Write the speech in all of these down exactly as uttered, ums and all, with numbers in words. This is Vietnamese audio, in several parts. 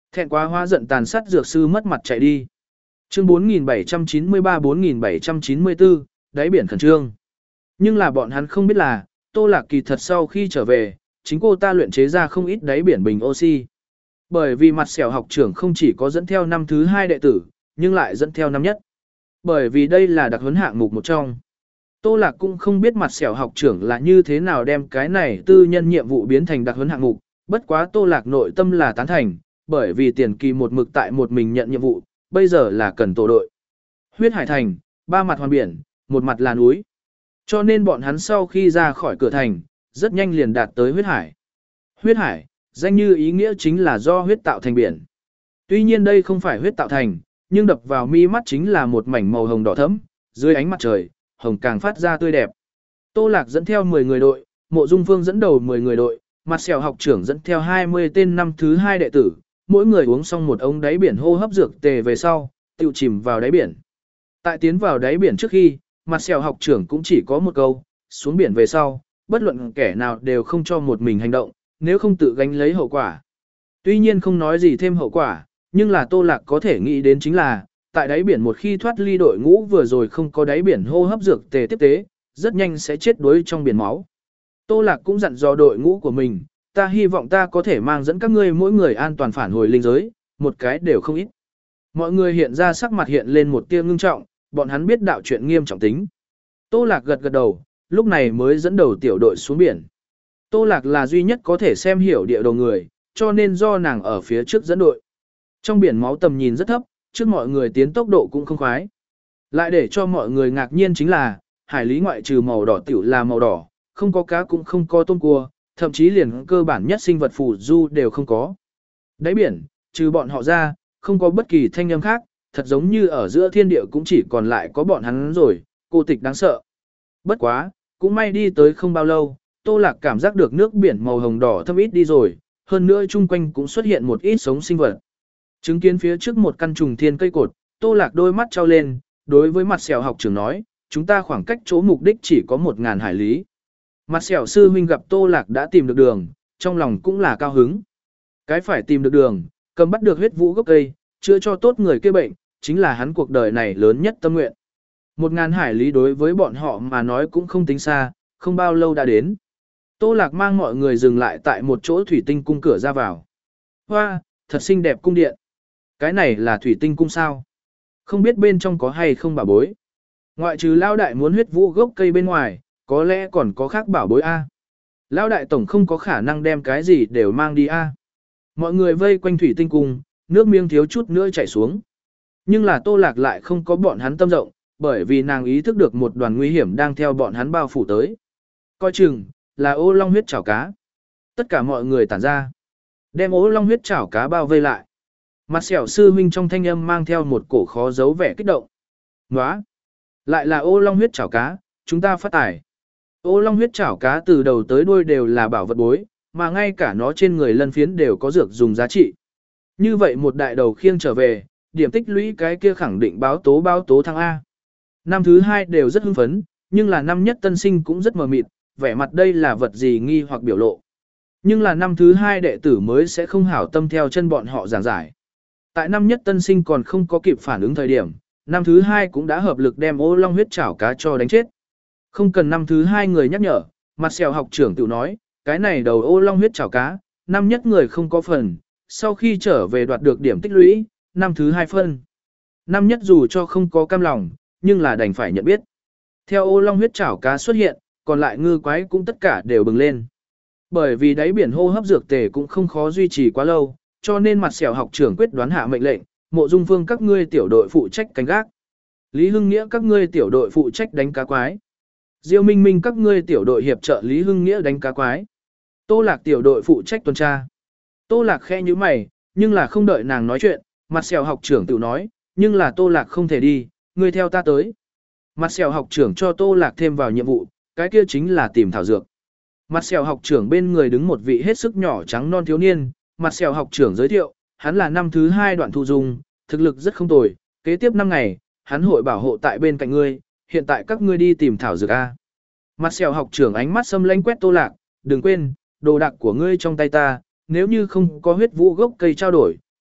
Thẹn quá hóa giận tàn sát dược sư mất mặt chạy đi. Chương bốn nghìn bảy trăm chín mươi ba bốn nghìn bảy trăm chín mươi tư, đáy biển khẩn trương. Nhưng là bọn hắn không biết là, Tô Lạc kỳ thật sau khi trở về, chính cô ta luyện chế ra không ít đáy biển bình oxy. Bởi vì mặt sẹo học trưởng không chỉ có dẫn theo năm thứ hai đệ tử, nhưng lại dẫn theo năm nhất. Bởi vì đây là đặc huấn hạng mục một trong. Tô Lạc cũng không biết mặt sẹo học trưởng là như thế nào đem cái này tư nhân nhiệm vụ biến thành đặc huấn hạng mục, bất quá Tô Lạc nội tâm là tán thành, bởi vì tiền kỳ một mực tại một mình nhận nhiệm vụ, bây giờ là cần tổ đội. Huyết Hải Thành, ba mặt hoàn biển, một mặt là núi. Cho nên bọn hắn sau khi ra khỏi cửa thành, rất nhanh liền đạt tới huyết hải. Huyết hải, danh như ý nghĩa chính là do huyết tạo thành biển. Tuy nhiên đây không phải huyết tạo thành, nhưng đập vào mi mắt chính là một mảnh màu hồng đỏ thẫm, dưới ánh mặt trời, hồng càng phát ra tươi đẹp. Tô Lạc dẫn theo mười người đội, Mộ Dung Phương dẫn đầu mười người đội, mặt sẹo học trưởng dẫn theo hai mươi tên năm thứ hai đệ tử, mỗi người uống xong một ống đáy biển hô hấp dược tề về sau, tự chìm vào đáy biển. Tại tiến vào đáy biển trước khi, mặt sẹo học trưởng cũng chỉ có một câu, xuống biển về sau, bất luận kẻ nào đều không cho một mình hành động, nếu không tự gánh lấy hậu quả. Tuy nhiên không nói gì thêm hậu quả, nhưng là Tô Lạc có thể nghĩ đến chính là, tại đáy biển một khi thoát ly đội ngũ vừa rồi không có đáy biển hô hấp dược tề tiếp tế, rất nhanh sẽ chết đuối trong biển máu. Tô Lạc cũng dặn dò đội ngũ của mình, ta hy vọng ta có thể mang dẫn các ngươi mỗi người an toàn phản hồi linh giới, một cái đều không ít. Mọi người hiện ra sắc mặt hiện lên một tia ngưng trọng, bọn hắn biết đạo chuyện nghiêm trọng tính. Tô Lạc gật gật đầu, lúc này mới dẫn đầu tiểu đội xuống biển. Tô Lạc là duy nhất có thể xem hiểu địa đồ người, cho nên do nàng ở phía trước dẫn đội. Trong biển máu tầm nhìn rất thấp, trước mọi người tiến tốc độ cũng không khoái. Lại để cho mọi người ngạc nhiên chính là, hải lý ngoại trừ màu đỏ tiểu là màu đỏ, không có cá cũng không có tôm cua, thậm chí liền cơ bản nhất sinh vật phù du đều không có. Đáy biển, trừ bọn họ ra, không có bất kỳ thanh âm khác, thật giống như ở giữa thiên địa cũng chỉ còn lại có bọn hắn rồi, cô tịch đáng sợ. Bất quá, cũng may đi tới không bao lâu, Tô Lạc cảm giác được nước biển màu hồng đỏ thâm ít đi rồi, hơn nữa chung quanh cũng xuất hiện một ít sống sinh vật. Chứng kiến phía trước một căn trùng thiên cây cột, Tô Lạc đôi mắt trao lên, đối với mặt sẹo học trưởng nói, chúng ta khoảng cách chỗ mục đích chỉ có một ngàn hải lý. Mặt sẹo sư huynh gặp Tô Lạc đã tìm được đường, trong lòng cũng là cao hứng. Cái phải tìm được đường, cầm bắt được huyết vũ gốc cây, chữa cho tốt người kia bệnh, chính là hắn cuộc đời này lớn nhất tâm nguyện. Một ngàn hải lý đối với bọn họ mà nói cũng không tính xa, không bao lâu đã đến. Tô Lạc mang mọi người dừng lại tại một chỗ thủy tinh cung cửa ra vào. Hoa, thật xinh đẹp cung điện. Cái này là thủy tinh cung sao? Không biết bên trong có hay không bảo bối. Ngoại trừ Lão đại muốn huyết vũ gốc cây bên ngoài, có lẽ còn có khác bảo bối A. Lão đại tổng không có khả năng đem cái gì đều mang đi A. Mọi người vây quanh thủy tinh cung, nước miếng thiếu chút nữa chảy xuống. Nhưng là Tô Lạc lại không có bọn hắn tâm rộng, bởi vì nàng ý thức được một đoàn nguy hiểm đang theo bọn hắn bao phủ tới. Coi chừng, là ô long huyết chảo cá. Tất cả mọi người tản ra, đem ô long huyết chảo cá bao vây lại. Mặt sẹo sư huynh trong thanh âm mang theo một cổ khó giấu vẻ kích động. Nóa! Lại là ô long huyết chảo cá, chúng ta phát tài. Ô long huyết chảo cá từ đầu tới đuôi đều là bảo vật bối, mà ngay cả nó trên người lân phiến đều có dược dùng giá trị. Như vậy một đại đầu khiêng trở về, điểm tích lũy cái kia khẳng định báo tố báo tố thăng A. Năm thứ hai đều rất hưng phấn, nhưng là năm nhất tân sinh cũng rất mờ mịt, vẻ mặt đây là vật gì nghi hoặc biểu lộ. Nhưng là năm thứ hai đệ tử mới sẽ không hảo tâm theo chân bọn họ giảng giải. Tại năm nhất tân sinh còn không có kịp phản ứng thời điểm, năm thứ hai cũng đã hợp lực đem ô long huyết chảo cá cho đánh chết. Không cần năm thứ hai người nhắc nhở, mặt sẹo học trưởng tự nói, cái này đầu ô long huyết chảo cá, năm nhất người không có phần, sau khi trở về đoạt được điểm tích lũy, năm thứ hai phân. Năm nhất dù cho không có cam lòng, nhưng là đành phải nhận biết. Theo ô long huyết chảo cá xuất hiện, còn lại ngư quái cũng tất cả đều bừng lên. Bởi vì đáy biển hô hấp dược tề cũng không khó duy trì quá lâu, cho nên mặt sẹo học trưởng quyết đoán hạ mệnh lệnh, Mộ Dung Phương các ngươi tiểu đội phụ trách canh gác. Lý Hưng Nghĩa các ngươi tiểu đội phụ trách đánh cá quái. Diêu Minh Minh các ngươi tiểu đội hiệp trợ Lý Hưng Nghĩa đánh cá quái. Tô Lạc tiểu đội phụ trách tuần tra. Tô Lạc khẽ nhíu mày, nhưng là không đợi nàng nói chuyện, mặt sẹo học trưởng tự nói, nhưng là Tô Lạc không thể đi, ngươi theo ta tới. Mặt sẹo học trưởng cho Tô Lạc thêm vào nhiệm vụ, cái kia chính là tìm thảo dược. Mặt sẹo học trưởng bên người đứng một vị hết sức nhỏ trắng non thiếu niên, mặt sẹo học trưởng giới thiệu, hắn là năm thứ hai Đoạn Thu Dung, thực lực rất không tồi, kế tiếp năm ngày, hắn hội bảo hộ tại bên cạnh ngươi, hiện tại các ngươi đi tìm thảo dược A. Mặt sẹo học trưởng ánh mắt xâm lanh quét Tô Lạc, đừng quên, đồ đạc của ngươi trong tay ta, nếu như không có huyết vũ gốc cây trao đổi,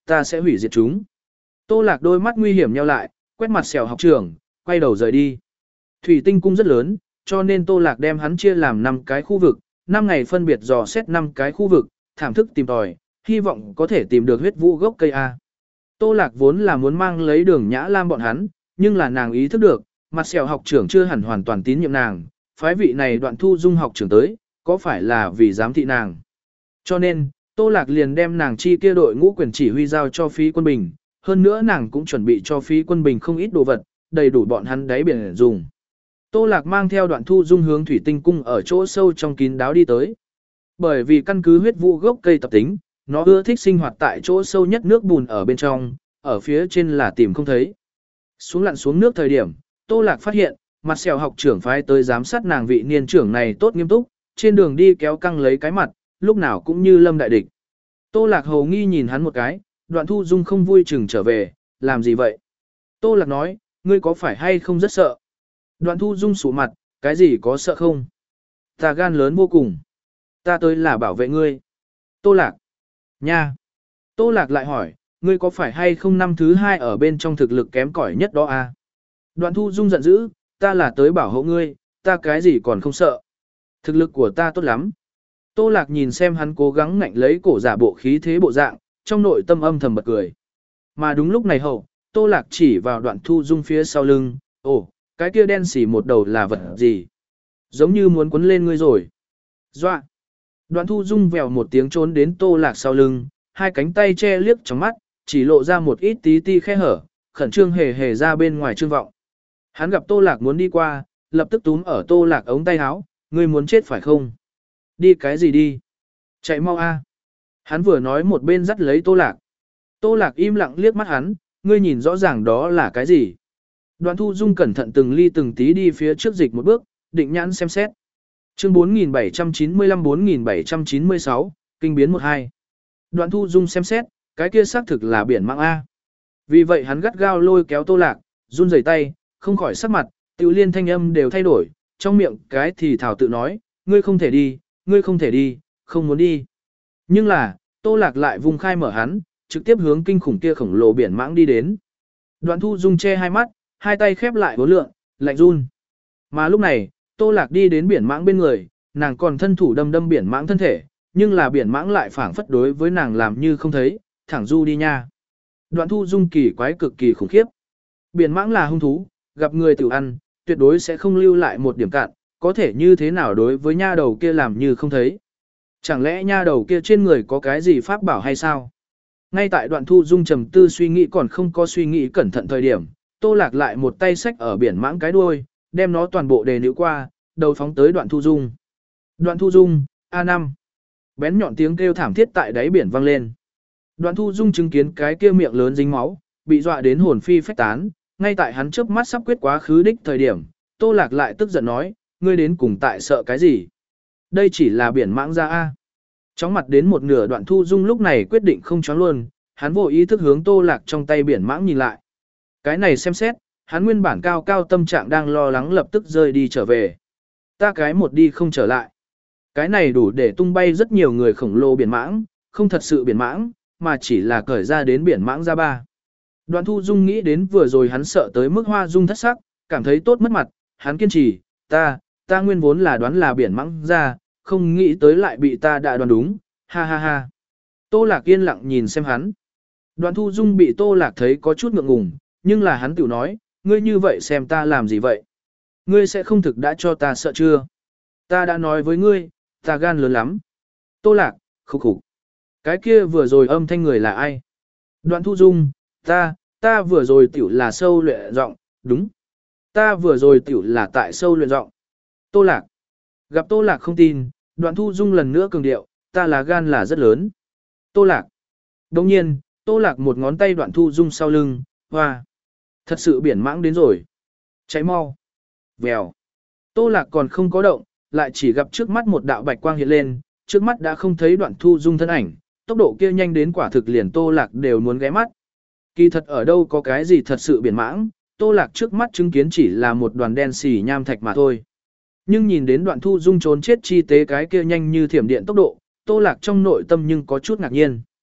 ta sẽ hủy diệt chúng. Tô Lạc đôi mắt nguy hiểm nheo lại, quét mặt Sẹo học trưởng, quay đầu rời đi. Thủy tinh cung rất lớn, cho nên Tô Lạc đem hắn chia làm năm cái khu vực, năm ngày phân biệt dò xét năm cái khu vực, thảm thức tìm tòi, hy vọng có thể tìm được huyết vũ gốc cây A. Tô Lạc vốn là muốn mang lấy Đường Nhã Lam bọn hắn, nhưng là nàng ý thức được, mặt Sẹo học trưởng chưa hẳn hoàn toàn tín nhiệm nàng, phái vị này Đoạn Thu Dung học trưởng tới, có phải là vì giám thị nàng. Cho nên, Tô Lạc liền đem nàng chi kia đội ngũ quyền chỉ huy giao cho Phí Quân Bình, hơn nữa nàng cũng chuẩn bị cho Phí Quân Bình không ít đồ vật, đầy đủ bọn hắn đáy biển dùng. Tô Lạc mang theo Đoạn Thu Dung hướng thủy tinh cung ở chỗ sâu trong kín đáo đi tới. Bởi vì căn cứ huyết vũ gốc cây tập tính, nó ưa thích sinh hoạt tại chỗ sâu nhất nước bùn ở bên trong, ở phía trên là tìm không thấy. Xuống lặn xuống nước thời điểm, Tô Lạc phát hiện, mặt Sẹo học trưởng phái tới giám sát nàng vị niên trưởng này tốt nghiêm túc, trên đường đi kéo căng lấy cái mặt, lúc nào cũng như lâm đại địch. Tô Lạc hầu nghi nhìn hắn một cái, Đoạn Thu Dung không vui chừng trở về, làm gì vậy? Tô Lạc nói, ngươi có phải hay không rất sợ? Đoạn Thu Dung sụ mặt, cái gì có sợ không? Ta gan lớn vô cùng. Ta tới là bảo vệ ngươi. Tô Lạc. Nha. Tô Lạc lại hỏi, ngươi có phải hay không năm thứ hai ở bên trong thực lực kém cỏi nhất đó à? Đoạn Thu Dung giận dữ, ta là tới bảo hộ ngươi, ta cái gì còn không sợ. Thực lực của ta tốt lắm. Tô Lạc nhìn xem hắn cố gắng ngạnh lấy cổ giả bộ khí thế bộ dạng, trong nội tâm âm thầm bật cười. Mà đúng lúc này hậu, Tô Lạc chỉ vào Đoạn Thu Dung phía sau lưng, ồ, cái kia đen xỉ một đầu là vật gì? Giống như muốn quấn lên ngươi rồi. Doa. Đoạn Thu Dung vèo một tiếng trốn đến Tô Lạc sau lưng, hai cánh tay che liếc trong mắt, chỉ lộ ra một ít tí ti khe hở, khẩn trương hề hề ra bên ngoài trương vọng. Hắn gặp Tô Lạc muốn đi qua, lập tức túm ở Tô Lạc ống tay áo, ngươi muốn chết phải không? Đi cái gì đi? Chạy mau a! Hắn vừa nói một bên dắt lấy Tô Lạc. Tô Lạc im lặng liếc mắt hắn, ngươi nhìn rõ ràng đó là cái gì? Đoạn Thu Dung cẩn thận từng ly từng tí đi phía trước dịch một bước, định nhãn xem xét. Chương bốn nghìn bảy trăm chín mươi lăm bốn nghìn bảy trăm chín mươi sáu, kinh biến một hai. Đoạn Thu Dung xem xét, cái kia xác thực là biển mãng A. Vì vậy hắn gắt gao lôi kéo Tô Lạc, run rẩy tay, không khỏi sắc mặt, Tiểu Liên thanh âm đều thay đổi, trong miệng cái thì thảo tự nói, ngươi không thể đi, ngươi không thể đi, không muốn đi. Nhưng là, Tô Lạc lại vùng khai mở hắn, trực tiếp hướng kinh khủng kia khổng lồ biển mãng đi đến. Đoạn Thu Dung che hai mắt, hai tay khép lại vốn lượng, lạnh run. Mà lúc này, Tô Lạc đi đến biển mãng bên người, nàng còn thân thủ đâm đâm biển mãng thân thể, nhưng là biển mãng lại phản phất đối với nàng làm như không thấy, thẳng du đi nha. Đoạn Thu Dung kỳ quái cực kỳ khủng khiếp. Biển mãng là hung thú, gặp người tự ăn, tuyệt đối sẽ không lưu lại một điểm cạn, có thể như thế nào đối với nha đầu kia làm như không thấy. Chẳng lẽ nha đầu kia trên người có cái gì pháp bảo hay sao? Ngay tại Đoạn Thu Dung trầm tư suy nghĩ còn không có suy nghĩ cẩn thận thời điểm, Tô Lạc lại một tay xách ở biển mãng cái đuôi, đem nó toàn bộ đề nữ qua, đầu phóng tới Đoạn Thu Dung. Đoạn Thu Dung, a năm. Bén nhọn tiếng kêu thảm thiết tại đáy biển vang lên. Đoạn Thu Dung chứng kiến cái kia miệng lớn dính máu, bị dọa đến hồn phi phách tán, ngay tại hắn chớp mắt sắp quyết quá khứ đích thời điểm, Tô Lạc lại tức giận nói, ngươi đến cùng tại sợ cái gì? Đây chỉ là biển mãng ra a. Chóng mặt đến một nửa Đoạn Thu Dung lúc này quyết định không choáng luôn, hắn vô ý thức hướng Tô Lạc trong tay biển mãng nhìn lại. Cái này xem xét, hắn nguyên bản cao cao tâm trạng đang lo lắng lập tức rơi đi trở về. Ta cái một đi không trở lại. Cái này đủ để tung bay rất nhiều người khổng lồ biển mãng, không thật sự biển mãng, mà chỉ là cởi ra đến biển mãng ra ba. Đoạn Thu Dung nghĩ đến vừa rồi hắn sợ tới mức hoa dung thất sắc, cảm thấy tốt mất mặt, hắn kiên trì, ta, ta nguyên vốn là đoán là biển mãng ra, không nghĩ tới lại bị ta đã đoán đúng, ha ha ha. Tô Lạc yên lặng nhìn xem hắn. Đoạn Thu Dung bị Tô Lạc thấy có chút ngượng ngùng, nhưng là hắn tiểu nói, ngươi như vậy xem ta làm gì vậy? Ngươi sẽ không thực đã cho ta sợ chưa? Ta đã nói với ngươi, ta gan lớn lắm. Tô Lạc, khục khục. Cái kia vừa rồi âm thanh người là ai? Đoạn Thu Dung, ta, ta vừa rồi tiểu là sâu luyện giọng, đúng. Ta vừa rồi tiểu là tại sâu luyện giọng. Tô Lạc. Gặp Tô Lạc không tin, Đoạn Thu Dung lần nữa cường điệu, ta là gan là rất lớn. Tô Lạc. Đồng nhiên, Tô Lạc một ngón tay Đoạn Thu Dung sau lưng, hoa. Thật sự biển mãng đến rồi. Cháy mau. Vèo. Tô Lạc còn không có động, lại chỉ gặp trước mắt một đạo bạch quang hiện lên, trước mắt đã không thấy Đoạn Thu Dung thân ảnh, tốc độ kia nhanh đến quả thực liền Tô Lạc đều muốn ghé mắt. Kỳ thật ở đâu có cái gì thật sự biển mãng, Tô Lạc trước mắt chứng kiến chỉ là một đoàn đen xì nham thạch mà thôi. Nhưng nhìn đến Đoạn Thu Dung trốn chết chi tế cái kia nhanh như thiểm điện tốc độ, Tô Lạc trong nội tâm nhưng có chút ngạc nhiên.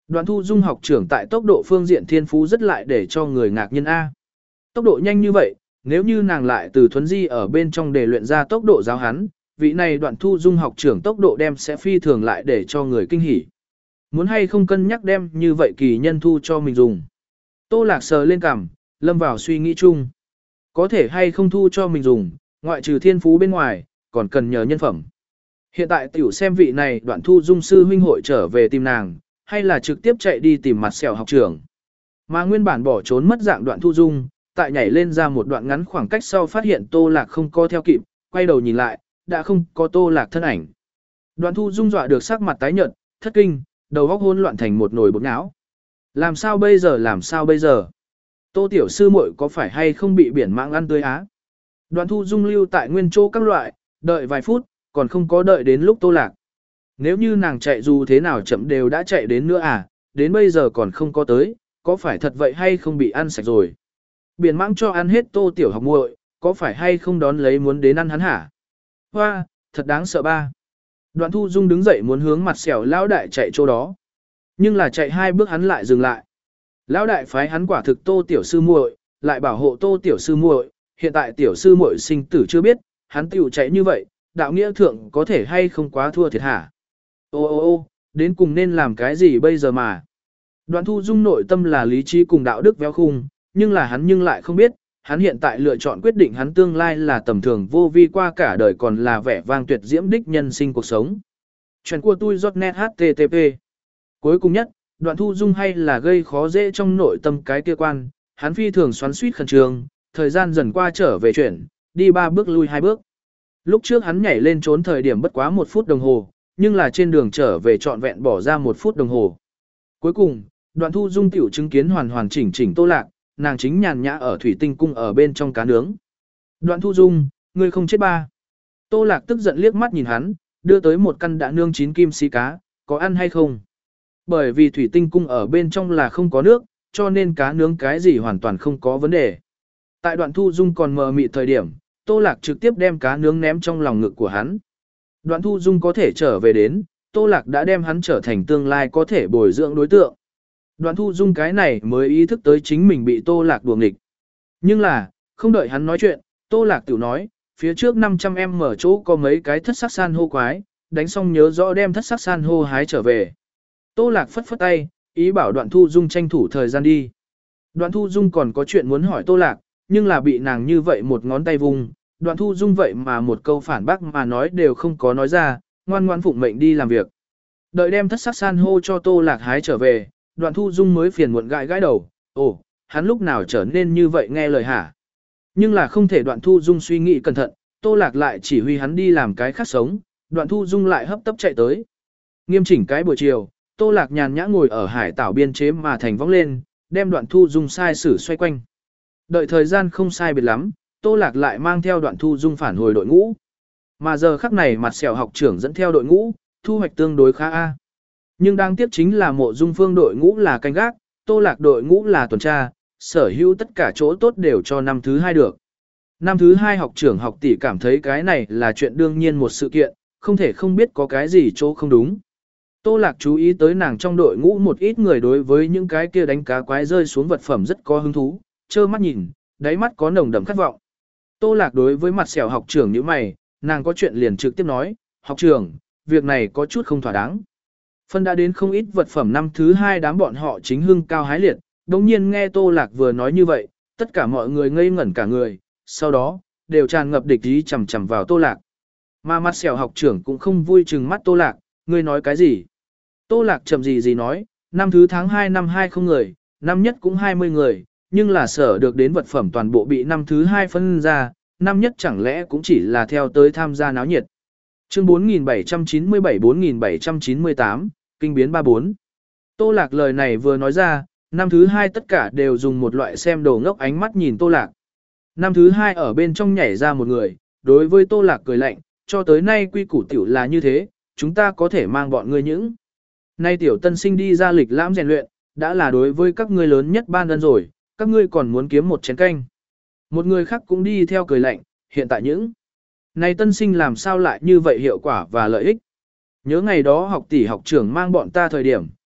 Đoạn Thu Dung học trưởng tại tốc độ phương diện thiên phú rất lại để cho người ngạc nhiên A. Tốc độ nhanh như vậy, nếu như nàng lại từ thuấn di ở bên trong để luyện ra tốc độ giáo hắn, vị này Đoạn Thu Dung học trưởng tốc độ đem sẽ phi thường lại để cho người kinh hỉ. Muốn hay không cân nhắc đem như vậy kỳ nhân thu cho mình dùng. Tô Lạc sờ lên cằm, lâm vào suy nghĩ chung. Có thể hay không thu cho mình dùng, ngoại trừ thiên phú bên ngoài, còn cần nhờ nhân phẩm. Hiện tại tiểu xem vị này Đoạn Thu Dung sư huynh hội trở về tìm nàng, hay là trực tiếp chạy đi tìm mặt sẹo học trưởng. Mà nguyên bản bỏ trốn mất dạng Đoạn Thu Dung, tại nhảy lên ra một đoạn ngắn khoảng cách sau phát hiện Tô Lạc không có theo kịp, quay đầu nhìn lại, đã không có Tô Lạc thân ảnh. Đoạn Thu Dung dọa được sắc mặt tái nhợt, thất kinh, đầu óc hỗn loạn thành một nồi bột não. Làm sao bây giờ làm sao bây giờ? Tô tiểu sư muội có phải hay không bị biển mãng ăn tươi á? Đoạn Thu Dung lưu tại nguyên chỗ các loại, đợi vài phút, còn không có đợi đến lúc Tô Lạc. Nếu như nàng chạy dù thế nào chậm đều đã chạy đến nữa à, đến bây giờ còn không có tới, có phải thật vậy hay không bị ăn sạch rồi? Biển mãng cho ăn hết Tô tiểu học muội, có phải hay không đón lấy muốn đến ăn hắn hả? Hoa, thật đáng sợ ba. Đoạn Thu Dung đứng dậy muốn hướng mặt sẹo lão đại chạy chỗ đó. Nhưng là chạy hai bước hắn lại dừng lại. Lão đại phái hắn quả thực Tô tiểu sư muội, lại bảo hộ Tô tiểu sư muội, hiện tại tiểu sư muội sinh tử chưa biết, hắn tiểu chạy như vậy, đạo nghĩa thượng có thể hay không quá thua thiệt hả? Ô ô ô, đến cùng nên làm cái gì bây giờ mà? Đoạn Thu Dung nội tâm là lý trí cùng đạo đức véo khung, nhưng là hắn nhưng lại không biết, hắn hiện tại lựa chọn quyết định hắn tương lai là tầm thường vô vi qua cả đời còn là vẻ vang tuyệt diễm đích nhân sinh cuộc sống. Chuyện của tôi giọt net http. Cuối cùng nhất, Đoạn Thu Dung hay là gây khó dễ trong nội tâm cái kia quan, hắn phi thường xoắn suýt khẩn trương, thời gian dần qua trở về chuyển, đi ba bước lui hai bước. Lúc trước hắn nhảy lên trốn thời điểm bất quá một phút đồng hồ, nhưng là trên đường trở về trọn vẹn bỏ ra một phút đồng hồ. Cuối cùng, Đoạn Thu Dung tiểu chứng kiến hoàn hoàn chỉnh chỉnh Tô Lạc, nàng chính nhàn nhã ở thủy tinh cung ở bên trong cá nướng. Đoạn Thu Dung, ngươi không chết ba. Tô Lạc tức giận liếc mắt nhìn hắn, đưa tới một căn đã nương chín kim si cá, có ăn hay không? Bởi vì thủy tinh cung ở bên trong là không có nước, cho nên cá nướng cái gì hoàn toàn không có vấn đề. Tại Đoạn Thu Dung còn mờ mịt thời điểm, Tô Lạc trực tiếp đem cá nướng ném trong lòng ngực của hắn. Đoạn Thu Dung có thể trở về đến, Tô Lạc đã đem hắn trở thành tương lai có thể bồi dưỡng đối tượng. Đoạn Thu Dung cái này mới ý thức tới chính mình bị Tô Lạc đùa nghịch. Nhưng là, không đợi hắn nói chuyện, Tô Lạc tiểu nói, phía trước năm trăm em mở chỗ có mấy cái thất sắc san hô quái, đánh xong nhớ rõ đem thất sắc san hô hái trở về. Tô Lạc phất phất tay, ý bảo Đoạn Thu Dung tranh thủ thời gian đi. Đoạn Thu Dung còn có chuyện muốn hỏi Tô Lạc, nhưng là bị nàng như vậy một ngón tay vùng. Đoạn Thu Dung vậy mà một câu phản bác mà nói đều không có nói ra, ngoan ngoan phụng mệnh đi làm việc. Đợi đem thất sắc san hô cho Tô Lạc hái trở về, Đoạn Thu Dung mới phiền muộn gãi gãi đầu, ồ, hắn lúc nào trở nên như vậy nghe lời hả? Nhưng là không thể Đoạn Thu Dung suy nghĩ cẩn thận, Tô Lạc lại chỉ huy hắn đi làm cái khác sống, Đoạn Thu Dung lại hấp tấp chạy tới. Nghiêm chỉnh cái buổi chiều, Tô Lạc nhàn nhã ngồi ở hải tảo biên chế mà thành vong lên, đem Đoạn Thu Dung sai sử xoay quanh. Đợi thời gian không sai biệt lắm, Tô Lạc lại mang theo Đoạn Thu Dung phản hồi đội ngũ. Mà giờ khắc này mặt sẹo học trưởng dẫn theo đội ngũ, thu hoạch tương đối khá a. Nhưng đáng tiếc chính là Mộ Dung Phương đội ngũ là canh gác, Tô Lạc đội ngũ là tuần tra, sở hữu tất cả chỗ tốt đều cho năm thứ hai được. Năm thứ hai học trưởng học tỷ cảm thấy cái này là chuyện đương nhiên một sự kiện, không thể không biết có cái gì chỗ không đúng. Tô Lạc chú ý tới nàng trong đội ngũ một ít người đối với những cái kia đánh cá quái rơi xuống vật phẩm rất có hứng thú, trơ mắt nhìn, đáy mắt có nồng đậm khát vọng. Tô Lạc đối với mặt sẹo học trưởng như mày, nàng có chuyện liền trực tiếp nói, học trưởng, việc này có chút không thỏa đáng. Phân đã đến không ít vật phẩm năm thứ hai đám bọn họ chính hưng cao hái liệt, đồng nhiên nghe Tô Lạc vừa nói như vậy, tất cả mọi người ngây ngẩn cả người, sau đó, đều tràn ngập địch ý chầm chầm vào Tô Lạc. Mà mặt sẹo học trưởng cũng không vui chừng mắt Tô Lạc, ngươi nói cái gì? Tô Lạc chậm gì gì nói, năm thứ tháng hai năm hai không người, năm nhất cũng hai mươi người, nhưng là sở được đến vật phẩm toàn bộ bị năm thứ hai phân ra, năm nhất chẳng lẽ cũng chỉ là theo tới tham gia náo nhiệt. Chương bốn nghìn bảy trăm chín mươi bảy bốn nghìn bảy trăm chín mươi tám, kinh biến ba bốn. Tô Lạc lời này vừa nói ra, năm thứ hai tất cả đều dùng một loại xem đồ ngốc ánh mắt nhìn Tô Lạc. Năm thứ hai ở bên trong nhảy ra một người, đối với Tô Lạc cười lạnh, cho tới nay quy củ tiểu là như thế, chúng ta có thể mang bọn ngươi những. Nay tiểu tân sinh đi ra lịch lãm rèn luyện, đã là đối với các ngươi lớn nhất ban ân rồi, các ngươi còn muốn kiếm một chén canh. Một người khác cũng đi theo cười lạnh, hiện tại những. Này tân sinh làm sao lại như vậy hiệu quả và lợi ích. Nhớ ngày đó học tỷ học trưởng mang bọn ta thời điểm,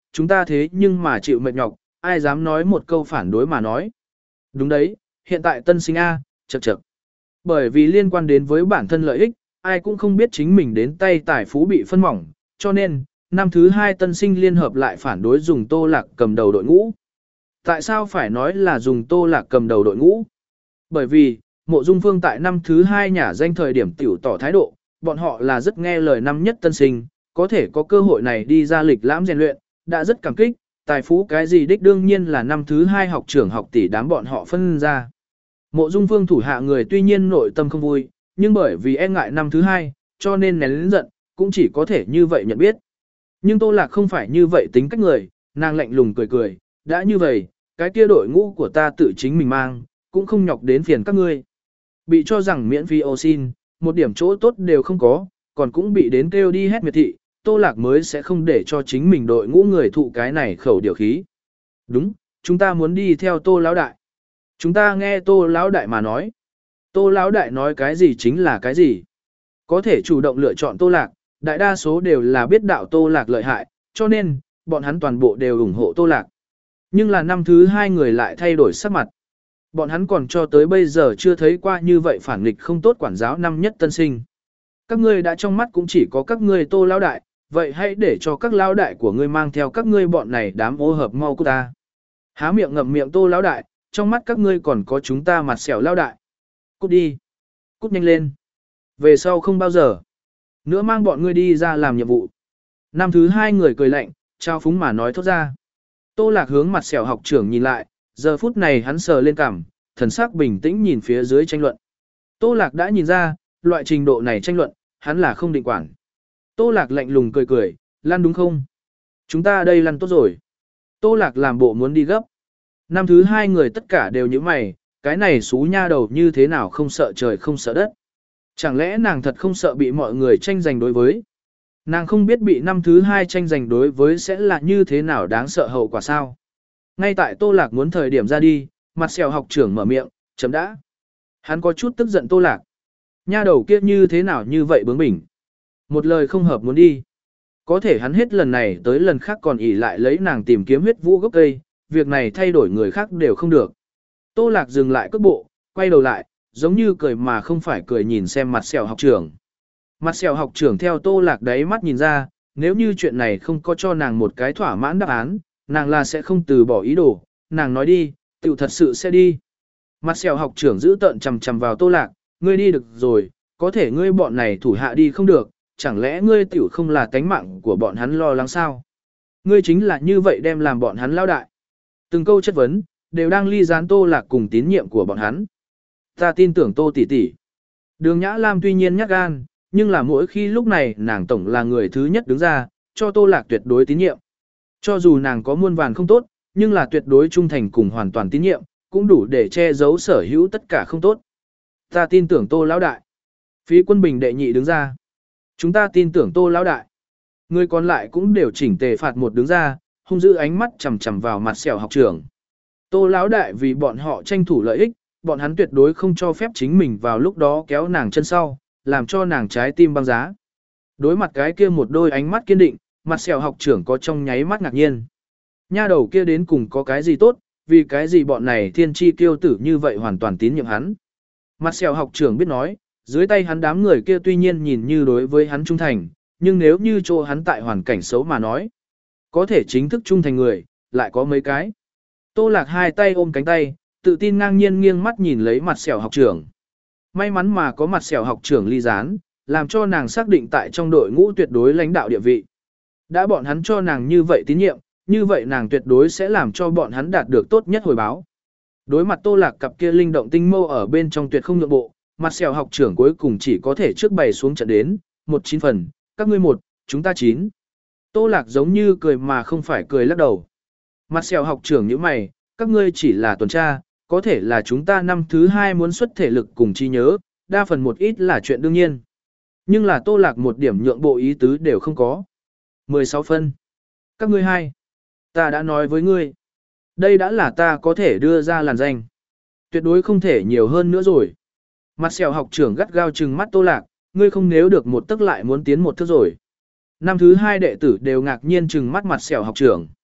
chúng ta thế nhưng mà chịu mệt nhọc, ai dám nói một câu phản đối mà nói. Đúng đấy, hiện tại tân sinh A, chậc chậc. Bởi vì liên quan đến với bản thân lợi ích, ai cũng không biết chính mình đến tay tài phú bị phân mỏng, cho nên, năm thứ hai tân sinh liên hợp lại phản đối dùng Tô Lạc cầm đầu đội ngũ. Tại sao phải nói là dùng Tô Lạc cầm đầu đội ngũ? Bởi vì, Mộ Dung Phương tại năm thứ hai nhà danh thời điểm tiểu tỏ thái độ, bọn họ là rất nghe lời năm nhất tân sinh, có thể có cơ hội này đi ra lịch lãm rèn luyện, đã rất cảm kích, tài phú cái gì đích đương nhiên là năm thứ hai học trưởng học tỷ đám bọn họ phân ra. Mộ Dung Phương thủ hạ người tuy nhiên nội tâm không vui, nhưng bởi vì e ngại năm thứ hai, cho nên nén lớn giận, cũng chỉ có thể như vậy nhận biết. Nhưng Tô Lạc không phải như vậy tính cách người, nàng lạnh lùng cười cười, đã như vậy, cái kia đội ngũ của ta tự chính mình mang, cũng không nhọc đến phiền các ngươi. Bị cho rằng miễn phí ô xin, một điểm chỗ tốt đều không có, còn cũng bị đến kêu đi hết miệt thị, Tô Lạc mới sẽ không để cho chính mình đội ngũ người thụ cái này khẩu điều khí. Đúng, chúng ta muốn đi theo Tô Lão Đại. Chúng ta nghe Tô Lão Đại mà nói. Tô Lão Đại nói cái gì chính là cái gì. Có thể chủ động lựa chọn Tô Lạc, đại đa số đều là biết đạo Tô Lạc lợi hại, cho nên, bọn hắn toàn bộ đều ủng hộ Tô Lạc. Nhưng là năm thứ hai người lại thay đổi sắc mặt. Bọn hắn còn cho tới bây giờ chưa thấy qua như vậy phản nghịch không tốt quản giáo năm nhất tân sinh. Các ngươi đã trong mắt cũng chỉ có các ngươi Tô Lão Đại, vậy hãy để cho các lão đại của ngươi mang theo các ngươi bọn này đám ô hợp mau của ta. Há miệng ngậm miệng Tô Lão Đại, trong mắt các ngươi còn có chúng ta mặt xẻo Lão Đại. Cút đi. Cút nhanh lên. Về sau không bao giờ nữa mang bọn ngươi đi ra làm nhiệm vụ. Năm thứ hai người cười lạnh, trao phúng mà nói thốt ra. Tô Lạc hướng mặt xẻo học trưởng nhìn lại, giờ phút này hắn sờ lên cằm, thần sắc bình tĩnh nhìn phía dưới tranh luận. Tô Lạc đã nhìn ra, loại trình độ này tranh luận, hắn là không định quản. Tô Lạc lạnh lùng cười cười, lăn đúng không? Chúng ta đây lăn tốt rồi. Tô Lạc làm bộ muốn đi gấp. Năm thứ hai người tất cả đều như mày, cái này xú nha đầu như thế nào không sợ trời không sợ đất. Chẳng lẽ nàng thật không sợ bị mọi người tranh giành đối với? Nàng không biết bị năm thứ hai tranh giành đối với sẽ là như thế nào đáng sợ hậu quả sao? Ngay tại Tô Lạc muốn thời điểm ra đi, mặt xèo học trưởng mở miệng, chấm đã. Hắn có chút tức giận Tô Lạc. Nha đầu kia như thế nào như vậy bướng bỉnh. Một lời không hợp muốn đi. Có thể hắn hết lần này tới lần khác còn ỉ lại lấy nàng tìm kiếm huyết vũ gốc cây, việc này thay đổi người khác đều không được. Tô Lạc dừng lại cước bộ, quay đầu lại, giống như cười mà không phải cười nhìn xem mặt xèo học trưởng. Mặt xèo học trưởng theo Tô Lạc đáy mắt nhìn ra, nếu như chuyện này không có cho nàng một cái thỏa mãn đáp án, nàng là sẽ không từ bỏ ý đồ, nàng nói đi, tiểu thật sự sẽ đi. Mặt xèo học trưởng giữ tợn chầm chầm vào Tô Lạc, ngươi đi được rồi, có thể ngươi bọn này thủ hạ đi không được, chẳng lẽ ngươi tiểu không là tánh mạng của bọn hắn lo lắng sao? Ngươi chính là như vậy đem làm bọn hắn lao đại. Từng câu chất vấn, đều đang ly gián Tô Lạc cùng tín nhiệm của bọn hắn. Ta tin tưởng Tô tỷ tỷ. Đường Nhã Lam tuy nhiên nhát gan, nhưng là mỗi khi lúc này nàng tổng là người thứ nhất đứng ra, cho Tô Lạc tuyệt đối tín nhiệm. Cho dù nàng có muôn vàn không tốt, nhưng là tuyệt đối trung thành cùng hoàn toàn tín nhiệm, cũng đủ để che giấu sở hữu tất cả không tốt. Ta tin tưởng Tô lão đại. Phí Quân Bình đệ nhị đứng ra. Chúng ta tin tưởng Tô lão đại. Người còn lại cũng đều chỉnh tề phạt một đứng ra, hung dữ ánh mắt chằm chằm vào mặt xẻo học trưởng. Tô lão đại vì bọn họ tranh thủ lợi ích, bọn hắn tuyệt đối không cho phép chính mình vào lúc đó kéo nàng chân sau, làm cho nàng trái tim băng giá. Đối mặt cái kia một đôi ánh mắt kiên định, mặt xẻo học trưởng có trong nháy mắt ngạc nhiên. Nha đầu kia đến cùng có cái gì tốt, vì cái gì bọn này thiên chi tiêu tử như vậy hoàn toàn tín nhiệm hắn. Mặt xẻo học trưởng biết nói, dưới tay hắn đám người kia tuy nhiên nhìn như đối với hắn trung thành, nhưng nếu như cho hắn tại hoàn cảnh xấu mà nói, có thể chính thức trung thành người, lại có mấy cái. Tô Lạc hai tay ôm cánh tay, tự tin ngang nhiên nghiêng mắt nhìn lấy mặt xẻo học trưởng. May mắn mà có mặt xẻo học trưởng ly gián, làm cho nàng xác định tại trong đội ngũ tuyệt đối lãnh đạo địa vị. Đã bọn hắn cho nàng như vậy tín nhiệm, như vậy nàng tuyệt đối sẽ làm cho bọn hắn đạt được tốt nhất hồi báo. Đối mặt Tô Lạc cặp kia linh động tinh mâu ở bên trong tuyệt không nhượng bộ, mặt xẻo học trưởng cuối cùng chỉ có thể trước bày xuống trận đến, một chín phần, các ngươi một, chúng ta chín. Tô Lạc giống như cười mà không phải cười lắc đầu. Mặt xẻo học trưởng như mày, các ngươi chỉ là tuần tra, có thể là chúng ta năm thứ hai muốn xuất thể lực cùng trí nhớ, đa phần một ít là chuyện đương nhiên. Nhưng là Tô Lạc một điểm nhượng bộ ý tứ đều không có. mười sáu phân. Các ngươi hai. Ta đã nói với ngươi. Đây đã là ta có thể đưa ra làn danh. Tuyệt đối không thể nhiều hơn nữa rồi. Mặt xẻo học trưởng gắt gao trừng mắt Tô Lạc, ngươi không nếu được một tức lại muốn tiến một thước rồi. Năm thứ hai đệ tử đều ngạc nhiên trừng mắt mặt xẻo học trưởng.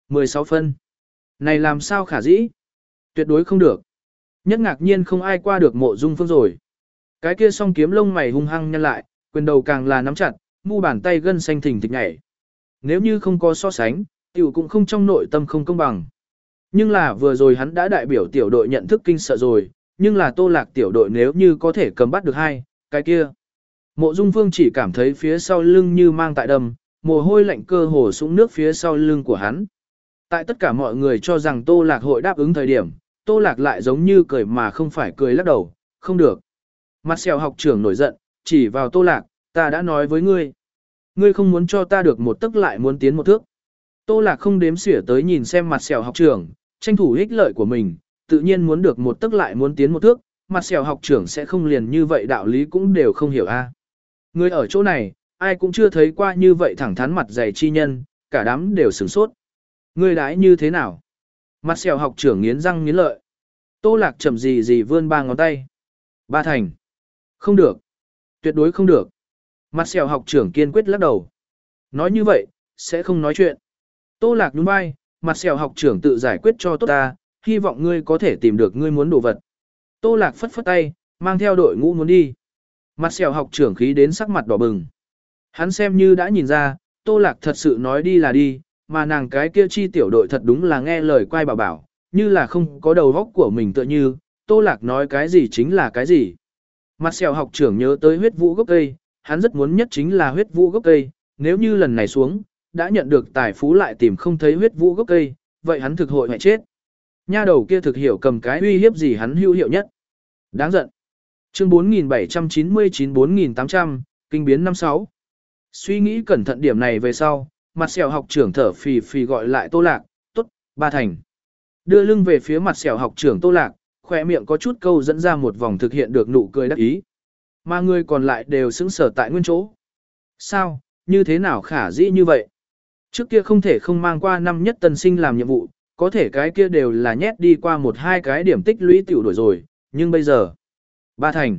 mười sáu phân. Này làm sao khả dĩ? Tuyệt đối không được. Nhất ngạc nhiên không ai qua được Mộ Dung Phương rồi. Cái kia song kiếm lông mày hung hăng nhăn lại, quyền đầu càng là nắm chặt, mu bàn tay gân xanh thình thịch nhảy. Nếu như không có so sánh, tiểu cũng không trong nội tâm không công bằng. Nhưng là vừa rồi hắn đã đại biểu tiểu đội nhận thức kinh sợ rồi, nhưng là Tô Lạc tiểu đội nếu như có thể cầm bắt được hai, cái kia. Mộ Dung Phương chỉ cảm thấy phía sau lưng như mang tại đầm, mồ hôi lạnh cơ hồ sũng nước phía sau lưng của hắn. Tại tất cả mọi người cho rằng Tô Lạc hội đáp ứng thời điểm, Tô Lạc lại giống như cười mà không phải cười lắc đầu, không được. Mặt sẹo học trưởng nổi giận, chỉ vào Tô Lạc, ta đã nói với ngươi. Ngươi không muốn cho ta được một tức lại muốn tiến một thước. Tô Lạc không đếm xỉa tới nhìn xem mặt sẹo học trưởng, tranh thủ ích lợi của mình, tự nhiên muốn được một tức lại muốn tiến một thước, mặt sẹo học trưởng sẽ không liền như vậy đạo lý cũng đều không hiểu a. Người ở chỗ này, ai cũng chưa thấy qua như vậy thẳng thắn mặt dày chi nhân, cả đám đều sửng sốt. Ngươi đãi như thế nào? Mặt sẹo học trưởng nghiến răng nghiến lợi. Tô Lạc chậm gì gì vươn ba ngón tay. Ba thành. Không được. Tuyệt đối không được. Mặt sẹo học trưởng kiên quyết lắc đầu. Nói như vậy, sẽ không nói chuyện. Tô Lạc nhún vai, mặt sẹo học trưởng tự giải quyết cho tốt ta, hy vọng ngươi có thể tìm được ngươi muốn đồ vật. Tô Lạc phất phất tay, mang theo đội ngũ muốn đi. Mặt sẹo học trưởng khí đến sắc mặt đỏ bừng. Hắn xem như đã nhìn ra, Tô Lạc thật sự nói đi là đi, mà nàng cái kia chi tiểu đội thật đúng là nghe lời quay bảo bảo, như là không có đầu óc của mình tựa như, Tô Lạc nói cái gì chính là cái gì. Mặt sẹo học trưởng nhớ tới huyết vũ gốc cây, hắn rất muốn nhất chính là huyết vũ gốc cây, nếu như lần này xuống, đã nhận được tài phú lại tìm không thấy huyết vũ gốc cây, vậy hắn thực hội mẹ chết. Nha đầu kia thực hiểu cầm cái uy hiếp gì hắn hữu hiệu nhất. Đáng giận. Chương bốn nghìn bảy trăm chín mươi chín bốn nghìn tám trăm, kinh biến năm sáu. Suy nghĩ cẩn thận điểm này về sau, mặt sẹo học trưởng thở phì phì gọi lại Tô Lạc, tốt, ba thành. Đưa lưng về phía mặt sẹo học trưởng Tô Lạc, khỏe miệng có chút câu dẫn ra một vòng thực hiện được nụ cười đắc ý. Mà người còn lại đều sững sờ tại nguyên chỗ. Sao, như thế nào khả dĩ như vậy? Trước kia không thể không mang qua năm nhất tân sinh làm nhiệm vụ, có thể cái kia đều là nhét đi qua một hai cái điểm tích lũy tiểu đổi rồi, nhưng bây giờ, ba thành.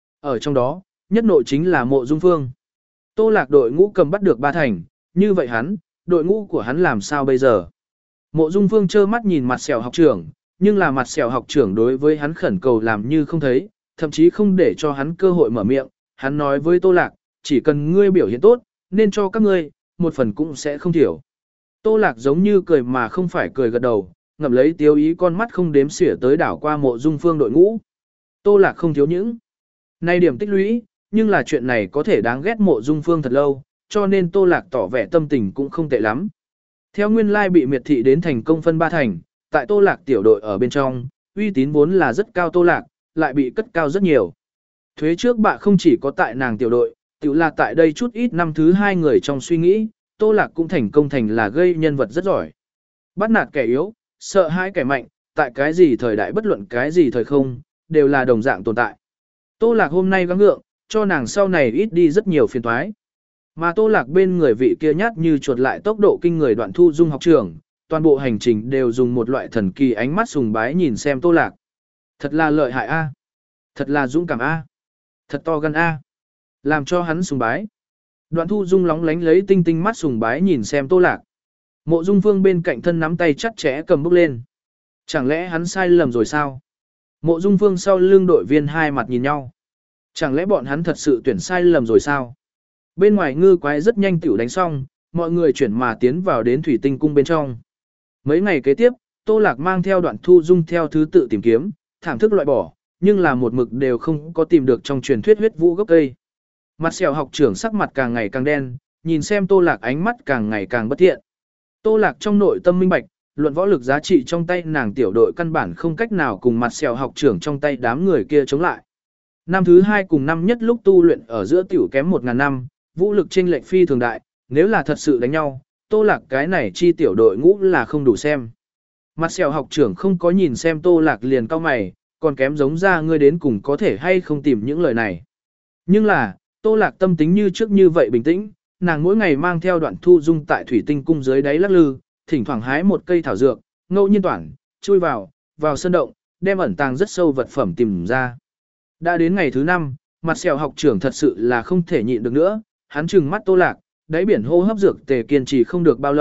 Ở trong đó, nhất nội chính là Mộ Dung Phương. Tô Lạc đội ngũ cầm bắt được ba thành, như vậy hắn, đội ngũ của hắn làm sao bây giờ? Mộ Dung Phương trơ mắt nhìn mặt sẹo học trưởng, nhưng là mặt sẹo học trưởng đối với hắn khẩn cầu làm như không thấy, thậm chí không để cho hắn cơ hội mở miệng. Hắn nói với Tô Lạc, chỉ cần ngươi biểu hiện tốt, nên cho các ngươi, một phần cũng sẽ không thiểu. Tô Lạc giống như cười mà không phải cười gật đầu, ngậm lấy tiêu ý con mắt không đếm xỉa tới đảo qua Mộ Dung Phương đội ngũ. Tô Lạc không thiếu những nay điểm tích lũy, nhưng là chuyện này có thể đáng ghét Mộ Dung Phương thật lâu, cho nên Tô Lạc tỏ vẻ tâm tình cũng không tệ lắm. Theo nguyên lai bị miệt thị đến thành công phân ba thành, tại Tô Lạc tiểu đội ở bên trong, uy tín vốn là rất cao Tô Lạc, lại bị cất cao rất nhiều. Thuế trước bạ không chỉ có tại nàng tiểu đội, tiểu là tại đây chút ít năm thứ hai người trong suy nghĩ, Tô Lạc cũng thành công thành là gây nhân vật rất giỏi. Bắt nạt kẻ yếu, sợ hãi kẻ mạnh, tại cái gì thời đại bất luận cái gì thời không, đều là đồng dạng tồn tại. Tô Lạc hôm nay gắng gượng, cho nàng sau này ít đi rất nhiều phiền toái. Mà Tô Lạc bên người vị kia nhát như chuột lại tốc độ kinh người Đoạn Thu Dung học trưởng, toàn bộ hành trình đều dùng một loại thần kỳ ánh mắt sùng bái nhìn xem Tô Lạc. Thật là lợi hại a, thật là dũng cảm a, thật to gan a, làm cho hắn sùng bái. Đoạn Thu Dung lóng lánh lấy tinh tinh mắt sùng bái nhìn xem Tô Lạc. Mộ Dung Phương bên cạnh thân nắm tay chặt chẽ cầm bốc lên. Chẳng lẽ hắn sai lầm rồi sao? Mộ Dung Phương sau lưng đội viên hai mặt nhìn nhau. Chẳng lẽ bọn hắn thật sự tuyển sai lầm rồi sao? Bên ngoài ngư quái rất nhanh tiểu đánh xong, mọi người chuyển mà tiến vào đến thủy tinh cung bên trong. Mấy ngày kế tiếp, Tô Lạc mang theo Đoạn Thu Dung theo thứ tự tìm kiếm, thảm thức loại bỏ, nhưng là một mực đều không có tìm được trong truyền thuyết huyết vũ gốc cây. Mặt sẹo học trưởng sắc mặt càng ngày càng đen, nhìn xem Tô Lạc ánh mắt càng ngày càng bất thiện. Tô Lạc trong nội tâm minh bạch, luận võ lực giá trị trong tay nàng tiểu đội căn bản không cách nào cùng mặt sẹo học trưởng trong tay đám người kia chống lại. Năm thứ hai cùng năm nhất lúc tu luyện ở giữa tiểu kém một ngàn năm, vũ lực chênh lệch phi thường đại, nếu là thật sự đánh nhau, Tô Lạc cái này chi tiểu đội ngũ là không đủ xem. Mặt sẹo học trưởng không có nhìn xem Tô Lạc liền cau mày, còn kém giống ra ngươi đến cùng có thể hay không tìm những lời này. Nhưng là, Tô Lạc tâm tính như trước như vậy bình tĩnh, nàng mỗi ngày mang theo Đoạn Thu Dung tại thủy tinh cung dưới đáy lắc lư, thỉnh thoảng hái một cây thảo dược, ngẫu nhiên toản, chui vào, vào sơn động, đem ẩn tàng rất sâu vật phẩm tìm ra. Đã đến ngày thứ năm, mặt sẹo học trưởng thật sự là không thể nhịn được nữa, hắn trừng mắt Tô Lạc, đáy biển hô hấp dược tề kiên trì không được bao lâu,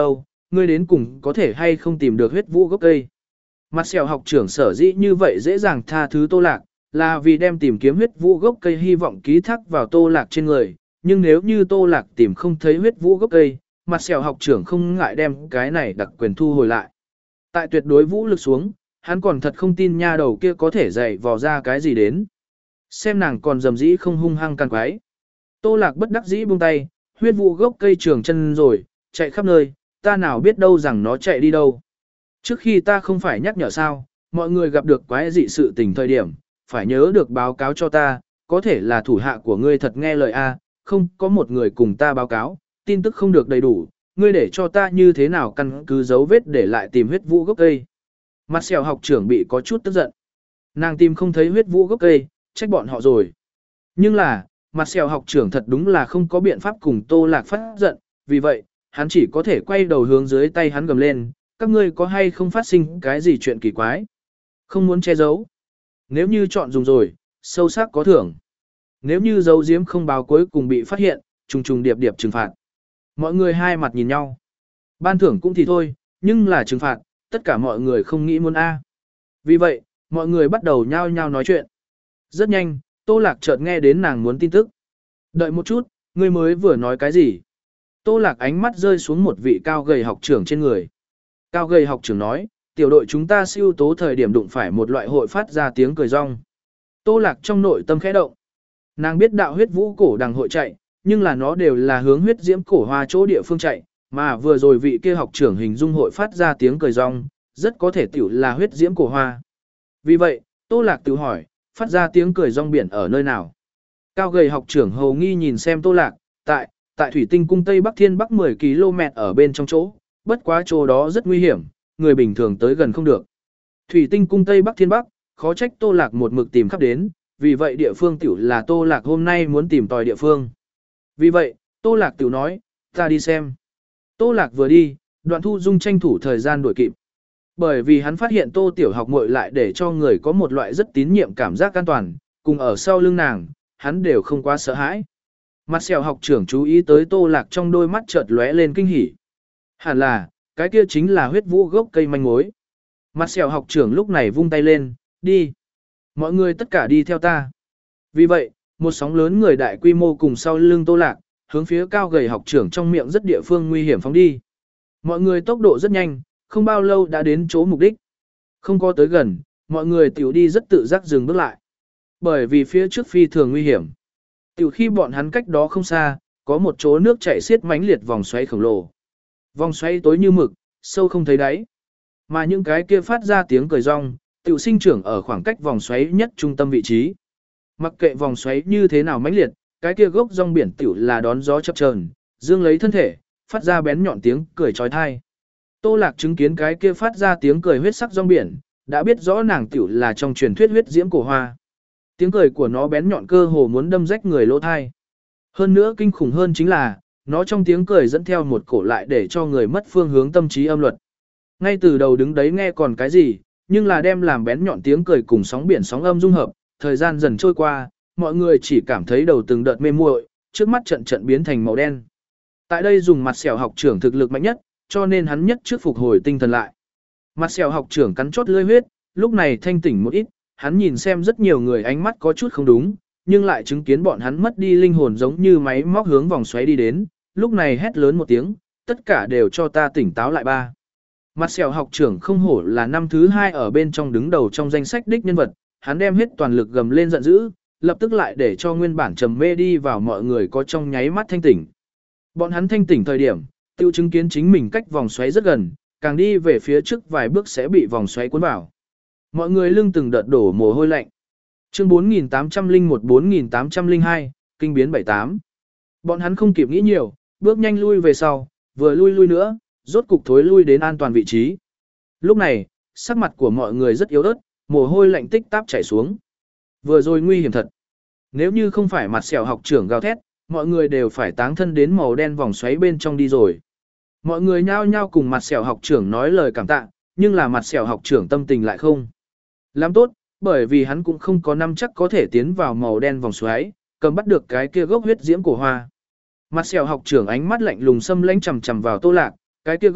ngươi đến cùng có thể hay không tìm được huyết vũ gốc cây. Mặt sẹo học trưởng sở dĩ như vậy dễ dàng tha thứ Tô Lạc, là vì đem tìm kiếm huyết vũ gốc cây hy vọng ký thác vào Tô Lạc trên người, nhưng nếu như Tô Lạc tìm không thấy huyết vũ gốc cây, mặt sẹo học trưởng không ngại đem cái này đặc quyền thu hồi lại. Tại tuyệt đối vũ lực xuống, hắn còn thật không tin nha đầu kia có thể dạy vò ra cái gì đến. Xem nàng còn dầm dĩ không hung hăng can quái. Tô Lạc bất đắc dĩ buông tay, huyết vũ gốc cây trường chân rồi, chạy khắp nơi, ta nào biết đâu rằng nó chạy đi đâu. Trước khi ta không phải nhắc nhở sao, mọi người gặp được quái dị sự tình thời điểm, phải nhớ được báo cáo cho ta, có thể là thủ hạ của ngươi thật nghe lời A, không có một người cùng ta báo cáo, tin tức không được đầy đủ, ngươi để cho ta như thế nào căn cứ dấu vết để lại tìm huyết vũ gốc cây. Mặt sẹo học trưởng bị có chút tức giận. Nàng tìm không thấy huyết vũ gốc cây, trách bọn họ rồi. Nhưng là, mặt sẹo học trưởng thật đúng là không có biện pháp cùng Tô Lạc phát giận, vì vậy, hắn chỉ có thể quay đầu hướng dưới tay hắn gầm lên, các ngươi có hay không phát sinh cái gì chuyện kỳ quái? Không muốn che giấu. Nếu như chọn dùng rồi, sâu sắc có thưởng. Nếu như giấu giếm không báo cuối cùng bị phát hiện, trùng trùng điệp điệp trừng phạt. Mọi người hai mặt nhìn nhau. Ban thưởng cũng thì thôi, nhưng là trừng phạt, tất cả mọi người không nghĩ muốn A. Vì vậy, mọi người bắt đầu nhao nhao nói chuyện. Rất nhanh, Tô Lạc chợt nghe đến nàng muốn tin tức. Đợi một chút, ngươi mới vừa nói cái gì? Tô Lạc ánh mắt rơi xuống một vị cao gầy học trưởng trên người. Cao gầy học trưởng nói, tiểu đội chúng ta siêu tố thời điểm đụng phải một loại hội phát ra tiếng cười rong. Tô Lạc trong nội tâm khẽ động. Nàng biết đạo huyết vũ cổ đằng hội chạy, nhưng là nó đều là hướng huyết diễm cổ hoa chỗ địa phương chạy, mà vừa rồi vị kia học trưởng hình dung hội phát ra tiếng cười rong, rất có thể tiểu là huyết diễm cổ hoa. Vì vậy, Tô Lạc tự hỏi, phát ra tiếng cười rong biển ở nơi nào? Cao gầy học trưởng hầu nghi nhìn xem Tô Lạc, tại, tại Thủy Tinh cung Tây Bắc Thiên Bắc mười ki lô mét ở bên trong chỗ, bất quá chỗ đó rất nguy hiểm, người bình thường tới gần không được. Thủy Tinh cung Tây Bắc Thiên Bắc, khó trách Tô Lạc một mực tìm khắp đến, vì vậy địa phương tiểu là Tô Lạc hôm nay muốn tìm tòi địa phương. Vì vậy, Tô Lạc tiểu nói, ta đi xem. Tô Lạc vừa đi, Đoạn Thu Dung tranh thủ thời gian đuổi kịp. Bởi vì hắn phát hiện Tô Tiểu Học muội lại để cho người có một loại rất tín nhiệm cảm giác an toàn, cùng ở sau lưng nàng, hắn đều không quá sợ hãi. Mặt sẹo học trưởng chú ý tới Tô Lạc trong đôi mắt chợt lóe lên kinh hỉ. Hẳn là, cái kia chính là huyết vũ gốc cây manh mối. Mặt sẹo học trưởng lúc này vung tay lên, đi. Mọi người tất cả đi theo ta. Vì vậy, một sóng lớn người đại quy mô cùng sau lưng Tô Lạc, hướng phía cao gầy học trưởng trong miệng rất địa phương nguy hiểm phóng đi. Mọi người tốc độ rất nhanh, không bao lâu đã đến chỗ mục đích. Không có tới gần, mọi người tiểu đi rất tự giác dừng bước lại. Bởi vì phía trước phi thường nguy hiểm. Tiểu khi bọn hắn cách đó không xa, có một chỗ nước chảy xiết mãnh liệt vòng xoáy khổng lồ. Vòng xoáy tối như mực, sâu không thấy đáy. Mà những cái kia phát ra tiếng cười rong, tiểu sinh trưởng ở khoảng cách vòng xoáy nhất trung tâm vị trí. Mặc kệ vòng xoáy như thế nào mãnh liệt, cái kia gốc rong biển tiểu là đón gió chập chờn, dương lấy thân thể, phát ra bén nhọn tiếng cười chói tai. Tô Lạc chứng kiến cái kia phát ra tiếng cười huyết sắc rong biển, đã biết rõ nàng tiểu là trong truyền thuyết huyết diễm cổ hoa. Tiếng cười của nó bén nhọn cơ hồ muốn đâm rách người lỗ thai. Hơn nữa kinh khủng hơn chính là, nó trong tiếng cười dẫn theo một cổ lại để cho người mất phương hướng tâm trí âm luật. Ngay từ đầu đứng đấy nghe còn cái gì, nhưng là đem làm bén nhọn tiếng cười cùng sóng biển sóng âm dung hợp, thời gian dần trôi qua, mọi người chỉ cảm thấy đầu từng đợt mê muội, trước mắt trận trận biến thành màu đen. Tại đây dùng mặt sẹo học trưởng thực lực mạnh nhất, cho nên hắn nhất trước phục hồi tinh thần lại. Mặt sẹo học trưởng cắn chốt lưỡi huyết, lúc này thanh tỉnh một ít, hắn nhìn xem rất nhiều người ánh mắt có chút không đúng, nhưng lại chứng kiến bọn hắn mất đi linh hồn giống như máy móc hướng vòng xoáy đi đến, lúc này hét lớn một tiếng, tất cả đều cho ta tỉnh táo lại ba. Mặt sẹo học trưởng không hổ là năm thứ hai ở bên trong đứng đầu trong danh sách đích nhân vật, hắn đem hết toàn lực gầm lên giận dữ, lập tức lại để cho nguyên bản trầm mê đi vào mọi người có trong nháy mắt thanh tỉnh. Bọn hắn thanh tỉnh thời điểm, tiêu chứng kiến chính mình cách vòng xoáy rất gần, càng đi về phía trước vài bước sẽ bị vòng xoáy cuốn vào. Mọi người lưng từng đợt đổ mồ hôi lạnh. Chương bốn nghìn tám trăm lẻ một bốn nghìn tám trăm lẻ hai, kinh biến bảy tám. Bọn hắn không kịp nghĩ nhiều, bước nhanh lui về sau, vừa lui lui nữa, rốt cục thối lui đến an toàn vị trí. Lúc này, sắc mặt của mọi người rất yếu ớt, mồ hôi lạnh tích táp chảy xuống. Vừa rồi nguy hiểm thật. Nếu như không phải mặt sẹo học trưởng gào thét, mọi người đều phải táng thân đến màu đen vòng xoáy bên trong đi rồi. Mọi người nhao nhao cùng mặt sẹo học trưởng nói lời cảm tạ, nhưng là mặt sẹo học trưởng tâm tình lại không làm tốt, bởi vì hắn cũng không có năm chắc có thể tiến vào màu đen vòng xoáy, cầm bắt được cái kia gốc huyết diễm cổ hoa. Mặt sẹo học trưởng ánh mắt lạnh lùng xâm lãnh chằm chằm vào Tô Lạc, cái kia gốc,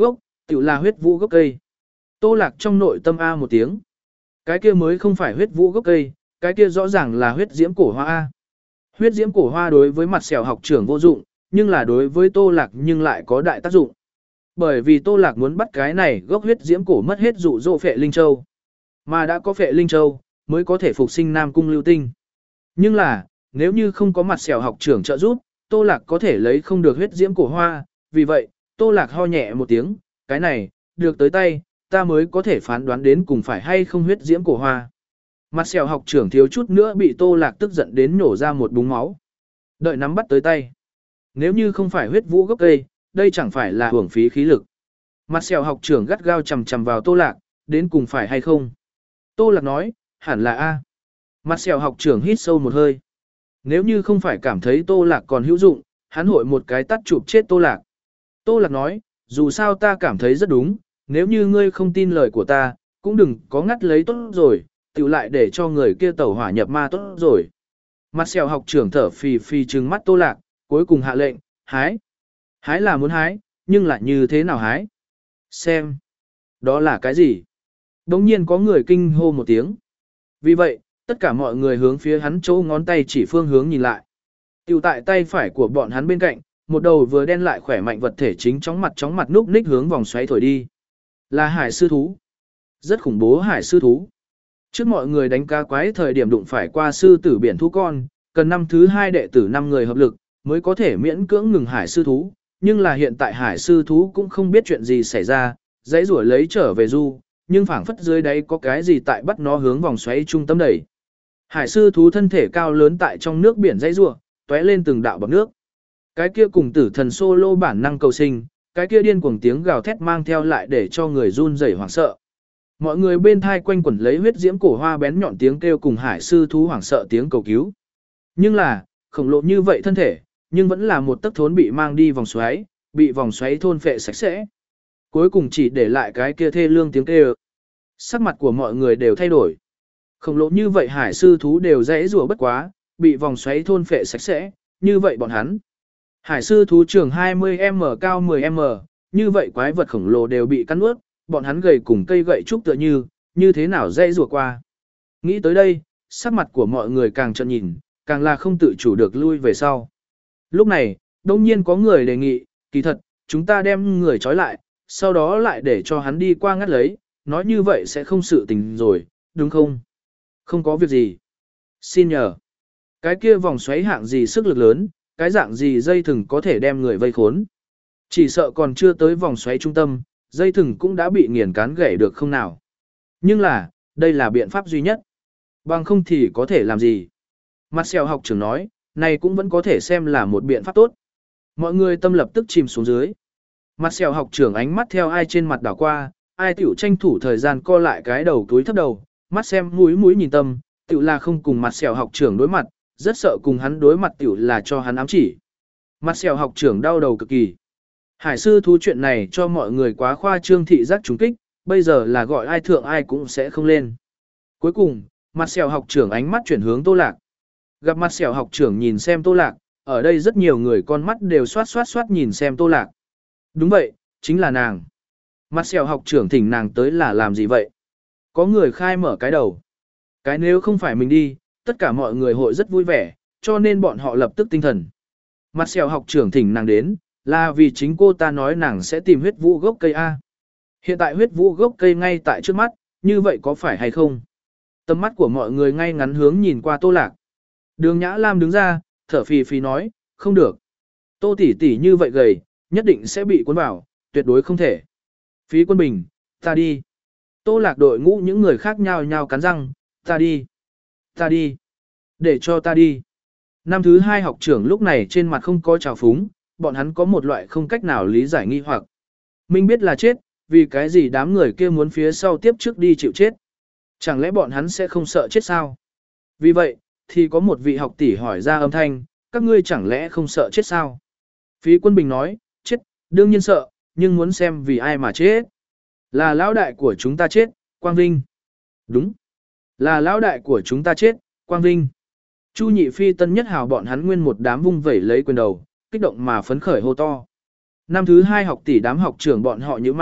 Tự là huyết vũ gốc cây. Tô Lạc trong nội tâm A một tiếng. Cái kia mới không phải huyết vũ gốc cây, cái kia rõ ràng là huyết diễm cổ hoa A. Huyết diễm cổ hoa đối với mặt sẹo học trưởng vô dụng, nhưng là đối với Tô Lạc nhưng lại có đại tác dụng. Bởi vì Tô Lạc muốn bắt cái này gốc huyết diễm cổ mất hết dụ dỗ Phệ Linh Châu. Mà đã có Phệ Linh Châu, mới có thể phục sinh Nam Cung Lưu Tinh. Nhưng là, nếu như không có mặt sẹo học trưởng trợ giúp, Tô Lạc có thể lấy không được huyết diễm cổ hoa, vì vậy, Tô Lạc ho nhẹ một tiếng, cái này, được tới tay, ta mới có thể phán đoán đến cùng phải hay không huyết diễm cổ hoa. Mặt sẹo học trưởng thiếu chút nữa bị Tô Lạc tức giận đến nổ ra một búng máu. Đợi nắm bắt tới tay. Nếu như không phải huyết vũ gốc cây, đây chẳng phải là hưởng phí khí lực. Mặt sẹo học trưởng gắt gao chầm chầm vào Tô Lạc, đến cùng phải hay không. Tô Lạc nói, hẳn là A. Mặt sẹo học trưởng hít sâu một hơi. Nếu như không phải cảm thấy Tô Lạc còn hữu dụng, hắn hội một cái tắt chụp chết Tô Lạc. Tô Lạc nói, dù sao ta cảm thấy rất đúng, nếu như ngươi không tin lời của ta, cũng đừng có ngắt lấy tốt rồi, tự lại để cho người kia tẩu hỏa nhập ma tốt rồi. Mặt sẹo học trưởng thở phì phì trừng mắt Tô Lạc, cuối cùng hạ lệnh, hái. Hái là muốn hái, nhưng lại như thế nào hái? Xem. Đó là cái gì? Đống nhiên có người kinh hô một tiếng. Vì vậy, tất cả mọi người hướng phía hắn chỗ ngón tay chỉ phương hướng nhìn lại. Tiểu tại tay phải của bọn hắn bên cạnh, một đầu vừa đen lại khỏe mạnh vật thể chính chóng mặt chóng mặt núp ních hướng vòng xoáy thổi đi. Là hải sư thú. Rất khủng bố hải sư thú. Trước mọi người đánh cá quái thời điểm đụng phải qua sư tử biển thú con, cần năm thứ hai đệ tử năm người hợp lực, mới có thể miễn cưỡng ngừng hải sư thú. Nhưng là hiện tại hải sư thú cũng không biết chuyện gì xảy ra, dãy rủa lấy trở về du, nhưng phảng phất dưới đáy có cái gì tại bắt nó hướng vòng xoáy trung tâm đẩy. Hải sư thú thân thể cao lớn tại trong nước biển dãy rủa, tóe lên từng đạo bọt nước. Cái kia cùng tử thần solo bản năng cầu sinh, cái kia điên cuồng tiếng gào thét mang theo lại để cho người run rẩy hoảng sợ. Mọi người bên thai quanh quẩn lấy huyết diễm cổ hoa bén nhọn tiếng kêu cùng hải sư thú hoảng sợ tiếng cầu cứu. Nhưng là, khổng lồ như vậy thân thể, nhưng vẫn là một tấc thốn bị mang đi vòng xoáy, bị vòng xoáy thôn phệ sạch sẽ. Cuối cùng chỉ để lại cái kia thê lương tiếng kêu. Sắc mặt của mọi người đều thay đổi. Khổng lồ như vậy hải sư thú đều dãy rủa bất quá, bị vòng xoáy thôn phệ sạch sẽ, như vậy bọn hắn. Hải sư thú trường hai mươi mét cao mười mét, như vậy quái vật khổng lồ đều bị cắn nuốt, bọn hắn gầy cùng cây gậy trúc tựa như, như thế nào dãy rủa qua. Nghĩ tới đây, sắc mặt của mọi người càng trợn nhìn, càng là không tự chủ được lui về sau. Lúc này, đông nhiên có người đề nghị, kỳ thật, chúng ta đem người trói lại, sau đó lại để cho hắn đi qua ngắt lấy, nói như vậy sẽ không sự tình rồi, đúng không? Không có việc gì. Xin nhờ. Cái kia vòng xoáy hạng gì sức lực lớn, cái dạng gì dây thừng có thể đem người vây khốn. Chỉ sợ còn chưa tới vòng xoáy trung tâm, dây thừng cũng đã bị nghiền cán gãy được không nào. Nhưng là, đây là biện pháp duy nhất. Bằng không thì có thể làm gì? Mặt sẹo học trưởng nói, này cũng vẫn có thể xem là một biện pháp tốt. Mọi người tâm lập tức chìm xuống dưới. Mặt sẹo học trưởng ánh mắt theo ai trên mặt đảo qua, ai tiểu tranh thủ thời gian co lại cái đầu túi thấp đầu, mắt xem mũi mũi nhìn tâm, tiểu là không cùng mặt sẹo học trưởng đối mặt, rất sợ cùng hắn đối mặt tiểu là cho hắn ám chỉ. Mặt sẹo học trưởng đau đầu cực kỳ. Hải sư thú chuyện này cho mọi người quá khoa trương thị giác trùng kích, bây giờ là gọi ai thượng ai cũng sẽ không lên. Cuối cùng, mặt sẹo học trưởng ánh mắt chuyển hướng Tô Lạc. Gặp mặt sẹo học trưởng nhìn xem Tô Lạc, ở đây rất nhiều người con mắt đều xoát xoát xoát nhìn xem Tô Lạc. Đúng vậy, chính là nàng. Mặt sẹo học trưởng thỉnh nàng tới là làm gì vậy? Có người khai mở cái đầu. Cái nếu không phải mình đi, tất cả mọi người hội rất vui vẻ, cho nên bọn họ lập tức tinh thần. Mặt sẹo học trưởng thỉnh nàng đến, là vì chính cô ta nói nàng sẽ tìm huyết vũ gốc cây A. Hiện tại huyết vũ gốc cây ngay tại trước mắt, như vậy có phải hay không? Tầm mắt của mọi người ngay ngắn hướng nhìn qua Tô Lạc. Đường Nhã Lam đứng ra, thở phì phì nói, không được. Tô tỷ tỷ như vậy gầy, nhất định sẽ bị cuốn vào, tuyệt đối không thể. Phí Quân Bình, ta đi. Tô Lạc đội ngũ những người khác nhao nhao cắn răng, ta đi. Ta đi. Để cho ta đi. Năm thứ hai học trưởng lúc này trên mặt không có trào phúng, bọn hắn có một loại không cách nào lý giải nghi hoặc. Minh biết là chết, vì cái gì đám người kia muốn phía sau tiếp trước đi chịu chết. Chẳng lẽ bọn hắn sẽ không sợ chết sao? Vì vậy, thì có một vị học tỷ hỏi ra âm thanh, các ngươi chẳng lẽ không sợ chết sao? Phí Quân Bình nói, chết, đương nhiên sợ, nhưng muốn xem vì ai mà chết. Là lão đại của chúng ta chết, Quang Vinh. Đúng. Là lão đại của chúng ta chết, Quang Vinh. Chu Nhị Phi Tân Nhất Hào bọn hắn nguyên một đám vung vẩy lấy quyền đầu, kích động mà phấn khởi hô to. Năm thứ hai học tỷ đám học trưởng bọn họ như mày,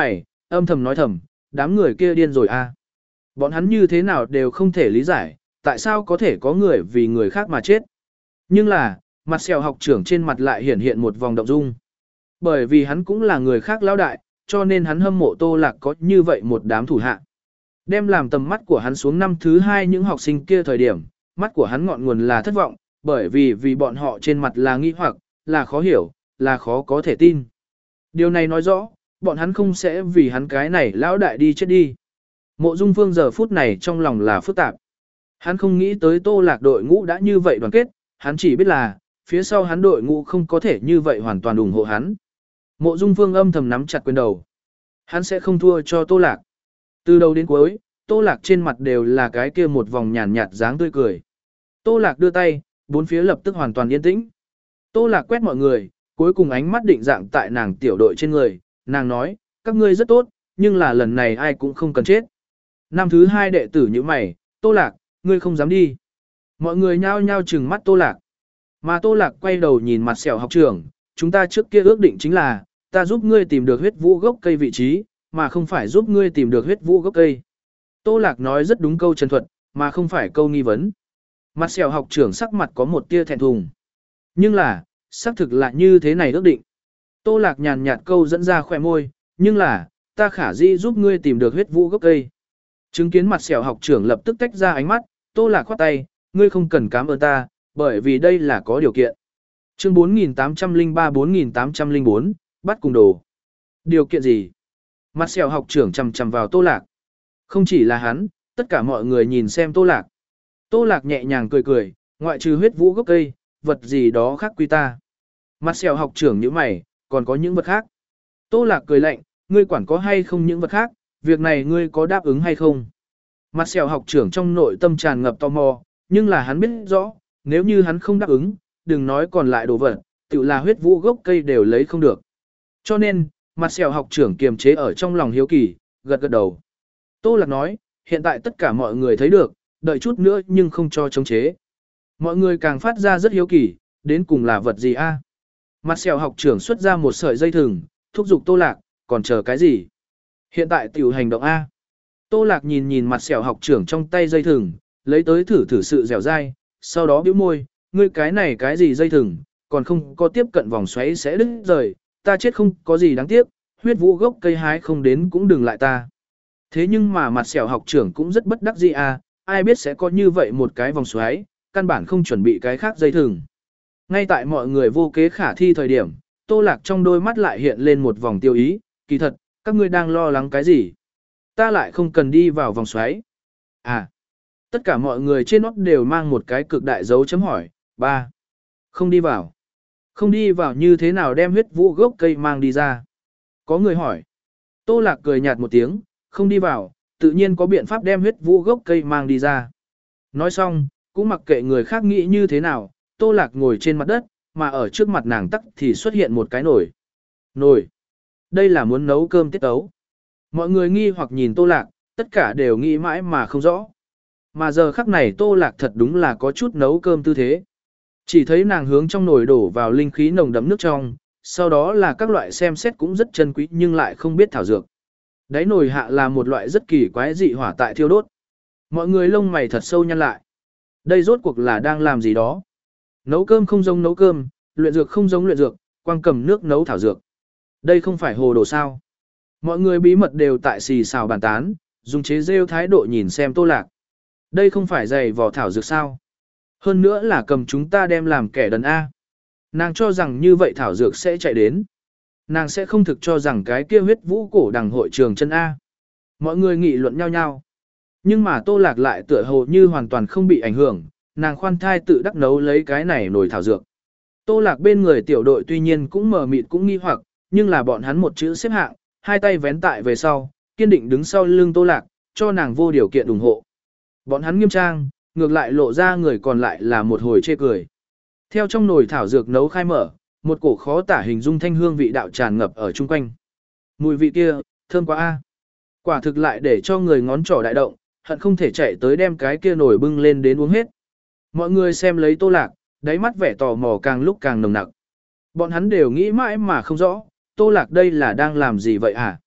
âm thầm nói thầm, đám người kia điên rồi à. Bọn hắn như thế nào đều không thể lý giải, tại sao có thể có người vì người khác mà chết. Nhưng là, mặt sẹo học trưởng trên mặt lại hiện hiện một vòng động dung. Bởi vì hắn cũng là người khác lão đại, cho nên hắn hâm mộ Tô Lạc có như vậy một đám thủ hạ. Đem làm tầm mắt của hắn xuống năm thứ hai những học sinh kia thời điểm, mắt của hắn ngọn nguồn là thất vọng, bởi vì vì bọn họ trên mặt là nghi hoặc, là khó hiểu, là khó có thể tin. Điều này nói rõ, bọn hắn không sẽ vì hắn cái này lão đại đi chết đi. Mộ Dung Phương giờ phút này trong lòng là phức tạp. Hắn không nghĩ tới Tô Lạc đội ngũ đã như vậy đoàn kết, hắn chỉ biết là, phía sau hắn đội ngũ không có thể như vậy hoàn toàn ủng hộ hắn. Mộ Dung Phương âm thầm nắm chặt quyền đầu. Hắn sẽ không thua cho Tô Lạc. Từ đầu đến cuối, Tô Lạc trên mặt đều là cái kia một vòng nhàn nhạt dáng tươi cười. Tô Lạc đưa tay, bốn phía lập tức hoàn toàn yên tĩnh. Tô Lạc quét mọi người, cuối cùng ánh mắt định dạng tại nàng tiểu đội trên người, nàng nói, các ngươi rất tốt, nhưng là lần này ai cũng không cần chết. Năm thứ hai đệ tử như mày, Tô Lạc, ngươi không dám đi. Mọi người nhao nhao trừng mắt Tô Lạc. Mà Tô Lạc quay đầu nhìn mặt sẹo học trưởng, chúng ta trước kia ước định chính là, ta giúp ngươi tìm được huyết vũ gốc cây vị trí, mà không phải giúp ngươi tìm được huyết vũ gốc cây. Tô Lạc nói rất đúng câu chân thuật, mà không phải câu nghi vấn. Mặt sẹo học trưởng sắc mặt có một tia thẹn thùng. Nhưng là, xác thực là như thế này ước định. Tô Lạc nhàn nhạt câu dẫn ra khỏe môi, nhưng là, ta khả dĩ giúp ngươi tìm được huyết vũ gốc cây. Chứng kiến mặt sẹo học trưởng lập tức tách ra ánh mắt, Tô Lạc khoát tay, ngươi không cần cảm ơn ta, bởi vì đây là có điều kiện. Chương bốn nghìn tám trăm lẻ ba bốn nghìn tám trăm lẻ bốn, bắt cùng đồ. Điều kiện gì? Mặt sẹo học trưởng chằm chằm vào Tô Lạc. Không chỉ là hắn, tất cả mọi người nhìn xem Tô Lạc. Tô Lạc nhẹ nhàng cười cười, ngoại trừ huyết vũ gốc cây, vật gì đó khác quy ta. Mặt sẹo học trưởng như mày, còn có những vật khác. Tô Lạc cười lạnh, ngươi quản có hay không những vật khác, việc này ngươi có đáp ứng hay không? Mặt sẹo học trưởng trong nội tâm tràn ngập tò mò, nhưng là hắn biết rõ, nếu như hắn không đáp ứng, đừng nói còn lại đồ vật, tự là huyết vũ gốc cây đều lấy không được. Cho nên, mặt sẹo học trưởng kiềm chế ở trong lòng hiếu kỳ, gật gật đầu. Tô Lạc nói, hiện tại tất cả mọi người thấy được, đợi chút nữa nhưng không cho chống chế. Mọi người càng phát ra rất hiếu kỳ, đến cùng là vật gì a? Mặt sẹo học trưởng xuất ra một sợi dây thừng, thúc giục Tô Lạc, còn chờ cái gì? Hiện tại tiểu hành động a. Tô Lạc nhìn nhìn mặt sẹo học trưởng trong tay dây thừng, lấy tới thử thử sự dẻo dai, sau đó bĩu môi, ngươi cái này cái gì dây thừng, còn không có tiếp cận vòng xoáy sẽ đứt rời, ta chết không có gì đáng tiếc, huyết vũ gốc cây hái không đến cũng đừng lại ta. Thế nhưng mà mặt sẹo học trưởng cũng rất bất đắc dĩ à, ai biết sẽ có như vậy một cái vòng xoáy, căn bản không chuẩn bị cái khác dây thừng. Ngay tại mọi người vô kế khả thi thời điểm, Tô Lạc trong đôi mắt lại hiện lên một vòng tiêu ý, kỳ thật, các ngươi đang lo lắng cái gì? Ta lại không cần đi vào vòng xoáy. À, tất cả mọi người trên nót đều mang một cái cực đại dấu chấm hỏi, ba. Không đi vào. Không đi vào như thế nào đem huyết vũ gốc cây mang đi ra? Có người hỏi. Tô Lạc cười nhạt một tiếng, không đi vào, tự nhiên có biện pháp đem huyết vũ gốc cây mang đi ra. Nói xong, cũng mặc kệ người khác nghĩ như thế nào, Tô Lạc ngồi trên mặt đất, mà ở trước mặt nàng tắc thì xuất hiện một cái nồi. Nồi. Đây là muốn nấu cơm tiết tấu. Mọi người nghi hoặc nhìn Tô Lạc, tất cả đều nghĩ mãi mà không rõ. Mà giờ khắc này Tô Lạc thật đúng là có chút nấu cơm tư thế. Chỉ thấy nàng hướng trong nồi đổ vào linh khí nồng đậm nước trong, sau đó là các loại xem xét cũng rất chân quý nhưng lại không biết thảo dược. Đáy nồi hạ là một loại rất kỳ quái dị hỏa tại thiêu đốt. Mọi người lông mày thật sâu nhăn lại. Đây rốt cuộc là đang làm gì đó? Nấu cơm không giống nấu cơm, luyện dược không giống luyện dược, quang cầm nước nấu thảo dược. Đây không phải hồ đồ sao? Mọi người bí mật đều tại xì xào bàn tán, dùng chế rêu thái độ nhìn xem Tô Lạc. Đây không phải giày vò thảo dược sao? Hơn nữa là cầm chúng ta đem làm kẻ đần A. Nàng cho rằng như vậy thảo dược sẽ chạy đến. Nàng sẽ không thực cho rằng cái kia huyết vũ cổ đằng hội trường chân A. Mọi người nghị luận nhau nhau. Nhưng mà Tô Lạc lại tựa hồ như hoàn toàn không bị ảnh hưởng, nàng khoan thai tự đắc nấu lấy cái này nồi thảo dược. Tô Lạc bên người tiểu đội tuy nhiên cũng mờ mịt cũng nghi hoặc, nhưng là bọn hắn một chữ xếp hạng, hai tay vén tại về sau, kiên định đứng sau lưng Tô Lạc, cho nàng vô điều kiện ủng hộ. Bọn hắn nghiêm trang, ngược lại lộ ra người còn lại là một hồi chê cười. Theo trong nồi thảo dược nấu khai mở, một cổ khó tả hình dung thanh hương vị đạo tràn ngập ở chung quanh. Mùi vị kia, thơm quá a. Quả thực lại để cho người ngón trỏ đại động, hận không thể chạy tới đem cái kia nồi bưng lên đến uống hết. Mọi người xem lấy Tô Lạc, đáy mắt vẻ tò mò càng lúc càng nồng nặc. Bọn hắn đều nghĩ mãi mà không rõ, Tô Lạc đây là đang làm gì vậy hả?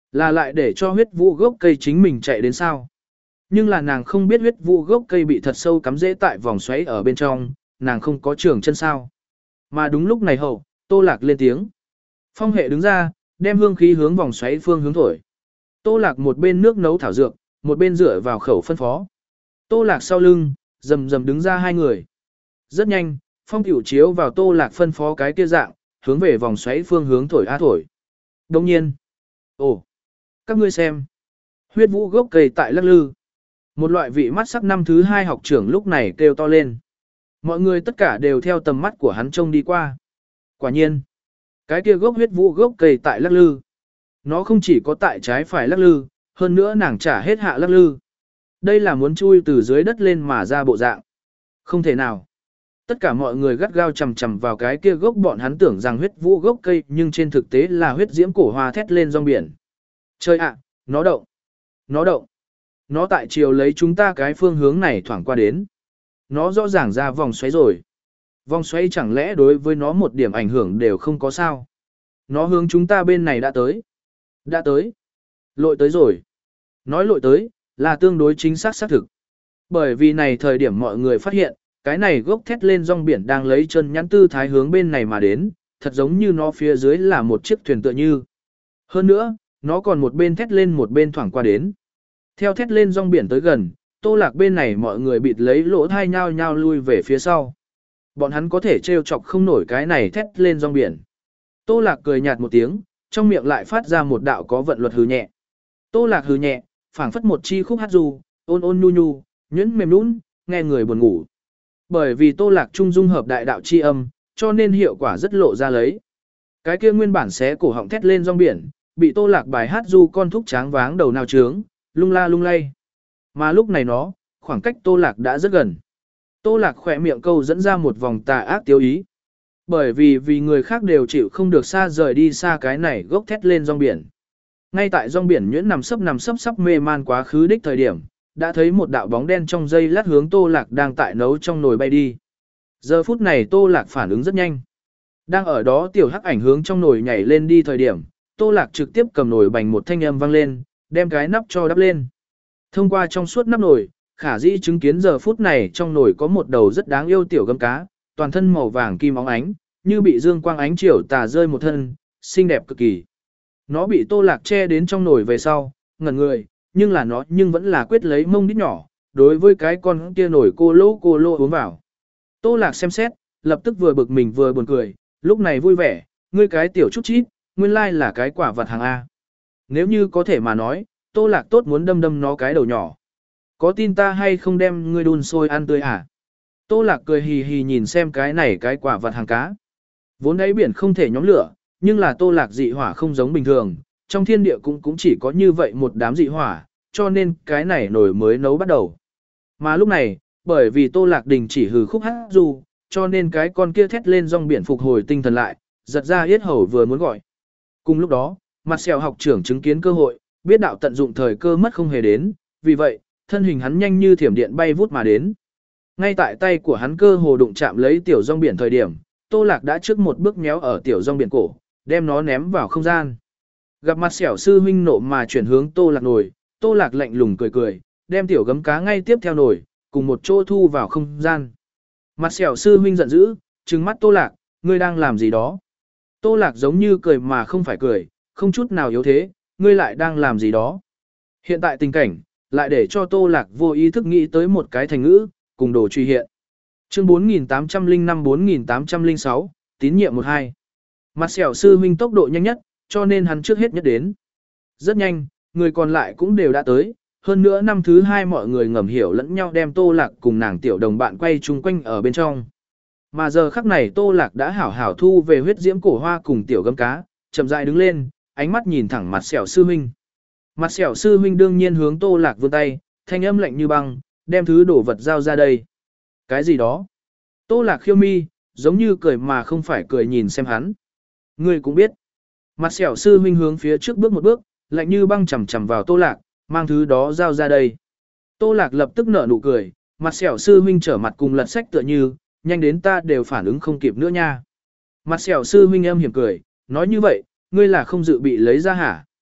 Là lại để cho huyết vũ gốc cây chính mình chạy đến sao. Nhưng là nàng không biết huyết vũ gốc cây bị thật sâu cắm rễ tại vòng xoáy ở bên trong, nàng không có trường chân sao. Mà đúng lúc này hậu, Tô Lạc lên tiếng. Phong hệ đứng ra, đem hương khí hướng vòng xoáy phương hướng thổi. Tô Lạc một bên nước nấu thảo dược, một bên dựa vào khẩu phân phó. Tô Lạc sau lưng, rầm rầm đứng ra hai người. Rất nhanh, phong tiểu chiếu vào Tô Lạc phân phó cái kia dạng, hướng về vòng xoáy phương hướng thổi a thổi. Đồng nhiên. Ồ, các ngươi xem. Huyết vũ gốc cây tại lắc lư. Một loại vị mắt sắc năm thứ hai học trưởng lúc này kêu to lên. Mọi người tất cả đều theo tầm mắt của hắn trông đi qua. Quả nhiên. Cái kia gốc huyết vũ gốc cây tại lắc lư. Nó không chỉ có tại trái phải lắc lư, hơn nữa nàng trả hết hạ lắc lư. Đây là muốn chui từ dưới đất lên mà ra bộ dạng. Không thể nào. Tất cả mọi người gắt gao chầm chầm vào cái kia gốc, bọn hắn tưởng rằng huyết vũ gốc cây nhưng trên thực tế là huyết diễm cổ hoa thét lên rong biển. Trời ạ, nó động. Nó động. Nó tại chiều lấy chúng ta cái phương hướng này thoảng qua đến. Nó rõ ràng ra vòng xoáy rồi. Vòng xoáy chẳng lẽ đối với nó một điểm ảnh hưởng đều không có sao. Nó hướng chúng ta bên này đã tới. Đã tới. Lội tới rồi. Nói lội tới, là tương đối chính xác xác thực. Bởi vì này thời điểm mọi người phát hiện, cái này gốc thét lên rong biển đang lấy chân nhắn tư thái hướng bên này mà đến, thật giống như nó phía dưới là một chiếc thuyền tựa như. Hơn nữa, nó còn một bên thét lên một bên thoảng qua đến. Theo thét lên rong biển tới gần, Tô Lạc bên này mọi người bịt lấy lỗ thai nhao nhao lui về phía sau. Bọn hắn có thể trêu chọc không nổi cái này thét lên rong biển. Tô Lạc cười nhạt một tiếng, trong miệng lại phát ra một đạo có vận luật hừ nhẹ. Tô Lạc hừ nhẹ, phảng phất một chi khúc hát ru, ôn ôn nhu nhu, nhuyễn mềm nhũn, nghe người buồn ngủ. Bởi vì Tô Lạc trung dung hợp đại đạo chi âm, cho nên hiệu quả rất lộ ra lấy. Cái kia nguyên bản xé cổ họng thét lên rong biển, bị Tô Lạc bài hát ru con thúc tráng váng đầu nào trướng, lung la lung lay. Mà lúc này nó, khoảng cách Tô Lạc đã rất gần. Tô Lạc khỏe miệng câu dẫn ra một vòng tà ác tiêu ý. Bởi vì vì người khác đều chịu không được xa rời đi xa cái này gốc thét lên rong biển. Ngay tại rong biển nhuyễn nằm sấp nằm sấp sắp mê man quá khứ đích thời điểm, đã thấy một đạo bóng đen trong dây lát hướng Tô Lạc đang tại nấu trong nồi bay đi. Giờ phút này Tô Lạc phản ứng rất nhanh. Đang ở đó tiểu hắc ảnh hướng trong nồi nhảy lên đi thời điểm, Tô Lạc trực tiếp cầm nồi bành một thanh âm vang lên, đem cái nắp cho đắp lên. Thông qua trong suốt nắp nồi, Khả Dĩ chứng kiến giờ phút này trong nồi có một đầu rất đáng yêu tiểu gấm cá, toàn thân màu vàng kim óng ánh, như bị dương quang ánh chiều tà rơi một thân, xinh đẹp cực kỳ. Nó bị Tô Lạc che đến trong nồi về sau, ngẩn người, nhưng là nó nhưng vẫn là quyết lấy mông đít nhỏ, đối với cái con kia nổi cô lô cô lô uống vào. Tô Lạc xem xét, lập tức vừa bực mình vừa buồn cười, lúc này vui vẻ, ngươi cái tiểu chút chít, nguyên lai là cái quả vật hàng A. Nếu như có thể mà nói, Tô Lạc tốt muốn đâm đâm nó cái đầu nhỏ. Có tin ta hay không đem ngươi đun sôi ăn tươi à? Tô Lạc cười hì hì nhìn xem cái này cái quả vật hàng cá. Vốn đáy biển không thể nhóm lửa, nhưng là Tô Lạc dị hỏa không giống bình thường, trong thiên địa cũng cũng chỉ có như vậy một đám dị hỏa, cho nên cái này nổi mới nấu bắt đầu. Mà lúc này, bởi vì Tô Lạc đình chỉ hừ khúc hát ru, cho nên cái con kia thét lên rong biển phục hồi tinh thần lại, giật ra yết hầu vừa muốn gọi. Cùng lúc đó, mặt sẹo học trưởng chứng kiến cơ hội, biết đạo tận dụng thời cơ mất không hề đến, vì vậy, thân hình hắn nhanh như thiểm điện bay vút mà đến. Ngay tại tay của hắn cơ hồ đụng chạm lấy tiểu rong biển thời điểm, Tô Lạc đã trước một bước méo ở tiểu rong biển cổ, đem nó ném vào không gian. Gặp mặt sẹo sư huynh nộ mà chuyển hướng Tô Lạc nổi, Tô Lạc lạnh lùng cười cười, đem tiểu gấm cá ngay tiếp theo nổi, cùng một chỗ thu vào không gian. Mặt sẹo sư huynh giận dữ, trừng mắt Tô Lạc, ngươi đang làm gì đó? Tô Lạc giống như cười mà không phải cười, không chút nào yếu thế, ngươi lại đang làm gì đó? Hiện tại tình cảnh, lại để cho Tô Lạc vô ý thức nghĩ tới một cái thành ngữ, cùng đồ truy hiện. Chương bốn nghìn tám trăm lẻ năm bốn nghìn tám trăm lẻ sáu, tín nhiệm một hai. Mặt sẹo sư huynh tốc độ nhanh nhất, cho nên hắn trước hết nhất đến. Rất nhanh, người còn lại cũng đều đã tới, hơn nữa năm thứ hai mọi người ngầm hiểu lẫn nhau đem Tô Lạc cùng nàng tiểu đồng bạn quay chung quanh ở bên trong. Mà giờ khắc này Tô Lạc đã hảo hảo thu về huyết diễm cổ hoa cùng tiểu gấm cá, chậm rãi đứng lên, ánh mắt nhìn thẳng mặt sẹo sư huynh. Mặt sẹo sư huynh đương nhiên hướng Tô Lạc vươn tay, thanh âm lạnh như băng, đem thứ đổ vật giao ra đây. Cái gì đó? Tô Lạc khiêu mi, giống như cười mà không phải cười nhìn xem hắn. Ngươi cũng biết. Mặt sẹo sư huynh hướng phía trước bước một bước, lạnh như băng chầm chầm vào Tô Lạc, mang thứ đó giao ra đây. Tô Lạc lập tức nở nụ cười, mặt sẹo sư huynh trở mặt cùng lật sách tựa như, nhanh đến ta đều phản ứng không kịp nữa nha. Mặt sẹo sư huynh âm hiểm cười, nói như vậy, ngươi là không dự bị lấy ra hả?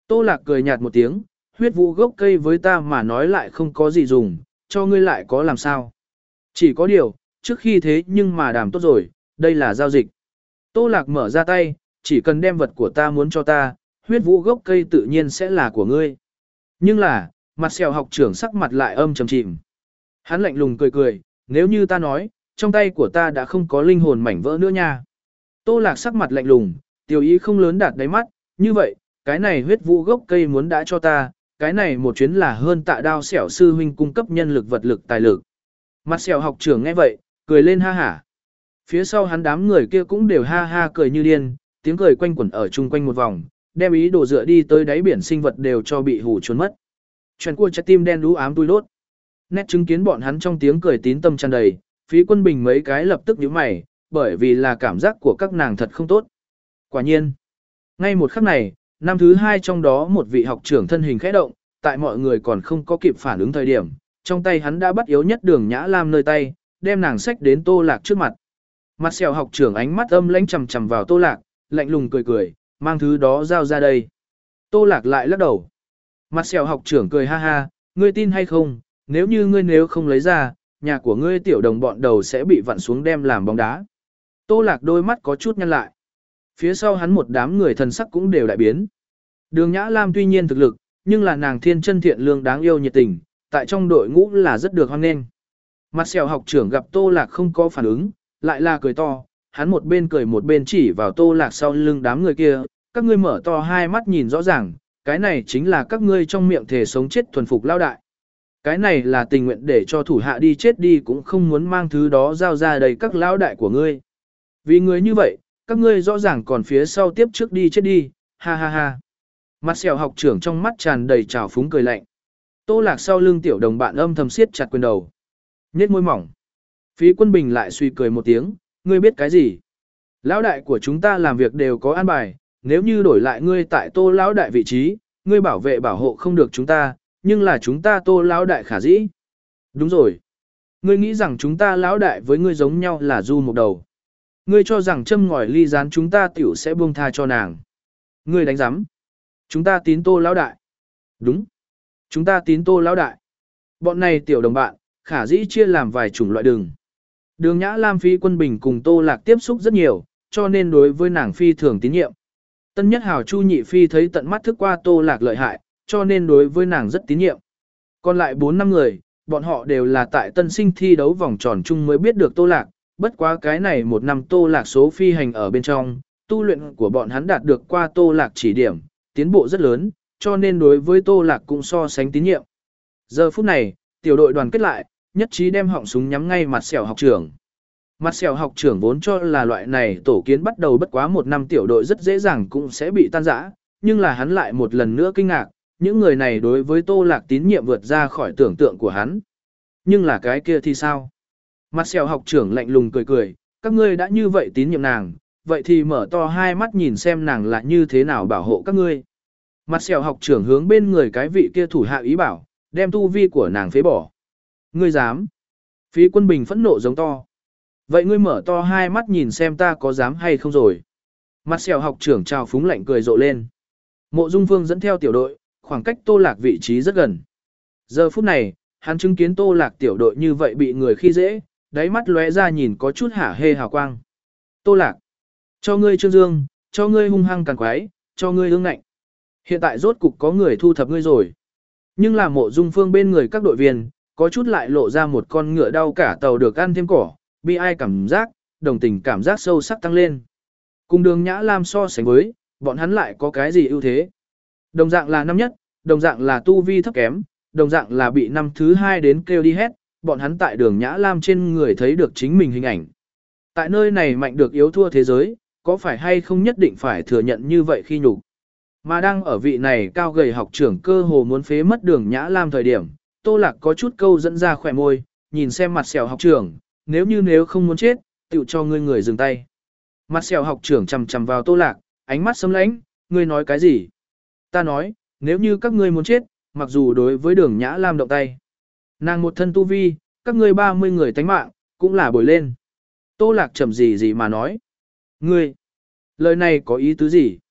Tô Lạc cười nhạt một tiếng, huyết vũ gốc cây với ta mà nói lại không có gì dùng, cho ngươi lại có làm sao. Chỉ có điều, trước khi thế nhưng mà đàm tốt rồi, đây là giao dịch. Tô Lạc mở ra tay, chỉ cần đem vật của ta muốn cho ta, huyết vũ gốc cây tự nhiên sẽ là của ngươi. Nhưng là, mặt sẹo học trưởng sắc mặt lại âm trầm chìm. Hắn lạnh lùng cười cười, nếu như ta nói, trong tay của ta đã không có linh hồn mảnh vỡ nữa nha. Tô Lạc sắc mặt lạnh lùng, tiểu ý không lớn đạt đáy mắt, như vậy, cái này huyết vũ gốc cây muốn đã cho ta, cái này một chuyến là hơn tạ đao xẻo sư huynh cung cấp nhân lực vật lực tài lực. Mặt sẹo học trưởng nghe vậy, cười lên ha hả. Phía sau hắn đám người kia cũng đều ha ha cười như điên, tiếng cười quanh quẩn ở chung quanh một vòng, đem ý đồ dựa đi tới đáy biển sinh vật đều cho bị hù trốn mất. Chuyện của trái tim đen đú ám tui đốt. Nét chứng kiến bọn hắn trong tiếng cười tín tâm tràn đầy, Phí Quân Bình mấy cái lập tức nhíu mày, bởi vì là cảm giác của các nàng thật không tốt. Quả nhiên, ngay một khắc này, năm thứ hai trong đó một vị học trưởng thân hình khẽ động, tại mọi người còn không có kịp phản ứng thời điểm, trong tay hắn đã bắt yếu nhất Đường Nhã Lam nơi tay, đem nàng xách đến Tô Lạc trước mặt. Mặt sẹo học trưởng ánh mắt âm lãnh chằm chằm vào Tô Lạc, lạnh lùng cười cười, mang thứ đó giao ra đây. Tô Lạc lại lắc đầu. Mặt sẹo học trưởng cười ha ha, ngươi tin hay không, nếu như ngươi nếu không lấy ra, nhà của ngươi tiểu đồng bọn đầu sẽ bị vặn xuống đem làm bóng đá. Tô Lạc đôi mắt có chút nhăn lại. Phía sau hắn một đám người thần sắc cũng đều đại biến. Đường Nhã Lam tuy nhiên thực lực, nhưng là nàng thiên chân thiện lương đáng yêu nhiệt tình, tại trong đội ngũ là rất được hoan nghênh. Mặt sẹo học trưởng gặp Tô Lạc không có phản ứng, lại là cười to, hắn một bên cười một bên chỉ vào Tô Lạc sau lưng đám người kia, các ngươi mở to hai mắt nhìn rõ ràng, cái này chính là các ngươi trong miệng thể sống chết thuần phục lao đại. Cái này là tình nguyện để cho thủ hạ đi chết đi cũng không muốn mang thứ đó giao ra đầy các lão đại của ngươi. Vì người như vậy, các ngươi rõ ràng còn phía sau tiếp trước đi chết đi, ha ha ha. Mặt sẹo học trưởng trong mắt tràn đầy trào phúng cười lạnh. Tô Lạc sau lưng tiểu đồng bạn âm thầm siết chặt quyền đầu. Nhếch môi mỏng. Phí Quân Bình lại suy cười một tiếng, ngươi biết cái gì? Lão đại của chúng ta làm việc đều có an bài, nếu như đổi lại ngươi tại Tô lão đại vị trí, ngươi bảo vệ bảo hộ không được chúng ta, nhưng là chúng ta Tô lão đại khả dĩ. Đúng rồi. Ngươi nghĩ rằng chúng ta lão đại với ngươi giống nhau là du một đầu. Ngươi cho rằng châm ngòi ly gián chúng ta tiểu sẽ buông tha cho nàng. Ngươi đánh giám. Chúng ta tín Tô lão đại. Đúng. Chúng ta tín Tô lão đại. Bọn này tiểu đồng bạn, khả dĩ chia làm vài chủng loại đường. Đường Nhã Lam Phí Quân Bình cùng Tô Lạc tiếp xúc rất nhiều, cho nên đối với nàng phi thường tín nhiệm. Tân Nhất Hào Chu Nhị Phi thấy tận mắt thức qua Tô Lạc lợi hại, cho nên đối với nàng rất tín nhiệm. Còn lại bốn năm người, bọn họ đều là tại tân sinh thi đấu vòng tròn chung mới biết được Tô Lạc, bất quá cái này một năm Tô Lạc số phi hành ở bên trong, tu luyện của bọn hắn đạt được qua Tô Lạc chỉ điểm, tiến bộ rất lớn, cho nên đối với Tô Lạc cũng so sánh tín nhiệm. Giờ phút này, tiểu đội đoàn kết lại, nhất trí đem họng súng nhắm ngay mặt sẹo học trưởng. Mặt sẹo học trưởng vốn cho là loại này tổ kiến bắt đầu bất quá một năm tiểu đội rất dễ dàng cũng sẽ bị tan rã, nhưng là hắn lại một lần nữa kinh ngạc, những người này đối với Tô Lạc tín nhiệm vượt ra khỏi tưởng tượng của hắn. Nhưng là cái kia thì sao? Mặt sẹo học trưởng lạnh lùng cười cười, các ngươi đã như vậy tín nhiệm nàng, vậy thì mở to hai mắt nhìn xem nàng là như thế nào bảo hộ các ngươi. Mặt sẹo học trưởng hướng bên người cái vị kia thủ hạ ý bảo, đem tu vi của nàng phế bỏ. Ngươi dám? Phí Quân Bình phẫn nộ giống to. Vậy ngươi mở to hai mắt nhìn xem ta có dám hay không rồi. Mặt sẹo học trưởng trào phúng lạnh cười rộ lên. Mộ Dung Phương dẫn theo tiểu đội, khoảng cách Tô Lạc vị trí rất gần. Giờ phút này, hắn chứng kiến Tô Lạc tiểu đội như vậy bị người khi dễ, đáy mắt lóe ra nhìn có chút hả hê hào quang. Tô Lạc, cho ngươi trương dương, cho ngươi hung hăng càn quái, cho ngươi ương ngạnh. Hiện tại rốt cục có người thu thập ngươi rồi. Nhưng là Mộ Dung Phương bên người các đội viên, có chút lại lộ ra một con ngựa đau cả tàu được ăn thêm cỏ, bi ai cảm giác, đồng tình cảm giác sâu sắc tăng lên. Cùng Đường Nhã Lam so sánh với, bọn hắn lại có cái gì ưu thế? Đồng dạng là năm nhất, đồng dạng là tu vi thấp kém, đồng dạng là bị năm thứ hai đến kêu đi hết, bọn hắn tại Đường Nhã Lam trên người thấy được chính mình hình ảnh. Tại nơi này mạnh được yếu thua thế giới, có phải hay không nhất định phải thừa nhận như vậy khi nhục. Mà đang ở vị này cao gầy học trưởng cơ hồ muốn phế mất Đường Nhã Lam thời điểm, Tô Lạc có chút câu dẫn ra khỏe môi, nhìn xem mặt sẹo học trưởng, nếu như nếu không muốn chết, tự cho ngươi người dừng tay. Mặt sẹo học trưởng chằm chằm vào Tô Lạc, ánh mắt sấm lãnh, ngươi nói cái gì? Ta nói, nếu như các ngươi muốn chết, mặc dù đối với Đường Nhã Lam động tay. Nàng một thân tu vi, các ngươi ba mươi người tánh mạng, cũng là bồi lên. Tô Lạc chậm gì gì mà nói. Ngươi, lời này có ý tứ gì?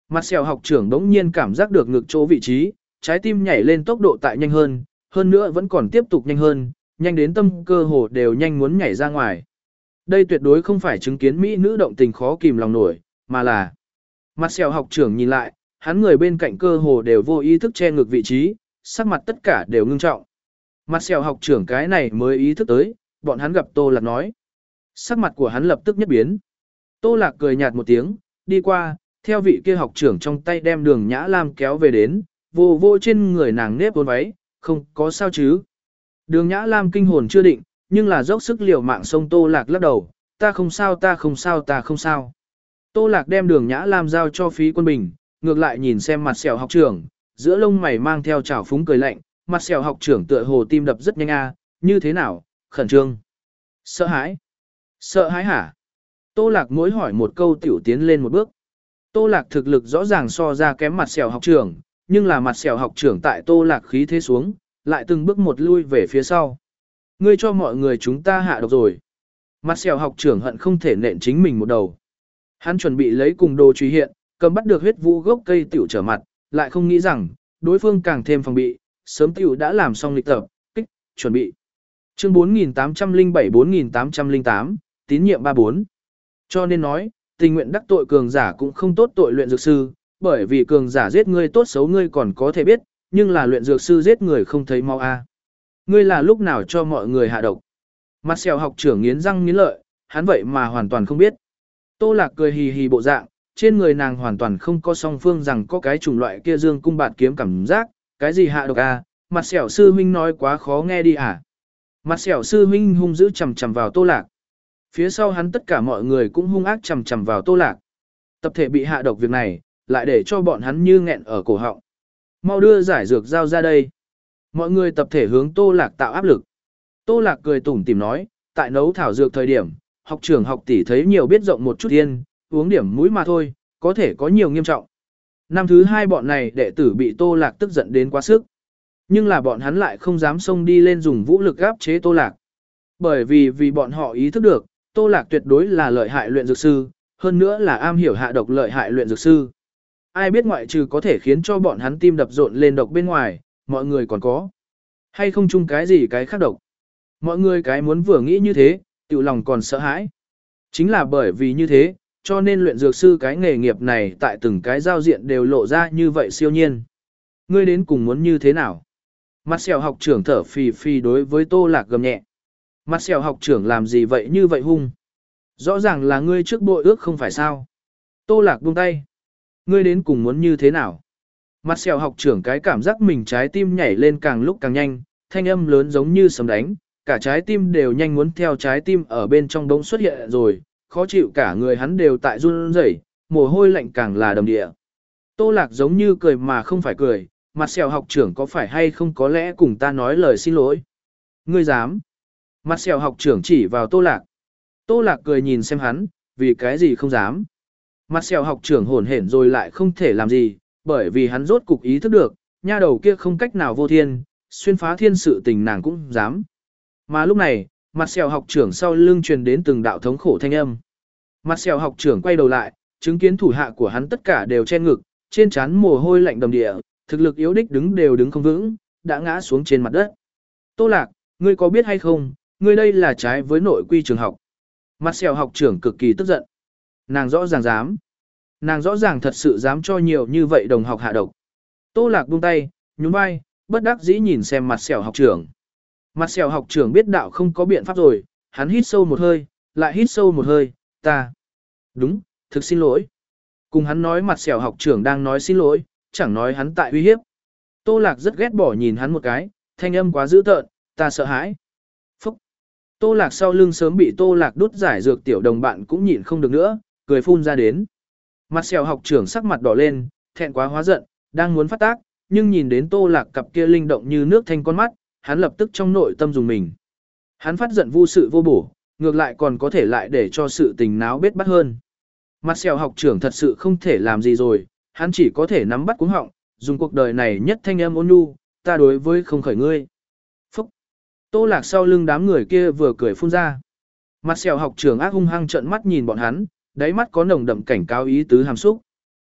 Mặt sẹo học trưởng đống nhiên cảm giác được ngực chỗ vị trí, trái tim nhảy lên tốc độ tại nhanh hơn, hơn nữa vẫn còn tiếp tục nhanh hơn, nhanh đến tâm cơ hồ đều nhanh muốn nhảy ra ngoài. Đây tuyệt đối không phải chứng kiến mỹ nữ động tình khó kìm lòng nổi, mà là mặt sẹo học trưởng nhìn lại, hắn người bên cạnh cơ hồ đều vô ý thức che ngực vị trí, sắc mặt tất cả đều ngưng trọng. Mặt sẹo học trưởng cái này mới ý thức tới, bọn hắn gặp Tô Lạc nói. Sắc mặt của hắn lập tức nhất biến. Tô Lạc cười nhạt một tiếng, đi qua, theo vị kia học trưởng trong tay đem Đường Nhã Lam kéo về đến, vô vô trên người nàng nếp vốn váy, không có sao chứ. Đường Nhã Lam kinh hồn chưa định, nhưng là dốc sức liều mạng sông Tô Lạc lắc đầu, ta không sao ta không sao ta không sao. Tô Lạc đem Đường Nhã Lam giao cho Phí Quân Bình, ngược lại nhìn xem mặt sẹo học trưởng, giữa lông mày mang theo trào phúng cười lạnh, mặt sẹo học trưởng tựa hồ tim đập rất nhanh a, như thế nào, khẩn trương, sợ hãi, sợ hãi hả? Tô Lạc mỗi hỏi một câu tiểu tiến lên một bước. Tô Lạc thực lực rõ ràng so ra kém mặt sẹo học trưởng, nhưng là mặt sẹo học trưởng tại Tô Lạc khí thế xuống, lại từng bước một lui về phía sau. Ngươi cho mọi người chúng ta hạ độc rồi. Mặt sẹo học trưởng hận không thể nện chính mình một đầu. Hắn chuẩn bị lấy cùng đồ truy hiện, cầm bắt được huyết vũ gốc cây tiểu trở mặt, lại không nghĩ rằng, đối phương càng thêm phòng bị, sớm tiểu đã làm xong lịch tập, kích, chuẩn bị. Chương bốn nghìn tám trăm lẻ bảy bốn nghìn tám trăm lẻ tám, tín nhiệm ba bốn. Cho nên nói, tình nguyện đắc tội cường giả cũng không tốt tội luyện dược sư, bởi vì cường giả giết ngươi tốt xấu ngươi còn có thể biết, nhưng là luyện dược sư giết người không thấy mau a. Ngươi là lúc nào cho mọi người hạ độc? Mặt sẹo học trưởng nghiến răng nghiến lợi, hắn vậy mà hoàn toàn không biết. Tô Lạc cười hì hì bộ dạng, trên người nàng hoàn toàn không có song phương rằng có cái chủng loại kia dương cung bạt kiếm cảm giác, cái gì hạ độc a, mặt sẹo sư huynh nói quá khó nghe đi à. Mặt sẹo sư huynh hung dữ chầm chầm vào Tô Lạc. Phía sau hắn tất cả mọi người cũng hung ác chầm chầm vào Tô Lạc. Tập thể bị hạ độc việc này, lại để cho bọn hắn như nghẹn ở cổ họng. Mau đưa giải dược giao ra đây. Mọi người tập thể hướng Tô Lạc tạo áp lực. Tô Lạc cười tủm tỉm nói, tại nấu thảo dược thời điểm, học trưởng học tỷ thấy nhiều biết rộng một chút yên, uống điểm mũi mà thôi, có thể có nhiều nghiêm trọng. Năm thứ hai bọn này đệ tử bị Tô Lạc tức giận đến quá sức. Nhưng là bọn hắn lại không dám xông đi lên dùng vũ lực áp chế Tô Lạc. Bởi vì vì bọn họ ý thức được, Tô Lạc tuyệt đối là lợi hại luyện dược sư, hơn nữa là am hiểu hạ độc lợi hại luyện dược sư. Ai biết ngoại trừ có thể khiến cho bọn hắn tim đập rộn lên độc bên ngoài, mọi người còn có hay không chung cái gì cái khác độc. Mọi người cái muốn vừa nghĩ như thế, tự lòng còn sợ hãi. Chính là bởi vì như thế, cho nên luyện dược sư cái nghề nghiệp này tại từng cái giao diện đều lộ ra như vậy siêu nhiên. Ngươi đến cùng muốn như thế nào? Mặt sẹo học trưởng thở phì phì đối với Tô Lạc gầm nhẹ. Mặt sẹo học trưởng làm gì vậy như vậy hung? Rõ ràng là ngươi trước bội ước không phải sao? Tô Lạc buông tay. Ngươi đến cùng muốn như thế nào? Mặt sẹo học trưởng cái cảm giác mình trái tim nhảy lên càng lúc càng nhanh, thanh âm lớn giống như sấm đánh, cả trái tim đều nhanh muốn theo trái tim ở bên trong đống xuất hiện rồi, khó chịu cả người hắn đều tại run rẩy, mồ hôi lạnh càng là đầm địa. Tô Lạc giống như cười mà không phải cười, mặt sẹo học trưởng có phải hay không có lẽ cùng ta nói lời xin lỗi? Ngươi dám? Mặt sẹo học trưởng chỉ vào Tô Lạc. Tô Lạc cười nhìn xem hắn, vì cái gì không dám? Mặt sẹo học trưởng hổn hển rồi lại không thể làm gì, bởi vì hắn rốt cục ý thức được, nha đầu kia không cách nào vô thiên, xuyên phá thiên sự tình nàng cũng dám. Mà lúc này, mặt sẹo học trưởng sau lưng truyền đến từng đạo thống khổ thanh âm. Mặt sẹo học trưởng quay đầu lại, chứng kiến thủ hạ của hắn tất cả đều che ngực, trên trán mồ hôi lạnh đầm địa, thực lực yếu đích đứng đều đứng không vững, đã ngã xuống trên mặt đất. Tô Lạc, ngươi có biết hay không, ngươi đây là trái với nội quy trường học. Mặt sẹo học trưởng cực kỳ tức giận. Nàng rõ ràng dám. Nàng rõ ràng thật sự dám cho nhiều như vậy đồng học hạ độc. Tô Lạc buông tay, nhún vai, bất đắc dĩ nhìn xem mặt sẹo học trưởng. Mặt sẹo học trưởng biết đạo không có biện pháp rồi, hắn hít sâu một hơi, lại hít sâu một hơi, ta. Đúng, thực xin lỗi. Cùng hắn nói mặt sẹo học trưởng đang nói xin lỗi, chẳng nói hắn tại uy hiếp. Tô Lạc rất ghét bỏ nhìn hắn một cái, thanh âm quá dữ tợn, ta sợ hãi. Phúc. Tô Lạc sau lưng sớm bị Tô Lạc đút giải dược tiểu đồng bạn cũng nhịn không được nữa, cười phun ra đến. Mặt sẹo học trưởng sắc mặt đỏ lên, thẹn quá hóa giận, đang muốn phát tác, nhưng nhìn đến Tô Lạc cặp kia linh động như nước thanh con mắt, hắn lập tức trong nội tâm dùng mình. Hắn phát giận vô sự vô bổ, ngược lại còn có thể lại để cho sự tình náo bết bắt hơn. Mặt sẹo học trưởng thật sự không thể làm gì rồi, hắn chỉ có thể nắm bắt cuống họng, dùng cuộc đời này nhất thanh âm ôn nhu, ta đối với không khởi ngươi. Phúc! Tô Lạc sau lưng đám người kia vừa cười phun ra. Mặt sẹo học trưởng ác hung hăng trợn mắt nhìn bọn hắn, đáy mắt có nồng đậm cảnh cáo ý tứ hàm xúc.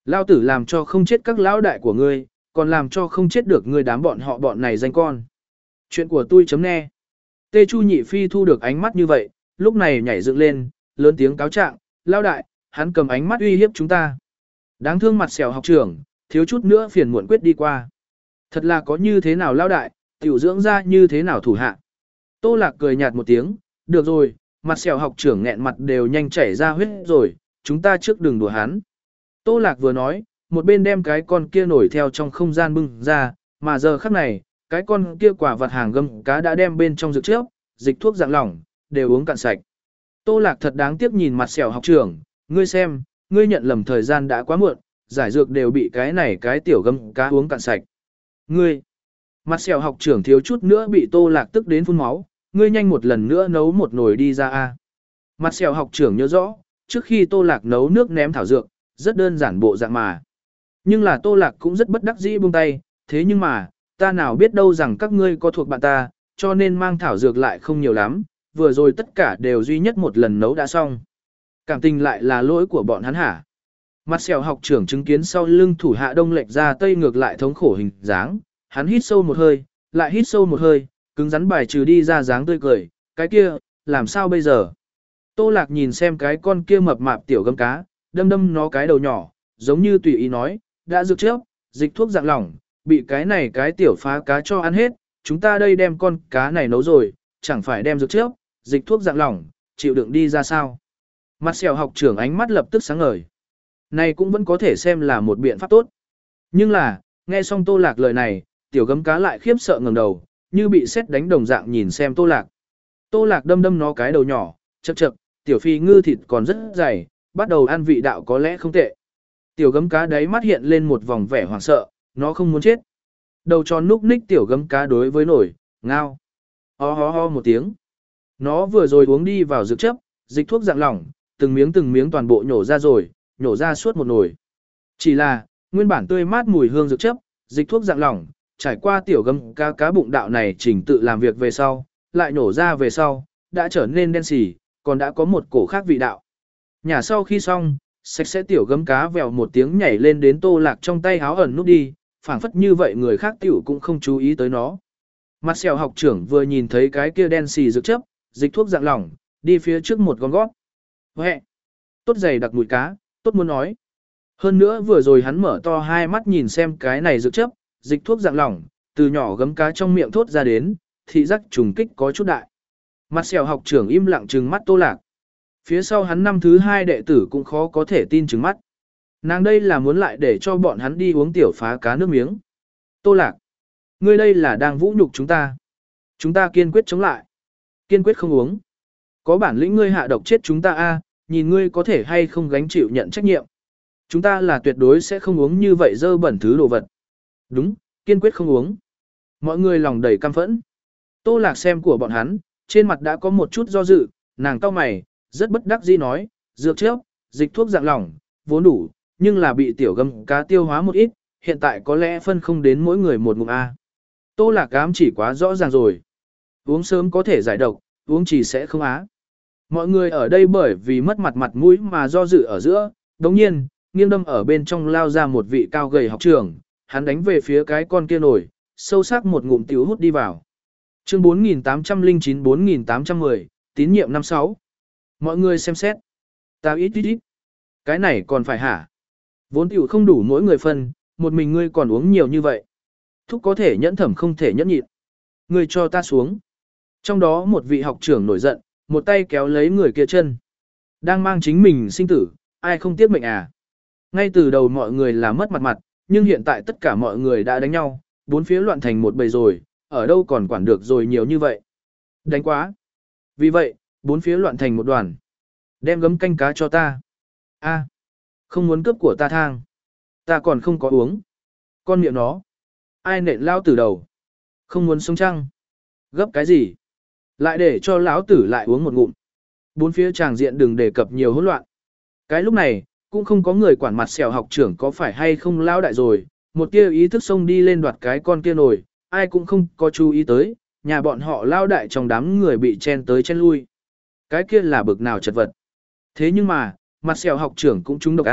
Lao tử làm cho không chết các lão đại của ngươi, còn làm cho không chết được ngươi đám bọn họ bọn này danh con. Chuyện của tôi chấm nghe. Tê Chu Nhị Phi thu được ánh mắt như vậy, lúc này nhảy dựng lên, lớn tiếng cáo trạng, Lao đại, hắn cầm ánh mắt uy hiếp chúng ta. Đáng thương mặt xẻo học trưởng, thiếu chút nữa phiền muộn quyết đi qua. Thật là có như thế nào Lao đại, tiểu dưỡng ra như thế nào thủ hạ. Tô Lạc cười nhạt một tiếng, được rồi, mặt xẻo học trưởng nghẹn mặt đều nhanh chảy ra huyết rồi, chúng ta trước đừng đùa hắn. Tô Lạc vừa nói, một bên đem cái con kia nổi theo trong không gian bưng ra, mà giờ khắc này, cái con kia quả vật hàng gâm cá đã đem bên trong dược trước, dịch thuốc dạng lỏng, đều uống cạn sạch. Tô Lạc thật đáng tiếc nhìn mặt xẻo học trưởng, ngươi xem, ngươi nhận lầm thời gian đã quá muộn, giải dược đều bị cái này cái tiểu gâm cá uống cạn sạch. Ngươi, mặt xẻo học trưởng thiếu chút nữa bị Tô Lạc tức đến phun máu, ngươi nhanh một lần nữa nấu một nồi đi ra a. Mặt xẻo học trưởng nhớ rõ, trước khi Tô Lạc nấu nước ném thảo dược, rất đơn giản bộ dạng mà. Nhưng là Tô Lạc cũng rất bất đắc dĩ buông tay, thế nhưng mà, ta nào biết đâu rằng các ngươi có thuộc bạn ta, cho nên mang thảo dược lại không nhiều lắm, vừa rồi tất cả đều duy nhất một lần nấu đã xong. Cảm tình lại là lỗi của bọn hắn hả? Mặt xẻo học trưởng chứng kiến sau lưng thủ hạ đông lệch ra tây ngược lại thống khổ hình dáng, hắn hít sâu một hơi, lại hít sâu một hơi, cứng rắn bài trừ đi ra dáng tươi cười, cái kia, làm sao bây giờ? Tô Lạc nhìn xem cái con kia mập mạp tiểu gâm cá, đâm đâm nó cái đầu nhỏ, giống như tùy ý nói, đã dược trước, dịch thuốc dạng lỏng, bị cái này cái tiểu phá cá cho ăn hết, chúng ta đây đem con cá này nấu rồi, chẳng phải đem dược trước, dịch thuốc dạng lỏng, chịu đựng đi ra sao? Mặt xẻo học trưởng ánh mắt lập tức sáng ngời. Này cũng vẫn có thể xem là một biện pháp tốt. Nhưng là, nghe xong Tô Lạc lời này, tiểu gấm cá lại khiếp sợ ngẩng đầu, như bị sét đánh đồng dạng nhìn xem Tô Lạc. Tô Lạc đâm đâm nó cái đầu nhỏ, chậc chậc, tiểu phi ngư thịt còn rất dày, bắt đầu ăn vị đạo có lẽ không tệ. Tiểu gấm cá đáy mắt hiện lên một vòng vẻ hoảng sợ, nó không muốn chết. Đầu tròn núc ních tiểu gấm cá đối với nổi, ngao. Ho ho ho một tiếng. Nó vừa rồi uống đi vào dược chấp, dịch thuốc dạng lỏng, từng miếng từng miếng toàn bộ nhổ ra rồi, nhổ ra suốt một nồi. Chỉ là, nguyên bản tươi mát mùi hương dược chấp, dịch thuốc dạng lỏng, trải qua tiểu gấm cá cá bụng đạo này chỉnh tự làm việc về sau, lại nhổ ra về sau, đã trở nên đen xì, còn đã có một cổ khác vị đạo. Nhả sau khi xong, sạch sẽ tiểu gấm cá vèo một tiếng nhảy lên đến Tô Lạc trong tay háo ẩn nút đi, phảng phất như vậy người khác tiểu cũng không chú ý tới nó. Mặt xẻo học trưởng vừa nhìn thấy cái kia đen xì dược chấp, dịch thuốc dạng lỏng, đi phía trước một con gót. Huệ! Tốt dày đặc mùi cá, tốt muốn nói. Hơn nữa vừa rồi hắn mở to hai mắt nhìn xem cái này dược chấp, dịch thuốc dạng lỏng, từ nhỏ gấm cá trong miệng thốt ra đến, thị giác trùng kích có chút đại. Mặt xẻo học trưởng im lặng trừng mắt Tô Lạc. Phía sau hắn năm thứ hai đệ tử cũng khó có thể tin trừng mắt. Nàng đây là muốn lại để cho bọn hắn đi uống tiểu phá cá nước miếng. Tô Lạc, ngươi đây là đang vũ nhục chúng ta. Chúng ta kiên quyết chống lại. Kiên quyết không uống. Có bản lĩnh ngươi hạ độc chết chúng ta a, nhìn ngươi có thể hay không gánh chịu nhận trách nhiệm. Chúng ta là tuyệt đối sẽ không uống như vậy dơ bẩn thứ đồ vật. Đúng, kiên quyết không uống. Mọi người lòng đầy căm phẫn. Tô Lạc xem của bọn hắn, trên mặt đã có một chút do dự, nàng cau mày, rất bất đắc dĩ nói, dược trước, dịch thuốc dạng lỏng, vốn đủ, nhưng là bị tiểu gấm cá tiêu hóa một ít, hiện tại có lẽ phân không đến mỗi người một ngụm A. Tô Lạc ám chỉ quá rõ ràng rồi. Uống sớm có thể giải độc, uống chỉ sẽ không á. Mọi người ở đây bởi vì mất mặt mặt mũi mà do dự ở giữa, đồng nhiên, nghiêng đâm ở bên trong lao ra một vị cao gầy học trưởng, hắn đánh về phía cái con kia nổi, sâu sắc một ngụm tiểu hút đi vào. Chương bốn nghìn tám trăm lẻ chín bốn nghìn tám trăm mười, tín nhiệm năm sáu. Mọi người xem xét. Ta ít ít ít. Cái này còn phải hả? Vốn tiểu không đủ mỗi người phân, một mình ngươi còn uống nhiều như vậy. Thúc có thể nhẫn thẩm không thể nhẫn nhịn. Ngươi cho ta xuống. Trong đó một vị học trưởng nổi giận, một tay kéo lấy người kia chân. Đang mang chính mình sinh tử, ai không tiếc mệnh à? Ngay từ đầu mọi người là mất mặt mặt, nhưng hiện tại tất cả mọi người đã đánh nhau, bốn phía loạn thành một bầy rồi, ở đâu còn quản được rồi nhiều như vậy. Đánh quá. Vì vậy, bốn phía loạn thành một đoàn. Đem gấm canh cá cho ta. A, không muốn cướp của ta thang. Ta còn không có uống. Con miệng nó. Ai nện lao tử đầu. Không muốn sống trăng. Gấp cái gì? Lại để cho lão tử lại uống một ngụm. Bốn phía tràng diện đừng đề cập nhiều hỗn loạn. Cái lúc này, cũng không có người quản mặt xẻo học trưởng có phải hay không lao đại rồi. Một tia ý thức xông đi lên đoạt cái con kia nổi. Ai cũng không có chú ý tới. Nhà bọn họ lao đại trong đám người bị chen tới chen lui. Cái kia là bực nào chật vật. Thế nhưng mà, mặt xẻo học trưởng cũng trúng độc A,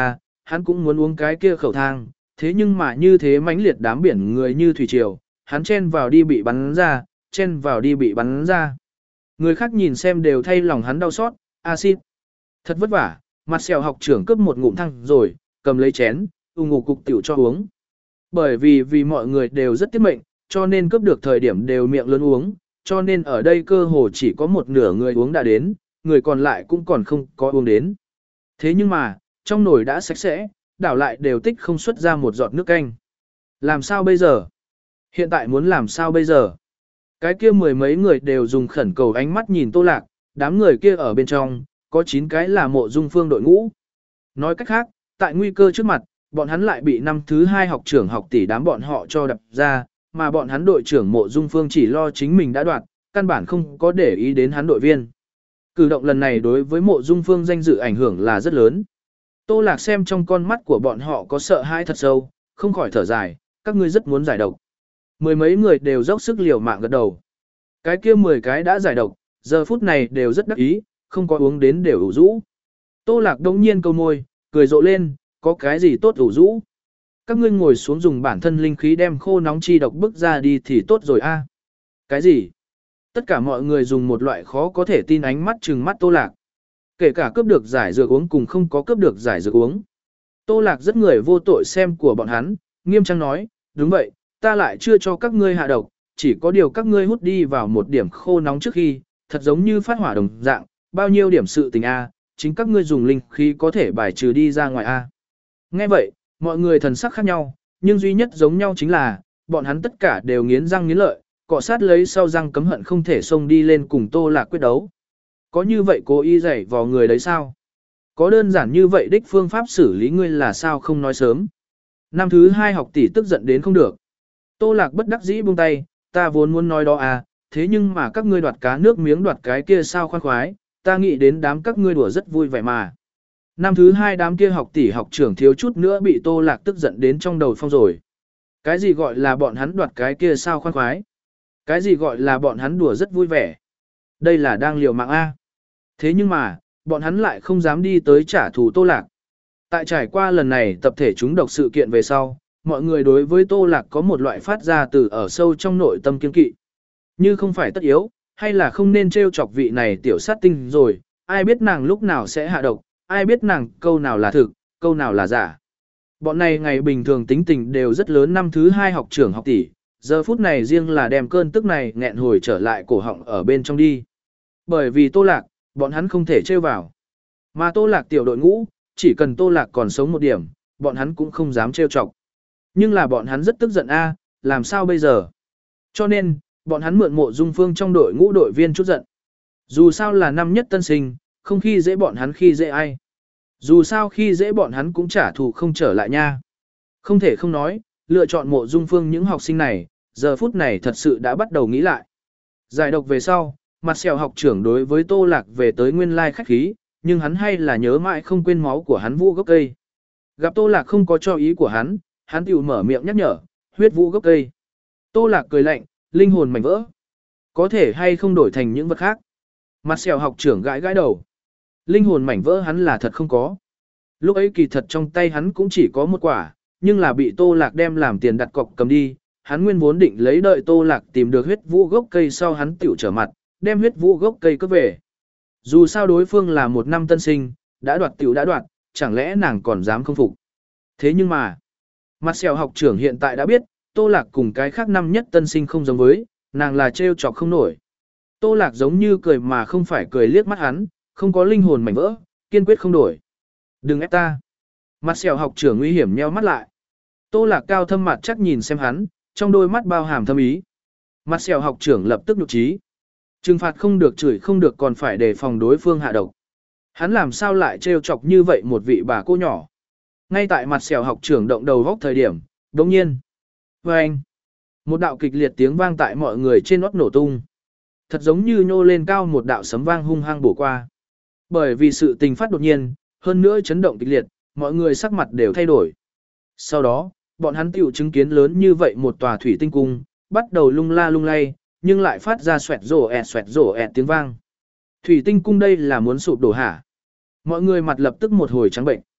hắn cũng muốn uống cái kia khẩu thang, thế nhưng mà như thế mãnh liệt đám biển người như thủy triều, hắn chen vào đi bị bắn ra, chen vào đi bị bắn ra. Người khác nhìn xem đều thay lòng hắn đau xót, axit. Thật vất vả, mặt sẹo học trưởng cướp một ngụm thăng rồi, cầm lấy chén, ung ngủ cục tiểu cho uống. Bởi vì vì mọi người đều rất tiết mệnh, cho nên cướp được thời điểm đều miệng lớn uống, cho nên ở đây cơ hồ chỉ có một nửa người uống đã đến, người còn lại cũng còn không có uống đến. Thế nhưng mà, trong nồi đã sạch sẽ, đảo lại đều tích không xuất ra một giọt nước canh. Làm sao bây giờ? Hiện tại muốn làm sao bây giờ? Cái kia mười mấy người đều dùng khẩn cầu ánh mắt nhìn Tô Lạc, đám người kia ở bên trong, có chín cái là mộ dung phương đội ngũ. Nói cách khác, tại nguy cơ trước mặt, bọn hắn lại bị năm thứ hai học trưởng học tỷ đám bọn họ cho đập ra, mà bọn hắn đội trưởng mộ dung phương chỉ lo chính mình đã đoạt, căn bản không có để ý đến hắn đội viên. Cử động lần này đối với mộ dung phương danh dự ảnh hưởng là rất lớn. Tô Lạc xem trong con mắt của bọn họ có sợ hãi thật sâu, không khỏi thở dài, các ngươi rất muốn giải độc. Mười mấy người đều dốc sức liều mạng gật đầu. Cái kia mười cái đã giải độc, giờ phút này đều rất đắc ý, không có uống đến đều ủ rũ. Tô Lạc đông nhiên câu môi, cười rộ lên, có cái gì tốt ủ rũ. Các ngươi ngồi xuống dùng bản thân linh khí đem khô nóng chi độc bức ra đi thì tốt rồi a. Cái gì? Tất cả mọi người dùng một loại khó có thể tin ánh mắt trừng mắt Tô Lạc. Kể cả cướp được giải dược uống cùng không có cướp được giải dược uống. Tô Lạc rất người vô tội xem của bọn hắn, nghiêm trang nói, đúng vậy, ta lại chưa cho các ngươi hạ độc, chỉ có điều các ngươi hút đi vào một điểm khô nóng trước khi, thật giống như phát hỏa đồng dạng, bao nhiêu điểm sự tình a, chính các ngươi dùng linh khí có thể bài trừ đi ra ngoài a. Nghe vậy, mọi người thần sắc khác nhau, nhưng duy nhất giống nhau chính là, bọn hắn tất cả đều nghiến răng nghiến lợi, cọ sát lấy sau răng cấm hận không thể xông đi lên cùng Tô Lạc quyết đấu. Có như vậy cố ý dạy vào người đấy sao? Có đơn giản như vậy đích phương pháp xử lý ngươi là sao không nói sớm? Năm thứ hai học tỷ tức giận đến không được. Tô Lạc bất đắc dĩ buông tay, ta vốn muốn nói đó à, thế nhưng mà các ngươi đoạt cá nước miếng đoạt cái kia sao khoan khoái, ta nghĩ đến đám các ngươi đùa rất vui vẻ mà. Năm thứ hai đám kia học tỷ học trưởng thiếu chút nữa bị Tô Lạc tức giận đến trong đầu phong rồi. Cái gì gọi là bọn hắn đoạt cái kia sao khoan khoái? Cái gì gọi là bọn hắn đùa rất vui vẻ? Đây là đang liều mạng A. Thế nhưng mà, bọn hắn lại không dám đi tới trả thù Tô Lạc. Tại trải qua lần này tập thể chúng độc sự kiện về sau, mọi người đối với Tô Lạc có một loại phát ra từ ở sâu trong nội tâm kiên kỵ. Như không phải tất yếu, hay là không nên trêu chọc vị này tiểu sát tinh rồi, ai biết nàng lúc nào sẽ hạ độc, ai biết nàng câu nào là thực, câu nào là giả. Bọn này ngày bình thường tính tình đều rất lớn, năm thứ hai học trưởng học tỷ, giờ phút này riêng là đem cơn tức này nghẹn hồi trở lại cổ họng ở bên trong đi. Bởi vì Tô Lạc, bọn hắn không thể trêu vào. Mà Tô Lạc tiểu đội ngũ, chỉ cần Tô Lạc còn sống một điểm, bọn hắn cũng không dám trêu chọc. Nhưng là bọn hắn rất tức giận a, làm sao bây giờ? Cho nên, bọn hắn mượn Mộ Dung Phương trong đội ngũ đội viên chút giận. Dù sao là năm nhất tân sinh, không khi dễ bọn hắn khi dễ ai. Dù sao khi dễ bọn hắn cũng trả thù không trở lại nha. Không thể không nói, lựa chọn Mộ Dung Phương những học sinh này, giờ phút này thật sự đã bắt đầu nghĩ lại. Giải độc về sau, mặt sẹo học trưởng đối với Tô Lạc về tới nguyên lai khách khí, nhưng hắn hay là nhớ mãi không quên máu của hắn vũ gốc cây. Gặp Tô Lạc không có cho ý của hắn, hắn tiểu mở miệng nhắc nhở, huyết vũ gốc cây. Tô Lạc cười lạnh, linh hồn mảnh vỡ. Có thể hay không đổi thành những vật khác. Mặt sẹo học trưởng gãi gãi đầu. Linh hồn mảnh vỡ hắn là thật không có. Lúc ấy kỳ thật trong tay hắn cũng chỉ có một quả, nhưng là bị Tô Lạc đem làm tiền đặt cọc cầm đi. Hắn nguyên vốn định lấy đợi Tô Lạc tìm được huyết vũ gốc cây sau hắn tiểu trở mặt, đem huyết vũ gốc cây cướp về. Dù sao đối phương là một năm tân sinh, đã đoạt tiểu đã đoạt, chẳng lẽ nàng còn dám không phục. Thế nhưng mà, mặt sẹo học trưởng hiện tại đã biết, Tô Lạc cùng cái khác năm nhất tân sinh không giống với, nàng là trêu chọc không nổi. Tô Lạc giống như cười mà không phải cười liếc mắt hắn, không có linh hồn mảnh vỡ, kiên quyết không đổi. Đừng ép ta. Mặt sẹo học trưởng nguy hiểm nheo mắt lại. Tô Lạc cao thâm mặt chắc nhìn xem hắn, trong đôi mắt bao hàm thâm ý. Mặt sẹo học trưởng lập tức nhục trí. Trừng phạt không được, chửi không được, còn phải đề phòng đối phương hạ độc. Hắn làm sao lại trêu chọc như vậy một vị bà cô nhỏ. Ngay tại mặt sẹo học trưởng động đầu góc thời điểm, đồng nhiên. Vâng! Một đạo kịch liệt tiếng vang tại mọi người trên nót nổ tung. Thật giống như nhô lên cao một đạo sấm vang hung hăng bổ qua. Bởi vì sự tình phát đột nhiên, hơn nữa chấn động kịch liệt, mọi người sắc mặt đều thay đổi. Sau đó, bọn hắn tiểu chứng kiến lớn như vậy một tòa thủy tinh cung, bắt đầu lung la lung lay, nhưng lại phát ra xoẹt rổ ẹt xoẹt rổ ẹt tiếng vang. Thủy tinh cung đây là muốn sụp đổ hả? Mọi người mặt lập tức một hồi trắng bệnh.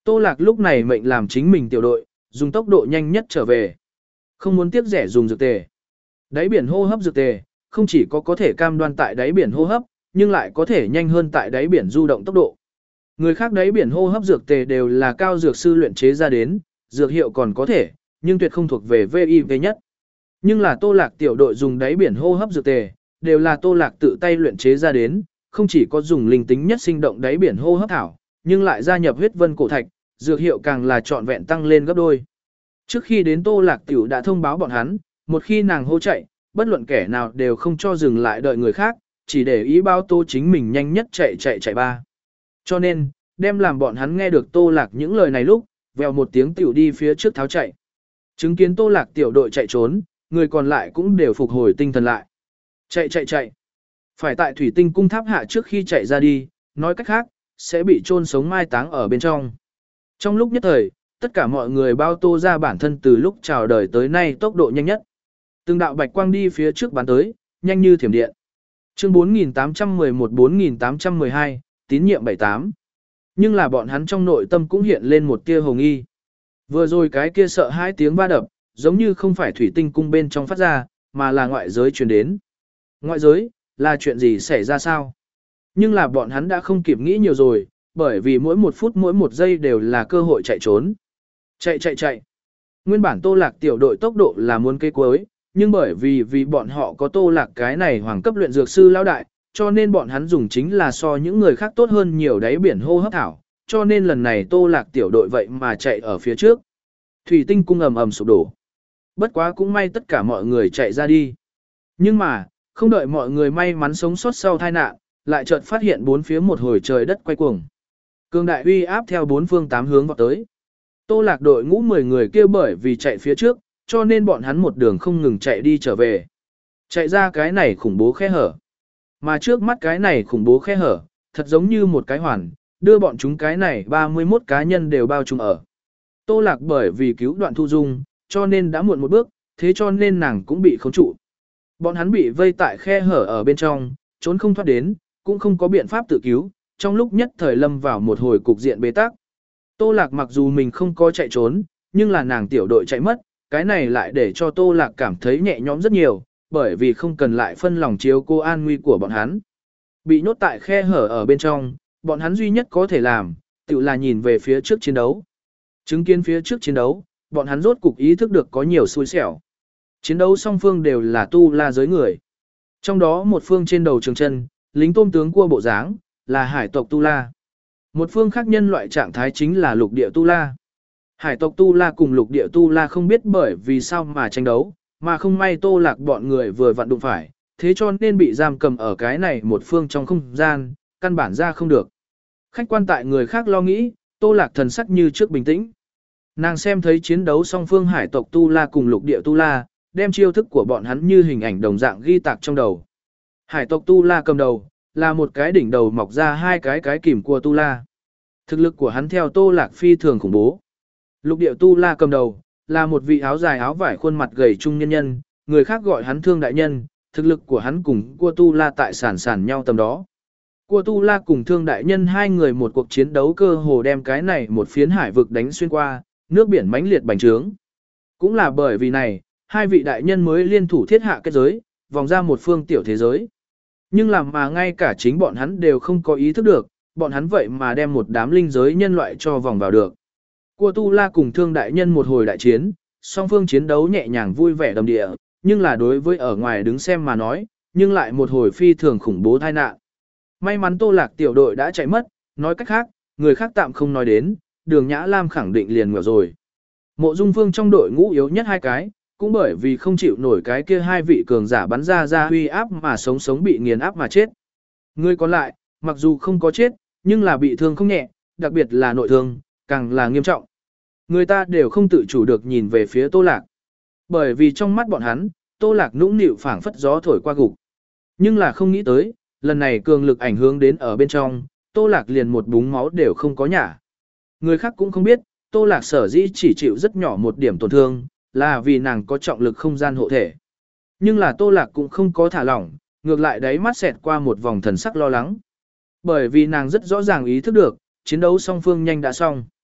Tô Lạc lúc này mệnh làm chính mình tiểu đội, dùng tốc độ nhanh nhất trở về. Không muốn tiếc rẻ dùng dược tề. Đáy biển hô hấp dược tề, không chỉ có có thể cam đoan tại đáy biển hô hấp, nhưng lại có thể nhanh hơn tại đáy biển du động tốc độ. Người khác đáy biển hô hấp dược tề đều là cao dược sư luyện chế ra đến, dược hiệu còn có thể, nhưng tuyệt không thuộc về vê i vê nhất. Nhưng là Tô Lạc tiểu đội dùng đáy biển hô hấp dược tề, đều là Tô Lạc tự tay luyện chế ra đến, không chỉ có dùng linh tính nhất sinh động đáy biển hô hấp thảo, nhưng lại gia nhập huyết vân cổ thạch, dược hiệu càng là trọn vẹn tăng lên gấp đôi. Trước khi đến Tô Lạc tiểu đã thông báo bọn hắn, một khi nàng hô chạy, bất luận kẻ nào đều không cho dừng lại đợi người khác, chỉ để ý báo Tô chính mình nhanh nhất chạy chạy chạy ba. Cho nên, đem làm bọn hắn nghe được Tô Lạc những lời này lúc, vèo một tiếng tiểu đi phía trước tháo chạy. Chứng kiến Tô Lạc tiểu đội chạy trốn, người còn lại cũng đều phục hồi tinh thần lại. Chạy chạy chạy. Phải tại thủy tinh cung tháp hạ trước khi chạy ra đi, nói cách khác, sẽ bị chôn sống mai táng ở bên trong. Trong lúc nhất thời, tất cả mọi người bao Tô ra bản thân từ lúc chào đời tới nay tốc độ nhanh nhất. Từng đạo bạch quang đi phía trước bắn tới, nhanh như thiểm điện. Chương bốn nghìn tám trăm mười một bốn nghìn tám trăm mười hai, tín nhiệm bảy tám. Nhưng là bọn hắn trong nội tâm cũng hiện lên một tia hồng nghi. Vừa rồi cái kia sợ hai tiếng va đập, giống như không phải thủy tinh cung bên trong phát ra, mà là ngoại giới truyền đến. Ngoại giới, là chuyện gì xảy ra sao? Nhưng là bọn hắn đã không kịp nghĩ nhiều rồi, bởi vì mỗi một phút mỗi một giây đều là cơ hội chạy trốn. Chạy chạy chạy. Nguyên bản Tô Lạc tiểu đội tốc độ là muốn cây cuối, nhưng bởi vì vì bọn họ có Tô Lạc cái này hoàng cấp luyện dược sư lão đại, cho nên bọn hắn dùng chính là so những người khác tốt hơn nhiều đáy biển hô hấp thảo, cho nên lần này Tô Lạc tiểu đội vậy mà chạy ở phía trước. Thủy tinh cung ầm ầm sụp đổ. Bất quá cũng may tất cả mọi người chạy ra đi. Nhưng mà, không đợi mọi người may mắn sống sót sau tai nạn, lại chợt phát hiện bốn phía một hồi trời đất quay cuồng. Cường đại uy áp theo bốn phương tám hướng vọt tới. Tô Lạc đội ngũ mười người kia bởi vì chạy phía trước, cho nên bọn hắn một đường không ngừng chạy đi trở về. Chạy ra cái này khủng bố khe hở. Mà trước mắt cái này khủng bố khe hở, thật giống như một cái hoàn, đưa bọn chúng cái này ba mươi mốt cá nhân đều bao trùm ở. Tô Lạc bởi vì cứu Đoạn Thu Dung, cho nên đã muộn một bước, thế cho nên nàng cũng bị khống trụ. Bọn hắn bị vây tại khe hở ở bên trong, trốn không thoát đến, cũng không có biện pháp tự cứu, trong lúc nhất thời lâm vào một hồi cục diện bế tắc. Tô Lạc mặc dù mình không có chạy trốn, nhưng là nàng tiểu đội chạy mất, cái này lại để cho Tô Lạc cảm thấy nhẹ nhõm rất nhiều, bởi vì không cần lại phân lòng chiếu cô an nguy của bọn hắn. Bị nhốt tại khe hở ở bên trong, bọn hắn duy nhất có thể làm, tự là nhìn về phía trước chiến đấu. Chứng kiến phía trước chiến đấu, bọn hắn rốt cục ý thức được có nhiều xui xẻo. Chiến đấu song phương đều là tu la giới người. Trong đó một phương trên đầu trường chân, lính tôm tướng cua bộ dáng, là hải tộc tu la. Một phương khác nhân loại trạng thái chính là lục địa tu la. Hải tộc tu la cùng lục địa tu la không biết bởi vì sao mà tranh đấu, mà không may Tô Lạc bọn người vừa vặn đụng phải, thế cho nên bị giam cầm ở cái này một phương trong không gian, căn bản ra không được. Khách quan tại người khác lo nghĩ, Tô Lạc thần sắc như trước bình tĩnh. Nàng xem thấy chiến đấu song phương hải tộc tu la cùng lục địa tu la, đem chiêu thức của bọn hắn như hình ảnh đồng dạng ghi tạc trong đầu. Hải tộc tu la cầm đầu, là một cái đỉnh đầu mọc ra hai cái cái kìm của tu la. Thực lực của hắn theo Tô Lạc phi thường khủng bố. Lục địa tu la cầm đầu, là một vị áo dài áo vải khuôn mặt gầy trung nhân nhân, người khác gọi hắn Thương đại nhân, thực lực của hắn cùng cua tu la tại sản sản nhau tầm đó. Cua tu la cùng Thương đại nhân hai người một cuộc chiến đấu cơ hồ đem cái này một phiến hải vực đánh xuyên qua, nước biển mãnh liệt bành trướng. Cũng là bởi vì này, hai vị đại nhân mới liên thủ thiết hạ kết giới, vòng ra một phương tiểu thế giới. Nhưng làm mà ngay cả chính bọn hắn đều không có ý thức được, bọn hắn vậy mà đem một đám linh giới nhân loại cho vòng vào được. Cua tu la cùng Thương đại nhân một hồi đại chiến, song phương chiến đấu nhẹ nhàng vui vẻ đầm địa, nhưng là đối với ở ngoài đứng xem mà nói, nhưng lại một hồi phi thường khủng bố tai nạn. May mắn Tô Lạc tiểu đội đã chạy mất, nói cách khác, người khác tạm không nói đến, Đường Nhã Lam khẳng định liền ngựa rồi. Mộ Dung Phương trong đội ngũ yếu nhất hai cái, cũng bởi vì không chịu nổi cái kia hai vị cường giả bắn ra ra huy áp mà sống sống bị nghiền áp mà chết. Người còn lại, mặc dù không có chết, nhưng là bị thương không nhẹ, đặc biệt là nội thương, càng là nghiêm trọng. Người ta đều không tự chủ được nhìn về phía Tô Lạc. Bởi vì trong mắt bọn hắn, Tô Lạc nũng nịu phảng phất gió thổi qua gục. Nhưng là không nghĩ tới, lần này cường lực ảnh hưởng đến ở bên trong, Tô Lạc liền một búng máu đều không có nhả. Người khác cũng không biết, Tô Lạc sở dĩ chỉ chịu rất nhỏ một điểm tổn thương, là vì nàng có trọng lực không gian hộ thể. Nhưng là Tô Lạc cũng không có thả lỏng, ngược lại đáy mắt xẹt qua một vòng thần sắc lo lắng. Bởi vì nàng rất rõ ràng ý thức được, chiến đấu song phương nhanh đã xong.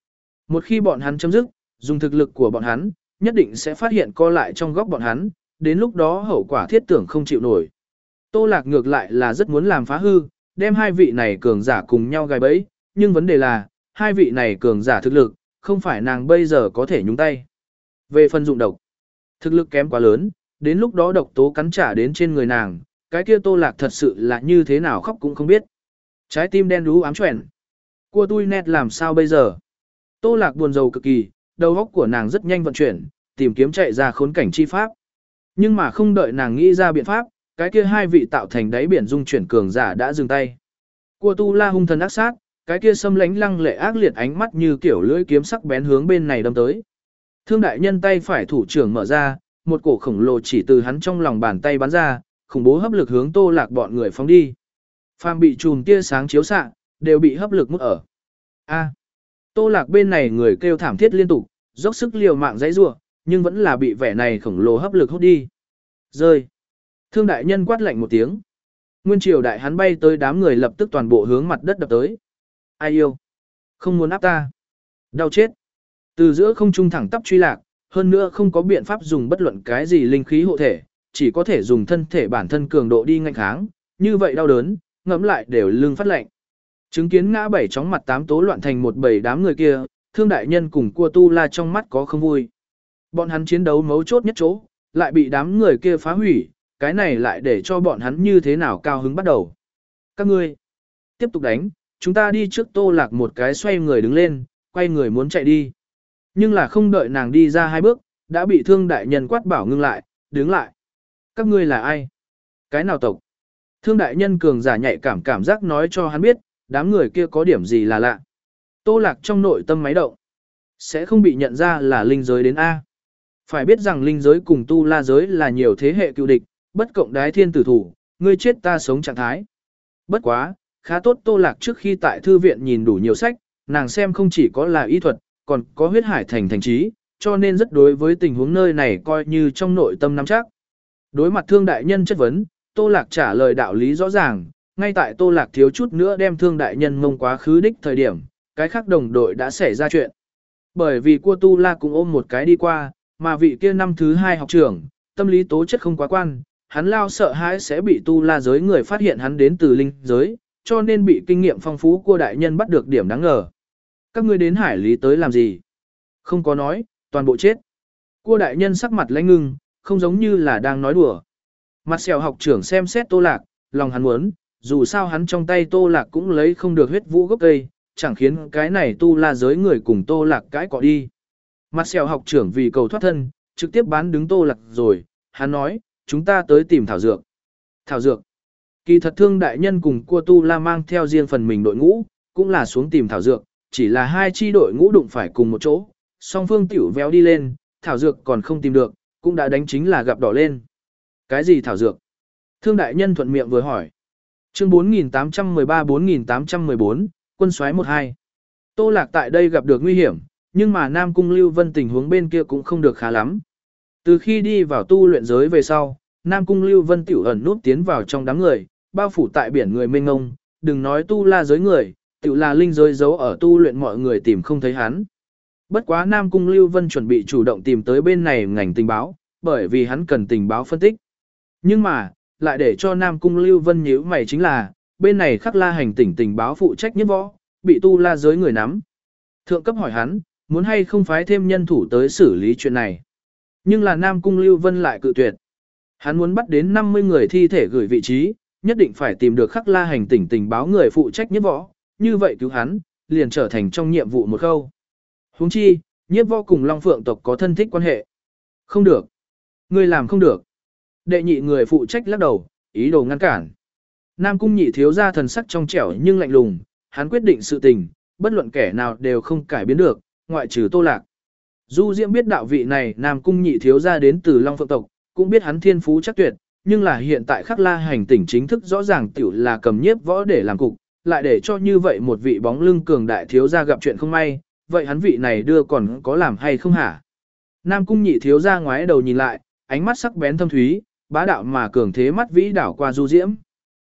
Một khi bọn hắn chấm dứt, dùng thực lực của bọn hắn, nhất định sẽ phát hiện co lại trong góc bọn hắn, đến lúc đó hậu quả thiết tưởng không chịu nổi. Tô Lạc ngược lại là rất muốn làm phá hư, đem hai vị này cường giả cùng nhau gài bẫy, nhưng vấn đề là, hai vị này cường giả thực lực, không phải nàng bây giờ có thể nhúng tay. Về phần dụng độc, thực lực kém quá lớn, đến lúc đó độc tố cắn trả đến trên người nàng, cái kia Tô Lạc thật sự là như thế nào khóc cũng không biết. Trái tim đen đú ám chuyển. Cua tui nét làm sao bây giờ? Tô Lạc buồn rầu cực kỳ, đầu óc của nàng rất nhanh vận chuyển, tìm kiếm chạy ra khốn cảnh chi pháp. Nhưng mà không đợi nàng nghĩ ra biện pháp, cái kia hai vị tạo thành đáy biển dung chuyển cường giả đã dừng tay. Cua tu la hung thần ác sát, cái kia xâm lánh lăng lệ ác liệt ánh mắt như kiểu lưỡi kiếm sắc bén hướng bên này đâm tới. Thương đại nhân tay phải thủ trưởng mở ra, một cổ khổng lồ chỉ từ hắn trong lòng bàn tay bắn ra, khủng bố hấp lực hướng Tô Lạc bọn người phóng đi. Phàm bị chùm tia sáng chiếu xạ, đều bị hấp lực mút ở. A. Tô Lạc bên này người kêu thảm thiết liên tục, dốc sức liều mạng giãy giụa, nhưng vẫn là bị vẻ này khổng lồ hấp lực hút đi. Rơi. Thương đại nhân quát lạnh một tiếng. Nguyên triều đại hắn bay tới đám người lập tức toàn bộ hướng mặt đất đập tới. Ai yêu? Không muốn áp ta. Đau chết. Từ giữa không trung thẳng tắp truy lạc, hơn nữa không có biện pháp dùng bất luận cái gì linh khí hộ thể, chỉ có thể dùng thân thể bản thân cường độ đi ngăn kháng, như vậy đau đớn, ngẫm lại đều lưng phát lạnh. Chứng kiến ngã bảy chóng mặt tám tố loạn thành một bầy đám người kia, Thương đại nhân cùng Cua Tu La trong mắt có không vui. Bọn hắn chiến đấu mấu chốt nhất chỗ, lại bị đám người kia phá hủy, cái này lại để cho bọn hắn như thế nào cao hứng bắt đầu. Các ngươi, tiếp tục đánh, chúng ta đi trước. Tô Lạc một cái xoay người đứng lên, quay người muốn chạy đi. Nhưng là không đợi nàng đi ra hai bước, đã bị Thương đại nhân quát bảo ngưng lại, đứng lại. Các ngươi là ai? Cái nào tộc? Thương đại nhân cường giả nhạy cảm cảm giác nói cho hắn biết, đám người kia có điểm gì là lạ. Tô Lạc trong nội tâm máy động, sẽ không bị nhận ra là linh giới đến A. Phải biết rằng linh giới cùng tu la giới là nhiều thế hệ cựu địch, bất cộng đái thiên tử thủ, ngươi chết ta sống trạng thái. Bất quá, khá tốt Tô Lạc trước khi tại thư viện nhìn đủ nhiều sách, nàng xem không chỉ có là y thuật, còn có huyết hải thành thành trí, cho nên rất đối với tình huống nơi này coi như trong nội tâm nắm chắc. Đối mặt Thương đại nhân chất vấn, Tô Lạc trả lời đạo lý rõ ràng, ngay tại Tô Lạc thiếu chút nữa đem Thương đại nhân mông quá khứ đích thời điểm, cái khác đồng đội đã xảy ra chuyện. Bởi vì Cua Tu La cũng ôm một cái đi qua, mà vị kia năm thứ hai học trưởng, tâm lý tố chất không quá quan, hắn lao sợ hãi sẽ bị Tu La giới người phát hiện hắn đến từ linh giới, cho nên bị kinh nghiệm phong phú Cua đại nhân bắt được điểm đáng ngờ. Các ngươi đến hải lý tới làm gì? Không có nói, toàn bộ chết. Cua đại nhân sắc mặt lãnh ngưng, không giống như là đang nói đùa. Mặt sẹo học trưởng xem xét Tô Lạc, lòng hắn muốn, dù sao hắn trong tay Tô Lạc cũng lấy không được huyết vũ gốc cây, chẳng khiến cái này Tu La giới người cùng Tô Lạc cãi cọ đi. Mặt sẹo học trưởng vì cầu thoát thân, trực tiếp bán đứng Tô Lạc rồi, hắn nói, chúng ta tới tìm thảo dược. Thảo dược. Kỳ thật Thương đại nhân cùng Cua Tu La mang theo riêng phần mình đội ngũ, cũng là xuống tìm thảo dược, chỉ là hai chi đội ngũ đụng phải cùng một chỗ, song phương tiểu véo đi lên, thảo dược còn không tìm được, cũng đã đánh chính là gặp đỏ lên. Cái gì thảo dược? Thương đại nhân thuận miệng vừa hỏi. Chương bốn nghìn tám trăm mười ba bốn nghìn tám trăm mười bốn, quân soái một hai. Tô Lạc tại đây gặp được nguy hiểm, nhưng mà Nam Cung Lưu Vân tình huống bên kia cũng không được khá lắm. Từ khi đi vào tu luyện giới về sau, Nam Cung Lưu Vân tiểu ẩn núp tiến vào trong đám người, bao phủ tại biển người mênh mông, đừng nói tu la giới người, tiểu là linh giới giấu ở tu luyện mọi người tìm không thấy hắn. Bất quá Nam Cung Lưu Vân chuẩn bị chủ động tìm tới bên này ngành tình báo, bởi vì hắn cần tình báo phân tích. Nhưng mà, lại để cho Nam Cung Lưu Vân nhíu mày chính là, bên này Khắc La hành tỉnh tình báo phụ trách nhất võ, bị tu la giới người nắm. Thượng cấp hỏi hắn, muốn hay không phái thêm nhân thủ tới xử lý chuyện này. Nhưng là Nam Cung Lưu Vân lại cự tuyệt. Hắn muốn bắt đến năm mươi người thi thể gửi vị trí, nhất định phải tìm được Khắc La hành tỉnh tình báo người phụ trách nhất võ, như vậy cứu hắn, liền trở thành trong nhiệm vụ một khâu. Huống chi, Nhiếp Võ cùng Long Phượng tộc có thân thích quan hệ. Không được. Ngươi làm không được. Đệ nhị người phụ trách lắc đầu, ý đồ ngăn cản. Nam Cung nhị thiếu ra thần sắc trong trẻo nhưng lạnh lùng, hắn quyết định sự tình, bất luận kẻ nào đều không cải biến được, ngoại trừ Tô Lạc. Du Diễm biết đạo vị này Nam Cung nhị thiếu ra đến từ Long Phượng tộc, cũng biết hắn thiên phú chắc tuyệt, nhưng là hiện tại Khắc La hành tỉnh chính thức rõ ràng tiểu là cầm Nhiếp Võ để làm cục, lại để cho như vậy một vị bóng lưng cường đại thiếu ra gặp chuyện không may, vậy hắn vị này đưa còn có làm hay không hả? Nam Cung nhị thiếu ra ngoái đầu nhìn lại, ánh mắt sắc bén thâm thúy, bá đạo mà cường thế mắt vĩ đảo qua Du Diễm.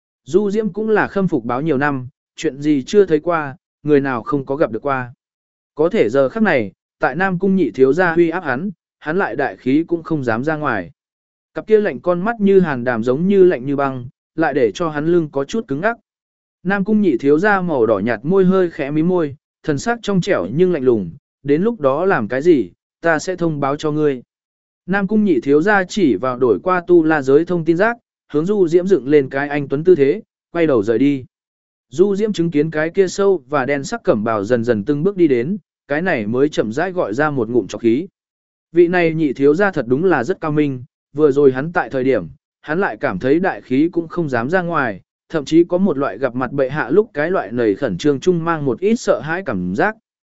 Du Diễm cũng là khâm phục báo nhiều năm, chuyện gì chưa thấy qua, người nào không có gặp được qua. Có thể giờ khắc này, tại Nam Cung nhị thiếu gia huy áp hắn, hắn lại đại khí cũng không dám ra ngoài. Cặp kia lạnh con mắt như hàn đàm giống như lạnh như băng, lại để cho hắn lưng có chút cứng ngắc. Nam Cung nhị thiếu gia màu đỏ nhạt môi hơi khẽ mí môi, thần sắc trong trẻo nhưng lạnh lùng, đến lúc đó làm cái gì, ta sẽ thông báo cho ngươi. Nam Cung nhị thiếu gia chỉ vào đổi qua tu la giới thông tin rác, hướng Du Diễm dựng lên cái anh tuấn tư thế, quay đầu rời đi. Du Diễm chứng kiến cái kia sâu và đen sắc cẩm bào dần dần từng bước đi đến, cái này mới chậm rãi gọi ra một ngụm trọc khí. Vị này nhị thiếu gia thật đúng là rất cao minh, vừa rồi hắn tại thời điểm, hắn lại cảm thấy đại khí cũng không dám ra ngoài, thậm chí có một loại gặp mặt bệ hạ lúc cái loại nầy khẩn trương chung mang một ít sợ hãi cảm giác.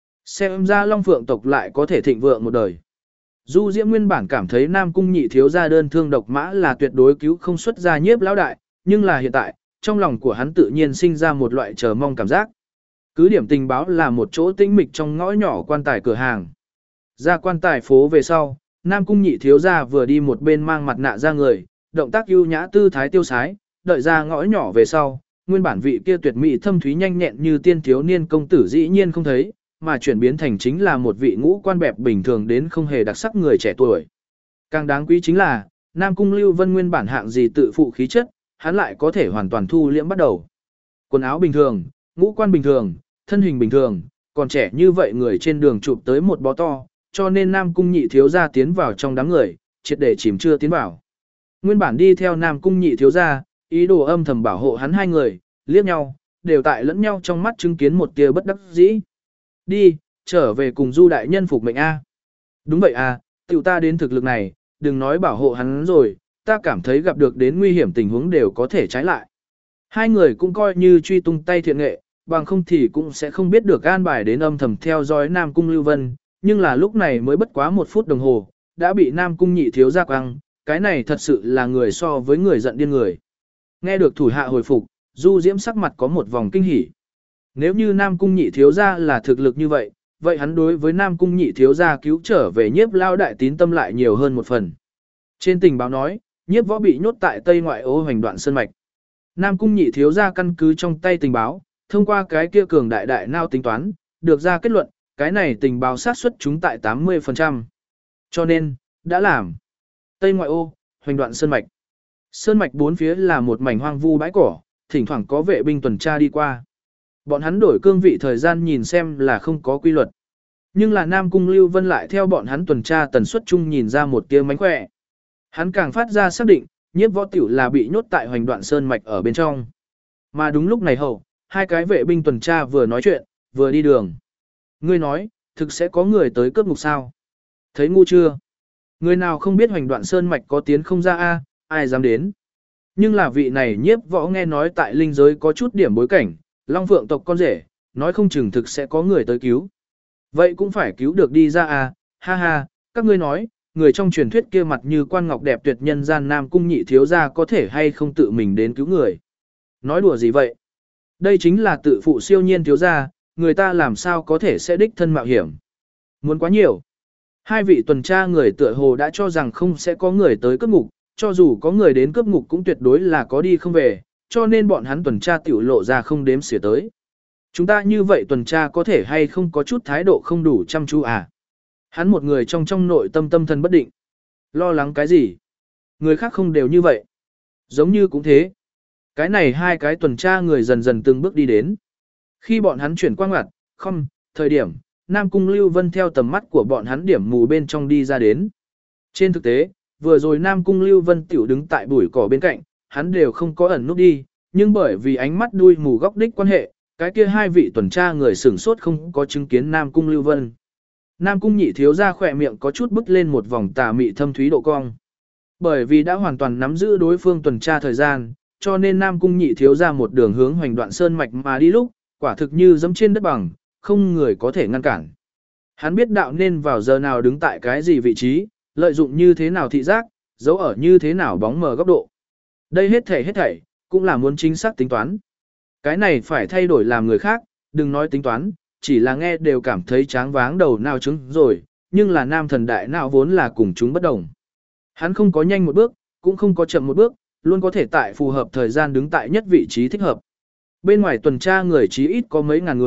Xem ra Long Phượng tộc lại có thể thịnh vượng một đời. Du Diễm nguyên bản cảm thấy Nam Cung nhị thiếu gia đơn thương độc mã là tuyệt đối cứu không xuất ra nhiếp lão đại, nhưng là hiện tại, trong lòng của hắn tự nhiên sinh ra một loại chờ mong cảm giác. Cứ điểm tình báo là một chỗ tĩnh mịch trong ngõ nhỏ quan tài cửa hàng. Ra quan tài phố về sau, Nam Cung nhị thiếu gia vừa đi một bên mang mặt nạ ra người, động tác ưu nhã tư thái tiêu sái, đợi ra ngõ nhỏ về sau, nguyên bản vị kia tuyệt mỹ thâm thúy nhanh nhẹn như tiên thiếu niên công tử dĩ nhiên không thấy, mà chuyển biến thành chính là một vị ngũ quan bẹp bình thường đến không hề đặc sắc người trẻ tuổi. Càng đáng quý chính là, Nam Cung Lưu Vân nguyên bản hạng gì tự phụ khí chất, hắn lại có thể hoàn toàn thu liễm bắt đầu. Quần áo bình thường, ngũ quan bình thường, thân hình bình thường, còn trẻ như vậy người trên đường chụp tới một bó to, cho nên Nam Cung nhị thiếu gia tiến vào trong đám người, triệt để chìm chưa tiến vào. Nguyên bản đi theo Nam Cung nhị thiếu gia, ý đồ âm thầm bảo hộ hắn hai người, liếc nhau, đều tại lẫn nhau trong mắt chứng kiến một tia bất đắc dĩ. Đi, trở về cùng Du đại nhân phục mệnh A. Đúng vậy à, tiểu ta đến thực lực này, đừng nói bảo hộ hắn rồi, ta cảm thấy gặp được đến nguy hiểm tình huống đều có thể trái lại. Hai người cũng coi như truy tung tay thiện nghệ, bằng không thì cũng sẽ không biết được an bài đến âm thầm theo dõi Nam Cung Lưu Vân, nhưng là lúc này mới bất quá một phút đồng hồ, đã bị Nam Cung nhị thiếu gia quăng, cái này thật sự là người so với người giận điên người. Nghe được thủ hạ hồi phục, Du Diễm sắc mặt có một vòng kinh hỉ. Nếu như Nam Cung nhị thiếu gia là thực lực như vậy, vậy hắn đối với Nam Cung nhị thiếu gia cứu trở về nhiếp lao đại tín tâm lại nhiều hơn một phần. Trên tình báo nói, nhiếp võ bị nhốt tại Tây ngoại ô hoành đoạn sơn mạch. Nam Cung nhị thiếu gia căn cứ trong tay tình báo, thông qua cái kia cường đại đại nao tính toán, được ra kết luận, cái này tình báo sát xuất chúng tại tám mươi phần trăm. Cho nên, đã làm. Tây ngoại ô, hoành đoạn sơn mạch. Sơn mạch bốn phía là một mảnh hoang vu bãi cỏ, thỉnh thoảng có vệ binh tuần tra đi qua. Bọn hắn đổi cương vị thời gian nhìn xem là không có quy luật. Nhưng là Nam Cung Lưu Vân lại theo bọn hắn tuần tra tần suất chung nhìn ra một tia mánh khỏe. Hắn càng phát ra xác định, nhiếp võ tiểu là bị nhốt tại hoành đoạn sơn mạch ở bên trong. Mà đúng lúc này hậu, hai cái vệ binh tuần tra vừa nói chuyện, vừa đi đường. Ngươi nói, thực sẽ có người tới cướp ngục sao? Thấy ngu chưa? Người nào không biết hoành đoạn sơn mạch có tiến không ra a, ai dám đến? Nhưng là vị này nhiếp võ nghe nói tại linh giới có chút điểm bối cảnh, Long Phượng tộc con rể, nói không chừng thực sẽ có người tới cứu. Vậy cũng phải cứu được đi ra à, ha ha, các ngươi nói, người trong truyền thuyết kia mặt như quan ngọc đẹp tuyệt nhân gian Nam Cung nhị thiếu gia có thể hay không tự mình đến cứu người. Nói đùa gì vậy? Đây chính là tự phụ siêu nhiên thiếu gia, người ta làm sao có thể sẽ đích thân mạo hiểm. Muốn quá nhiều. Hai vị tuần tra người tựa hồ đã cho rằng không sẽ có người tới cướp ngục, cho dù có người đến cướp ngục cũng tuyệt đối là có đi không về, cho nên bọn hắn tuần tra tiểu lộ ra không đếm xỉa tới. Chúng ta như vậy tuần tra có thể hay không có chút thái độ không đủ chăm chú à? Hắn một người trong trong nội tâm tâm thần bất định. Lo lắng cái gì? Người khác không đều như vậy. Giống như cũng thế. Cái này hai cái tuần tra người dần dần từng bước đi đến. Khi bọn hắn chuyển qua ngoặt, không, thời điểm, Nam Cung Lưu Vân theo tầm mắt của bọn hắn điểm mù bên trong đi ra đến. Trên thực tế, vừa rồi Nam Cung Lưu Vân tiểu đứng tại bụi cỏ bên cạnh, hắn đều không có ẩn núp đi, nhưng bởi vì ánh mắt đuôi mù góc đích quan hệ, cái kia hai vị tuần tra người sửng sốt không có chứng kiến Nam Cung Lưu Vân. Nam Cung nhị thiếu gia khỏe miệng có chút bứt lên một vòng tà mị thâm thúy độ cong. Bởi vì đã hoàn toàn nắm giữ đối phương tuần tra thời gian, cho nên Nam Cung nhị thiếu gia một đường hướng hoành đoạn sơn mạch mà đi lúc, quả thực như giẫm trên đất bằng, không người có thể ngăn cản. Hắn biết đạo nên vào giờ nào đứng tại cái gì vị trí, lợi dụng như thế nào thị giác, giấu ở như thế nào bóng mờ góc độ. Đây hết thảy hết thảy, cũng là muốn chính xác tính toán. Cái này phải thay đổi làm người khác, đừng nói tính toán, chỉ là nghe đều cảm thấy tráng váng đầu nào trứng rồi, nhưng là nam thần đại não vốn là cùng chúng bất đồng. Hắn không có nhanh một bước, cũng không có chậm một bước, luôn có thể tại phù hợp thời gian đứng tại nhất vị trí thích hợp. Bên ngoài tuần tra người chí ít có mấy ngàn người,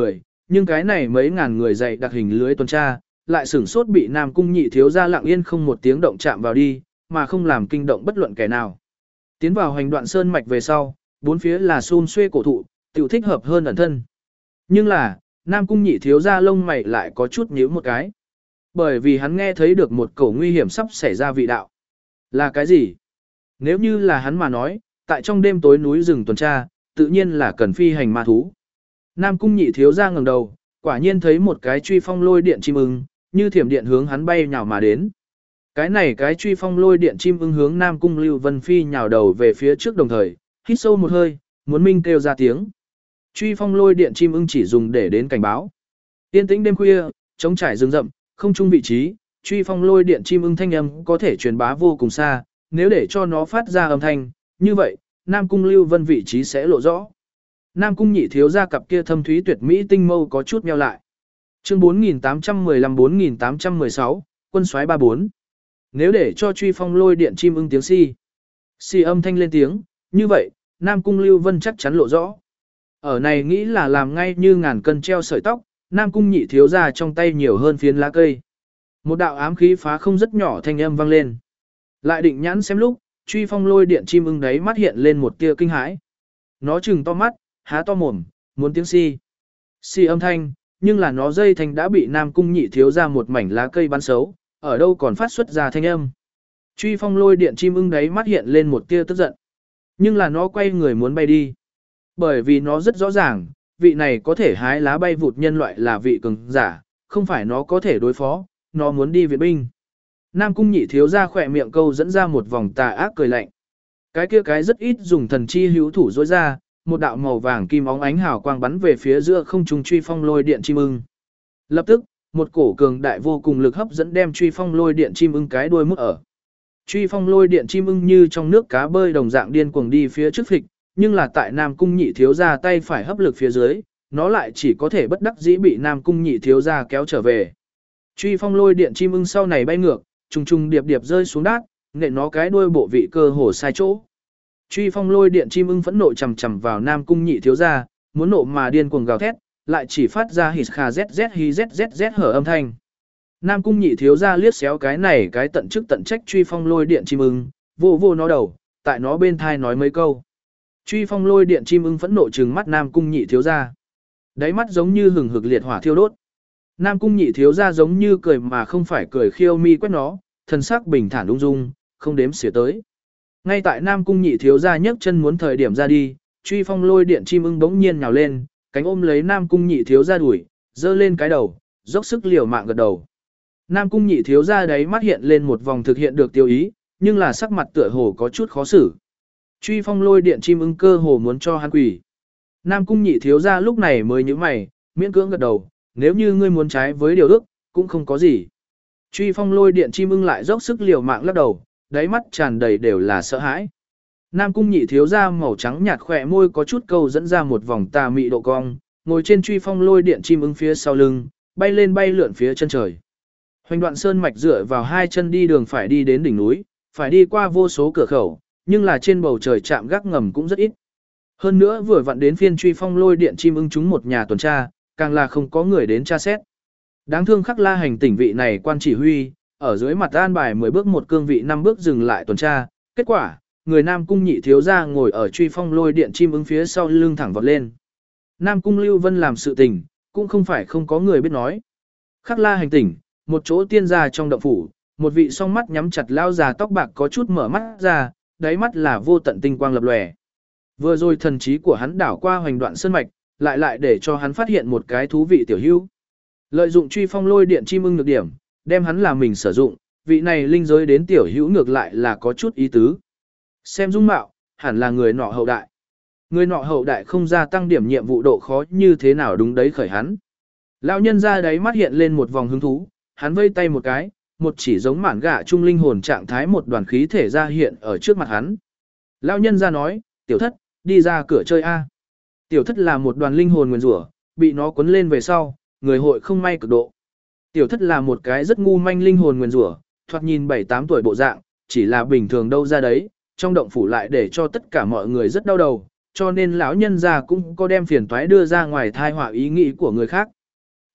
nhưng cái này mấy ngàn người dày đặc hình lưới tuần tra, lại sửng sốt bị Nam Cung Nhị thiếu gia lặng yên không một tiếng động chạm vào đi, mà không làm kinh động bất luận kẻ nào. Tiến vào hành đoạn sơn mạch về sau, bốn phía là xun xuê cổ thụ, tiểu thích hợp hơn ẩn thân. Nhưng là, Nam Cung Nhị thiếu gia lông mày lại có chút nhíu một cái. Bởi vì hắn nghe thấy được một cổ nguy hiểm sắp xảy ra vị đạo. Là cái gì? Nếu như là hắn mà nói, tại trong đêm tối núi rừng tuần tra, tự nhiên là cần phi hành ma thú. Nam Cung Nhị thiếu gia ngẩng đầu, quả nhiên thấy một cái truy phong lôi điện chim ưng, như thiểm điện hướng hắn bay nhào mà đến. Cái này cái truy phong lôi điện chim ưng hướng Nam Cung Lưu Vân Phi nhào đầu về phía trước đồng thời, hít sâu một hơi, muốn minh kêu ra tiếng. Truy phong lôi điện chim ưng chỉ dùng để đến cảnh báo. Tiên tĩnh đêm khuya, trống trải rừng rậm, không chung vị trí, truy phong lôi điện chim ưng thanh âm có thể truyền bá vô cùng xa, nếu để cho nó phát ra âm thanh, như vậy, Nam Cung Lưu Vân vị trí sẽ lộ rõ. Nam Cung Nhị thiếu gia cặp kia thâm thúy tuyệt mỹ tinh mâu có chút meo lại. Chương bốn nghìn tám trăm mười lăm bốn nghìn tám trăm mười sáu, quân soái ba bốn. Nếu để cho truy phong lôi điện chim ưng tiếng si, si âm thanh lên tiếng, như vậy, Nam Cung Lưu Vân chắc chắn lộ rõ. Ở này nghĩ là làm ngay như ngàn cân treo sợi tóc, Nam Cung Nhị thiếu gia trong tay nhiều hơn phiến lá cây. Một đạo ám khí phá không rất nhỏ thanh âm vang lên. Lại định nhãn xem lúc, truy phong lôi điện chim ưng đấy mắt hiện lên một tia kinh hãi. Nó trừng to mắt, há to mồm, muốn tiếng si. Si âm thanh, nhưng là nó dây thanh đã bị Nam Cung Nhị thiếu ra một mảnh lá cây bắn xấu, ở đâu còn phát xuất ra thanh âm. Truy phong lôi điện chim ưng đấy mắt hiện lên một tia tức giận. Nhưng là nó quay người muốn bay đi. Bởi vì nó rất rõ ràng, vị này có thể hái lá bay vụt nhân loại là vị cường giả, không phải nó có thể đối phó, nó muốn đi viện binh. Nam Cung Nhị thiếu ra khỏe miệng câu dẫn ra một vòng tà ác cười lạnh. Cái kia cái rất ít dùng thần chi hữu thủ dối ra, một đạo màu vàng kim óng ánh hào quang bắn về phía giữa không trung truy phong lôi điện chim ưng. Lập tức, một cổ cường đại vô cùng lực hấp dẫn đem truy phong lôi điện chim ưng cái đuôi mút ở. Truy phong lôi điện chim ưng như trong nước cá bơi đồng dạng điên cuồng đi phía trước phịch, nhưng là tại Nam Cung Nhị thiếu ra tay phải hấp lực phía dưới, nó lại chỉ có thể bất đắc dĩ bị Nam Cung Nhị thiếu ra kéo trở về. Truy phong lôi điện chim ưng sau này bay ngược, trùng trùng điệp điệp rơi xuống đát, nện nó cái đuôi bộ vị cơ hồ sai chỗ. Truy phong lôi điện chim ưng phẫn nộ chầm chầm vào Nam Cung Nhị thiếu gia, muốn nộ mà điên cuồng gào thét, lại chỉ phát ra hít kha zz hi zzz hở âm thanh. Nam Cung Nhị thiếu gia liếc xéo cái này cái tận chức tận trách truy phong lôi điện chim ưng, vô vô nó đầu, tại nó bên thai nói mấy câu. Truy phong lôi điện chim ưng phẫn nộ trừng mắt Nam Cung Nhị thiếu gia. Đáy mắt giống như hừng hực liệt hỏa thiêu đốt. Nam Cung Nhị thiếu gia giống như cười mà không phải cười khiêu mi quét nó, thần sắc bình thản ung dung, không đếm xỉa tới. Ngay tại Nam Cung Nhị thiếu gia nhấc chân muốn thời điểm ra đi, truy phong lôi điện chim ưng bỗng nhiên nhào lên, cánh ôm lấy Nam Cung Nhị thiếu gia đuổi, giơ lên cái đầu, dốc sức liều mạng gật đầu. Nam Cung Nhị thiếu gia đấy mắt hiện lên một vòng thực hiện được tiêu ý, nhưng là sắc mặt tựa hồ có chút khó xử. Truy phong lôi điện chim ưng cơ hồ muốn cho hắn quỳ. Nam Cung Nhị thiếu gia lúc này mới nhíu mày, miễn cưỡng gật đầu, nếu như ngươi muốn trái với điều ước, cũng không có gì. Truy phong lôi điện chim ưng lại dốc sức liều mạng lắc đầu, đáy mắt tràn đầy đều là sợ hãi. Nam Cung Nhị thiếu gia màu trắng nhạt khỏe môi có chút câu dẫn ra một vòng tà mị độ cong, ngồi trên truy phong lôi điện chim ưng phía sau lưng, bay lên bay lượn phía chân trời. Hoành đoạn sơn mạch dựa vào hai chân đi đường phải đi đến đỉnh núi, phải đi qua vô số cửa khẩu, nhưng là trên bầu trời chạm gác ngầm cũng rất ít. Hơn nữa vừa vặn đến phiên truy phong lôi điện chim ưng chúng một nhà tuần tra, càng là không có người đến tra xét. Đáng thương Khắc La hành tỉnh vị này quan chỉ huy, ở dưới mặt an bài mười bước một cương vị năm bước dừng lại tuần tra, kết quả, người Nam Cung Nhị thiếu gia ngồi ở truy phong lôi điện chim ưng phía sau lưng thẳng vọt lên. Nam Cung Lưu Vân làm sự tình, cũng không phải không có người biết nói. Khắc La hành tỉnh, một chỗ tiên gia trong động phủ, một vị song mắt nhắm chặt lao già tóc bạc có chút mở mắt ra, đáy mắt là vô tận tinh quang lập lòe. Vừa rồi thần trí của hắn đảo qua hoành đoạn sơn mạch, lại lại để cho hắn phát hiện một cái thú vị tiểu hữu. Lợi dụng truy phong lôi điện chim ưng nhược điểm, đem hắn làm mình sử dụng, vị này linh giới đến tiểu hữu ngược lại là có chút ý tứ. Xem dung mạo, hẳn là người nọ hậu đại. Người nọ hậu đại không gia tăng điểm nhiệm vụ độ khó như thế nào đúng đấy khởi hắn. Lão nhân ra đấy mắt hiện lên một vòng hứng thú, hắn vây tay một cái, một chỉ giống mảng gạ trung linh hồn trạng thái một đoàn khí thể ra hiện ở trước mặt hắn. Lão nhân ra nói, tiểu thất, đi ra cửa chơi A. Tiểu thất là một đoàn linh hồn nguyên rủa, bị nó cuốn lên về sau, người hội không may cực độ. Tiểu thất là một cái rất ngu manh linh hồn nguyên rủa, thoạt nhìn bảy tám tuổi bộ dạng, chỉ là bình thường đâu ra đấy, trong động phủ lại để cho tất cả mọi người rất đau đầu, cho nên lão nhân già cũng có đem phiền toái đưa ra ngoài thai họa ý nghĩ của người khác,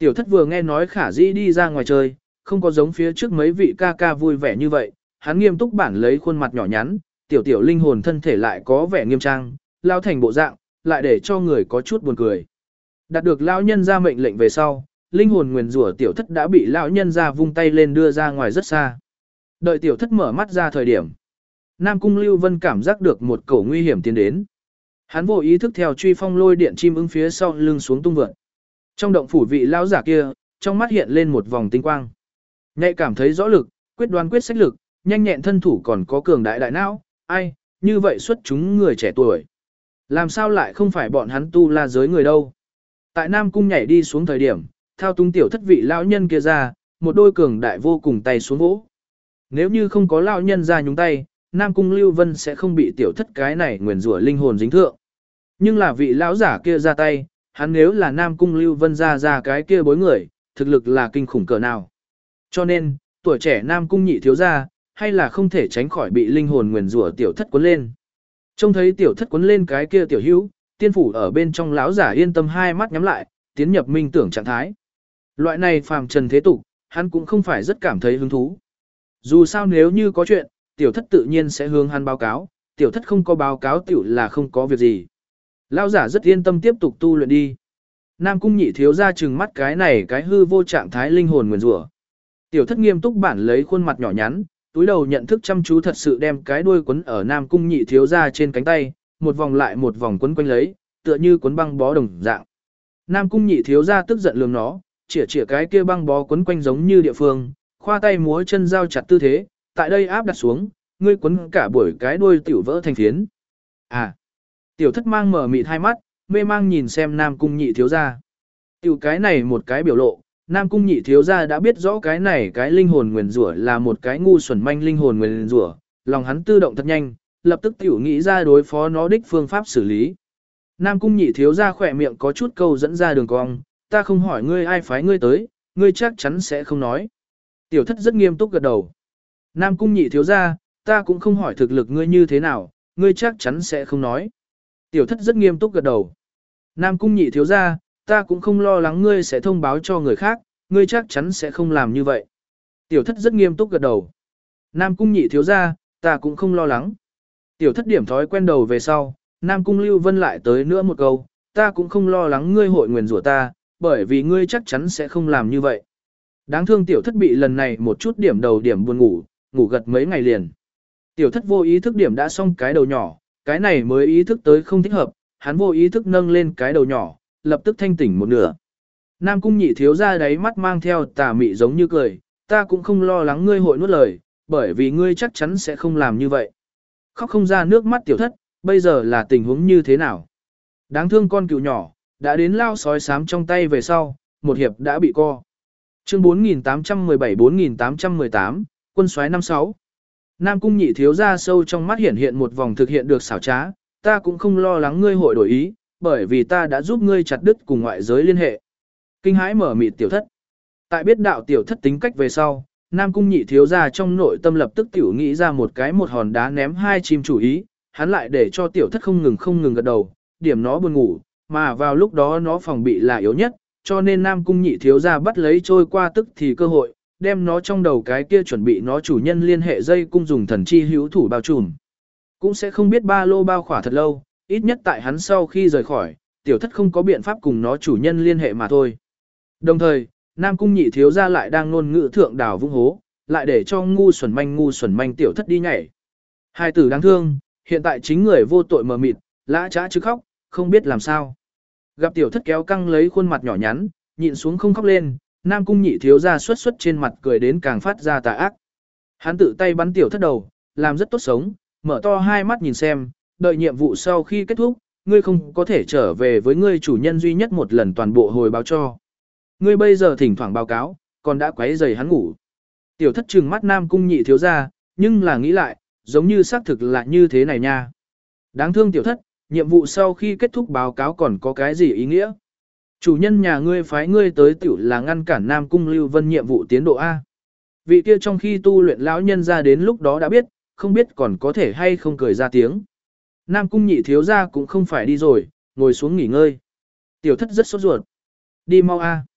Tiểu thất vừa nghe nói khả dĩ đi ra ngoài chơi, không có giống phía trước mấy vị ca ca vui vẻ như vậy, hắn nghiêm túc bản lấy khuôn mặt nhỏ nhắn, tiểu tiểu linh hồn thân thể lại có vẻ nghiêm trang, lao thành bộ dạng, lại để cho người có chút buồn cười. Đạt được lão nhân ra mệnh lệnh về sau, linh hồn nguyền rủa tiểu thất đã bị lão nhân ra vung tay lên đưa ra ngoài rất xa. Đợi tiểu thất mở mắt ra thời điểm, Nam Cung Lưu Vân cảm giác được một cổ nguy hiểm tiến đến. Hắn vô ý thức theo truy phong lôi điện chim ứng phía sau lưng xuống tung vượt. Trong động phủ vị lão giả kia, trong mắt hiện lên một vòng tinh quang. Nhạy cảm thấy rõ lực, quyết đoán quyết sách lực, nhanh nhẹn thân thủ còn có cường đại đại não, ai, như vậy xuất chúng người trẻ tuổi. Làm sao lại không phải bọn hắn tu la giới người đâu. Tại Nam Cung nhảy đi xuống thời điểm, thao túng tiểu thất vị lão nhân kia ra, một đôi cường đại vô cùng tay xuống vỗ. Nếu như không có lão nhân ra nhúng tay, Nam Cung Lưu Vân sẽ không bị tiểu thất cái này nguyền rủa linh hồn dính thượng. Nhưng là vị lão giả kia ra tay, hắn nếu là Nam Cung Lưu Vân ra ra cái kia bối người, thực lực là kinh khủng cỡ nào. Cho nên, tuổi trẻ Nam Cung nhị thiếu gia, hay là không thể tránh khỏi bị linh hồn nguyền rủa tiểu thất cuốn lên. Trông thấy tiểu thất cuốn lên cái kia tiểu hữu, tiên phủ ở bên trong lão giả yên tâm hai mắt nhắm lại, tiến nhập minh tưởng trạng thái. Loại này phàm trần thế tục, hắn cũng không phải rất cảm thấy hứng thú. Dù sao nếu như có chuyện, tiểu thất tự nhiên sẽ hướng hắn báo cáo, tiểu thất không có báo cáo tiểu là không có việc gì. Lão giả rất yên tâm tiếp tục tu luyện đi. Nam Cung nhị thiếu gia trừng mắt cái này cái hư vô trạng thái linh hồn nguyền rủa. Tiểu thất nghiêm túc bản lấy khuôn mặt nhỏ nhắn, túi đầu nhận thức chăm chú thật sự đem cái đuôi quấn ở Nam Cung nhị thiếu gia trên cánh tay, một vòng lại một vòng quấn quanh lấy, tựa như quấn băng bó đồng dạng. Nam Cung nhị thiếu gia tức giận lườm nó, chĩa chĩa cái kia băng bó quấn quanh giống như địa phương, khoa tay múa chân giao chặt tư thế, tại đây áp đặt xuống, ngươi quấn cả buổi cái đuôi tiểu vỡ thành phiến. À, tiểu thất mang mở mịt hai mắt, mê mang nhìn xem Nam Cung nhị thiếu gia. Tiểu cái này một cái biểu lộ, Nam Cung nhị thiếu gia đã biết rõ cái này cái linh hồn nguyền rủa là một cái ngu xuẩn manh linh hồn nguyền rủa, lòng hắn tự động thật nhanh, lập tức tiểu nghĩ ra đối phó nó đích phương pháp xử lý. Nam Cung nhị thiếu gia khỏe miệng có chút câu dẫn ra đường cong, ta không hỏi ngươi ai phái ngươi tới, ngươi chắc chắn sẽ không nói. Tiểu thất rất nghiêm túc gật đầu. Nam Cung nhị thiếu gia, ta cũng không hỏi thực lực ngươi như thế nào, ngươi chắc chắn sẽ không nói. Tiểu thất rất nghiêm túc gật đầu. Nam Cung nhị thiếu gia, ta cũng không lo lắng ngươi sẽ thông báo cho người khác, ngươi chắc chắn sẽ không làm như vậy. Tiểu thất rất nghiêm túc gật đầu. Nam Cung nhị thiếu gia, ta cũng không lo lắng. Tiểu thất điểm thói quen đầu về sau, Nam Cung Lưu Vân lại tới nữa một câu, ta cũng không lo lắng ngươi hội nguyền rủa ta, bởi vì ngươi chắc chắn sẽ không làm như vậy. Đáng thương tiểu thất bị lần này một chút điểm đầu điểm buồn ngủ, ngủ gật mấy ngày liền. Tiểu thất vô ý thức điểm đã xong cái đầu nhỏ, cái này mới ý thức tới không thích hợp, hắn vô ý thức nâng lên cái đầu nhỏ, lập tức thanh tỉnh một nửa. Nam Cung nhị thiếu ra đáy mắt mang theo tà mị giống như cười, ta cũng không lo lắng ngươi hội nuốt lời, bởi vì ngươi chắc chắn sẽ không làm như vậy. Khóc không ra nước mắt tiểu thất, bây giờ là tình huống như thế nào? Đáng thương con cừu nhỏ, đã đến lao sói xám trong tay về sau, một hiệp đã bị co. Chương bốn nghìn tám trăm mười bảy bốn nghìn tám trăm mười tám, quân soái năm sáu. Nam Cung nhị thiếu ra sâu trong mắt hiện hiện một vòng thực hiện được xảo trá, ta cũng không lo lắng ngươi hội đổi ý, bởi vì ta đã giúp ngươi chặt đứt cùng ngoại giới liên hệ. Kinh hãi mở mịt tiểu thất. Tại biết đạo tiểu thất tính cách về sau, Nam Cung nhị thiếu ra trong nội tâm lập tức tiểu nghĩ ra một cái một hòn đá ném hai chim chủ ý, hắn lại để cho tiểu thất không ngừng không ngừng gật đầu, điểm nó buồn ngủ, mà vào lúc đó nó phòng bị là yếu nhất, cho nên Nam Cung nhị thiếu ra bắt lấy trôi qua tức thì cơ hội, đem nó trong đầu cái kia chuẩn bị nó chủ nhân liên hệ dây cung dùng thần chi hữu thủ bao trùm. Cũng sẽ không biết ba lô bao khỏa thật lâu, ít nhất tại hắn sau khi rời khỏi, tiểu thất không có biện pháp cùng nó chủ nhân liên hệ mà thôi. Đồng thời, Nam Cung nhị thiếu ra lại đang ngôn ngữ thượng đảo vung hố, lại để cho ngu xuẩn manh ngu xuẩn manh tiểu thất đi nhảy. Hai tử đáng thương, hiện tại chính người vô tội mờ mịt, lã trá chứ khóc, không biết làm sao. Gặp tiểu thất kéo căng lấy khuôn mặt nhỏ nhắn, nhịn xuống không khóc lên, Nam Cung nhị thiếu ra xuất xuất trên mặt cười đến càng phát ra tà ác. Hắn tự tay bắn tiểu thất đầu, làm rất tốt sống, mở to hai mắt nhìn xem, đợi nhiệm vụ sau khi kết thúc, ngươi không có thể trở về với ngươi chủ nhân duy nhất một lần toàn bộ hồi báo cho. Ngươi bây giờ thỉnh thoảng báo cáo, còn đã quấy rầy hắn ngủ. Tiểu thất trừng mắt Nam Cung nhị thiếu ra, nhưng là nghĩ lại, giống như xác thực là như thế này nha. Đáng thương tiểu thất, nhiệm vụ sau khi kết thúc báo cáo còn có cái gì ý nghĩa? Chủ nhân nhà ngươi phái ngươi tới tiểu là ngăn cản Nam Cung Lưu Vân nhiệm vụ tiến độ A. Vị kia trong khi tu luyện lão nhân ra đến lúc đó đã biết, không biết còn có thể hay không cười ra tiếng. Nam Cung nhị thiếu ra cũng không phải đi rồi, ngồi xuống nghỉ ngơi. Tiểu thất rất sốt ruột. Đi mau A.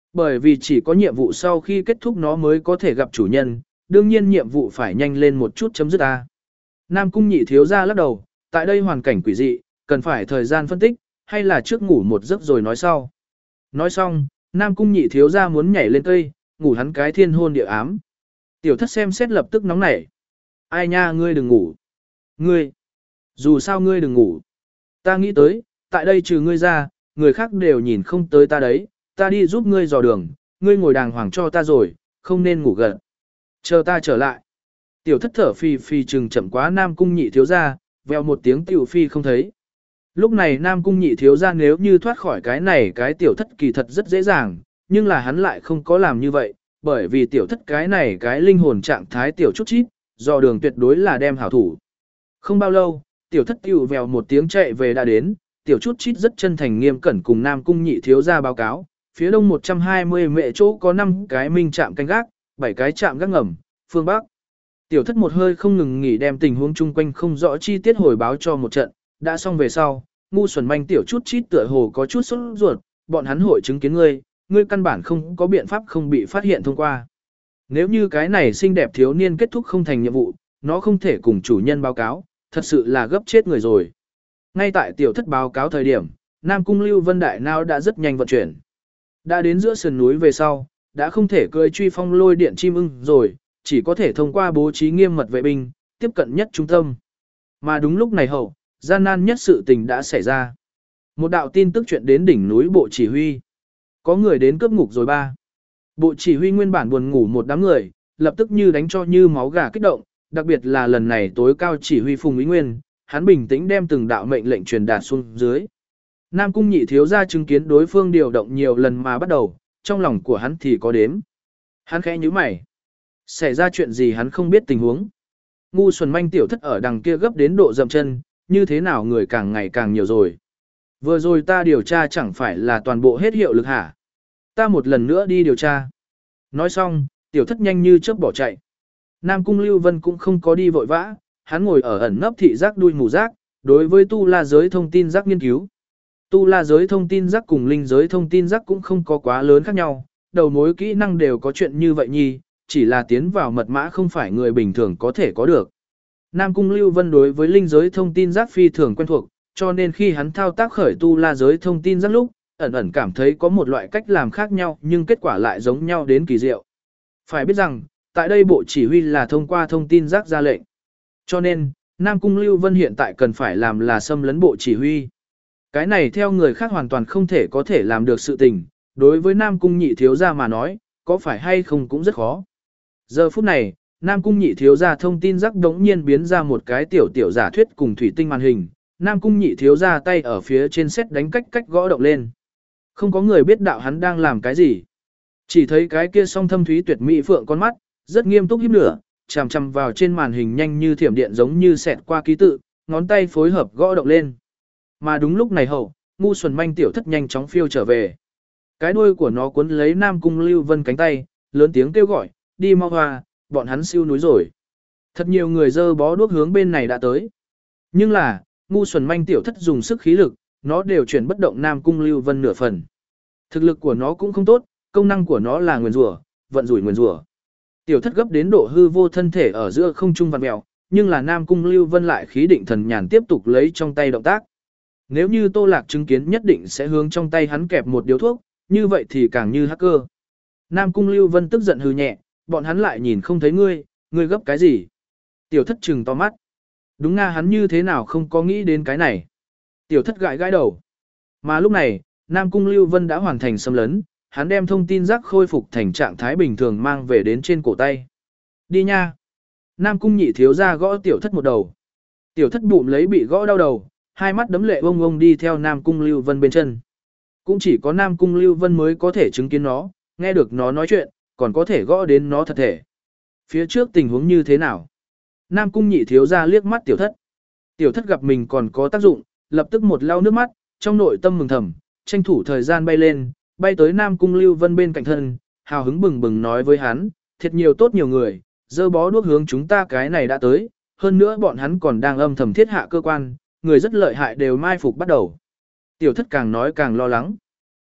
Bởi vì chỉ có nhiệm vụ sau khi kết thúc nó mới có thể gặp chủ nhân, đương nhiên nhiệm vụ phải nhanh lên một chút chấm dứt ta. Nam cung nhị thiếu ra lắc đầu, tại đây hoàn cảnh quỷ dị, cần phải thời gian phân tích, hay là trước ngủ một giấc rồi nói sau. Nói xong, Nam cung nhị thiếu ra muốn nhảy lên cây, ngủ hắn cái thiên hôn địa ám. Tiểu thất xem xét lập tức nóng nảy. Ai nha, ngươi đừng ngủ. Ngươi, dù sao ngươi đừng ngủ. Ta nghĩ tới, tại đây trừ ngươi ra, người khác đều nhìn không tới ta đấy, ta đi giúp ngươi dò đường, ngươi ngồi đàng hoàng cho ta rồi, không nên ngủ gần. Chờ ta trở lại. Tiểu thất thở phì phì chừng chậm quá Nam cung nhị thiếu ra, vèo một tiếng tiểu phi không thấy. Lúc này Nam cung nhị thiếu ra nếu như thoát khỏi cái này cái tiểu thất kỳ thật rất dễ dàng, nhưng là hắn lại không có làm như vậy, bởi vì tiểu thất cái này cái linh hồn trạng thái tiểu chút chít, dò đường tuyệt đối là đem hảo thủ. Không bao lâu, tiểu thất tiểu vèo một tiếng chạy về đã đến, tiểu chút chít rất chân thành nghiêm cẩn cùng Nam cung nhị thiếu ra báo cáo, phía đông một trăm hai mươi mệ chỗ có năm cái minh trạm canh gác, bảy cái trạm gác ngầm, phương Bắc. Tiểu thất một hơi không ngừng nghỉ đem tình huống chung quanh không rõ chi tiết hồi báo cho một trận, đã xong về sau, ngu xuẩn manh tiểu chút chít tựa hồ có chút sốt ruột, bọn hắn hội chứng kiến ngươi, ngươi căn bản không có biện pháp không bị phát hiện thông qua. Nếu như cái này xinh đẹp thiếu niên kết thúc không thành nhiệm vụ, nó không thể cùng chủ nhân báo cáo, thật sự là gấp chết người rồi. Ngay tại tiểu thất báo cáo thời điểm, Nam cung Lưu Vân Đại Nao đã rất nhanh vận chuyển. Đã đến giữa sườn núi về sau, đã không thể cưỡi truy phong lôi điện chim ưng rồi, chỉ có thể thông qua bố trí nghiêm mật vệ binh, tiếp cận nhất trung tâm. Mà đúng lúc này hậu, gian nan nhất sự tình đã xảy ra. Một đạo tin tức chuyện đến đỉnh núi bộ chỉ huy. Có người đến cướp ngục rồi ba. Bộ chỉ huy nguyên bản buồn ngủ một đám người, lập tức như đánh cho như máu gà kích động, đặc biệt là lần này tối cao chỉ huy Phùng Ý Nguyên, hắn bình tĩnh đem từng đạo mệnh lệnh truyền đạt xuống dưới. Nam cung nhị thiếu ra chứng kiến đối phương điều động nhiều lần mà bắt đầu, trong lòng của hắn thì có đếm. Hắn khẽ nhíu mày. Xảy ra chuyện gì hắn không biết tình huống. Ngu xuẩn manh tiểu thất ở đằng kia gấp đến độ dậm chân, như thế nào người càng ngày càng nhiều rồi. Vừa rồi ta điều tra chẳng phải là toàn bộ hết hiệu lực hả? Ta một lần nữa đi điều tra. Nói xong, tiểu thất nhanh như chớp bỏ chạy. Nam cung Lưu Vân cũng không có đi vội vã, hắn ngồi ở ẩn nấp thị giác đuôi mù giác, đối với tu la giới thông tin giác nghiên cứu. Tu la giới thông tin giác cùng linh giới thông tin giác cũng không có quá lớn khác nhau, đầu mối kỹ năng đều có chuyện như vậy nhi, chỉ là tiến vào mật mã không phải người bình thường có thể có được. Nam cung Lưu Vân đối với linh giới thông tin giác phi thường quen thuộc, cho nên khi hắn thao tác khởi tu la giới thông tin giác lúc, ẩn ẩn cảm thấy có một loại cách làm khác nhau nhưng kết quả lại giống nhau đến kỳ diệu. Phải biết rằng, tại đây bộ chỉ huy là thông qua thông tin giác ra lệnh. Cho nên, Nam cung Lưu Vân hiện tại cần phải làm là xâm lấn bộ chỉ huy. Cái này theo người khác hoàn toàn không thể có thể làm được sự tình, đối với Nam cung nhị thiếu gia mà nói, có phải hay không cũng rất khó. Giờ phút này, Nam cung nhị thiếu gia thông tin giác đống nhiên biến ra một cái tiểu tiểu giả thuyết cùng thủy tinh màn hình, Nam cung nhị thiếu gia tay ở phía trên xét đánh cách cách gõ động lên. Không có người biết đạo hắn đang làm cái gì. Chỉ thấy cái kia song thâm thúy tuyệt mỹ phượng con mắt, rất nghiêm túc híp lửa, chằm chằm vào trên màn hình nhanh như thiểm điện giống như xẹt qua ký tự, ngón tay phối hợp gõ động lên. Mà đúng lúc này hậu, ngu xuẩn manh tiểu thất nhanh chóng phiêu trở về. Cái đuôi của nó cuốn lấy Nam cung Lưu Vân cánh tay, lớn tiếng kêu gọi, đi mau hoa, bọn hắn siêu núi rồi. Thật nhiều người dơ bó đuốc hướng bên này đã tới. Nhưng là, ngu xuẩn manh tiểu thất dùng sức khí lực, nó đều chuyển bất động Nam cung Lưu Vân nửa phần. Thực lực của nó cũng không tốt, công năng của nó là nguyền rủa, vận rủi nguyền rủa. Tiểu thất gấp đến độ hư vô thân thể ở giữa không trung vặn mèo, nhưng là Nam cung Lưu Vân lại khí định thần nhàn tiếp tục lấy trong tay động tác. Nếu như Tô Lạc chứng kiến nhất định sẽ hướng trong tay hắn kẹp một điếu thuốc, như vậy thì càng như hacker. Nam cung Lưu Vân tức giận hừ nhẹ, bọn hắn lại nhìn không thấy ngươi, ngươi gấp cái gì? Tiểu thất trừng to mắt. Đúng nga, hắn như thế nào không có nghĩ đến cái này. Tiểu thất gãi gãi đầu. Mà lúc này, Nam cung Lưu Vân đã hoàn thành xâm lấn, hắn đem thông tin giác khôi phục thành trạng thái bình thường mang về đến trên cổ tay. Đi nha. Nam cung nhị thiếu ra gõ tiểu thất một đầu. Tiểu thất bụng lấy bị gõ đau đầu, hai mắt đấm lệ ông ông đi theo Nam cung Lưu Vân bên chân. Cũng chỉ có Nam cung Lưu Vân mới có thể chứng kiến nó, nghe được nó nói chuyện, còn có thể gõ đến nó thật thể. Phía trước tình huống như thế nào? Nam cung nhị thiếu ra liếc mắt tiểu thất. Tiểu thất gặp mình còn có tác dụng, lập tức một lau nước mắt, trong nội tâm mừng thầm, tranh thủ thời gian bay lên, bay tới Nam cung Lưu Vân bên cạnh thân, hào hứng bừng bừng nói với hắn, thiệt nhiều tốt nhiều người, dơ bó đuốc hướng chúng ta cái này đã tới, hơn nữa bọn hắn còn đang âm thầm thiết hạ cơ quan, người rất lợi hại đều mai phục bắt đầu. Tiểu thất càng nói càng lo lắng.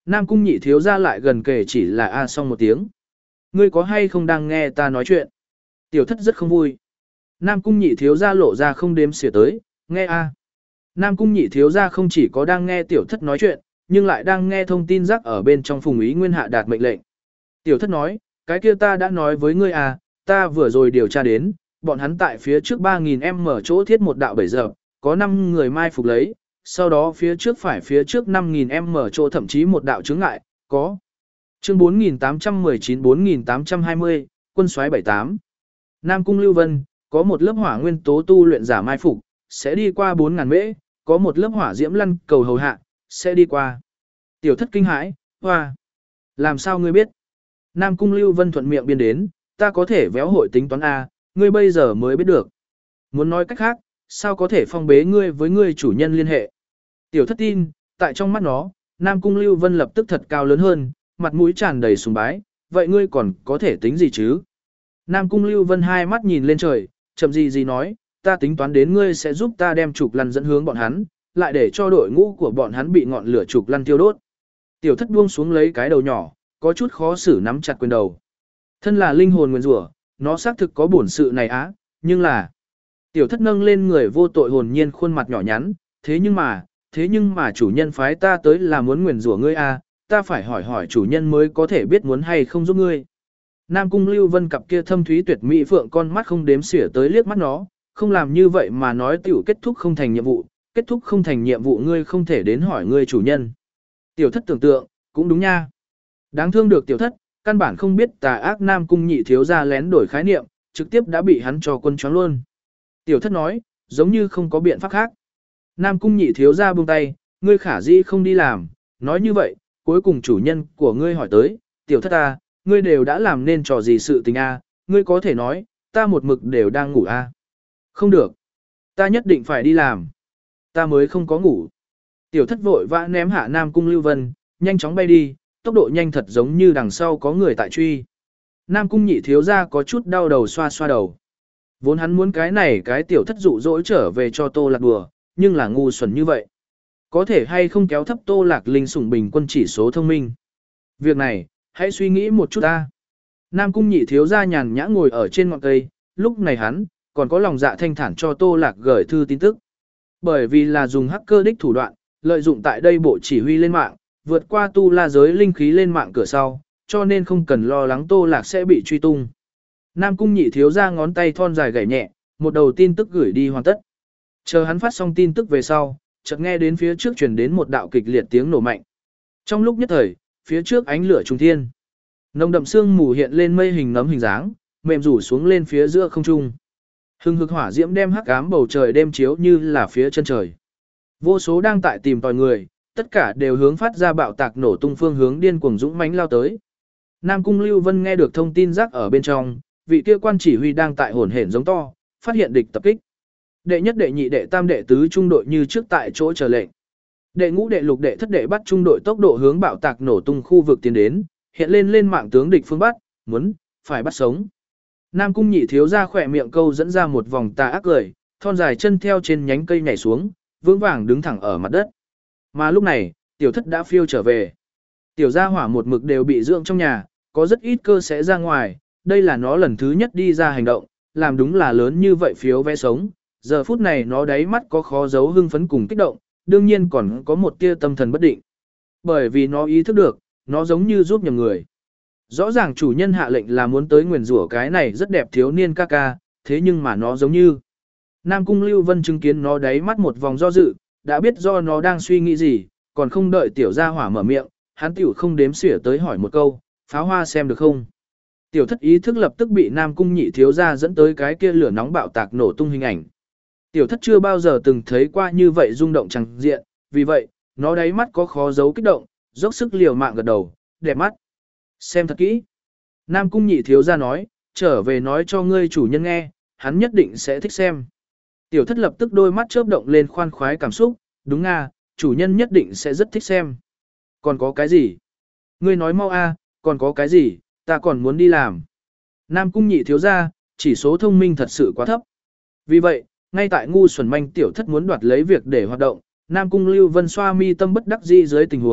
Nam cung nhị thiếu ra lại gần kề chỉ là a xong một tiếng. Ngươi có hay không đang nghe ta nói chuyện? Tiểu thất rất không vui. Nam cung nhị thiếu ra lộ ra không đếm xỉa tới, nghe a. Nam cung nhị thiếu ra không chỉ có đang nghe tiểu thất nói chuyện, nhưng lại đang nghe thông tin rắc ở bên trong Phùng Ý Nguyên hạ đạt mệnh lệnh. Tiểu thất nói, cái kia ta đã nói với ngươi à, ta vừa rồi điều tra đến, bọn hắn tại phía trước ba nghìn em mở chỗ thiết một đạo bảy giờ, có năm người mai phục lấy, sau đó phía trước phải phía trước năm nghìn em mở chỗ thậm chí một đạo chướng ngại, có. Chương bốn nghìn tám trăm mười chín bốn nghìn tám trăm hai mươi, quân soái bảy tám. Nam cung Lưu Vân, có một lớp hỏa nguyên tố tu luyện giả mai phục, sẽ đi qua bốn nghìn mễ, có một lớp hỏa diễm lăn cầu hầu hạ, sẽ đi qua. Tiểu thất kinh hãi, hoa. Làm sao ngươi biết? Nam cung Lưu Vân thuận miệng biên đến, ta có thể véo hội tính toán A, ngươi bây giờ mới biết được. Muốn nói cách khác, sao có thể phong bế ngươi với ngươi chủ nhân liên hệ? Tiểu thất tin, tại trong mắt nó, Nam cung Lưu Vân lập tức thật cao lớn hơn, mặt mũi tràn đầy sùng bái, vậy ngươi còn có thể tính gì chứ? Nam cung Lưu Vân hai mắt nhìn lên trời, chậm gì gì nói, ta tính toán đến ngươi sẽ giúp ta đem trục lăn dẫn hướng bọn hắn, lại để cho đội ngũ của bọn hắn bị ngọn lửa trục lăn tiêu đốt. Tiểu thất buông xuống lấy cái đầu nhỏ, có chút khó xử nắm chặt quyền đầu. Thân là linh hồn nguyên rủa, nó xác thực có bổn sự này á, nhưng là... Tiểu thất nâng lên người vô tội hồn nhiên khuôn mặt nhỏ nhắn, thế nhưng mà, thế nhưng mà chủ nhân phái ta tới là muốn nguyền rủa ngươi a, ta phải hỏi hỏi chủ nhân mới có thể biết muốn hay không giúp ngươi. Nam cung Lưu Vân cặp kia thâm thúy tuyệt mỹ phượng con mắt không đếm xỉa tới liếc mắt nó, không làm như vậy mà nói tiểu kết thúc không thành nhiệm vụ, kết thúc không thành nhiệm vụ ngươi không thể đến hỏi ngươi chủ nhân. Tiểu thất tưởng tượng, cũng đúng nha. Đáng thương được tiểu thất, căn bản không biết tà ác Nam cung nhị thiếu ra lén đổi khái niệm, trực tiếp đã bị hắn cho quân choáng luôn. Tiểu thất nói, giống như không có biện pháp khác. Nam cung nhị thiếu ra buông tay, ngươi khả dĩ không đi làm, nói như vậy, cuối cùng chủ nhân của ngươi hỏi tới, tiểu thất ta, ngươi đều đã làm nên trò gì sự tình a, ngươi có thể nói, ta một mực đều đang ngủ a. Không được, ta nhất định phải đi làm, ta mới không có ngủ. Tiểu thất vội vã ném hạ Nam cung Lưu Vân, nhanh chóng bay đi, tốc độ nhanh thật giống như đằng sau có người tại truy. Nam cung nhị thiếu ra có chút đau đầu xoa xoa đầu. Vốn hắn muốn cái này cái tiểu thất dụ dỗi trở về cho Tô Lạc đùa, nhưng là ngu xuẩn như vậy. Có thể hay không kéo thấp Tô Lạc linh sủng bình quân chỉ số thông minh. Việc này, hãy suy nghĩ một chút ta. Nam cung nhị thiếu ra nhàn nhã ngồi ở trên ngọn cây, lúc này hắn, còn có lòng dạ thanh thản cho Tô Lạc gửi thư tin tức. Bởi vì là dùng hacker đích thủ đoạn, lợi dụng tại đây bộ chỉ huy lên mạng, vượt qua tu la giới linh khí lên mạng cửa sau, cho nên không cần lo lắng Tô Lạc sẽ bị truy tung. Nam cung nhị thiếu ra ngón tay thon dài gảy nhẹ, một đầu tin tức gửi đi hoàn tất. Chờ hắn phát xong tin tức về sau, chợt nghe đến phía trước truyền đến một đạo kịch liệt tiếng nổ mạnh. Trong lúc nhất thời, phía trước ánh lửa trung thiên. Nồng đậm sương mù hiện lên mây hình nấm hình dáng, mềm rủ xuống lên phía giữa không trung. Hừng hực hỏa diễm đem hắc ám bầu trời đêm chiếu như là phía chân trời. Vô số đang tại tìm tòi người, tất cả đều hướng phát ra bạo tạc nổ tung phương hướng điên cuồng dũng mãnh lao tới. Nam cung Lưu Vân nghe được thông tin rắc ở bên trong, vị kia quan chỉ huy đang tại hỗn hển giống to, phát hiện địch tập kích. Đệ nhất đệ nhị đệ tam đệ tứ trung đội như trước tại chỗ chờ lệnh. Đệ ngũ đệ lục đệ thất đệ bắt trung đội tốc độ hướng bạo tạc nổ tung khu vực tiến đến, hiện lên lên mạng tướng địch phương bắt, muốn, phải bắt sống. Nam cung nhị thiếu ra khỏe miệng câu dẫn ra một vòng tà ác cười, thon dài chân theo trên nhánh cây nhảy xuống, vững vàng đứng thẳng ở mặt đất. Mà lúc này, tiểu thất đã phiêu trở về. Tiểu gia hỏa một mực đều bị dưỡng trong nhà, có rất ít cơ sẽ ra ngoài, đây là nó lần thứ nhất đi ra hành động, làm đúng là lớn như vậy phiếu vẽ sống. Giờ phút này nó đáy mắt có khó giấu hưng phấn cùng kích động, đương nhiên còn có một tia tâm thần bất định. Bởi vì nó ý thức được, nó giống như giúp nhầm người. Rõ ràng chủ nhân hạ lệnh là muốn tới nguyền rủa cái này rất đẹp thiếu niên ca ca, thế nhưng mà nó giống như. Nam cung Lưu Vân chứng kiến nó đáy mắt một vòng do dự, đã biết do nó đang suy nghĩ gì, còn không đợi tiểu gia hỏa mở miệng, hắn tiểu không đếm xỉa tới hỏi một câu, pháo hoa xem được không? Tiểu thất ý thức lập tức bị Nam cung nhị thiếu gia dẫn tới cái kia lửa nóng bạo tạc nổ tung hình ảnh. Tiểu thất chưa bao giờ từng thấy qua như vậy rung động chẳng diện, vì vậy, nó đáy mắt có khó giấu kích động, dốc sức liều mạng gật đầu, đẹp mắt. Xem thật kỹ. Nam cung nhị thiếu gia nói, trở về nói cho ngươi chủ nhân nghe, hắn nhất định sẽ thích xem. Tiểu thất lập tức đôi mắt chớp động lên khoan khoái cảm xúc, đúng nga, chủ nhân nhất định sẽ rất thích xem. Còn có cái gì? Ngươi nói mau a, còn có cái gì, ta còn muốn đi làm. Nam cung nhị thiếu gia, chỉ số thông minh thật sự quá thấp. Vì vậy, ngay tại ngu xuẩn manh tiểu thất muốn đoạt lấy việc để hoạt động, Nam cung Lưu Vân xoa mi tâm bất đắc dĩ dưới tình huống,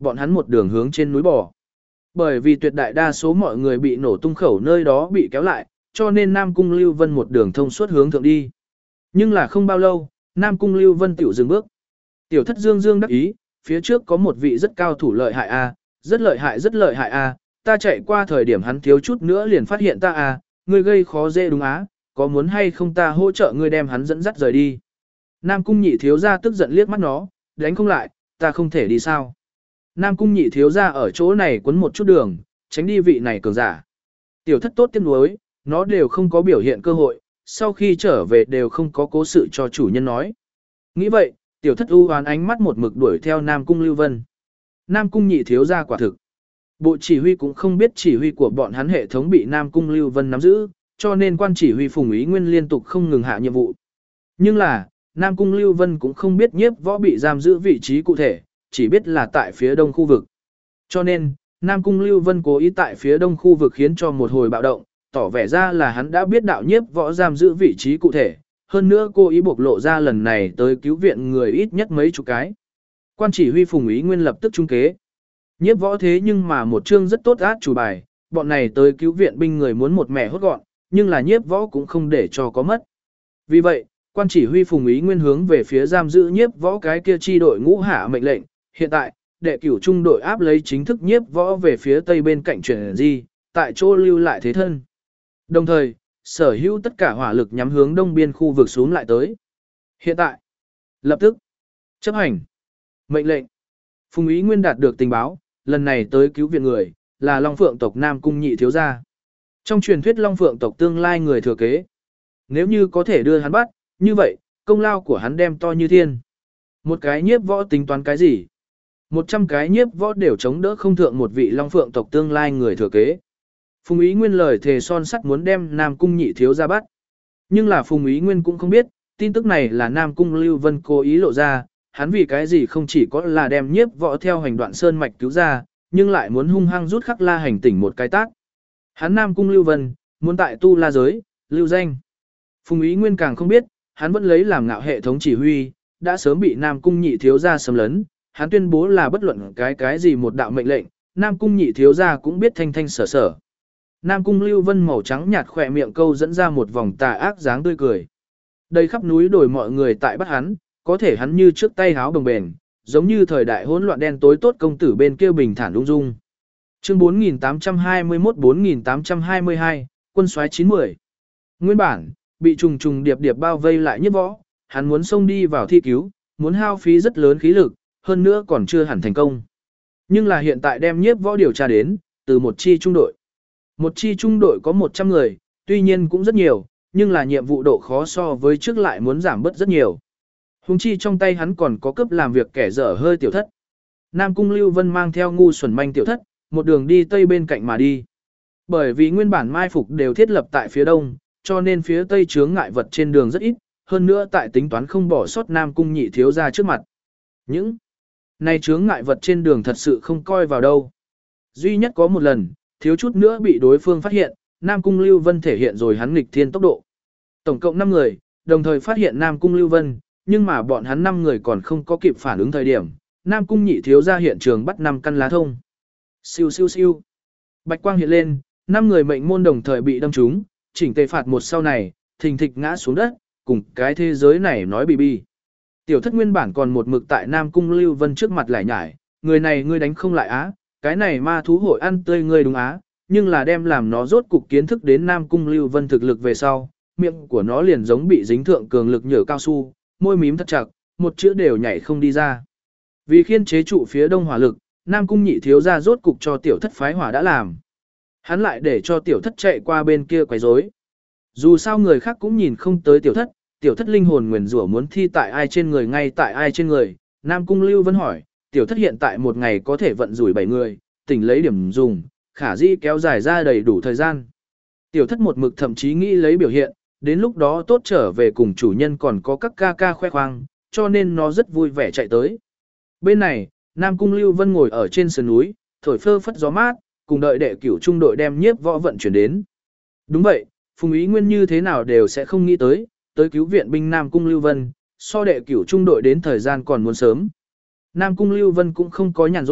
bọn hắn một đường hướng trên núi bò. Bởi vì tuyệt đại đa số mọi người bị nổ tung khẩu nơi đó bị kéo lại, cho nên Nam Cung Lưu Vân một đường thông suốt hướng thượng đi. Nhưng là không bao lâu, Nam Cung Lưu Vân tiểu dừng bước. Tiểu thất dương dương đắc ý, phía trước có một vị rất cao thủ lợi hại a, rất lợi hại rất lợi hại a, ta chạy qua thời điểm hắn thiếu chút nữa liền phát hiện ta a, ngươi gây khó dễ đúng á, có muốn hay không ta hỗ trợ ngươi đem hắn dẫn dắt rời đi. Nam Cung nhị thiếu gia tức giận liếc mắt nó, đánh không lại, ta không thể đi sao. Nam Cung nhị thiếu gia ở chỗ này quấn một chút đường, tránh đi vị này cường giả. Tiểu thất tốt tiếc nuối, nó đều không có biểu hiện cơ hội, sau khi trở về đều không có cố sự cho chủ nhân nói. Nghĩ vậy, tiểu thất u hoán ánh mắt một mực đuổi theo Nam Cung Lưu Vân. Nam Cung nhị thiếu gia quả thực. Bộ chỉ huy cũng không biết chỉ huy của bọn hắn hệ thống bị Nam Cung Lưu Vân nắm giữ, cho nên quan chỉ huy Phùng Ý Nguyên liên tục không ngừng hạ nhiệm vụ. Nhưng là, Nam Cung Lưu Vân cũng không biết nhiếp võ bị giam giữ vị trí cụ thể, chỉ biết là tại phía đông khu vực. Cho nên, Nam Cung Lưu Vân cố ý tại phía đông khu vực khiến cho một hồi bạo động, tỏ vẻ ra là hắn đã biết đạo nhiếp võ giam giữ vị trí cụ thể, hơn nữa cố ý bộc lộ ra lần này tới cứu viện người ít nhất mấy chục cái. Quan chỉ huy Phùng Ý Nguyên lập tức trung kế. Nhiếp võ thế nhưng mà một chương rất tốt át chủ bài, bọn này tới cứu viện binh người muốn một mẻ hốt gọn, nhưng là nhiếp võ cũng không để cho có mất. Vì vậy, quan chỉ huy Phùng Ý Nguyên hướng về phía giam giữ nhiếp võ cái kia chi đội ngũ hạ mệnh lệnh, hiện tại, đệ cửu trung đội áp lấy chính thức nhiếp võ về phía tây bên cạnh chuyển di, tại chỗ lưu lại thế thân. Đồng thời, sở hữu tất cả hỏa lực nhắm hướng đông biên khu vực xuống lại tới. Hiện tại, lập tức, chấp hành, mệnh lệnh. Phùng Ý Nguyên đạt được tình báo, lần này tới cứu viện người, là Long Phượng tộc Nam Cung nhị thiếu gia. Trong truyền thuyết Long Phượng tộc tương lai người thừa kế. Nếu như có thể đưa hắn bắt, như vậy, công lao của hắn đem to như thiên. Một cái nhiếp võ tính toán cái gì? Một trăm cái nhiếp võ đều chống đỡ không thượng một vị Long Phượng tộc tương lai người thừa kế. Phùng Ý Nguyên lời thề son sắt muốn đem Nam Cung nhị thiếu ra bắt. Nhưng là Phùng Ý Nguyên cũng không biết, tin tức này là Nam Cung Lưu Vân cố ý lộ ra, hắn vì cái gì không chỉ có là đem nhiếp võ theo hành đoạn sơn mạch cứu ra, nhưng lại muốn hung hăng rút khắc la hành tỉnh một cái tác. Hắn Nam Cung Lưu Vân, muốn tại tu la giới, lưu danh. Phùng Ý Nguyên càng không biết, hắn vẫn lấy làm ngạo hệ thống chỉ huy, đã sớm bị Nam Cung nhị thiếu gia xâm lấn, hắn tuyên bố là bất luận cái cái gì một đạo mệnh lệnh, Nam Cung nhị thiếu gia cũng biết thanh thanh sở sở. Nam Cung Lưu Vân màu trắng nhạt khỏe miệng câu dẫn ra một vòng tà ác dáng tươi cười. Đây khắp núi đồi mọi người tại bắt hắn, có thể hắn như trước tay háo bồng bềnh, giống như thời đại hỗn loạn đen tối tốt công tử bên kia bình thản ung dung. Chương bốn nghìn tám trăm hai mươi mốt bốn nghìn tám trăm hai mươi hai, quân soái chín mươi. Nguyên bản, bị trùng trùng điệp điệp bao vây lại nhiếp võ, hắn muốn xông đi vào thi cứu, muốn hao phí rất lớn khí lực, hơn nữa còn chưa hẳn thành công. Nhưng là hiện tại đem nhiếp võ điều tra đến, từ một chi trung đội. Một chi trung đội có một trăm người, tuy nhiên cũng rất nhiều, nhưng là nhiệm vụ độ khó so với trước lại muốn giảm bớt rất nhiều. Hùng chi trong tay hắn còn có cấp làm việc kẻ dở hơi tiểu thất. Nam Cung Lưu Vân mang theo ngu xuẩn manh tiểu thất, một đường đi tây bên cạnh mà đi. Bởi vì nguyên bản mai phục đều thiết lập tại phía đông, cho nên phía tây chướng ngại vật trên đường rất ít, hơn nữa tại tính toán không bỏ sót Nam Cung nhị thiếu ra trước mặt. Những này chướng ngại vật trên đường thật sự không coi vào đâu. Duy nhất có một lần, thiếu chút nữa bị đối phương phát hiện, Nam Cung Lưu Vân thể hiện rồi hắn nghịch thiên tốc độ. Tổng cộng năm người, đồng thời phát hiện Nam Cung Lưu Vân, nhưng mà bọn hắn năm người còn không có kịp phản ứng thời điểm, Nam Cung nhị thiếu ra hiện trường bắt năm căn lá thông. Siêu siêu siêu. Bạch quang hiện lên, năm người mệnh môn đồng thời bị đâm trúng, chỉnh tề phạt một sau này, thình thịch ngã xuống đất, cùng cái thế giới này nói bì bì. Tiểu thất nguyên bản còn một mực tại Nam Cung Lưu Vân trước mặt lại nhải, người này ngươi đánh không lại á, cái này ma thú hội ăn tươi ngươi đúng á, nhưng là đem làm nó rốt cục kiến thức đến Nam Cung Lưu Vân thực lực về sau, miệng của nó liền giống bị dính thượng cường lực nhở cao su, môi mím thật chặt, một chữ đều nhảy không đi ra. Vì khiên chế trụ phía đông hỏa lực, Nam Cung nhị thiếu ra rốt cục cho tiểu thất phái hỏa đã làm. Hắn lại để cho tiểu thất chạy qua bên kia quấy rối. Dù sao người khác cũng nhìn không tới tiểu thất, tiểu thất linh hồn nguyền rủa muốn thi tại ai trên người ngay tại ai trên người. Nam Cung Lưu Vân hỏi, tiểu thất hiện tại một ngày có thể vận rủi bảy người, tỉnh lấy điểm dùng, khả dĩ kéo dài ra đầy đủ thời gian. Tiểu thất một mực thậm chí nghĩ lấy biểu hiện, đến lúc đó tốt trở về cùng chủ nhân còn có các ca ca khoe khoang, cho nên nó rất vui vẻ chạy tới. Bên này, Nam Cung Lưu Vân ngồi ở trên sườn núi, thổi phơ phất gió mát, cùng đợi đệ cửu trung đội đem nhiếp võ vận chuyển đến. Đúng vậy, Phùng Ý Nguyên như thế nào đều sẽ không nghĩ tới, tới cứu viện binh Nam Cung Lưu Vân, so đệ cửu trung đội đến thời gian còn muốn sớm. Nam Cung Lưu Vân cũng không có nhàn rỗi,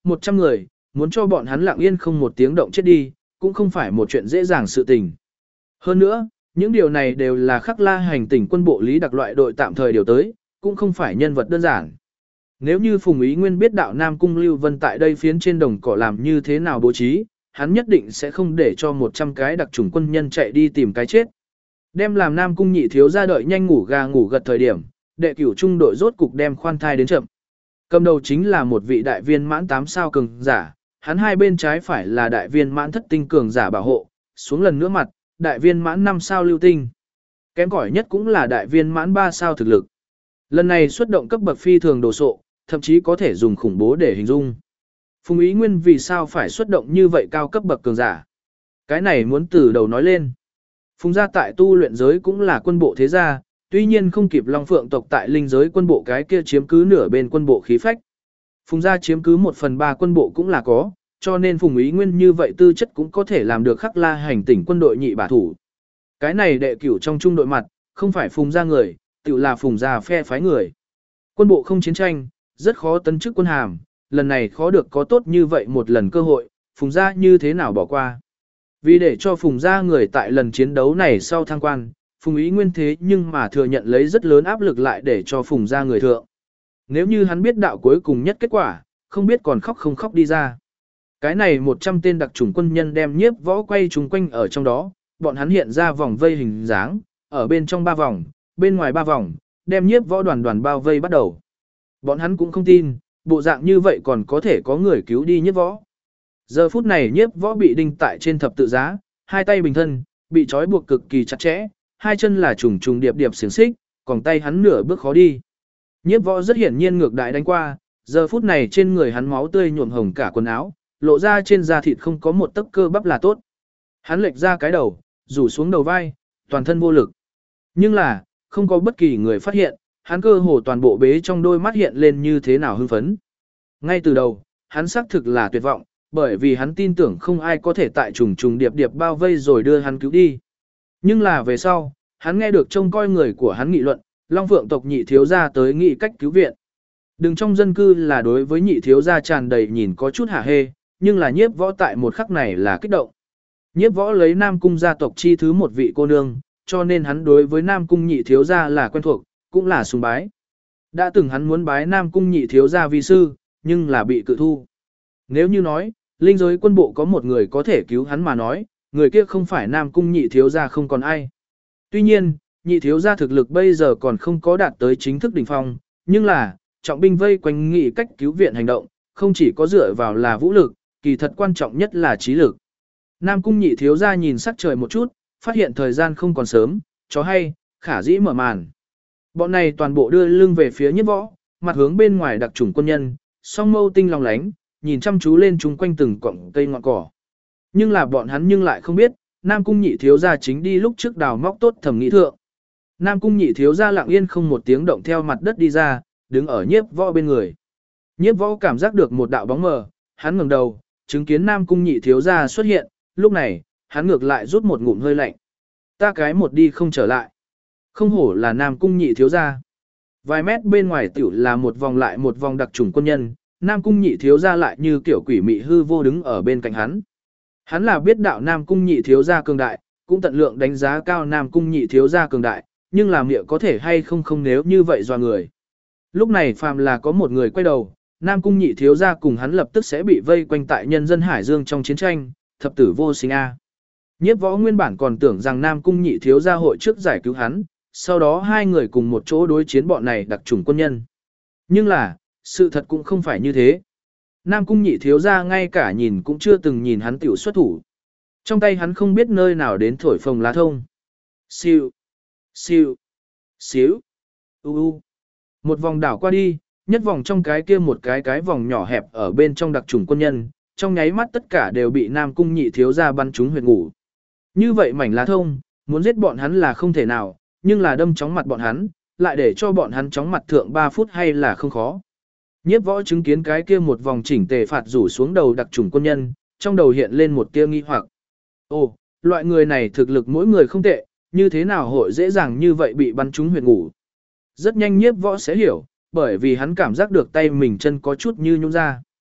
một trăm người, muốn cho bọn hắn lặng yên không một tiếng động chết đi, cũng không phải một chuyện dễ dàng sự tình. Hơn nữa, những điều này đều là khắc la hành tỉnh quân bộ lý đặc loại đội tạm thời điều tới, cũng không phải nhân vật đơn giản. Nếu như Phùng Ý Nguyên biết đạo Nam Cung Lưu Vân tại đây phiến trên đồng cỏ làm như thế nào bố trí, hắn nhất định sẽ không để cho một trăm cái đặc chủng quân nhân chạy đi tìm cái chết. Đem làm Nam Cung nhị thiếu ra đợi nhanh ngủ gà ngủ gật thời điểm, đệ cửu trung đội rốt cục đem khoan thai đến chậm. Cầm đầu chính là một vị đại viên mãn tám sao cường giả, hắn hai bên trái phải là đại viên mãn thất tinh cường giả bảo hộ, xuống lần nữa mặt, đại viên mãn năm sao lưu tinh. Kém cỏi nhất cũng là đại viên mãn ba sao thực lực. Lần này xuất động cấp bậc phi thường đồ sộ, thậm chí có thể dùng khủng bố để hình dung. Phùng Ý Nguyên vì sao phải xuất động như vậy cao cấp bậc cường giả? Cái này muốn từ đầu nói lên. Phùng gia tại tu luyện giới cũng là quân bộ thế gia, tuy nhiên không kịp Long Phượng tộc tại linh giới quân bộ cái kia chiếm cứ nửa bên quân bộ khí phách. Phùng gia chiếm cứ một phần ba quân bộ cũng là có, cho nên Phùng Ý Nguyên như vậy tư chất cũng có thể làm được khắc la hành tỉnh quân đội nhị bả thủ. Cái này đệ cửu trong trung đội mặt, không phải Phùng gia người, tự là Phùng gia phe phái người. Quân bộ không chiến tranh, rất khó tấn chức quân hàm, lần này khó được có tốt như vậy một lần cơ hội, Phùng gia như thế nào bỏ qua. Vì để cho Phùng gia người tại lần chiến đấu này sau thăng quan, Phùng Ý Nguyên thế nhưng mà thừa nhận lấy rất lớn áp lực lại để cho Phùng gia người thượng. Nếu như hắn biết đạo cuối cùng nhất kết quả, không biết còn khóc không khóc đi ra. Cái này một trăm tên đặc chủng quân nhân đem nhiếp võ quay chúng quanh ở trong đó, bọn hắn hiện ra vòng vây hình dáng, ở bên trong ba vòng, bên ngoài ba vòng, đem nhiếp võ đoàn đoàn bao vây bắt đầu. Bọn hắn cũng không tin, bộ dạng như vậy còn có thể có người cứu đi nhiếp võ. Giờ phút này nhiếp võ bị đinh tại trên thập tự giá, hai tay bình thân, bị trói buộc cực kỳ chặt chẽ, hai chân là trùng trùng điệp điệp xiềng xích, còn tay hắn nửa bước khó đi. Nhiếp võ rất hiển nhiên ngược đại đánh qua, giờ phút này trên người hắn máu tươi nhuộm hồng cả quần áo, lộ ra trên da thịt không có một tấc cơ bắp là tốt. Hắn lệch ra cái đầu, rủ xuống đầu vai, toàn thân vô lực. Nhưng là, không có bất kỳ người phát hiện, hắn cơ hồ toàn bộ bế trong đôi mắt hiện lên như thế nào hưng phấn. Ngay từ đầu, hắn xác thực là tuyệt vọng, bởi vì hắn tin tưởng không ai có thể tại trùng trùng điệp điệp bao vây rồi đưa hắn cứu đi. Nhưng là về sau, hắn nghe được trông coi người của hắn nghị luận, Long Phượng tộc nhị thiếu gia tới nghị cách cứu viện. Đừng trong dân cư là đối với nhị thiếu gia tràn đầy nhìn có chút hả hê, nhưng là nhiếp võ tại một khắc này là kích động. Nhiếp võ lấy Nam Cung gia tộc chi thứ một vị cô nương, cho nên hắn đối với Nam Cung nhị thiếu gia là quen thuộc, cũng là sùng bái. Đã từng hắn muốn bái Nam Cung nhị thiếu gia vi sư, nhưng là bị cự thu. Nếu như nói, linh giới quân bộ có một người có thể cứu hắn mà nói, người kia không phải Nam Cung nhị thiếu gia không còn ai. Tuy nhiên, nhị thiếu gia thực lực bây giờ còn không có đạt tới chính thức đỉnh phong, nhưng là, trọng binh vây quanh nghị cách cứu viện hành động, không chỉ có dựa vào là vũ lực, kỳ thật quan trọng nhất là trí lực. Nam Cung nhị thiếu gia nhìn sắc trời một chút, phát hiện thời gian không còn sớm, chó hay, khả dĩ mở màn. Bọn này toàn bộ đưa lưng về phía nhiếp võ, mặt hướng bên ngoài đặc chủng quân nhân, song mâu tinh lòng lánh, nhìn chăm chú lên chúng quanh từng cọng cây ngọn cỏ. Nhưng là bọn hắn nhưng lại không biết, Nam Cung nhị thiếu gia chính đi lúc trước đào móc tốt thẩm nghĩ thượng. Nam Cung nhị thiếu gia lặng yên không một tiếng động theo mặt đất đi ra, đứng ở nhiếp võ bên người. Nhiếp võ cảm giác được một đạo bóng mờ, hắn ngẩng đầu, chứng kiến Nam Cung nhị thiếu gia xuất hiện, lúc này, hắn ngược lại rút một ngụm hơi lạnh. Ta cái một đi không trở lại. Không hổ là Nam Cung nhị thiếu gia. Vài mét bên ngoài tiểu là một vòng lại một vòng đặc chủng quân nhân, Nam Cung nhị thiếu gia lại như kiểu quỷ mị hư vô đứng ở bên cạnh hắn. Hắn là biết đạo Nam Cung nhị thiếu gia cường đại, cũng tận lượng đánh giá cao Nam Cung nhị thiếu gia cường đại, nhưng làm miệng có thể hay không không nếu như vậy dò người. Lúc này phàm là có một người quay đầu, Nam Cung nhị thiếu gia cùng hắn lập tức sẽ bị vây quanh tại nhân dân Hải Dương trong chiến tranh, thập tử vô sinh a. Nhiếp võ nguyên bản còn tưởng rằng Nam Cung nhị thiếu gia hội trước giải cứu hắn, sau đó hai người cùng một chỗ đối chiến bọn này đặc chủng quân nhân. Nhưng là, sự thật cũng không phải như thế. Nam Cung nhị thiếu gia ngay cả nhìn cũng chưa từng nhìn hắn tiểu xuất thủ. Trong tay hắn không biết nơi nào đến thổi phồng lá thông. Siêu, siêu, xíu, u u. Một vòng đảo qua đi, nhất vòng trong cái kia một cái cái vòng nhỏ hẹp ở bên trong đặc chủng quân nhân, trong nháy mắt tất cả đều bị Nam Cung nhị thiếu gia bắn trúng huyệt ngủ. Như vậy mảnh lá thông, muốn giết bọn hắn là không thể nào, nhưng là đâm chóng mặt bọn hắn, lại để cho bọn hắn chóng mặt thượng ba phút hay là không khó. Nhiếp võ chứng kiến cái kia một vòng chỉnh tề phạt rủ xuống đầu đặc chủng quân nhân, trong đầu hiện lên một tia nghi hoặc. Ồ, loại người này thực lực mỗi người không tệ, như thế nào hội dễ dàng như vậy bị bắn trúng huyệt ngủ. Rất nhanh nhiếp võ sẽ hiểu, bởi vì hắn cảm giác được tay mình chân có chút như nhũn ra.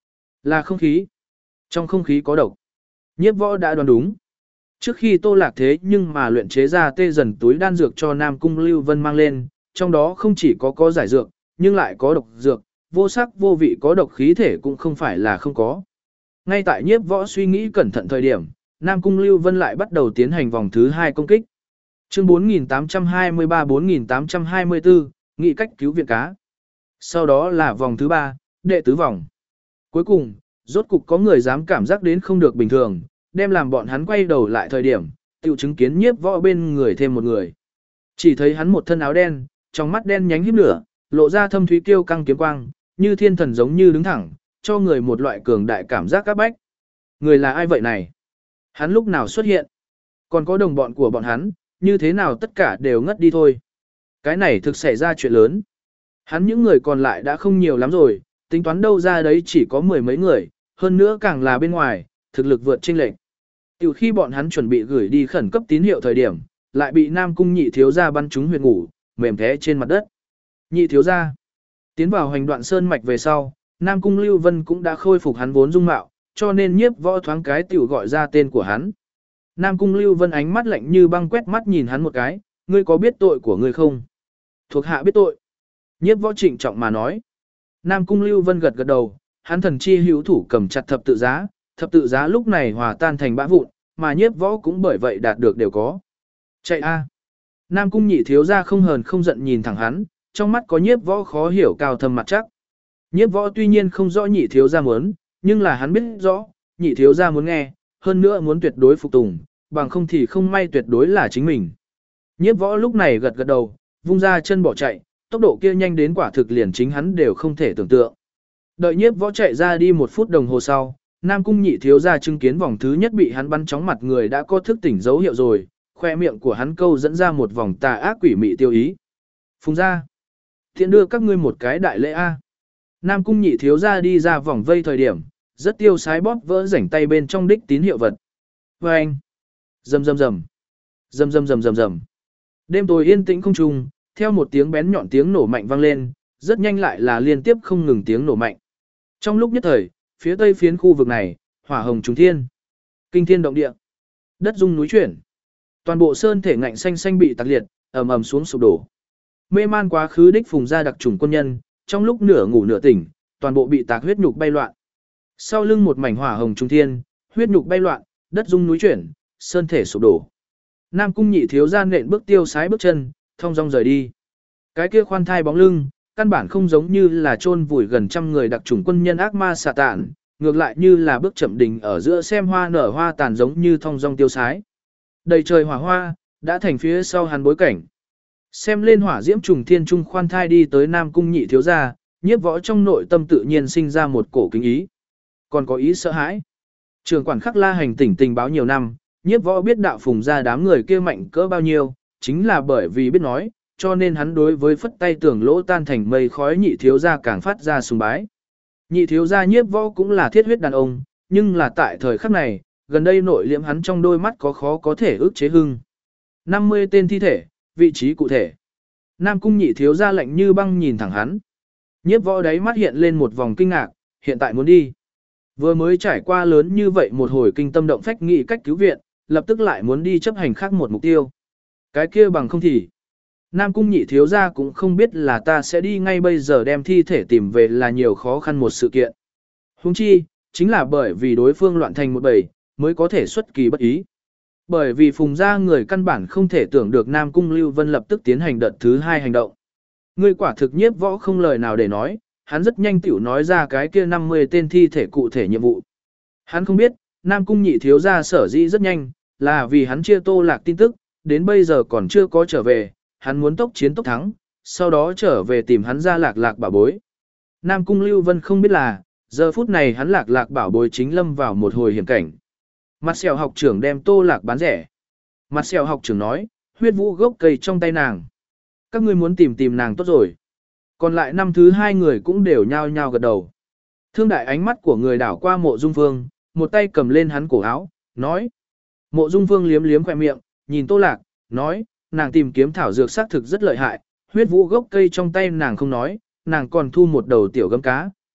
Là không khí. Trong không khí có độc. Nhiếp võ đã đoán đúng. Trước khi Tô Lạc thế nhưng mà luyện chế ra tê dần túi đan dược cho Nam Cung Lưu Vân mang lên, trong đó không chỉ có có giải dược, nhưng lại có độc dược, vô sắc vô vị có độc khí thể cũng không phải là không có. Ngay tại nhiếp võ suy nghĩ cẩn thận thời điểm, Nam Cung Lưu Vân lại bắt đầu tiến hành vòng thứ hai công kích. Chương bốn nghìn tám trăm hai mươi ba bốn nghìn tám trăm hai mươi tư, nghị cách cứu viện cá. Sau đó là vòng thứ ba, đệ tứ vòng. Cuối cùng, rốt cục có người dám cảm giác đến không được bình thường, đem làm bọn hắn quay đầu lại thời điểm, tiểu chứng kiến nhiếp võ bên người thêm một người. Chỉ thấy hắn một thân áo đen, trong mắt đen nhánh híp lửa, lộ ra thâm thúy kiêu căng kiếm quang, như thiên thần giống như đứng thẳng, cho người một loại cường đại cảm giác áp bách. Người là ai vậy này? Hắn lúc nào xuất hiện? Còn có đồng bọn của bọn hắn, như thế nào tất cả đều ngất đi thôi. Cái này thực xảy ra chuyện lớn. Hắn những người còn lại đã không nhiều lắm rồi, tính toán đâu ra đấy chỉ có mười mấy người, hơn nữa càng là bên ngoài, thực lực vượt chênh lệch. Từ khi bọn hắn chuẩn bị gửi đi khẩn cấp tín hiệu thời điểm, lại bị Nam Cung Nhị thiếu gia bắn trúng huyệt ngủ, mềm thế trên mặt đất. Nhị thiếu gia tiến vào hành đoạn sơn mạch về sau, Nam Cung Lưu Vân cũng đã khôi phục hắn vốn dung mạo, cho nên nhiếp võ thoáng cái tiểu gọi ra tên của hắn. Nam Cung Lưu Vân ánh mắt lạnh như băng quét mắt nhìn hắn một cái, ngươi có biết tội của ngươi không? Thuộc hạ biết tội. Nhiếp võ trịnh trọng mà nói. Nam Cung Lưu Vân gật gật đầu, hắn thần chi hữu thủ cầm chặt thập tự giá, thập tự giá lúc này hòa tan thành bã vụn, mà nhiếp võ cũng bởi vậy đạt được đều có. Chạy a! Nam Cung Nhị thiếu gia không hờn không giận nhìn thẳng hắn, trong mắt có nhiếp võ khó hiểu cao thâm mặt chắc. Nhiếp võ tuy nhiên không rõ nhị thiếu gia muốn, nhưng là hắn biết rõ, nhị thiếu gia muốn nghe, hơn nữa muốn tuyệt đối phục tùng, bằng không thì không may tuyệt đối là chính mình. Nhiếp võ lúc này gật gật đầu, vung ra chân bỏ chạy, tốc độ kia nhanh đến quả thực liền chính hắn đều không thể tưởng tượng. Đợi nhiếp võ chạy ra đi một phút đồng hồ sau, Nam Cung Nhị thiếu gia chứng kiến vòng thứ nhất bị hắn bắn chóng mặt người đã có thức tỉnh dấu hiệu rồi, khoe miệng của hắn câu dẫn ra một vòng tà ác quỷ mị tiêu ý. Phùng ra, thiện đưa các ngươi một cái đại lễ A. Nam Cung Nhị thiếu gia đi ra vòng vây thời điểm, rất tiêu sái bóp vỡ rảnh tay bên trong đích tín hiệu vật. Và anh, rầm rầm rầm, rầm rầm rầm rầm rầm. Đêm tối yên tĩnh không trùng, theo một tiếng bén nhọn tiếng nổ mạnh vang lên, rất nhanh lại là liên tiếp không ngừng tiếng nổ mạnh. Trong lúc nhất thời, phía tây phiến khu vực này, hỏa hồng trùng thiên, kinh thiên động địa, đất rung núi chuyển. Toàn bộ sơn thể ngạnh xanh xanh bị tạc liệt, ầm ầm xuống sụp đổ. Mê man quá khứ đích Phùng gia đặc chủng quân nhân, trong lúc nửa ngủ nửa tỉnh, toàn bộ bị tạc huyết nhục bay loạn. Sau lưng một mảnh hỏa hồng trung thiên, huyết nhục bay loạn, đất rung núi chuyển, sơn thể sụp đổ. Nam Cung Nhị thiếu gia nện bước tiêu sái bước chân, thong dong rời đi. Cái kia khoan thai bóng lưng, căn bản không giống như là chôn vùi gần trăm người đặc chủng quân nhân ác ma xà tạn, ngược lại như là bước chậm đình ở giữa xem hoa nở hoa tàn giống như thong dong tiêu sái. Đầy trời hỏa hoa, đã thành phía sau hắn bối cảnh. Xem lên hỏa diễm trùng thiên trung khoan thai đi tới Nam Cung Nhị thiếu gia, nhiếp võ trong nội tâm tự nhiên sinh ra một cổ kính ý. Còn có ý sợ hãi. Trường quản khắc la hành tỉnh tình báo nhiều năm, nhiếp võ biết đạo Phùng gia đám người kia mạnh cỡ bao nhiêu, chính là bởi vì biết nói, cho nên hắn đối với phất tay tưởng lỗ tan thành mây khói nhị thiếu gia càng phát ra sùng bái. Nhị thiếu gia nhiếp võ cũng là thiết huyết đàn ông, nhưng là tại thời khắc này, gần đây nội liễm hắn trong đôi mắt có khó có thể ức chế hưng. năm mươi tên thi thể, vị trí cụ thể. Nam Cung Nhị thiếu gia lạnh như băng nhìn thẳng hắn. Nhiếp võ đáy mắt hiện lên một vòng kinh ngạc, hiện tại muốn đi. Vừa mới trải qua lớn như vậy một hồi kinh tâm động phách nghị cách cứu viện, lập tức lại muốn đi chấp hành khác một mục tiêu. Cái kia bằng không thì. Nam Cung Nhị thiếu gia cũng không biết là ta sẽ đi ngay bây giờ đem thi thể tìm về là nhiều khó khăn một sự kiện. Huống chi, chính là bởi vì đối phương loạn thành một bầy, mới có thể xuất kỳ bất ý. Bởi vì Phùng gia người căn bản không thể tưởng được Nam Cung Lưu Vân lập tức tiến hành đợt thứ hai hành động. Người quả thực nhiếp võ không lời nào để nói, hắn rất nhanh tiểu nói ra cái kia năm mươi tên thi thể cụ thể nhiệm vụ. Hắn không biết, Nam Cung Nhị thiếu gia sở dĩ rất nhanh, là vì hắn chia Tô Lạc tin tức, đến bây giờ còn chưa có trở về, hắn muốn tốc chiến tốc thắng, sau đó trở về tìm hắn ra Lạc Lạc bảo bối. Nam Cung Lưu Vân không biết là, giờ phút này hắn Lạc Lạc bảo bối chính lâm vào một hồi hiểm cảnh. Mặt sẹo học trưởng đem Tô Lạc bán rẻ. Mặt sẹo học trưởng nói, huyết vũ gốc cây trong tay nàng. Các ngươi muốn tìm tìm nàng tốt rồi. Còn lại năm thứ hai người cũng đều nhao nhao gật đầu. Thương đại ánh mắt của người đảo qua Mộ Dung Phương, một tay cầm lên hắn cổ áo, nói. Mộ Dung Phương liếm liếm khỏe miệng, nhìn Tô Lạc, nói, nàng tìm kiếm thảo dược xác thực rất lợi hại, huyết vũ gốc cây trong tay nàng không nói, nàng còn thu một đầu tiểu gấm cá,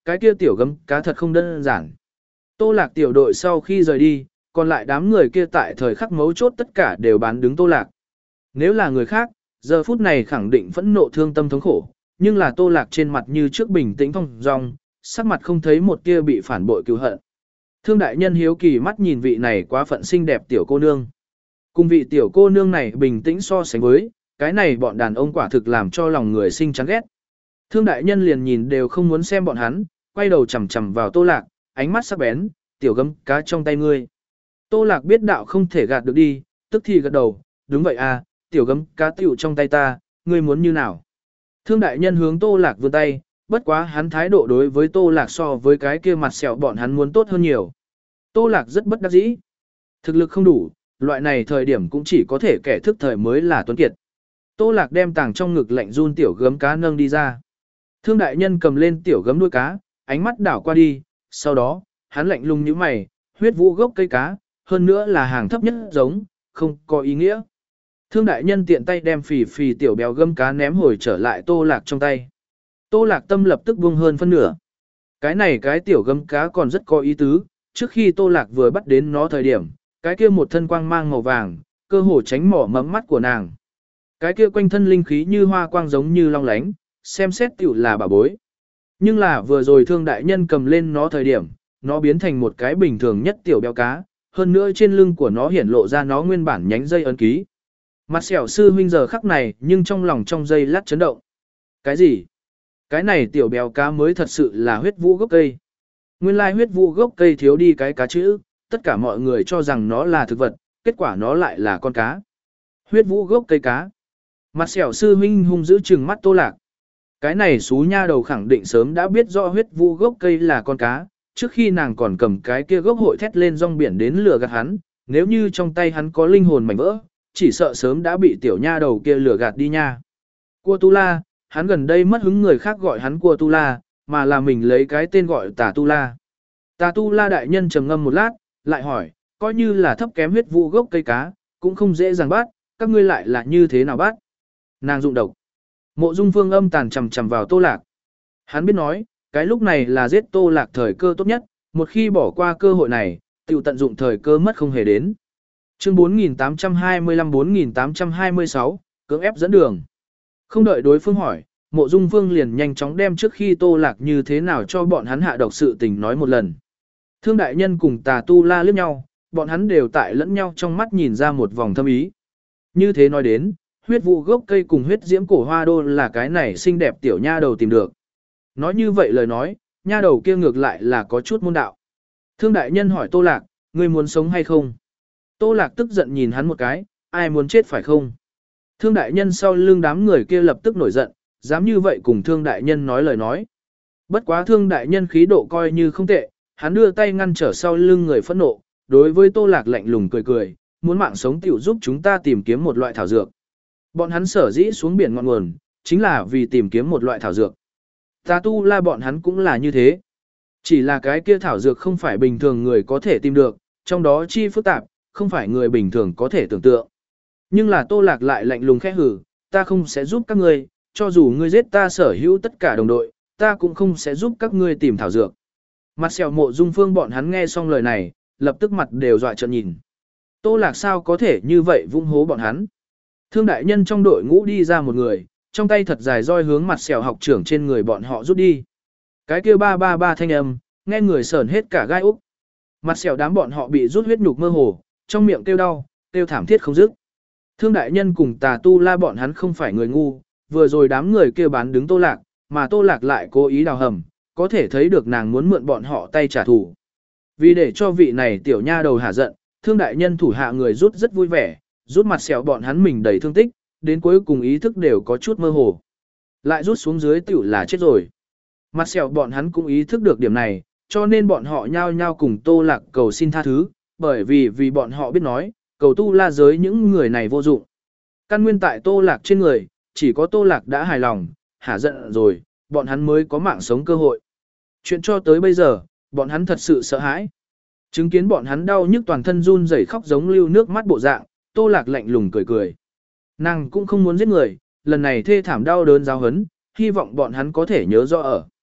Cái kia tiểu gấm cá thật không đơn giản. Tô Lạc tiểu đội sau khi rời đi, còn lại đám người kia tại thời khắc mấu chốt tất cả đều bán đứng Tô Lạc. Nếu là người khác, giờ phút này khẳng định phẫn nộ thương tâm thống khổ, nhưng là Tô Lạc trên mặt như trước bình tĩnh thong dong, sắc mặt không thấy một tia bị phản bội cứu hận. Thương đại nhân hiếu kỳ mắt nhìn vị này quá phận xinh đẹp tiểu cô nương. Cùng vị tiểu cô nương này bình tĩnh so sánh với, cái này bọn đàn ông quả thực làm cho lòng người sinh chán ghét. Thương đại nhân liền nhìn đều không muốn xem bọn hắn, quay đầu chằm chằm vào Tô Lạc, ánh mắt sắc bén, tiểu gấm cá trong tay ngươi. Tô Lạc biết đạo không thể gạt được đi, tức thì gật đầu, đúng vậy à, tiểu gấm cá tiểu trong tay ta, ngươi muốn như nào? Thương đại nhân hướng Tô Lạc vươn tay, bất quá hắn thái độ đối với Tô Lạc so với cái kia mặt sẹo bọn hắn muốn tốt hơn nhiều. Tô Lạc rất bất đắc dĩ. Thực lực không đủ, loại này thời điểm cũng chỉ có thể kẻ thức thời mới là tuấn kiệt. Tô Lạc đem tàng trong ngực lạnh run tiểu gấm cá nâng đi ra. Thương đại nhân cầm lên tiểu gấm đuôi cá, ánh mắt đảo qua đi, sau đó, hắn lạnh lùng như mày, huyết vũ gốc cây cá, hơn nữa là hàng thấp nhất giống, không có ý nghĩa. Thương đại nhân tiện tay đem phì phì tiểu béo gấm cá ném hồi trở lại Tô Lạc trong tay. Tô Lạc tâm lập tức buông hơn phân nửa. Cái này cái tiểu gấm cá còn rất có ý tứ, trước khi Tô Lạc vừa bắt đến nó thời điểm, cái kia một thân quang mang màu vàng, cơ hồ tránh mỏ mấm mắt của nàng. Cái kia quanh thân linh khí như hoa quang giống như long lánh, xem xét tiểu là bà bối. Nhưng là vừa rồi thương đại nhân cầm lên nó thời điểm, nó biến thành một cái bình thường nhất tiểu béo cá, hơn nữa trên lưng của nó hiển lộ ra nó nguyên bản nhánh dây ấn ký. Mặt xẻo sư huynh giờ khắc này nhưng trong lòng trong dây lát chấn động. Cái gì? Cái này tiểu béo cá mới thật sự là huyết vũ gốc cây. Nguyên lai huyết vũ gốc cây thiếu đi cái cá chữ, tất cả mọi người cho rằng nó là thực vật, kết quả nó lại là con cá. Huyết vũ gốc cây cá. Mặt xẻo sư huynh hung dữ trừng mắt Tô Lạc. Cái này xú nha đầu khẳng định sớm đã biết rõ huyết vũ gốc cây là con cá, trước khi nàng còn cầm cái kia gốc hội thét lên rong biển đến lừa gạt hắn, nếu như trong tay hắn có linh hồn mảnh vỡ, chỉ sợ sớm đã bị tiểu nha đầu kia lừa gạt đi nha. Cua Tu La, hắn gần đây mất hứng người khác gọi hắn Cua Tu La, mà là mình lấy cái tên gọi Tà Tu La. Tà Tu La đại nhân trầm ngâm một lát, lại hỏi, coi như là thấp kém huyết vũ gốc cây cá, cũng không dễ dàng bắt, các ngươi lại là như thế nào bắt? Nàng dụng độc. Mộ Dung Phương âm tàn chầm chầm vào Tô Lạc. Hắn biết nói, cái lúc này là giết Tô Lạc thời cơ tốt nhất, một khi bỏ qua cơ hội này, tiểu tận dụng thời cơ mất không hề đến. Chương bốn nghìn tám trăm hai mươi lăm bốn nghìn tám trăm hai mươi sáu, cưỡng ép dẫn đường. Không đợi đối phương hỏi, Mộ Dung Phương liền nhanh chóng đem trước khi Tô Lạc như thế nào cho bọn hắn hạ độc sự tình nói một lần. Thương đại nhân cùng Tà Tu La liếc nhau, bọn hắn đều tại lẫn nhau trong mắt nhìn ra một vòng thâm ý. Như thế nói đến, huyết vụ gốc cây cùng huyết diễm cổ hoa đô là cái này xinh đẹp tiểu nha đầu tìm được. Nói như vậy lời nói, nha đầu kia ngược lại là có chút môn đạo. Thương đại nhân hỏi Tô Lạc, ngươi muốn sống hay không? Tô Lạc tức giận nhìn hắn một cái, ai muốn chết phải không? Thương đại nhân sau lưng đám người kia lập tức nổi giận, dám như vậy cùng thương đại nhân nói lời nói. Bất quá thương đại nhân khí độ coi như không tệ, hắn đưa tay ngăn trở sau lưng người phẫn nộ, đối với Tô Lạc lạnh lùng cười cười, muốn mạng sống tiểu giúp chúng ta tìm kiếm một loại thảo dược. Bọn hắn sở dĩ xuống biển ngọn nguồn, chính là vì tìm kiếm một loại thảo dược. Tà Tu La bọn hắn cũng là như thế. Chỉ là cái kia thảo dược không phải bình thường người có thể tìm được, trong đó chi phức tạp, không phải người bình thường có thể tưởng tượng. Nhưng là Tô Lạc lại lạnh lùng khẽ hử, ta không sẽ giúp các ngươi, cho dù ngươi giết ta sở hữu tất cả đồng đội, ta cũng không sẽ giúp các ngươi tìm thảo dược. Mặt sẹo Mộ Dung Phương bọn hắn nghe xong lời này, lập tức mặt đều dọa trợn nhìn. Tô Lạc sao có thể như vậy vung hố bọn hắn. Thương đại nhân trong đội ngũ đi ra một người, trong tay thật dài roi hướng mặt sẹo học trưởng trên người bọn họ rút đi. Cái kia ba ba ba thanh âm, nghe người sờn hết cả gai úc. Mặt sẹo đám bọn họ bị rút huyết nhục mơ hồ, trong miệng kêu đau, kêu thảm thiết không dứt. Thương đại nhân cùng Tà Tu La bọn hắn không phải người ngu, vừa rồi đám người kia bán đứng Tô Lạc, mà Tô Lạc lại cố ý đào hầm, có thể thấy được nàng muốn mượn bọn họ tay trả thù. Vì để cho vị này tiểu nha đầu hả giận, thương đại nhân thủ hạ người rút rất vui vẻ, rút mặt sẹo bọn hắn mình đầy thương tích, đến cuối cùng ý thức đều có chút mơ hồ. Lại rút xuống dưới tiểu là chết rồi. Mặt sẹo bọn hắn cũng ý thức được điểm này, cho nên bọn họ nhao nhao cùng Tô Lạc cầu xin tha thứ, bởi vì vì bọn họ biết nói, cầu tu la giới những người này vô dụng. Căn nguyên tại Tô Lạc trên người, chỉ có Tô Lạc đã hài lòng, hả giận rồi, bọn hắn mới có mạng sống cơ hội. Chuyện cho tới bây giờ, bọn hắn thật sự sợ hãi. Chứng kiến bọn hắn đau nhức toàn thân run rẩy khóc giống lưu nước mắt bộ dạng, Tô Lạc lạnh lùng cười cười. Nàng cũng không muốn giết người, lần này thê thảm đau đớn giáo hấn, hy vọng bọn hắn có thể nhớ rõ ở.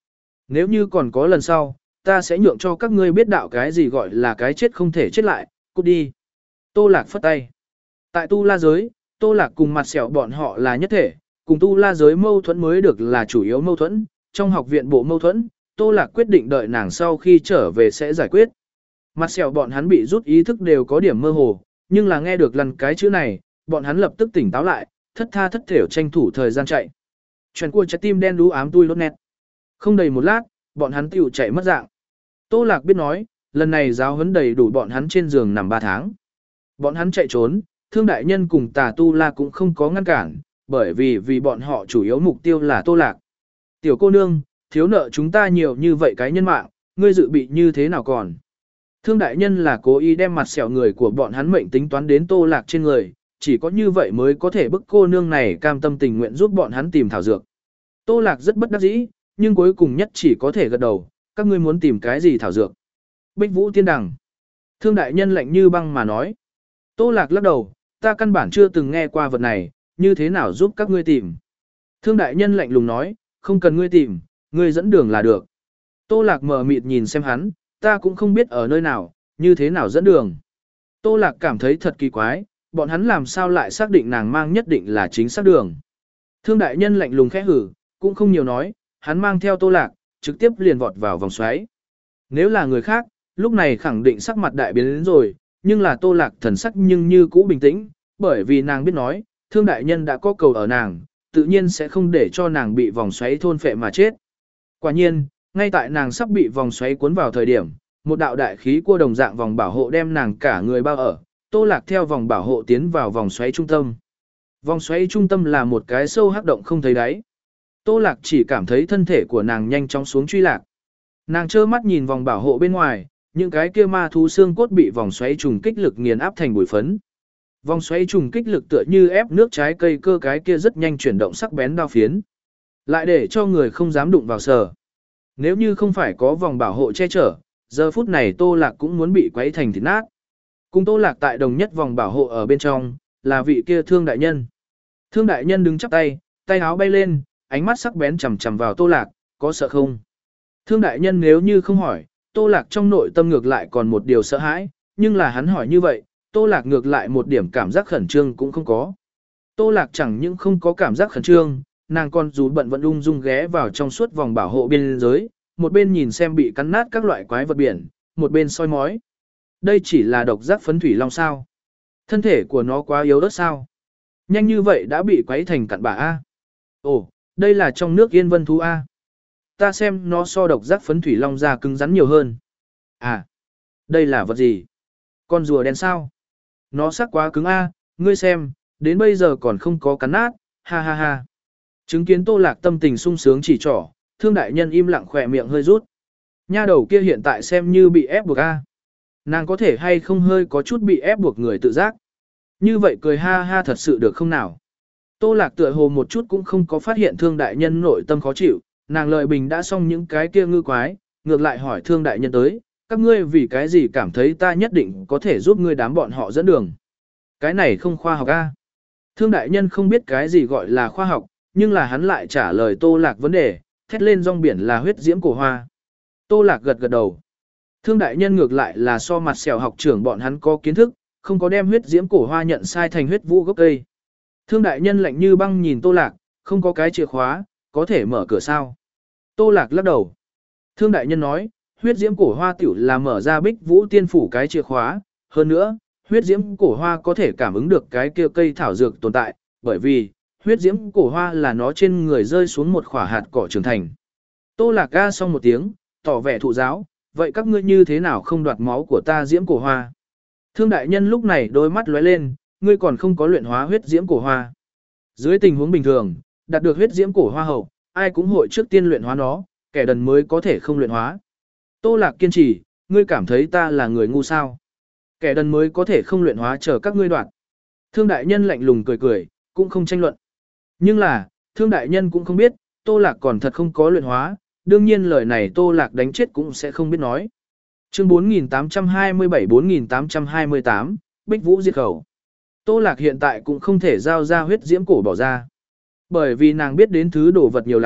Nếu như còn có lần sau, ta sẽ nhượng cho các ngươi biết đạo cái gì gọi là cái chết không thể chết lại, cút đi. Tô Lạc phất tay. Tại Tu La giới, Tô Lạc cùng mặt sẹo bọn họ là nhất thể, cùng Tu La giới mâu thuẫn mới được là chủ yếu mâu thuẫn, trong học viện bộ mâu thuẫn, Tô Lạc quyết định đợi nàng sau khi trở về sẽ giải quyết. Mặt sẹo bọn hắn bị rút ý thức đều có điểm mơ hồ, nhưng là nghe được lần cái chữ này, bọn hắn lập tức tỉnh táo lại, thất tha thất thểu tranh thủ thời gian chạy. Chuyện của trái tim đen đú ám tui lốt nét. Không đầy một lát, bọn hắn tiểu chạy mất dạng. Tô Lạc biết nói, lần này giáo huấn đầy đủ bọn hắn trên giường nằm ba tháng. Bọn hắn chạy trốn, Thương đại nhân cùng Tà Tu La cũng không có ngăn cản, bởi vì vì bọn họ chủ yếu mục tiêu là Tô Lạc. Tiểu cô nương, thiếu nợ chúng ta nhiều như vậy cái nhân mạng, ngươi dự bị như thế nào còn? Thương đại nhân là cố ý đem mặt sẹo người của bọn hắn mệnh tính toán đến Tô Lạc trên người, chỉ có như vậy mới có thể bức cô nương này cam tâm tình nguyện giúp bọn hắn tìm thảo dược. Tô Lạc rất bất đắc dĩ, nhưng cuối cùng nhất chỉ có thể gật đầu, các ngươi muốn tìm cái gì thảo dược? Bích Vũ Tiên Đằng. Thương đại nhân lạnh như băng mà nói. Tô Lạc lắc đầu, ta căn bản chưa từng nghe qua vật này, như thế nào giúp các ngươi tìm? Thương đại nhân lạnh lùng nói, không cần ngươi tìm, ngươi dẫn đường là được. Tô Lạc mờ mịt nhìn xem hắn, ta cũng không biết ở nơi nào, như thế nào dẫn đường. Tô Lạc cảm thấy thật kỳ quái, bọn hắn làm sao lại xác định nàng mang nhất định là chính xác đường. Thương đại nhân lạnh lùng khẽ hử, cũng không nhiều nói, hắn mang theo Tô Lạc, trực tiếp liền vọt vào vòng xoáy. Nếu là người khác, lúc này khẳng định sắc mặt đại biến đến rồi, nhưng là Tô Lạc thần sắc nhưng như cũ bình tĩnh, bởi vì nàng biết nói, Thương đại nhân đã có cầu ở nàng, tự nhiên sẽ không để cho nàng bị vòng xoáy thôn phệ mà chết. Quả nhiên, ngay tại nàng sắp bị vòng xoáy cuốn vào thời điểm, một đạo đại khí cua đồng dạng vòng bảo hộ đem nàng cả người bao ở, Tô Lạc theo vòng bảo hộ tiến vào vòng xoáy trung tâm. Vòng xoáy trung tâm là một cái sâu hắc động không thấy đáy. Tô Lạc chỉ cảm thấy thân thể của nàng nhanh chóng xuống truy lạc. Nàng trơ mắt nhìn vòng bảo hộ bên ngoài, những cái kia ma thú xương cốt bị vòng xoáy trùng kích lực nghiền áp thành bụi phấn. Vòng xoáy trùng kích lực tựa như ép nước trái cây cơ cái kia rất nhanh chuyển động sắc bén đao phiến, lại để cho người không dám đụng vào sờ. Nếu như không phải có vòng bảo hộ che chở, giờ phút này Tô Lạc cũng muốn bị quấy thành thịt nát. Cùng Tô Lạc tại đồng nhất vòng bảo hộ ở bên trong, là vị kia Thương đại nhân. Thương đại nhân đứng chắp tay, tay áo bay lên, ánh mắt sắc bén chằm chằm vào Tô Lạc, có sợ không? Thương đại nhân nếu như không hỏi, Tô Lạc trong nội tâm ngược lại còn một điều sợ hãi, nhưng là hắn hỏi như vậy, Tô Lạc ngược lại một điểm cảm giác khẩn trương cũng không có. Tô Lạc chẳng những không có cảm giác khẩn trương, nàng còn dù bận vẫn ung dung ghé vào trong suốt vòng bảo hộ biên giới, một bên nhìn xem bị cắn nát các loại quái vật biển, một bên soi mói. Đây chỉ là độc giác phấn thủy long sao? Thân thể của nó quá yếu ớt sao? Nhanh như vậy đã bị quấy thành cặn bã A. Ồ, đây là trong nước yên vân thú A. Ta xem nó so độc giác phấn thủy long ra cứng rắn nhiều hơn. À, đây là vật gì? Con rùa đen sao? Nó sắc quá cứng A, ngươi xem, đến bây giờ còn không có cắn nát, ha ha ha. Chứng kiến Tô Lạc tâm tình sung sướng chỉ trỏ, Thương đại nhân im lặng khỏe miệng hơi rút. Nha đầu kia hiện tại xem như bị ép buộc A. Nàng có thể hay không hơi có chút bị ép buộc người tự giác. Như vậy cười ha ha thật sự được không nào? Tô Lạc tựa hồ một chút cũng không có phát hiện Thương đại nhân nội tâm khó chịu, nàng lợi bình đã xong những cái kia ngư quái, ngược lại hỏi Thương đại nhân tới, các ngươi vì cái gì cảm thấy ta nhất định có thể giúp ngươi đám bọn họ dẫn đường. Cái này không khoa học A. Thương đại nhân không biết cái gì gọi là khoa học, nhưng là hắn lại trả lời Tô Lạc vấn đề, thét lên rong biển là huyết diễm cổ hoa. Tô Lạc gật gật đầu. Thương đại nhân ngược lại là so mặt sẹo học trưởng bọn hắn có kiến thức, không có đem huyết diễm cổ hoa nhận sai thành huyết vũ gốc cây. Thương đại nhân lạnh như băng nhìn Tô Lạc, không có cái chìa khóa, có thể mở cửa sao? Tô Lạc lắc đầu. Thương đại nhân nói, huyết diễm cổ hoa tiểu là mở ra Bích Vũ Tiên phủ cái chìa khóa, hơn nữa, huyết diễm cổ hoa có thể cảm ứng được cái kia cây thảo dược tồn tại, bởi vì huyết diễm cổ hoa là nó trên người rơi xuống một khỏa hạt cỏ trưởng thành. Tô Lạc ga xong một tiếng, tỏ vẻ thụ giáo, vậy các ngươi như thế nào không đoạt máu của ta diễm cổ hoa? Thương đại nhân lúc này đôi mắt lóe lên, ngươi còn không có luyện hóa huyết diễm cổ hoa. Dưới tình huống bình thường, đạt được huyết diễm cổ hoa hậu, ai cũng hội trước tiên luyện hóa nó, kẻ đần mới có thể không luyện hóa. Tô Lạc kiên trì, ngươi cảm thấy ta là người ngu sao? Kẻ đần mới có thể không luyện hóa chờ các ngươi đoạt. Thương đại nhân lạnh lùng cười cười, cũng không tranh luận. Nhưng là, Thương đại nhân cũng không biết, Tô Lạc còn thật không có luyện hóa, đương nhiên lời này Tô Lạc đánh chết cũng sẽ không biết nói. Chương bốn nghìn tám trăm hai mươi bảy bốn nghìn tám trăm hai mươi tám, Bích Vũ diệt khẩu. Tô Lạc hiện tại cũng không thể giao ra huyết diễm cổ bỏ ra. Bởi vì nàng biết đến thứ đồ vật nhiều lắm,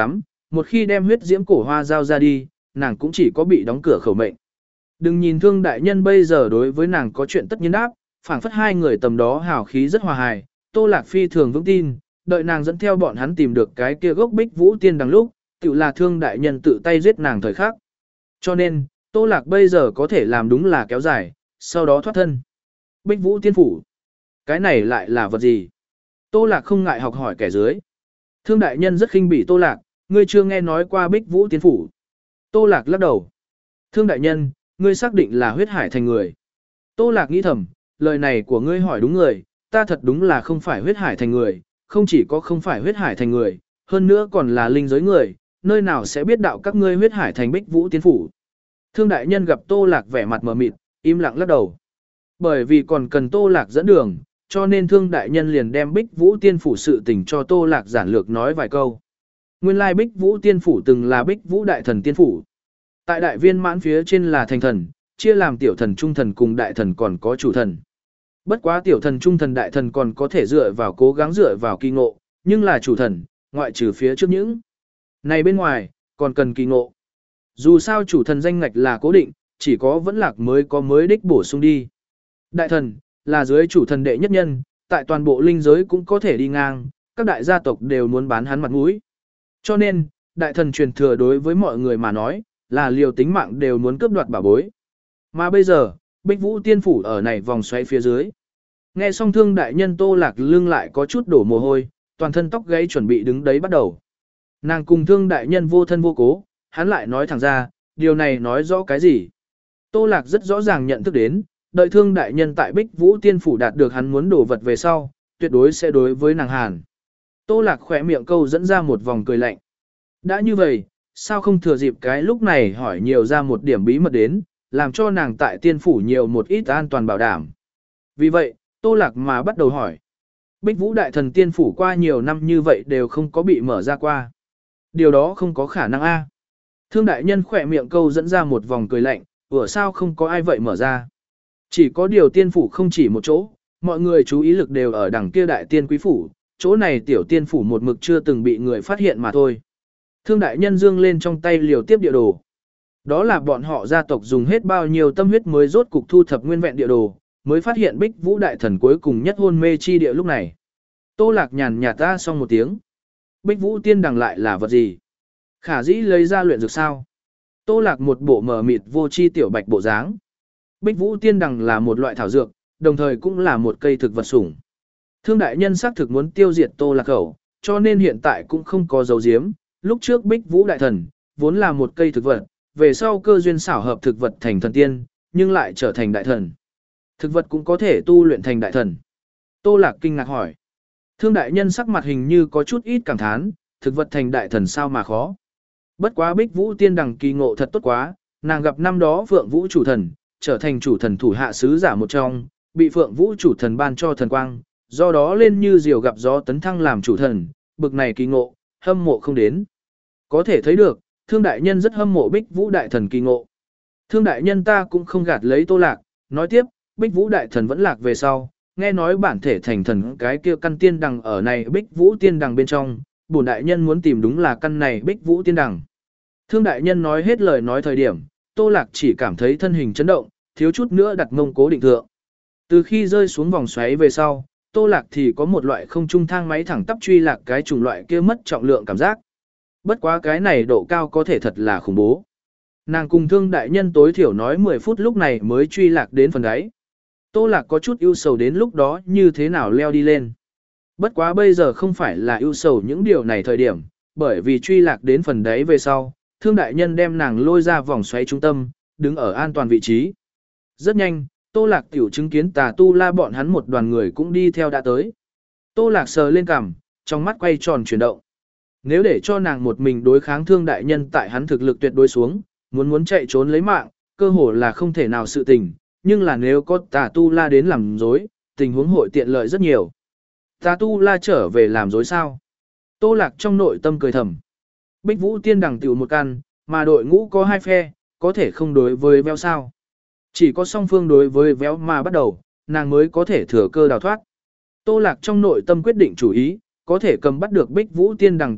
một khi đem huyết diễm cổ hoa giao ra đi, nàng cũng chỉ có bị đóng cửa khẩu mệnh. Đừng nhìn Thương đại nhân bây giờ đối với nàng có chuyện tất nhiên đáp, phảng phất hai người tầm đó hào khí rất hòa hài, Tô Lạc phi thường vững tin, đợi nàng dẫn theo bọn hắn tìm được cái kia gốc Bích Vũ Tiên đằng lúc, tự là Thương đại nhân tự tay giết nàng thời khắc. Cho nên, Tô Lạc bây giờ có thể làm đúng là kéo dài, sau đó thoát thân. Bích Vũ Tiên phủ, cái này lại là vật gì? Tô Lạc không ngại học hỏi kẻ dưới. Thương đại nhân rất khinh bỉ Tô Lạc, ngươi chưa nghe nói qua Bích Vũ Tiên phủ. Tô Lạc lắc đầu. Thương đại nhân, ngươi xác định là huyết hải thành người. Tô Lạc nghĩ thầm, lời này của ngươi hỏi đúng người, ta thật đúng là không phải huyết hải thành người, không chỉ có không phải huyết hải thành người, hơn nữa còn là linh giới người, nơi nào sẽ biết đạo các ngươi huyết hải thành Bích Vũ Tiên phủ. Thương đại nhân gặp Tô Lạc vẻ mặt mờ mịt, im lặng lắc đầu. Bởi vì còn cần Tô Lạc dẫn đường, cho nên Thương đại nhân liền đem Bích Vũ Tiên phủ sự tình cho Tô Lạc giản lược nói vài câu. Nguyên lai Bích Vũ Tiên phủ từng là Bích Vũ Đại Thần Tiên phủ. Tại đại viên mãn phía trên là thành thần, chia làm tiểu thần trung thần cùng đại thần còn có chủ thần. Bất quá tiểu thần trung thần đại thần còn có thể dựa vào cố gắng dựa vào kỳ ngộ, nhưng là chủ thần, ngoại trừ phía trước những này bên ngoài, còn cần kỳ ngộ. Dù sao chủ thần danh ngạch là cố định, chỉ có vẫn lạc mới có mới đích bổ sung đi. Đại thần, là dưới chủ thần đệ nhất nhân, tại toàn bộ linh giới cũng có thể đi ngang, các đại gia tộc đều muốn bán hắn mặt mũi. Cho nên, đại thần truyền thừa đối với mọi người mà nói, là liều tính mạng đều muốn cướp đoạt bảo bối. Mà bây giờ, Bích Vũ Tiên phủ ở này vòng xoay phía dưới. Nghe xong Thương đại nhân Tô Lạc lưng lại có chút đổ mồ hôi, toàn thân tóc gáy chuẩn bị đứng đấy bắt đầu. Nàng cùng Thương đại nhân vô thân vô cố, hắn lại nói thẳng ra, điều này nói rõ cái gì? Tô Lạc rất rõ ràng nhận thức đến, đợi Thương đại nhân tại Bích Vũ Tiên phủ đạt được hắn muốn đổ vật về sau, tuyệt đối sẽ đối với nàng hàn. Tô Lạc khỏe miệng câu dẫn ra một vòng cười lạnh. Đã như vậy, sao không thừa dịp cái lúc này hỏi nhiều ra một điểm bí mật đến, làm cho nàng tại tiên phủ nhiều một ít an toàn bảo đảm. Vì vậy, Tô Lạc mà bắt đầu hỏi. Bích Vũ Đại Thần Tiên phủ qua nhiều năm như vậy đều không có bị mở ra qua. Điều đó không có khả năng a. Thương đại nhân khỏe miệng câu dẫn ra một vòng cười lạnh, ủa sao không có ai vậy mở ra. Chỉ có điều tiên phủ không chỉ một chỗ, mọi người chú ý lực đều ở đằng kia đại tiên quý phủ, chỗ này tiểu tiên phủ một mực chưa từng bị người phát hiện mà thôi. Thương đại nhân dương lên trong tay liều tiếp địa đồ. Đó là bọn họ gia tộc dùng hết bao nhiêu tâm huyết mới rốt cục thu thập nguyên vẹn địa đồ, mới phát hiện Bích Vũ Đại Thần cuối cùng nhất hôn mê chi địa lúc này. Tô Lạc nhàn nhạt ta xong một tiếng. Bích Vũ Tiên đằng lại là vật gì? Khả dĩ lấy ra luyện dược sao? Tô Lạc một bộ mờ mịt vô chi tiểu bạch bộ dáng. Bích Vũ Tiên đằng là một loại thảo dược, đồng thời cũng là một cây thực vật sủng. Thương đại nhân xác thực muốn tiêu diệt Tô Lạc khẩu, cho nên hiện tại cũng không có dấu diếm. Lúc trước Bích Vũ Đại Thần, vốn là một cây thực vật, về sau cơ duyên xảo hợp thực vật thành thần tiên, nhưng lại trở thành đại thần. Thực vật cũng có thể tu luyện thành đại thần. Tô Lạc kinh ngạc hỏi. Thương đại nhân sắc mặt hình như có chút ít cảm thán, thực vật thành đại thần sao mà khó. Bất quá Bích Vũ Tiên đằng kỳ ngộ thật tốt quá, nàng gặp năm đó Phượng Vũ chủ thần, trở thành chủ thần thủ hạ sứ giả một trong, bị Phượng Vũ chủ thần ban cho thần quang, do đó lên như diều gặp gió tấn thăng làm chủ thần, bực này kỳ ngộ, hâm mộ không đến. Có thể thấy được, Thương đại nhân rất hâm mộ Bích Vũ Đại Thần kỳ ngộ. Thương đại nhân ta cũng không gạt lấy Tô Lạc, nói tiếp, Bích Vũ Đại Thần vẫn lạc về sau, nghe nói bản thể thành thần cái kia căn tiên đằng ở này Bích Vũ Tiên đằng bên trong, bổn đại nhân muốn tìm đúng là căn này Bích Vũ Tiên đằng. Thương đại nhân nói hết lời nói thời điểm, Tô Lạc chỉ cảm thấy thân hình chấn động, thiếu chút nữa đặt mông cố định thượng. Từ khi rơi xuống vòng xoáy về sau, Tô Lạc thì có một loại không trung thang máy thẳng tắp truy lạc cái chủng loại kia mất trọng lượng cảm giác. Bất quá cái này độ cao có thể thật là khủng bố. Nàng cùng Thương đại nhân tối thiểu nói mười phút lúc này mới truy lạc đến phần đáy. Tô Lạc có chút ưu sầu đến lúc đó như thế nào leo đi lên. Bất quá bây giờ không phải là ưu sầu những điều này thời điểm, bởi vì truy lạc đến phần đáy về sau, Thương đại nhân đem nàng lôi ra vòng xoáy trung tâm, đứng ở an toàn vị trí. Rất nhanh, Tô Lạc tiểu chứng kiến Tà Tu La bọn hắn một đoàn người cũng đi theo đã tới. Tô Lạc sờ lên cằm, trong mắt quay tròn chuyển động. Nếu để cho nàng một mình đối kháng Thương đại nhân tại hắn thực lực tuyệt đối xuống, muốn muốn chạy trốn lấy mạng, cơ hồ là không thể nào sự tình, nhưng là nếu có Tà Tu La đến làm dối, tình huống hội tiện lợi rất nhiều. Tà Tu La trở về làm dối sao? Tô Lạc trong nội tâm cười thầm. Bích Vũ Tiên đằng tiểu một căn, mà đội ngũ có hai phe, có thể không đối với véo sao. Chỉ có song phương đối với véo mà bắt đầu, nàng mới có thể thừa cơ đào thoát. Tô Lạc trong nội tâm quyết định chủ ý, có thể cầm bắt được Bích Vũ Tiên đằng tốt nhất,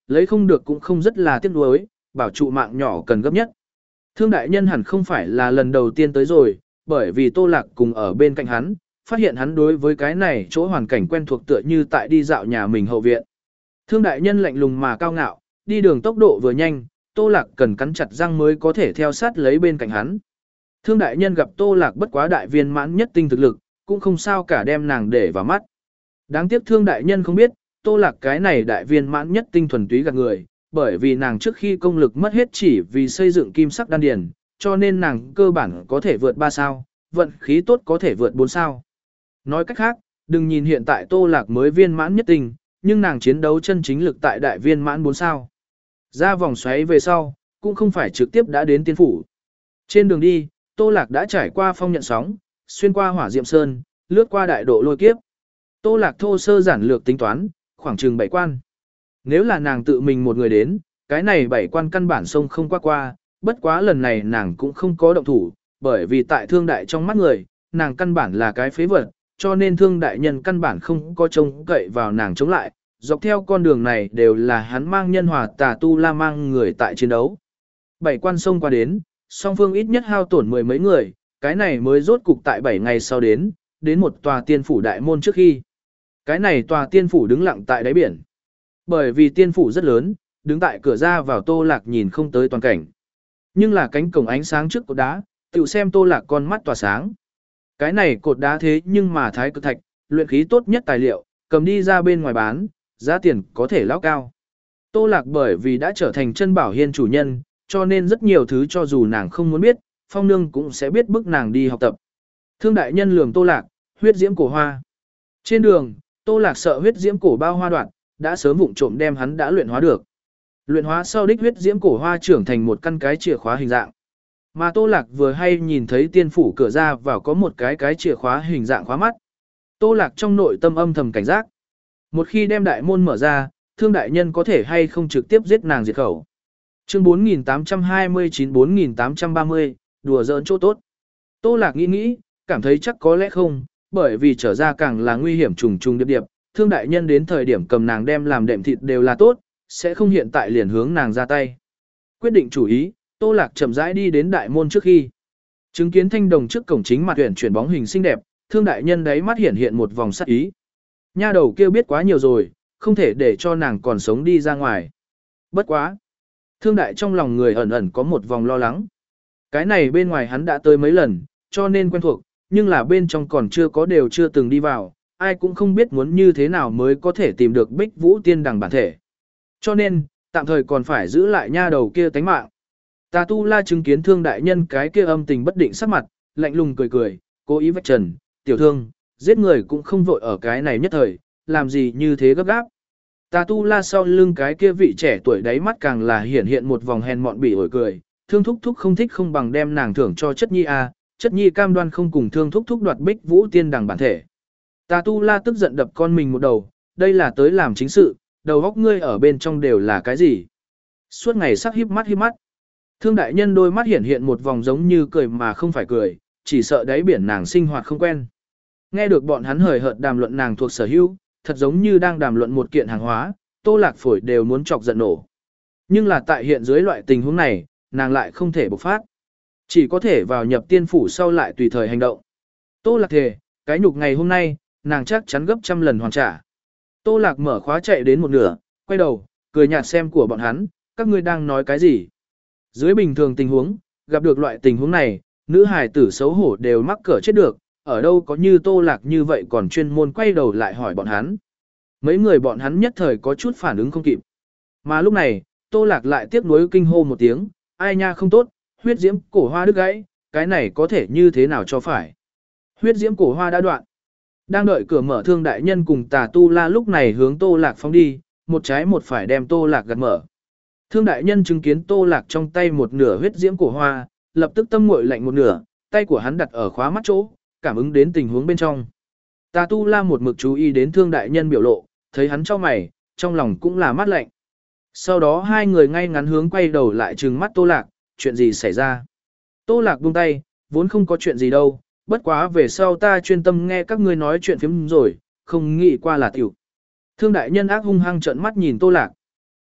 lấy không được cũng không rất là tiếc nuối, bảo trụ mạng nhỏ cần gấp nhất. Thương đại nhân hẳn không phải là lần đầu tiên tới rồi, bởi vì Tô Lạc cùng ở bên cạnh hắn, phát hiện hắn đối với cái này chỗ hoàn cảnh quen thuộc tựa như tại đi dạo nhà mình hậu viện. Thương đại nhân lạnh lùng mà cao ngạo, đi đường tốc độ vừa nhanh, Tô Lạc cần cắn chặt răng mới có thể theo sát lấy bên cạnh hắn. Thương đại nhân gặp Tô Lạc bất quá đại viên mãn nhất tinh thực lực, cũng không sao cả đem nàng để vào mắt. Đáng tiếc Thương đại nhân không biết, Tô Lạc cái này đại viên mãn nhất tinh thuần túy gạt người, bởi vì nàng trước khi công lực mất hết chỉ vì xây dựng kim sắc đan điền, cho nên nàng cơ bản có thể vượt ba sao, vận khí tốt có thể vượt bốn sao. Nói cách khác, đừng nhìn hiện tại Tô Lạc mới viên mãn nhất tinh, nhưng nàng chiến đấu chân chính lực tại đại viên mãn bốn sao. Ra vòng xoáy về sau, cũng không phải trực tiếp đã đến tiên phủ. Trên đường đi, Tô Lạc đã trải qua phong nhận sóng, xuyên qua hỏa diệm sơn, lướt qua đại độ lôi kiếp. Tô Lạc thô sơ giản lược tính toán, khoảng chừng bảy quan. Nếu là nàng tự mình một người đến, cái này bảy quan căn bản sông không qua qua, bất quá lần này nàng cũng không có động thủ, bởi vì tại thương đại trong mắt người, nàng căn bản là cái phế vật, cho nên thương đại nhân căn bản không có trông cậy vào nàng chống lại, dọc theo con đường này đều là hắn mang nhân hòa tà tu la mang người tại chiến đấu. Bảy quan sông qua đến, song phương ít nhất hao tổn mười mấy người, cái này mới rốt cục tại bảy ngày sau đến, đến một tòa tiên phủ đại môn trước khi. Cái này tòa tiên phủ đứng lặng tại đáy biển. Bởi vì tiên phủ rất lớn, đứng tại cửa ra vào Tô Lạc nhìn không tới toàn cảnh. Nhưng là cánh cổng ánh sáng trước cột đá, tự xem Tô Lạc con mắt tỏa sáng. Cái này cột đá thế nhưng mà thái cực thạch, luyện khí tốt nhất tài liệu, cầm đi ra bên ngoài bán, giá tiền có thể lão cao. Tô Lạc bởi vì đã trở thành chân bảo hiên chủ nhân, cho nên rất nhiều thứ cho dù nàng không muốn biết, Phong Nương cũng sẽ biết bức nàng đi học tập. Thương đại nhân lườm Tô Lạc, huyết diễm cổ hoa. Trên đường, Tô Lạc sợ huyết diễm cổ bao hoa đoạn, đã sớm vụng trộm đem hắn đã luyện hóa được. Luyện hóa sau đích huyết diễm cổ hoa trưởng thành một căn cái chìa khóa hình dạng. Mà Tô Lạc vừa hay nhìn thấy tiên phủ cửa ra vào có một cái cái chìa khóa hình dạng khóa mắt. Tô Lạc trong nội tâm âm thầm cảnh giác. Một khi đem đại môn mở ra, thương đại nhân có thể hay không trực tiếp giết nàng diệt khẩu. Chương bốn nghìn tám trăm hai mươi chín bốn nghìn tám trăm ba mươi, đùa giỡn chỗ tốt. Tô Lạc nghĩ nghĩ, cảm thấy chắc có lẽ không, bởi vì trở ra càng là nguy hiểm trùng trùng điệp điệp, thương đại nhân đến thời điểm cầm nàng đem làm đệm thịt đều là tốt, sẽ không hiện tại liền hướng nàng ra tay. Quyết định chủ ý, Tô Lạc chậm rãi đi đến đại môn trước khi. Chứng kiến thanh đồng trước cổng chính mặt tuyển chuyển bóng hình xinh đẹp, thương đại nhân đáy mắt hiện hiện một vòng sắc ý. Nha đầu kêu biết quá nhiều rồi, không thể để cho nàng còn sống đi ra ngoài. Bất quá. Thương đại trong lòng người ẩn ẩn có một vòng lo lắng. Cái này bên ngoài hắn đã tới mấy lần, cho nên quen thuộc, nhưng là bên trong còn chưa có đều chưa từng đi vào, ai cũng không biết muốn như thế nào mới có thể tìm được Bích Vũ Tiên Đằng bản thể. Cho nên, tạm thời còn phải giữ lại nha đầu kia tánh mạng. Tà Tu La chứng kiến thương đại nhân cái kia âm tình bất định sắc mặt, lạnh lùng cười cười, cố ý vạch trần, tiểu thương, giết người cũng không vội ở cái này nhất thời, làm gì như thế gấp gáp. Tà Tu La sau lưng cái kia vị trẻ tuổi đáy mắt càng là hiển hiện một vòng hèn mọn bỉ ổi cười, thương thúc thúc không thích không bằng đem nàng thưởng cho chất nhi a, chất nhi cam đoan không cùng thương thúc thúc đoạt Bích Vũ Tiên Đằng bản thể. Tà Tu La tức giận đập con mình một đầu, đây là tới làm chính sự, đầu óc ngươi ở bên trong đều là cái gì? Suốt ngày sắc híp mắt híp mắt. Thương đại nhân đôi mắt hiển hiện một vòng giống như cười mà không phải cười, chỉ sợ đáy biển nàng sinh hoạt không quen. Nghe được bọn hắn hời hợt đàm luận nàng thuộc sở hữu, thật giống như đang đàm luận một kiện hàng hóa, Tô Lạc phổi đều muốn chọc giận nổ. Nhưng là tại hiện dưới loại tình huống này, nàng lại không thể bộc phát. Chỉ có thể vào nhập tiên phủ sau lại tùy thời hành động. Tô Lạc thề, cái nhục ngày hôm nay, nàng chắc chắn gấp trăm lần hoàn trả. Tô Lạc mở khóa chạy đến một nửa, quay đầu, cười nhạt xem của bọn hắn, các ngươi đang nói cái gì. Dưới bình thường tình huống, gặp được loại tình huống này, nữ hài tử xấu hổ đều mắc cỡ chết được, ở đâu có như Tô Lạc như vậy còn chuyên môn quay đầu lại hỏi bọn hắn. Mấy người bọn hắn nhất thời có chút phản ứng không kịp. Mà lúc này, Tô Lạc lại tiếc nuối kinh hô một tiếng, ai nha không tốt, huyết diễm cổ hoa đứt gãy, cái này có thể như thế nào cho phải. Huyết diễm cổ hoa đã đoạn. Đang đợi cửa mở thương đại nhân cùng Tà Tu La lúc này hướng Tô Lạc phóng đi, một trái một phải đem Tô Lạc gạt mở. Thương đại nhân chứng kiến Tô Lạc trong tay một nửa huyết diễm cổ hoa, lập tức tâm nguội lạnh một nửa, tay của hắn đặt ở khóa mắt chỗ, cảm ứng đến tình huống bên trong. Tà Tu La một mực chú ý đến thương đại nhân biểu lộ, thấy hắn cho mày, trong lòng cũng là mát lạnh. Sau đó hai người ngay ngắn hướng quay đầu lại trừng mắt Tô Lạc, chuyện gì xảy ra. Tô Lạc buông tay, vốn không có chuyện gì đâu, bất quá về sau ta chuyên tâm nghe các ngươi nói chuyện phiếm rồi, không nghĩ qua là tiểu. Thương đại nhân ác hung hăng trợn mắt nhìn Tô Lạc.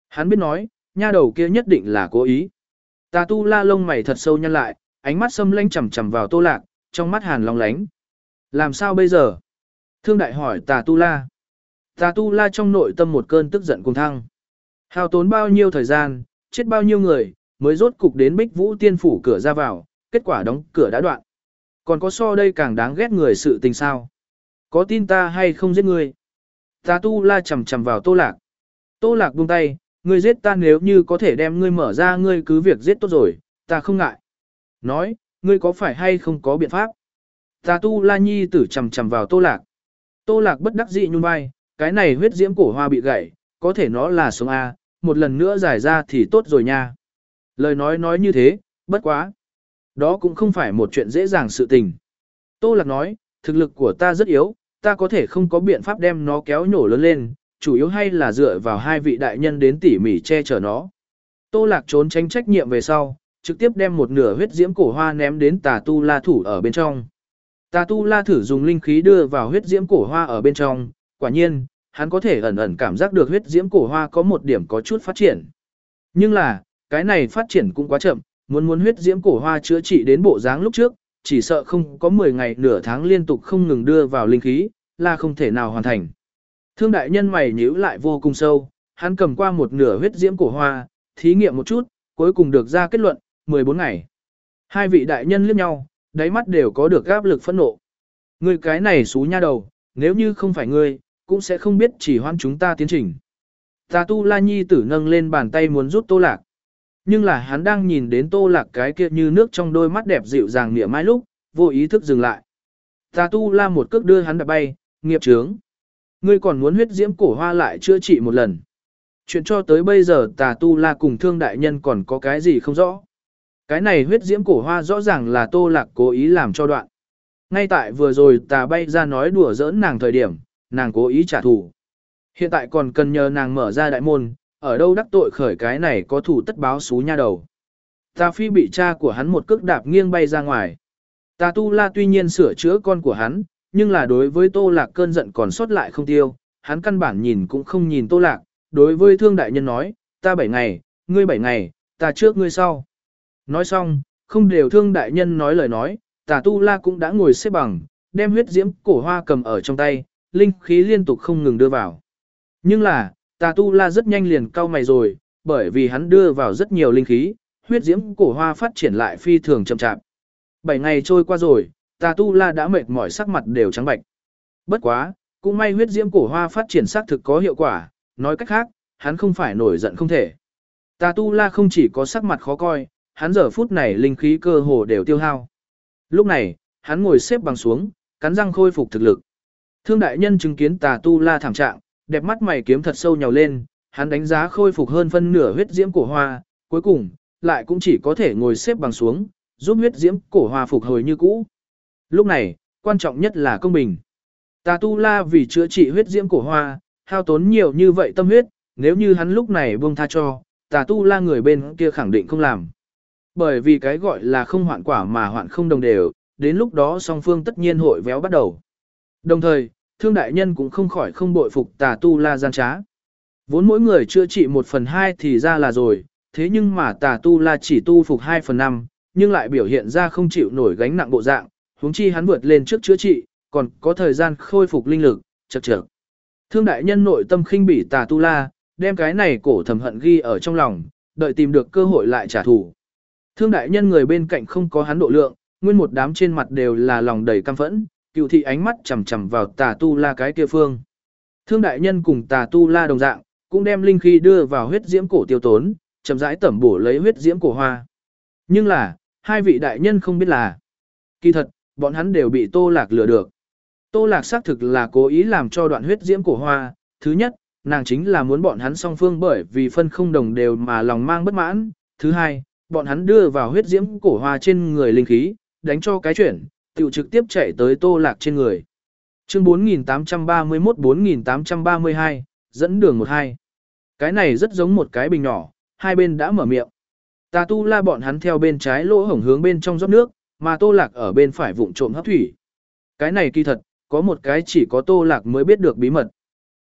Hắn biết nói, nha đầu kia nhất định là cố ý. Tà Tu La lông mày thật sâu nhăn lại, ánh mắt xâm lãnh chằm chằm vào Tô Lạc, trong mắt hàn long lánh. Làm sao bây giờ? Thương Đại hỏi Tà Tu La. Tà Tu La trong nội tâm một cơn tức giận cuồng thăng. Hao tốn bao nhiêu thời gian, chết bao nhiêu người, mới rốt cục đến Bích Vũ Tiên phủ cửa ra vào, kết quả đóng cửa đã đoạn. Còn có so đây càng đáng ghét người sự tình sao? Có tin ta hay không giết ngươi? Tà Tu La chầm chầm vào Tô Lạc. Tô Lạc buông tay, ngươi giết ta nếu như có thể đem ngươi mở ra ngươi cứ việc giết tốt rồi, ta không ngại. Nói, ngươi có phải hay không có biện pháp? Tà Tu La nhi tử chầm chầm vào Tô Lạc. Tô Lạc bất đắc dĩ nhún vai, cái này huyết diễm cổ hoa bị gãy, có thể nó là sống A, một lần nữa giải ra thì tốt rồi nha. Lời nói nói như thế, bất quá. Đó cũng không phải một chuyện dễ dàng sự tình. Tô Lạc nói, thực lực của ta rất yếu, ta có thể không có biện pháp đem nó kéo nhổ lớn lên, chủ yếu hay là dựa vào hai vị đại nhân đến tỉ mỉ che chở nó. Tô Lạc trốn tránh trách nhiệm về sau, trực tiếp đem một nửa huyết diễm cổ hoa ném đến Tà Tu La thủ ở bên trong. Tà Tu La thử dùng linh khí đưa vào huyết diễm cổ hoa ở bên trong, quả nhiên, hắn có thể ẩn ẩn cảm giác được huyết diễm cổ hoa có một điểm có chút phát triển. Nhưng là, cái này phát triển cũng quá chậm, muốn muốn huyết diễm cổ hoa chữa trị đến bộ dáng lúc trước, chỉ sợ không có mười ngày nửa tháng liên tục không ngừng đưa vào linh khí, là không thể nào hoàn thành. Thương đại nhân mày nhíu lại vô cùng sâu, hắn cầm qua một nửa huyết diễm cổ hoa, thí nghiệm một chút, cuối cùng được ra kết luận, mười bốn ngày. Hai vị đại nhân liếc nhau, đáy mắt đều có được áp lực phẫn nộ. Ngươi cái này xú nha đầu, nếu như không phải ngươi, cũng sẽ không biết chỉ hoãn chúng ta tiến trình. Tà Tu La nhi tử nâng lên bàn tay muốn rút Tô Lạc. Nhưng là hắn đang nhìn đến Tô Lạc cái kia như nước trong đôi mắt đẹp dịu dàng mỉa mai lúc, vô ý thức dừng lại. Tà Tu La một cước đưa hắn đạp bay, nghiệp chướng. Ngươi còn muốn huyết diễm cổ hoa lại chữa trị một lần. Chuyện cho tới bây giờ Tà Tu La cùng Thương đại nhân còn có cái gì không rõ. Cái này huyết diễm cổ hoa rõ ràng là Tô Lạc cố ý làm cho đoạn. Ngay tại vừa rồi Tà bay ra nói đùa giỡn nàng thời điểm, nàng cố ý trả thù. Hiện tại còn cần nhờ nàng mở ra đại môn, ở đâu đắc tội khởi cái này có thủ tất báo xú nha đầu. Tà Phi bị cha của hắn một cước đạp nghiêng bay ra ngoài. Tà Tu La tuy nhiên sửa chữa con của hắn, nhưng là đối với Tô Lạc cơn giận còn sót lại không tiêu, hắn căn bản nhìn cũng không nhìn Tô Lạc, đối với Thương đại nhân nói, ta bảy ngày, ngươi bảy ngày, ta trước ngươi sau. Nói xong, không đều Thương đại nhân nói lời nói, Tà Tu La cũng đã ngồi xếp bằng, đem huyết diễm cổ hoa cầm ở trong tay, linh khí liên tục không ngừng đưa vào. Nhưng là, Tà Tu La rất nhanh liền cau mày rồi, bởi vì hắn đưa vào rất nhiều linh khí, huyết diễm cổ hoa phát triển lại phi thường chậm chạp. Bảy ngày trôi qua rồi, Tà Tu La đã mệt mỏi sắc mặt đều trắng bạch. Bất quá, cũng may huyết diễm cổ hoa phát triển xác thực có hiệu quả, nói cách khác, hắn không phải nổi giận không thể. Tà Tu La không chỉ có sắc mặt khó coi, hắn giờ phút này linh khí cơ hồ đều tiêu hao. Lúc này, hắn ngồi xếp bằng xuống, cắn răng khôi phục thực lực. Thương đại nhân chứng kiến Tà Tu La thảm trạng, đẹp mắt mày kiếm thật sâu nhào lên, hắn đánh giá khôi phục hơn phân nửa huyết diễm cổ hoa, cuối cùng, lại cũng chỉ có thể ngồi xếp bằng xuống, giúp huyết diễm cổ hoa phục hồi như cũ. Lúc này, quan trọng nhất là công bình. Tà Tu La vì chữa trị huyết diễm cổ hoa, hao tốn nhiều như vậy tâm huyết, nếu như hắn lúc này buông tha cho, Tà Tu La người bên kia khẳng định không làm. Bởi vì cái gọi là không hoạn quả mà hoạn không đồng đều, đến lúc đó song phương tất nhiên hội véo bắt đầu. Đồng thời, Thương đại nhân cũng không khỏi không bội phục Tà Tu La gian trá. Vốn mỗi người chữa trị một phần hai thì ra là rồi, thế nhưng mà Tà Tu La chỉ tu phục hai phần năm, nhưng lại biểu hiện ra không chịu nổi gánh nặng bộ dạng, huống chi hắn vượt lên trước chữa trị, còn có thời gian khôi phục linh lực, chậc chậc. Thương đại nhân nội tâm khinh bỉ Tà Tu La, đem cái này cổ thầm hận ghi ở trong lòng, đợi tìm được cơ hội lại trả thù. Thương đại nhân người bên cạnh không có hắn độ lượng, nguyên một đám trên mặt đều là lòng đầy căm phẫn, cựu thị ánh mắt chằm chằm vào Tà Tu La cái kia phương. Thương đại nhân cùng Tà Tu La đồng dạng, cũng đem linh khí đưa vào huyết diễm cổ tiêu tốn, chậm rãi tẩm bổ lấy huyết diễm cổ hoa. Nhưng là, hai vị đại nhân không biết là, kỳ thật, bọn hắn đều bị Tô Lạc lừa được. Tô Lạc xác thực là cố ý làm cho đoạn huyết diễm cổ hoa, thứ nhất, nàng chính là muốn bọn hắn song phương bởi vì phân không đồng đều mà lòng mang bất mãn, thứ hai, bọn hắn đưa vào huyết diễm cổ hoa trên người linh khí, đánh cho cái chuyển, tiểu trực tiếp chạy tới Tô Lạc trên người. Chương bốn nghìn tám trăm ba mươi mốt bốn nghìn tám trăm ba mươi hai, dẫn đường một hai. Cái này rất giống một cái bình nhỏ, hai bên đã mở miệng. Tà Tu La bọn hắn theo bên trái lỗ hổng hướng bên trong rót nước, mà Tô Lạc ở bên phải vụng trộm hấp thủy. Cái này kỳ thật, có một cái chỉ có Tô Lạc mới biết được bí mật.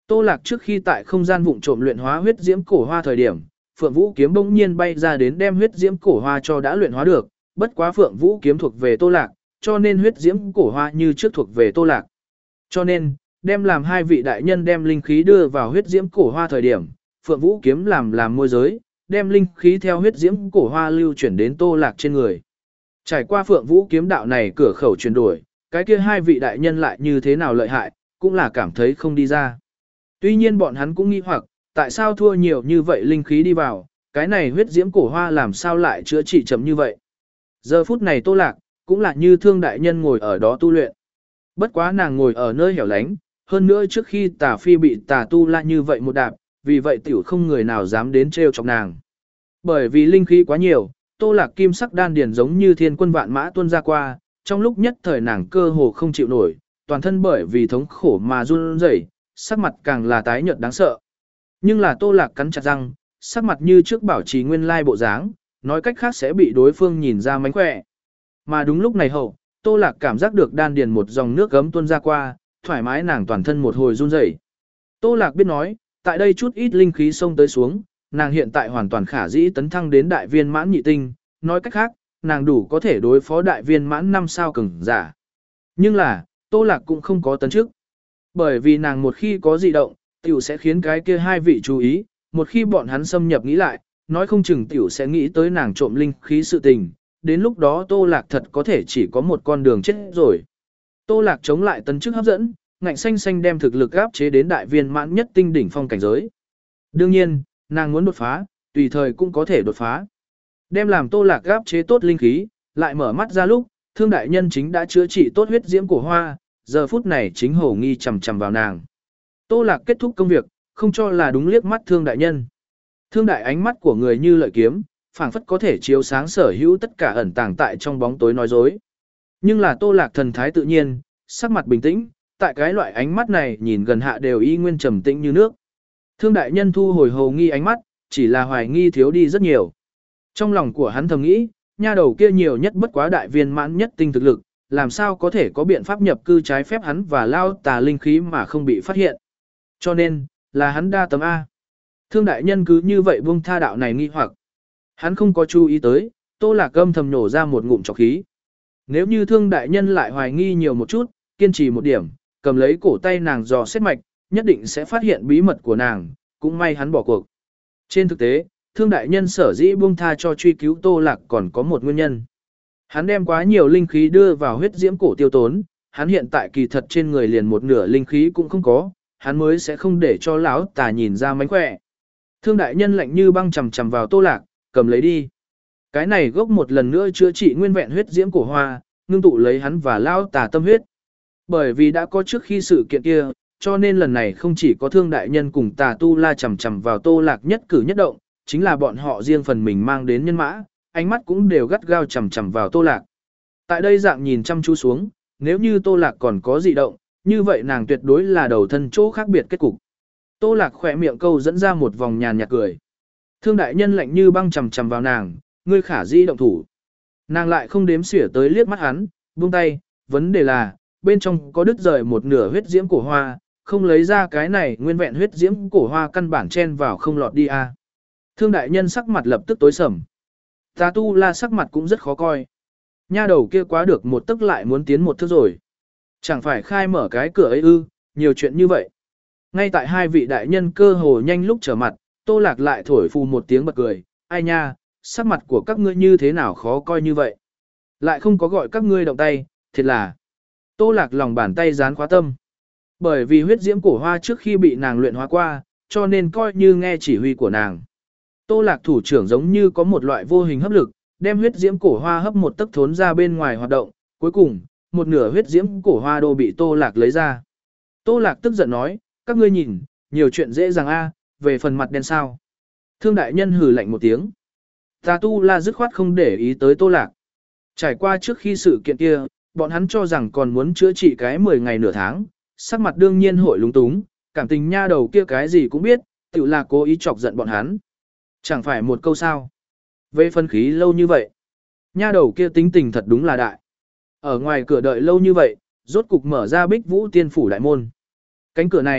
Tô Lạc trước khi tại không gian vụng trộm luyện hóa huyết diễm cổ hoa thời điểm, Phượng Vũ kiếm bỗng nhiên bay ra đến đem huyết diễm cổ hoa cho đã luyện hóa được, bất quá Phượng Vũ kiếm thuộc về Tô Lạc, cho nên huyết diễm cổ hoa như trước thuộc về Tô Lạc. Cho nên, đem làm hai vị đại nhân đem linh khí đưa vào huyết diễm cổ hoa thời điểm, Phượng Vũ kiếm làm làm môi giới, đem linh khí theo huyết diễm cổ hoa lưu chuyển đến Tô Lạc trên người. Trải qua Phượng Vũ kiếm đạo này cửa khẩu chuyển đổi, cái kia hai vị đại nhân lại như thế nào lợi hại, cũng là cảm thấy không đi ra. Tuy nhiên bọn hắn cũng nghi hoặc, tại sao thua nhiều như vậy linh khí đi vào, cái này huyết diễm cổ hoa làm sao lại chữa trị chậm như vậy. Giờ phút này Tô Lạc, cũng là như thương đại nhân ngồi ở đó tu luyện. Bất quá nàng ngồi ở nơi hẻo lánh, hơn nữa trước khi tà phi bị tà tu la như vậy một đạp, vì vậy tiểu không người nào dám đến trêu chọc nàng. Bởi vì linh khí quá nhiều, Tô Lạc kim sắc đan điền giống như thiên quân vạn mã tuôn ra qua, trong lúc nhất thời nàng cơ hồ không chịu nổi, toàn thân bởi vì thống khổ mà run rẩy, sắc mặt càng là tái nhợt đáng sợ. Nhưng là Tô Lạc cắn chặt răng, sắc mặt như trước bảo trì nguyên lai bộ dáng, nói cách khác sẽ bị đối phương nhìn ra mánh khỏe. Mà đúng lúc này hậu, Tô Lạc cảm giác được đan điền một dòng nước gấm tuôn ra qua, thoải mái nàng toàn thân một hồi run rẩy. Tô Lạc biết nói, tại đây chút ít linh khí xông tới xuống, nàng hiện tại hoàn toàn khả dĩ tấn thăng đến đại viên mãn nhị tinh, nói cách khác, nàng đủ có thể đối phó đại viên mãn năm sao cường giả. Nhưng là, Tô Lạc cũng không có tấn chức. Bởi vì nàng một khi có dị động, tiểu sẽ khiến cái kia hai vị chú ý, một khi bọn hắn xâm nhập nghĩ lại, nói không chừng tiểu sẽ nghĩ tới nàng trộm linh khí sự tình, đến lúc đó Tô Lạc thật có thể chỉ có một con đường chết rồi. Tô Lạc chống lại tấn chức hấp dẫn, ngạnh xanh xanh đem thực lực áp chế đến đại viên mãn nhất tinh đỉnh phong cảnh giới. Đương nhiên, nàng muốn đột phá, tùy thời cũng có thể đột phá. Đem làm Tô Lạc áp chế tốt linh khí, lại mở mắt ra lúc, Thương đại nhân chính đã chữa trị tốt huyết diễm cổ hoa, giờ phút này chính hổ nghi chằm chằm vào nàng. Tô Lạc kết thúc công việc, không cho là đúng liếc mắt Thương đại nhân. Thương đại ánh mắt của người như lợi kiếm, phảng phất có thể chiếu sáng sở hữu tất cả ẩn tàng tại trong bóng tối nói dối. Nhưng là Tô Lạc thần thái tự nhiên, sắc mặt bình tĩnh, tại cái loại ánh mắt này nhìn gần hạ đều y nguyên trầm tĩnh như nước. Thương đại nhân thu hồi hồ nghi ánh mắt, chỉ là hoài nghi thiếu đi rất nhiều. Trong lòng của hắn thầm nghĩ, nha đầu kia nhiều nhất bất quá đại viên mãn nhất tinh thực lực, làm sao có thể có biện pháp nhập cư trái phép hắn và lao tà linh khí mà không bị phát hiện. Cho nên, là hắn đa tấm A. Thương đại nhân cứ như vậy buông tha đạo này nghi hoặc. Hắn không có chú ý tới, Tô Lạc âm thầm nổ ra một ngụm trọc khí. Nếu như thương đại nhân lại hoài nghi nhiều một chút, kiên trì một điểm, cầm lấy cổ tay nàng dò xét mạch, nhất định sẽ phát hiện bí mật của nàng, cũng may hắn bỏ cuộc. Trên thực tế, thương đại nhân sở dĩ buông tha cho truy cứu Tô Lạc còn có một nguyên nhân. Hắn đem quá nhiều linh khí đưa vào huyết diễm cổ tiêu tốn, hắn hiện tại kỳ thật trên người liền một nửa linh khí cũng không có, hắn mới sẽ không để cho lão tà nhìn ra mánh khỏe. Thương đại nhân lạnh như băng chầm chầm vào Tô Lạc, cầm lấy đi. Cái này gốc một lần nữa chữa trị nguyên vẹn huyết diễm cổ hoa, ngưng tụ lấy hắn và lão tà tâm huyết. Bởi vì đã có trước khi sự kiện kia, cho nên lần này không chỉ có thương đại nhân cùng tà tu la chầm chầm vào Tô Lạc nhất cử nhất động, chính là bọn họ riêng phần mình mang đến nhân mã, ánh mắt cũng đều gắt gao chầm chầm vào Tô Lạc. Tại đây dạng nhìn chăm chú xuống, nếu như Tô Lạc còn có dị động, như vậy nàng tuyệt đối là đầu thân chỗ khác biệt kết cục. Tô Lạc khỏe miệng câu dẫn ra một vòng nhàn nhạt cười. Thương đại nhân lạnh như băng chầm chầm vào nàng, ngươi khả dĩ động thủ. Nàng lại không đếm xỉa tới liếc mắt hắn, buông tay, vấn đề là, bên trong có đứt rời một nửa huyết diễm cổ hoa, không lấy ra cái này nguyên vẹn huyết diễm cổ hoa căn bản chen vào không lọt đi a. Thương đại nhân sắc mặt lập tức tối sầm. Tà tu la sắc mặt cũng rất khó coi. Nha đầu kia quá được một tức lại muốn tiến một thước rồi. Chẳng phải khai mở cái cửa ấy ư, nhiều chuyện như vậy. Ngay tại hai vị đại nhân cơ hồ nhanh lúc trở mặt, Tô Lạc lại thổi phù một tiếng bật cười, ai nha, sắc mặt của các ngươi như thế nào khó coi như vậy. Lại không có gọi các ngươi động tay, thiệt là. Tô Lạc lòng bàn tay dán khóa tâm. Bởi vì huyết diễm cổ hoa trước khi bị nàng luyện hóa qua, cho nên coi như nghe chỉ huy của nàng. Tô Lạc thủ trưởng giống như có một loại vô hình hấp lực, đem huyết diễm cổ hoa hấp một tấc thốn ra bên ngoài hoạt động, cuối cùng, một nửa huyết diễm cổ hoa đô bị Tô Lạc lấy ra. Tô Lạc tức giận nói, các ngươi nhìn, nhiều chuyện dễ dàng a, về phần mặt đen sao. Thương đại nhân hừ lạnh một tiếng. Tà tu la dứt khoát không để ý tới Tô Lạc. Trải qua trước khi sự kiện kia, bọn hắn cho rằng còn muốn chữa trị cái mười ngày nửa tháng, sắc mặt đương nhiên hội lúng túng, cảm tình nha đầu kia cái gì cũng biết, tự là cố ý chọc giận bọn hắn. Chẳng phải một câu sao. Về phân khí lâu như vậy. Nha đầu kia tính tình thật đúng là đại. Ở ngoài cửa đợi lâu như vậy, rốt cục mở ra Bích Vũ Tiên Phủ đại môn. Cánh cửa này,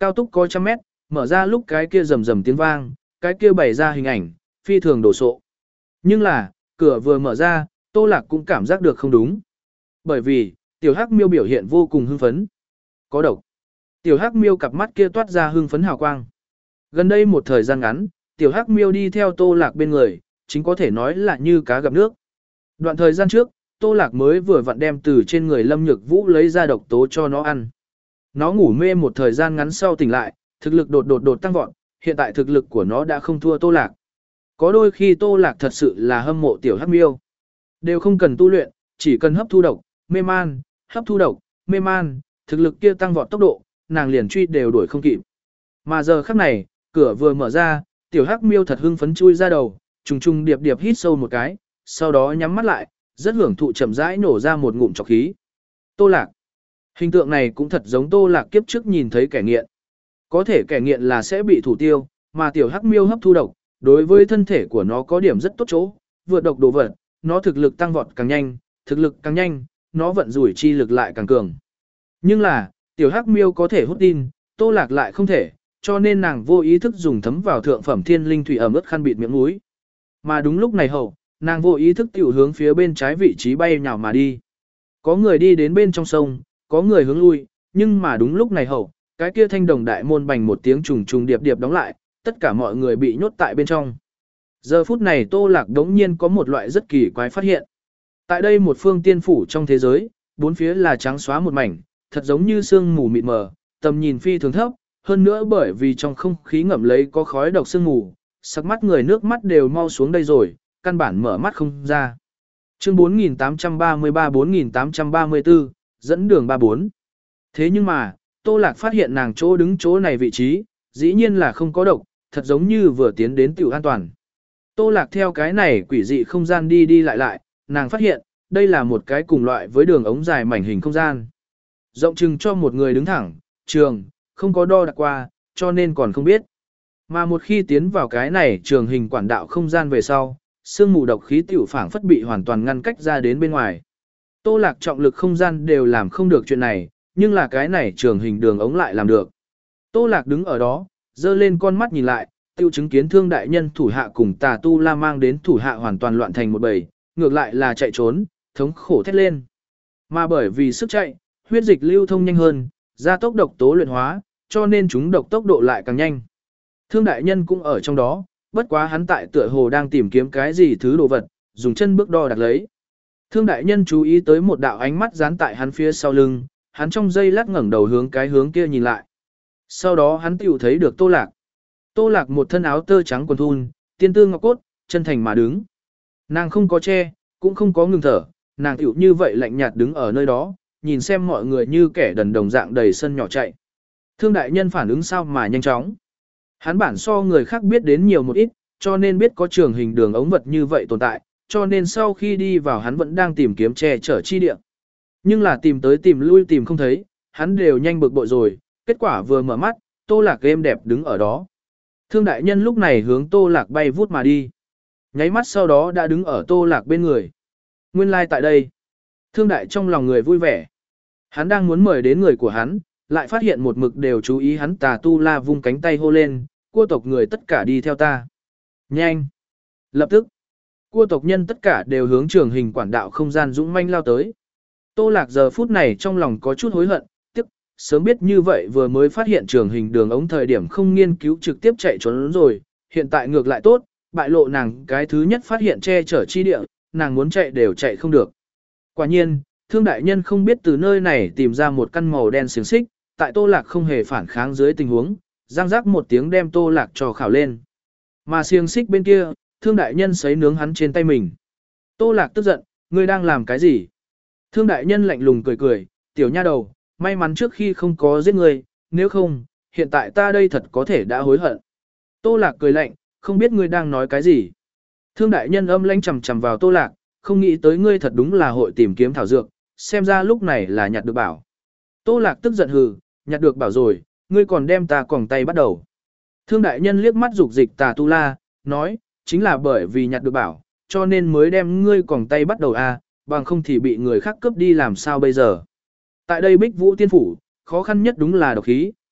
Cao túc có trăm mét, mở ra lúc cái kia rầm rầm tiếng vang, cái kia bày ra hình ảnh, phi thường đồ sộ. Nhưng là, cửa vừa mở ra, Tô Lạc cũng cảm giác được không đúng. Bởi vì, tiểu hắc miêu biểu hiện vô cùng hưng phấn. Có độc. Tiểu hắc miêu cặp mắt kia toát ra hưng phấn hào quang. Gần đây một thời gian ngắn, tiểu hắc miêu đi theo Tô Lạc bên người, chính có thể nói là như cá gặp nước. Đoạn thời gian trước, Tô Lạc mới vừa vặn đem từ trên người Lâm Nhược Vũ lấy ra độc tố cho nó ăn. Nó ngủ mê một thời gian ngắn sau tỉnh lại, thực lực đột đột đột tăng vọt, hiện tại thực lực của nó đã không thua Tô Lạc. Có đôi khi Tô Lạc thật sự là hâm mộ tiểu hắc miêu. Đều không cần tu luyện, chỉ cần hấp thu độc, mê man, hấp thu độc, mê man, thực lực kia tăng vọt tốc độ, nàng liền truy đều đuổi không kịp. Mà giờ khắc này, cửa vừa mở ra, tiểu hắc miêu thật hưng phấn chui ra đầu, trùng trùng điệp điệp hít sâu một cái, sau đó nhắm mắt lại, rất hưởng thụ chậm rãi nổ ra một ngụm trọc khí. Tô Lạc. Hình tượng này cũng thật giống Tô Lạc kiếp trước nhìn thấy kẻ nghiện. Có thể kẻ nghiện là sẽ bị thủ tiêu, mà tiểu hắc miêu hấp thu độc, đối với thân thể của nó có điểm rất tốt chỗ, vượt độc đồ vật, nó thực lực tăng vọt càng nhanh, thực lực càng nhanh, nó vận rủi chi lực lại càng cường. Nhưng là, tiểu hắc miêu có thể hút tin, Tô Lạc lại không thể, cho nên nàng vô ý thức dùng thấm vào thượng phẩm thiên linh thủy ẩm ướt khăn bịt miệng mũi. Mà đúng lúc này hậu, nàng vô ý thức tiểu hướng phía bên trái vị trí bay nhào mà đi. Có người đi đến bên trong sông, có người hướng lui, nhưng mà đúng lúc này hậu, cái kia thanh đồng đại môn bành một tiếng trùng trùng điệp điệp đóng lại, tất cả mọi người bị nhốt tại bên trong. Giờ phút này Tô Lạc đống nhiên có một loại rất kỳ quái phát hiện. Tại đây một phương tiên phủ trong thế giới, bốn phía là trắng xóa một mảnh, thật giống như sương mù mịt mờ, tầm nhìn phi thường thấp, hơn nữa bởi vì trong không khí ngậm lấy có khói độc sương mù, sắc mắt người nước mắt đều mau xuống đây rồi, căn bản mở mắt không ra. Chương bốn nghìn tám trăm ba mươi ba bốn nghìn tám trăm ba mươi tư, dẫn đường ba bốn. Thế nhưng mà, Tô Lạc phát hiện nàng chỗ đứng chỗ này vị trí, dĩ nhiên là không có độc, thật giống như vừa tiến đến tiểu an toàn. Tô Lạc theo cái này quỷ dị không gian đi đi lại lại, nàng phát hiện, đây là một cái cùng loại với đường ống dài mảnh hình không gian. Rộng chừng cho một người đứng thẳng, trường, không có đo đạc qua, cho nên còn không biết. Mà một khi tiến vào cái này trường hình quản đạo không gian về sau, sương mù độc khí tiểu phảng phất bị hoàn toàn ngăn cách ra đến bên ngoài. Tô Lạc trọng lực không gian đều làm không được chuyện này, nhưng là cái này trường hình đường ống lại làm được. Tô Lạc đứng ở đó, dơ lên con mắt nhìn lại, tiêu chứng kiến Thương đại nhân thủ hạ cùng Tà Tu La mang đến thủ hạ hoàn toàn loạn thành một bầy, ngược lại là chạy trốn, thống khổ thét lên. Mà bởi vì sức chạy, huyết dịch lưu thông nhanh hơn, gia tốc độc tố luyện hóa, cho nên chúng độc tốc độ lại càng nhanh. Thương đại nhân cũng ở trong đó, bất quá hắn tại tựa hồ đang tìm kiếm cái gì thứ đồ vật, dùng chân bước đo đặt lấy. Thương đại nhân chú ý tới một đạo ánh mắt dán tại hắn phía sau lưng, hắn trong giây lát ngẩng đầu hướng cái hướng kia nhìn lại. Sau đó hắn tiểu thấy được Tô Lạc. Tô Lạc một thân áo tơ trắng quần thun, tiên tư ngọc cốt, chân thành mà đứng. Nàng không có che, cũng không có ngừng thở, nàng tiểu như vậy lạnh nhạt đứng ở nơi đó, nhìn xem mọi người như kẻ đần đồng dạng đầy sân nhỏ chạy. Thương đại nhân phản ứng sao mà nhanh chóng. Hắn bản so người khác biết đến nhiều một ít, cho nên biết có trường hình đường ống vật như vậy tồn tại, cho nên sau khi đi vào hắn vẫn đang tìm kiếm che chở chi địa. Nhưng là tìm tới tìm lui tìm không thấy, hắn đều nhanh bực bội rồi, kết quả vừa mở mắt, Tô Lạc êm đẹp đứng ở đó. Thương đại nhân lúc này hướng Tô Lạc bay vút mà đi. Nháy mắt sau đó đã đứng ở Tô Lạc bên người. Nguyên lai like tại đây. Thương đại trong lòng người vui vẻ. Hắn đang muốn mời đến người của hắn, lại phát hiện một mực đều chú ý hắn Tà Tu La vung cánh tay hô lên, cua tộc người tất cả đi theo ta. Nhanh! Lập tức, cua tộc nhân tất cả đều hướng trường hình quản đạo không gian dũng manh lao tới. Tô Lạc giờ phút này trong lòng có chút hối hận, tức, sớm biết như vậy vừa mới phát hiện trường hình đường ống thời điểm không nghiên cứu trực tiếp chạy trốn rồi, hiện tại ngược lại tốt, bại lộ nàng cái thứ nhất phát hiện che chở chi địa, nàng muốn chạy đều chạy không được. Quả nhiên, Thương đại nhân không biết từ nơi này tìm ra một căn màu đen xiềng xích, tại Tô Lạc không hề phản kháng dưới tình huống, răng rắc một tiếng đem Tô Lạc cho khảo lên. Mà xiềng xích bên kia, Thương đại nhân sấy nướng hắn trên tay mình. Tô Lạc tức giận, ngươi đang làm cái gì? Thương đại nhân lạnh lùng cười cười, tiểu nha đầu, may mắn trước khi không có giết ngươi, nếu không, hiện tại ta đây thật có thể đã hối hận. Tô Lạc cười lạnh, không biết ngươi đang nói cái gì. Thương đại nhân âm lãnh chằm chằm vào Tô Lạc, không nghĩ tới ngươi thật đúng là hội tìm kiếm thảo dược, xem ra lúc này là nhặt được bảo. Tô Lạc tức giận hừ, nhặt được bảo rồi, ngươi còn đem ta còng tay bắt đầu. Thương đại nhân liếc mắt dục dịch Tà Tu La, nói, chính là bởi vì nhặt được bảo, cho nên mới đem ngươi còng tay bắt đầu à, bằng không thì bị người khác cướp đi làm sao bây giờ. Tại đây Bích Vũ Tiên Phủ, khó khăn nhất đúng là độc khí,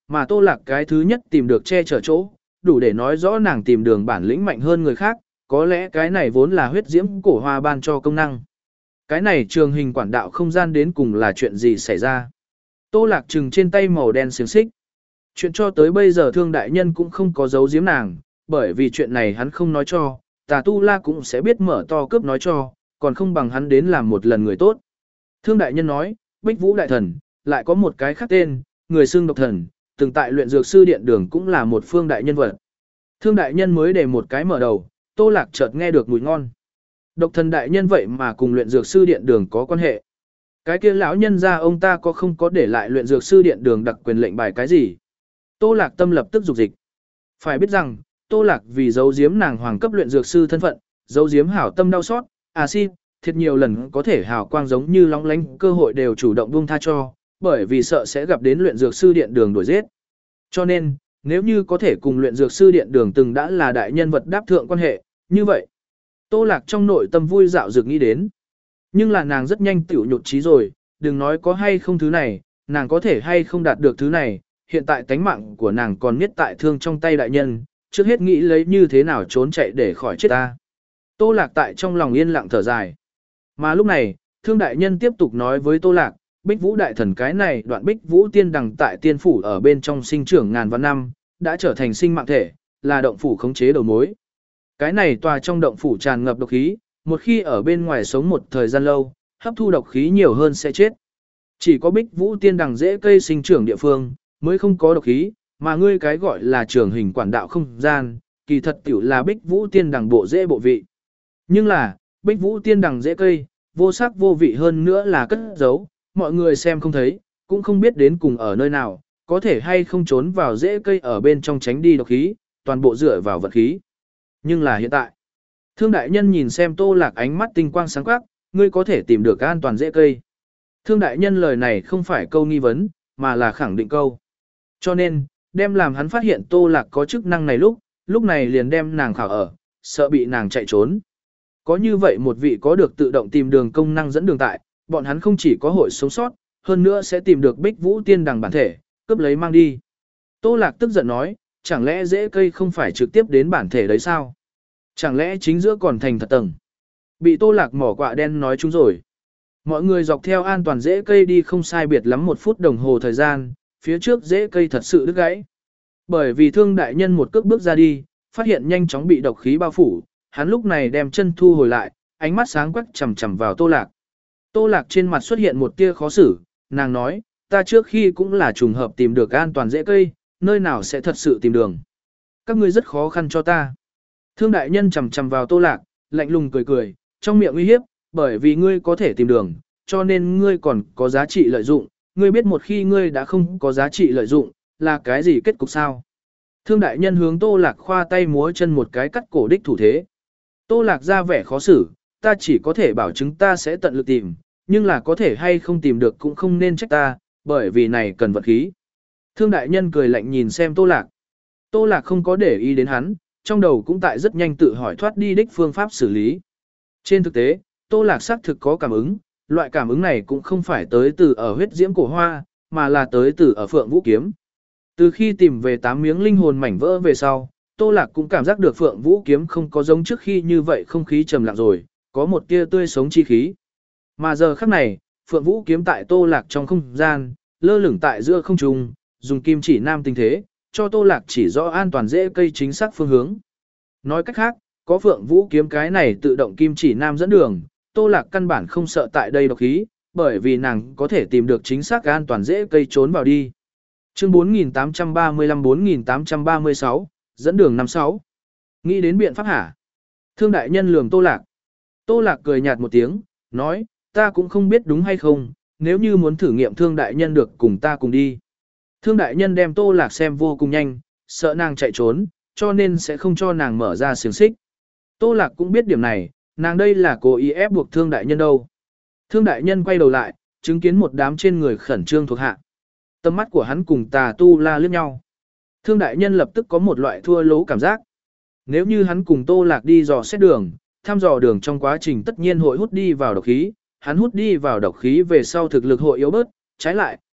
Mà Tô Lạc cái thứ nhất tìm được che chở chỗ, đủ để nói rõ nàng tìm đường bản lĩnh mạnh hơn người khác, có lẽ cái này vốn là huyết diễm cổ hoa ban cho công năng. Cái này trường hình quản đạo không gian đến cùng là chuyện gì xảy ra. Tô Lạc trừng trên tay màu đen xiềng xích. Chuyện cho tới bây giờ Thương đại nhân cũng không có giấu giếm nàng, bởi vì chuyện này hắn không nói cho, Tà Tu La cũng sẽ biết mở to cướp nói cho, còn không bằng hắn đến làm một lần người tốt. Thương đại nhân nói, Bích Vũ đại thần, lại có một cái khác tên, người xưng độc thần, từng tại luyện dược sư điện đường cũng là một phương đại nhân vật. Thương đại nhân mới để một cái mở đầu, Tô Lạc chợt nghe được mùi ngon. Độc thần đại nhân vậy mà cùng luyện dược sư điện đường có quan hệ. Cái kia lão nhân ra ông ta có không có để lại luyện dược sư điện đường đặc quyền lệnh bài cái gì? Tô Lạc tâm lập tức dục dịch. Phải biết rằng, Tô Lạc vì giấu giếm nàng hoàng cấp luyện dược sư thân phận, giấu giếm hảo tâm đau xót, à xin, thiệt nhiều lần có thể hào quang giống như long lánh cơ hội đều chủ động buông tha cho, bởi vì sợ sẽ gặp đến luyện dược sư điện đường đuổi giết. Cho nên, nếu như có thể cùng luyện dược sư điện đường từng đã là đại nhân vật đáp thượng quan hệ, như vậy, Tô Lạc trong nội tâm vui dạo dược nghĩ đến. Nhưng là nàng rất nhanh tiểu nhột trí rồi, đừng nói có hay không thứ này, nàng có thể hay không đạt được thứ này, hiện tại tánh mạng của nàng còn miết tại thương trong tay đại nhân, trước hết nghĩ lấy như thế nào trốn chạy để khỏi chết ta. Tô Lạc tại trong lòng yên lặng thở dài. Mà lúc này, Thương đại nhân tiếp tục nói với Tô Lạc, Bích Vũ đại thần cái này đoạn Bích Vũ tiên đằng tại tiên phủ ở bên trong sinh trưởng ngàn vạn năm, đã trở thành sinh mạng thể, là động phủ khống chế đầu mối. Cái này tòa trong động phủ tràn ngập độc khí, một khi ở bên ngoài sống một thời gian lâu, hấp thu độc khí nhiều hơn sẽ chết. Chỉ có Bích Vũ tiên đằng dễ cây sinh trưởng địa phương, mới không có độc khí, mà ngươi cái gọi là trường hình quản đạo không gian, kỳ thật tiểu là Bích Vũ tiên đằng bộ dễ bộ vị. Nhưng là, Bích Vũ tiên đằng dễ cây, vô sắc vô vị hơn nữa là cất giấu, mọi người xem không thấy, cũng không biết đến cùng ở nơi nào, có thể hay không trốn vào rễ cây ở bên trong tránh đi độc khí, toàn bộ dựa vào vật khí. Nhưng là hiện tại, Thương đại nhân nhìn xem Tô Lạc ánh mắt tinh quang sáng quắc, ngươi có thể tìm được an toàn rễ cây. Thương đại nhân lời này không phải câu nghi vấn, mà là khẳng định câu. Cho nên, đem làm hắn phát hiện Tô Lạc có chức năng này lúc, lúc này liền đem nàng khảo ở, sợ bị nàng chạy trốn. Có như vậy một vị có được tự động tìm đường công năng dẫn đường tại, bọn hắn không chỉ có hội sống sót, hơn nữa sẽ tìm được Bích Vũ tiên đằng bản thể, cướp lấy mang đi. Tô Lạc tức giận nói, chẳng lẽ rễ cây không phải trực tiếp đến bản thể đấy sao? Chẳng lẽ chính giữa còn thành thật tầng? Bị Tô Lạc mỏ quạ đen nói chúng rồi. Mọi người dọc theo an toàn rễ cây đi không sai biệt lắm một phút đồng hồ thời gian, phía trước rễ cây thật sự đứt gãy. Bởi vì Thương đại nhân một cước bước ra đi, phát hiện nhanh chóng bị độc khí bao phủ, hắn lúc này đem chân thu hồi lại, ánh mắt sáng quắc chằm chằm vào Tô Lạc. Tô Lạc trên mặt xuất hiện một tia khó xử, nàng nói, ta trước khi cũng là trùng hợp tìm được an toàn rễ cây, nơi nào sẽ thật sự tìm đường. Các ngươi rất khó khăn cho ta. Thương đại nhân chằm chằm vào Tô Lạc, lạnh lùng cười cười, trong miệng uy hiếp, bởi vì ngươi có thể tìm đường, cho nên ngươi còn có giá trị lợi dụng, ngươi biết một khi ngươi đã không có giá trị lợi dụng, là cái gì kết cục sao? Thương đại nhân hướng Tô Lạc khoa tay múa chân một cái cắt cổ đích thủ thế. Tô Lạc ra vẻ khó xử, ta chỉ có thể bảo chứng ta sẽ tận lực tìm, nhưng là có thể hay không tìm được cũng không nên trách ta, bởi vì này cần vật khí. Thương đại nhân cười lạnh nhìn xem Tô Lạc. Tô Lạc không có để ý đến hắn, trong đầu cũng tại rất nhanh tự hỏi thoát đi đích phương pháp xử lý. Trên thực tế, Tô Lạc xác thực có cảm ứng, loại cảm ứng này cũng không phải tới từ ở huyết diễm cổ hoa, mà là tới từ ở Phượng Vũ kiếm. Từ khi tìm về tám miếng linh hồn mảnh vỡ về sau, Tô Lạc cũng cảm giác được Phượng Vũ kiếm không có giống trước khi như vậy không khí trầm lặng rồi, có một tia tươi sống chi khí. Mà giờ khắc này, Phượng Vũ kiếm tại Tô Lạc trong không gian, lơ lửng tại giữa không trung, dùng kim chỉ nam tinh thế, cho Tô Lạc chỉ rõ an toàn dễ cây chính xác phương hướng. Nói cách khác, có Phượng Vũ kiếm cái này tự động kim chỉ nam dẫn đường, Tô Lạc căn bản không sợ tại đây độc khí, bởi vì nàng có thể tìm được chính xác an toàn dễ cây trốn vào đi. Chương bốn nghìn tám trăm ba mươi lăm bốn nghìn tám trăm ba mươi sáu, dẫn đường năm sáu. Nghĩ đến biện pháp hả? Thương đại nhân lườm Tô Lạc. Tô Lạc cười nhạt một tiếng, nói, ta cũng không biết đúng hay không, nếu như muốn thử nghiệm Thương đại nhân được cùng ta cùng đi. Thương đại nhân đem Tô Lạc xem vô cùng nhanh, sợ nàng chạy trốn, cho nên sẽ không cho nàng mở ra xiềng xích. Tô Lạc cũng biết điểm này, nàng đây là cố ý ép buộc Thương đại nhân đâu. Thương đại nhân quay đầu lại, chứng kiến một đám trên người khẩn trương thuộc hạ. Tầm mắt của hắn cùng Tà Tu La liếc nhau. Thương đại nhân lập tức có một loại thua lỗ cảm giác. Nếu như hắn cùng Tô Lạc đi dò xét đường, thăm dò đường trong quá trình tất nhiên hội hút đi vào độc khí, hắn hút đi vào độc khí về sau thực lực hội yếu bớt, trái lại,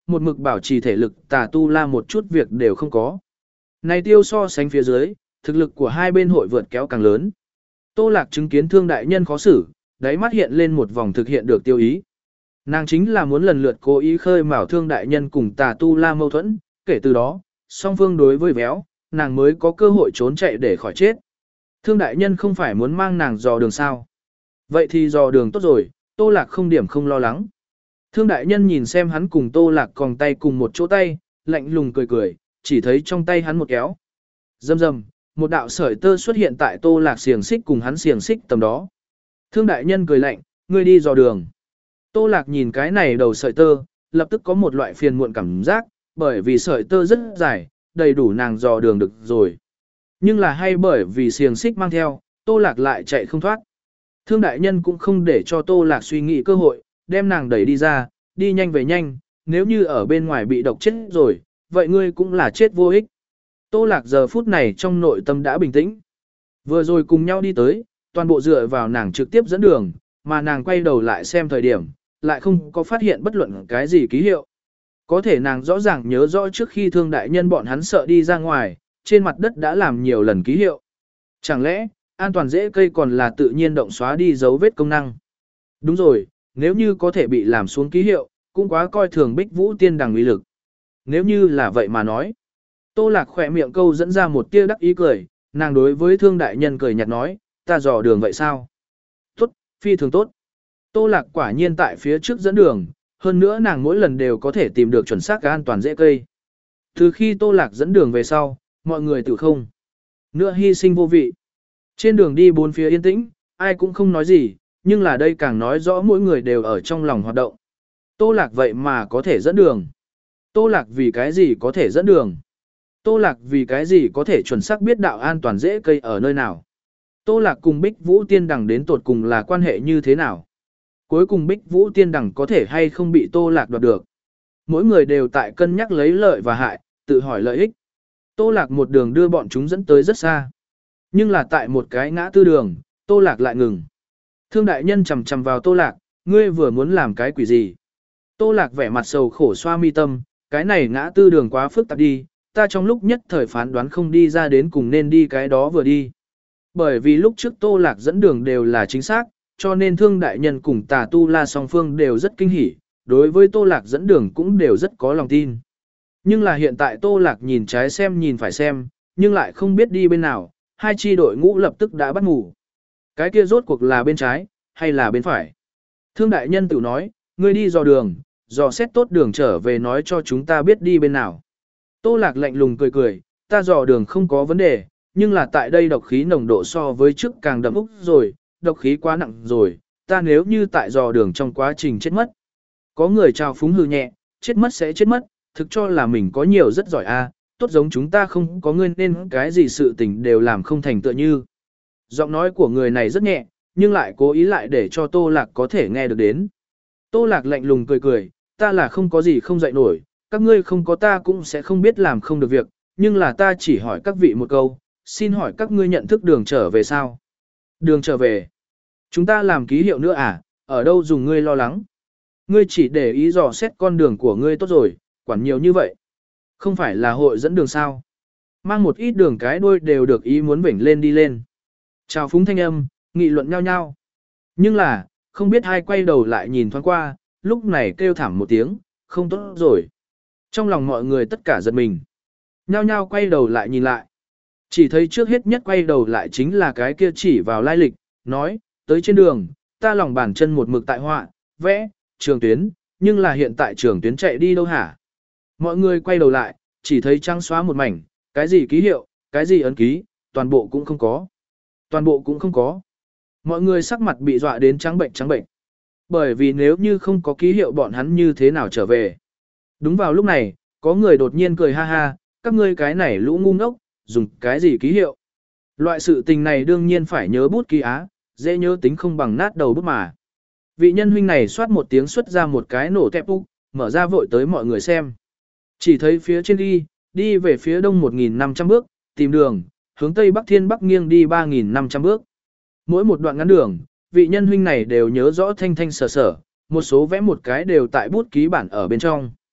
một mực bảo trì thể lực Tà Tu La một chút việc đều không có. Này tiêu so sánh phía dưới, thực lực của hai bên hội vượt kéo càng lớn. Tô Lạc chứng kiến Thương đại nhân khó xử, đáy mắt hiện lên một vòng thực hiện được tiêu ý. Nàng chính là muốn lần lượt cố ý khơi mào Thương đại nhân cùng Tà Tu La mâu thuẫn, kể từ đó, song phương đối với véo, nàng mới có cơ hội trốn chạy để khỏi chết. Thương đại nhân không phải muốn mang nàng dò đường sao? Vậy thì dò đường tốt rồi, Tô Lạc không điểm không lo lắng. Thương đại nhân nhìn xem hắn cùng Tô Lạc còng tay cùng một chỗ tay, lạnh lùng cười cười, chỉ thấy trong tay hắn một kéo. Rầm rầm, một đạo sợi tơ xuất hiện tại Tô Lạc xiềng xích cùng hắn xiềng xích tầm đó. Thương đại nhân cười lạnh, ngươi đi dò đường. Tô Lạc nhìn cái này đầu sợi tơ, lập tức có một loại phiền muộn cảm giác, bởi vì sợi tơ rất dài, đầy đủ nàng dò đường được rồi. Nhưng là hay bởi vì xiềng xích mang theo, Tô Lạc lại chạy không thoát. Thương đại nhân cũng không để cho Tô Lạc suy nghĩ cơ hội, đem nàng đẩy đi ra, đi nhanh về nhanh, nếu như ở bên ngoài bị độc chết rồi, vậy ngươi cũng là chết vô ích. Tô Lạc giờ phút này trong nội tâm đã bình tĩnh. Vừa rồi cùng nhau đi tới, toàn bộ dựa vào nàng trực tiếp dẫn đường, mà nàng quay đầu lại xem thời điểm, lại không có phát hiện bất luận cái gì ký hiệu. Có thể nàng rõ ràng nhớ rõ trước khi Thương đại nhân bọn hắn sợ đi ra ngoài, trên mặt đất đã làm nhiều lần ký hiệu. Chẳng lẽ, an toàn dễ cây còn là tự nhiên động xóa đi dấu vết công năng? Đúng rồi, nếu như có thể bị làm xuống ký hiệu, cũng quá coi thường Bích Vũ Tiên Đằng uy lực. Nếu như là vậy mà nói, Tô Lạc khỏe miệng câu dẫn ra một tia đắc ý cười, nàng đối với Thương đại nhân cười nhạt nói, ta dò đường vậy sao? Tốt, phi thường tốt. Tô Lạc quả nhiên tại phía trước dẫn đường, hơn nữa nàng mỗi lần đều có thể tìm được chuẩn xác an toàn dễ cây. Từ khi Tô Lạc dẫn đường về sau, mọi người tự không nữa hy sinh vô vị. Trên đường đi bốn phía yên tĩnh, ai cũng không nói gì, nhưng là đây càng nói rõ mỗi người đều ở trong lòng hoạt động. Tô Lạc vậy mà có thể dẫn đường. Tô Lạc vì cái gì có thể dẫn đường? Tô Lạc vì cái gì có thể chuẩn xác biết đạo an toàn dễ cây ở nơi nào? Tô Lạc cùng Bích Vũ Tiên Đằng đến tột cùng là quan hệ như thế nào? Cuối cùng Bích Vũ Tiên Đằng có thể hay không bị Tô Lạc đoạt được? Mỗi người đều tại cân nhắc lấy lợi và hại, tự hỏi lợi ích. Tô Lạc một đường đưa bọn chúng dẫn tới rất xa. Nhưng là tại một cái ngã tư đường, Tô Lạc lại ngừng. Thương đại nhân chầm chầm vào Tô Lạc, ngươi vừa muốn làm cái quỷ gì? Tô Lạc vẻ mặt sầu khổ xoa mi tâm, cái này ngã tư đường quá phức tạp đi, ta trong lúc nhất thời phán đoán không đi ra đến cùng nên đi cái đó vừa đi. Bởi vì lúc trước Tô Lạc dẫn đường đều là chính xác, cho nên Thương đại nhân cùng Tà Tu La song phương đều rất kinh hỉ, đối với Tô Lạc dẫn đường cũng đều rất có lòng tin. Nhưng là hiện tại Tô Lạc nhìn trái xem nhìn phải xem, nhưng lại không biết đi bên nào, hai chi đội ngũ lập tức đã bắt ngủ. Cái kia rốt cuộc là bên trái, hay là bên phải? Thương đại nhân tự nói, ngươi đi dò đường, dò xét tốt đường trở về nói cho chúng ta biết đi bên nào. Tô Lạc lạnh lùng cười cười, ta dò đường không có vấn đề, nhưng là tại đây độc khí nồng độ so với trước càng đậm úc rồi, độc khí quá nặng rồi, ta nếu như tại dò đường trong quá trình chết mất. Có người trao phúng hư nhẹ, chết mất sẽ chết mất, thực cho là mình có nhiều rất giỏi a, tốt giống chúng ta không có ngươi nên cái gì sự tình đều làm không thành tựa như. Giọng nói của người này rất nhẹ, nhưng lại cố ý lại để cho Tô Lạc có thể nghe được đến. Tô Lạc lạnh lùng cười cười, ta là không có gì không dạy nổi, các ngươi không có ta cũng sẽ không biết làm không được việc, nhưng là ta chỉ hỏi các vị một câu, xin hỏi các ngươi nhận thức đường trở về sao? Đường trở về? Chúng ta làm ký hiệu nữa à, ở đâu dùng ngươi lo lắng? Ngươi chỉ để ý dò xét con đường của ngươi tốt rồi, quản nhiều như vậy. Không phải là hội dẫn đường sao? Mang một ít đường cái đuôi đều được ý muốn vểnh lên đi lên. Chào phúng thanh âm, nghị luận nhau nhau. Nhưng là, không biết ai quay đầu lại nhìn thoáng qua, lúc này kêu thảm một tiếng, không tốt rồi. Trong lòng mọi người tất cả giật mình. Nhao nhao quay đầu lại nhìn lại. Chỉ thấy trước hết nhất quay đầu lại chính là cái kia chỉ vào lai lịch, nói, tới trên đường, ta lòng bàn chân một mực tại họa, vẽ, trường tuyến, nhưng là hiện tại trường tuyến chạy đi đâu hả? Mọi người quay đầu lại, chỉ thấy trắng xóa một mảnh, cái gì ký hiệu, cái gì ấn ký, toàn bộ cũng không có. Toàn bộ cũng không có. Mọi người sắc mặt bị dọa đến trắng bệnh trắng bệnh. Bởi vì nếu như không có ký hiệu bọn hắn như thế nào trở về. Đúng vào lúc này, có người đột nhiên cười ha ha, các ngươi cái này lũ ngu ngốc, dùng cái gì ký hiệu. Loại sự tình này đương nhiên phải nhớ bút ký á, dễ nhớ tính không bằng nát đầu bút mà. Vị nhân huynh này xoát một tiếng xuất ra một cái nổ tẹp úc, mở ra vội tới mọi người xem. Chỉ thấy phía trên đi, đi về phía đông một nghìn năm trăm bước, tìm đường, hướng tây bắc thiên bắc nghiêng đi ba nghìn năm trăm bước. Mỗi một đoạn ngắn đường, vị nhân huynh này đều nhớ rõ thanh thanh sở sở, một số vẽ một cái đều tại bút ký bản ở bên trong.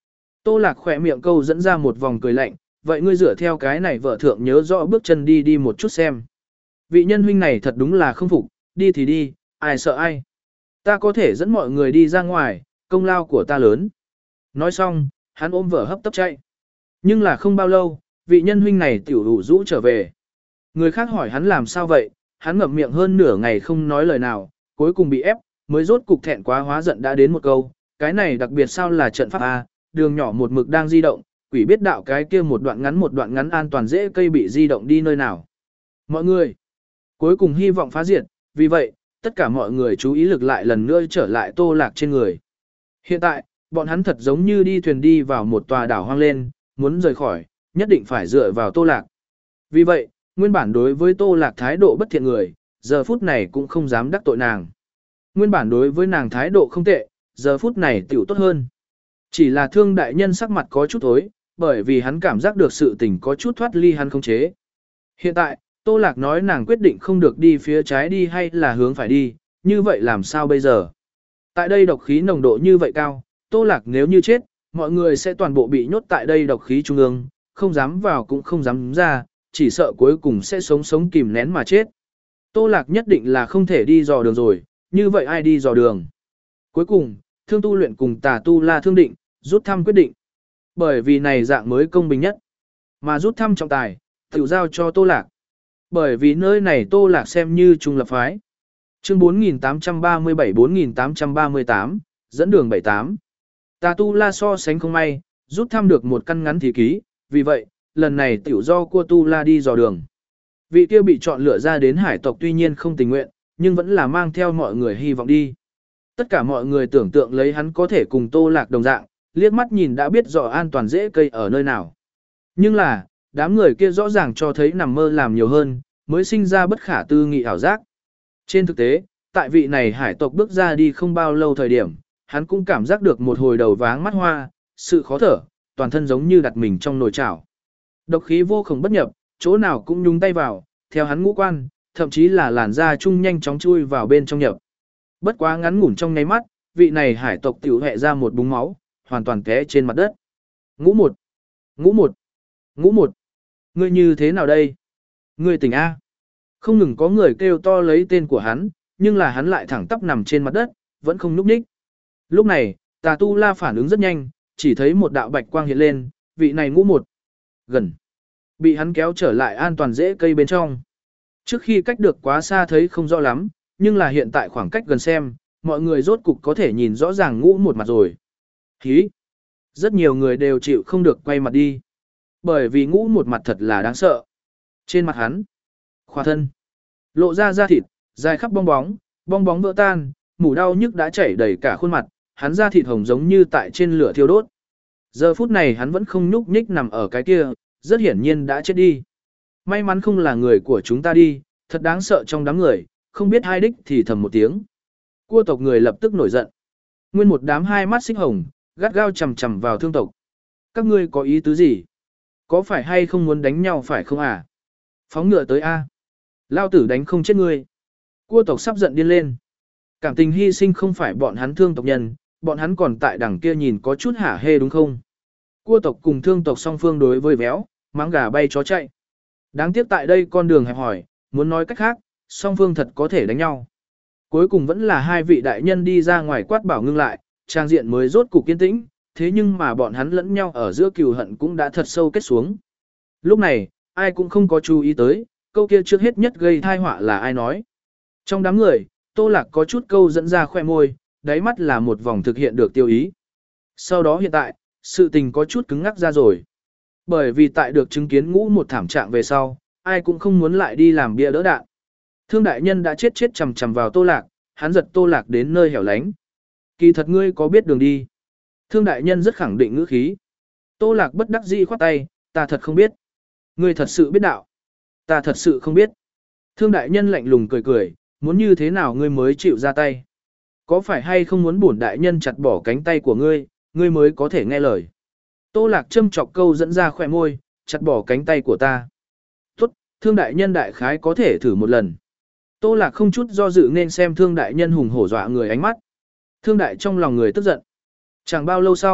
Tô Lạc khỏe miệng câu dẫn ra một vòng cười lạnh, vậy ngươi dựa theo cái này vợ thượng nhớ rõ bước chân đi đi một chút xem. Vị nhân huynh này thật đúng là không phục, đi thì đi, ai sợ ai. Ta có thể dẫn mọi người đi ra ngoài, công lao của ta lớn. Nói xong, hắn ôm vợ hấp tấp chạy. Nhưng là không bao lâu, vị nhân huynh này tiểu đủ rũ trở về. Người khác hỏi hắn làm sao vậy, hắn ngậm miệng hơn nửa ngày không nói lời nào, cuối cùng bị ép, mới rốt cục thẹn quá hóa giận đã đến một câu, cái này đặc biệt sao là trận pháp A, đường nhỏ một mực đang di động, quỷ biết đạo cái kia một đoạn ngắn một đoạn ngắn an toàn dễ cây bị di động đi nơi nào. Mọi người, cuối cùng hy vọng phá diệt, vì vậy, tất cả mọi người chú ý lực lại lần nữa trở lại Tô Lạc trên người. Hiện tại, bọn hắn thật giống như đi thuyền đi vào một tòa đảo hoang lên, muốn rời khỏi, nhất định phải dựa vào Tô Lạc. Vì vậy, nguyên bản đối với Tô Lạc thái độ bất thiện người, giờ phút này cũng không dám đắc tội nàng. Nguyên bản đối với nàng thái độ không tệ, giờ phút này tiểu tốt hơn. Chỉ là thương đại nhân sắc mặt có chút tối, bởi vì hắn cảm giác được sự tình có chút thoát ly hắn không chế. Hiện tại, Tô Lạc nói nàng quyết định không được đi phía trái đi hay là hướng phải đi, như vậy làm sao bây giờ? Tại đây độc khí nồng độ như vậy cao, Tô Lạc nếu như chết, mọi người sẽ toàn bộ bị nhốt tại đây độc khí trung ương, không dám vào cũng không dám ra, chỉ sợ cuối cùng sẽ sống sống kìm nén mà chết. Tô Lạc nhất định là không thể đi dò đường rồi, như vậy ai đi dò đường? Cuối cùng, thương tu luyện cùng tà tu la thương định, rút thăm quyết định. Bởi vì này dạng mới công bình nhất. Mà rút thăm trọng tài, tự giao cho Tô Lạc. Bởi vì nơi này Tô Lạc xem như trung lập phái. Chương bốn nghìn tám trăm ba mươi bảy bốn nghìn tám trăm ba mươi tám, dẫn đường bảy tám. Tà tu la so sánh không may, rút thăm được một căn ngắn thì ký, vì vậy, lần này tiểu do cua tu la đi dò đường. Vị kia bị chọn lựa ra đến hải tộc tuy nhiên không tình nguyện, nhưng vẫn là mang theo mọi người hy vọng đi. Tất cả mọi người tưởng tượng lấy hắn có thể cùng Tô Lạc đồng dạng, liếc mắt nhìn đã biết rõ an toàn dễ cây ở nơi nào. Nhưng là, đám người kia rõ ràng cho thấy nằm mơ làm nhiều hơn, mới sinh ra bất khả tư nghị ảo giác. Trên thực tế, tại vị này hải tộc bước ra đi không bao lâu thời điểm, hắn cũng cảm giác được một hồi đầu váng mắt hoa, sự khó thở, toàn thân giống như đặt mình trong nồi chảo. Độc khí vô cùng bất nhập, chỗ nào cũng nhúng tay vào, theo hắn ngũ quan, thậm chí là làn da chung nhanh chóng chui vào bên trong nhập. Bất quá ngắn ngủn trong nháy mắt, vị này hải tộc tiểu hẹ ra một búng máu, hoàn toàn té trên mặt đất. Ngũ một, ngũ một, ngũ một, ngươi như thế nào đây? Ngươi tỉnh A. Không ngừng có người kêu to lấy tên của hắn, nhưng là hắn lại thẳng tắp nằm trên mặt đất, vẫn không nhúc nhích. Lúc này, tà tu la phản ứng rất nhanh, chỉ thấy một đạo bạch quang hiện lên, vị này ngũ một. Gần. Bị hắn kéo trở lại an toàn dễ cây bên trong. Trước khi cách được quá xa thấy không rõ lắm, nhưng là hiện tại khoảng cách gần xem, mọi người rốt cục có thể nhìn rõ ràng ngũ một mặt rồi. Hí! Rất nhiều người đều chịu không được quay mặt đi. Bởi vì ngũ một mặt thật là đáng sợ. Trên mặt hắn, khỏa thân, lộ ra da thịt, dài khắp bong bóng, bong bóng vỡ tan, mủ đau nhức đã chảy đầy cả khuôn mặt, hắn da thịt hồng giống như tại trên lửa thiêu đốt. Giờ phút này hắn vẫn không nhúc nhích nằm ở cái kia, rất hiển nhiên đã chết đi. May mắn không là người của chúng ta đi, thật đáng sợ trong đám người, không biết hai đích thì thầm một tiếng. Cua tộc người lập tức nổi giận. Nguyên một đám hai mắt xích hồng, gắt gao chầm chầm vào thương tộc. Các ngươi có ý tứ gì? Có phải hay không muốn đánh nhau phải không à? Phóng ngựa tới a. Lao tử đánh không chết ngươi. Cua tộc sắp giận điên lên. Cảm tình hy sinh không phải bọn hắn thương tộc nhân, bọn hắn còn tại đằng kia nhìn có chút hả hê đúng không? Cua tộc cùng thương tộc song phương đối với véo, máng gà bay chó chạy. Đáng tiếc tại đây con đường hẹp hỏi, muốn nói cách khác, song phương thật có thể đánh nhau. Cuối cùng vẫn là hai vị đại nhân đi ra ngoài quát bảo ngưng lại, trang diện mới rốt cục kiên tĩnh, thế nhưng mà bọn hắn lẫn nhau ở giữa cừu hận cũng đã thật sâu kết xuống. Lúc này, ai cũng không có chú ý tới, câu kia trước hết nhất gây thai họa là ai nói. Trong đám người, Tô Lạc có chút câu dẫn ra khoe môi, đáy mắt là một vòng thực hiện được tiêu ý. Sau đó hiện tại, sự tình có chút cứng ngắc ra rồi. Bởi vì tại được chứng kiến ngũ một thảm trạng về sau, ai cũng không muốn lại đi làm bia đỡ đạn. Thương đại nhân đã chết chết chầm chầm vào Tô Lạc, hắn giật Tô Lạc đến nơi hẻo lánh. Kỳ thật ngươi có biết đường đi? Thương đại nhân rất khẳng định ngữ khí. Tô Lạc bất đắc dĩ khoát tay, ta thật không biết. Ngươi thật sự biết đạo. Ta thật sự không biết. Thương đại nhân lạnh lùng cười cười, muốn như thế nào ngươi mới chịu ra tay? Có phải hay không muốn bổn đại nhân chặt bỏ cánh tay của ngươi, ngươi mới có thể nghe lời? Tô Lạc châm chọc câu dẫn ra khỏe môi, chặt bỏ cánh tay của ta. Tốt, thương đại nhân đại khái có thể thử một lần. Tô Lạc không chút do dự nên xem thương đại nhân hùng hổ dọa người ánh mắt. Thương đại trong lòng người tức giận. Chẳng bao lâu sau,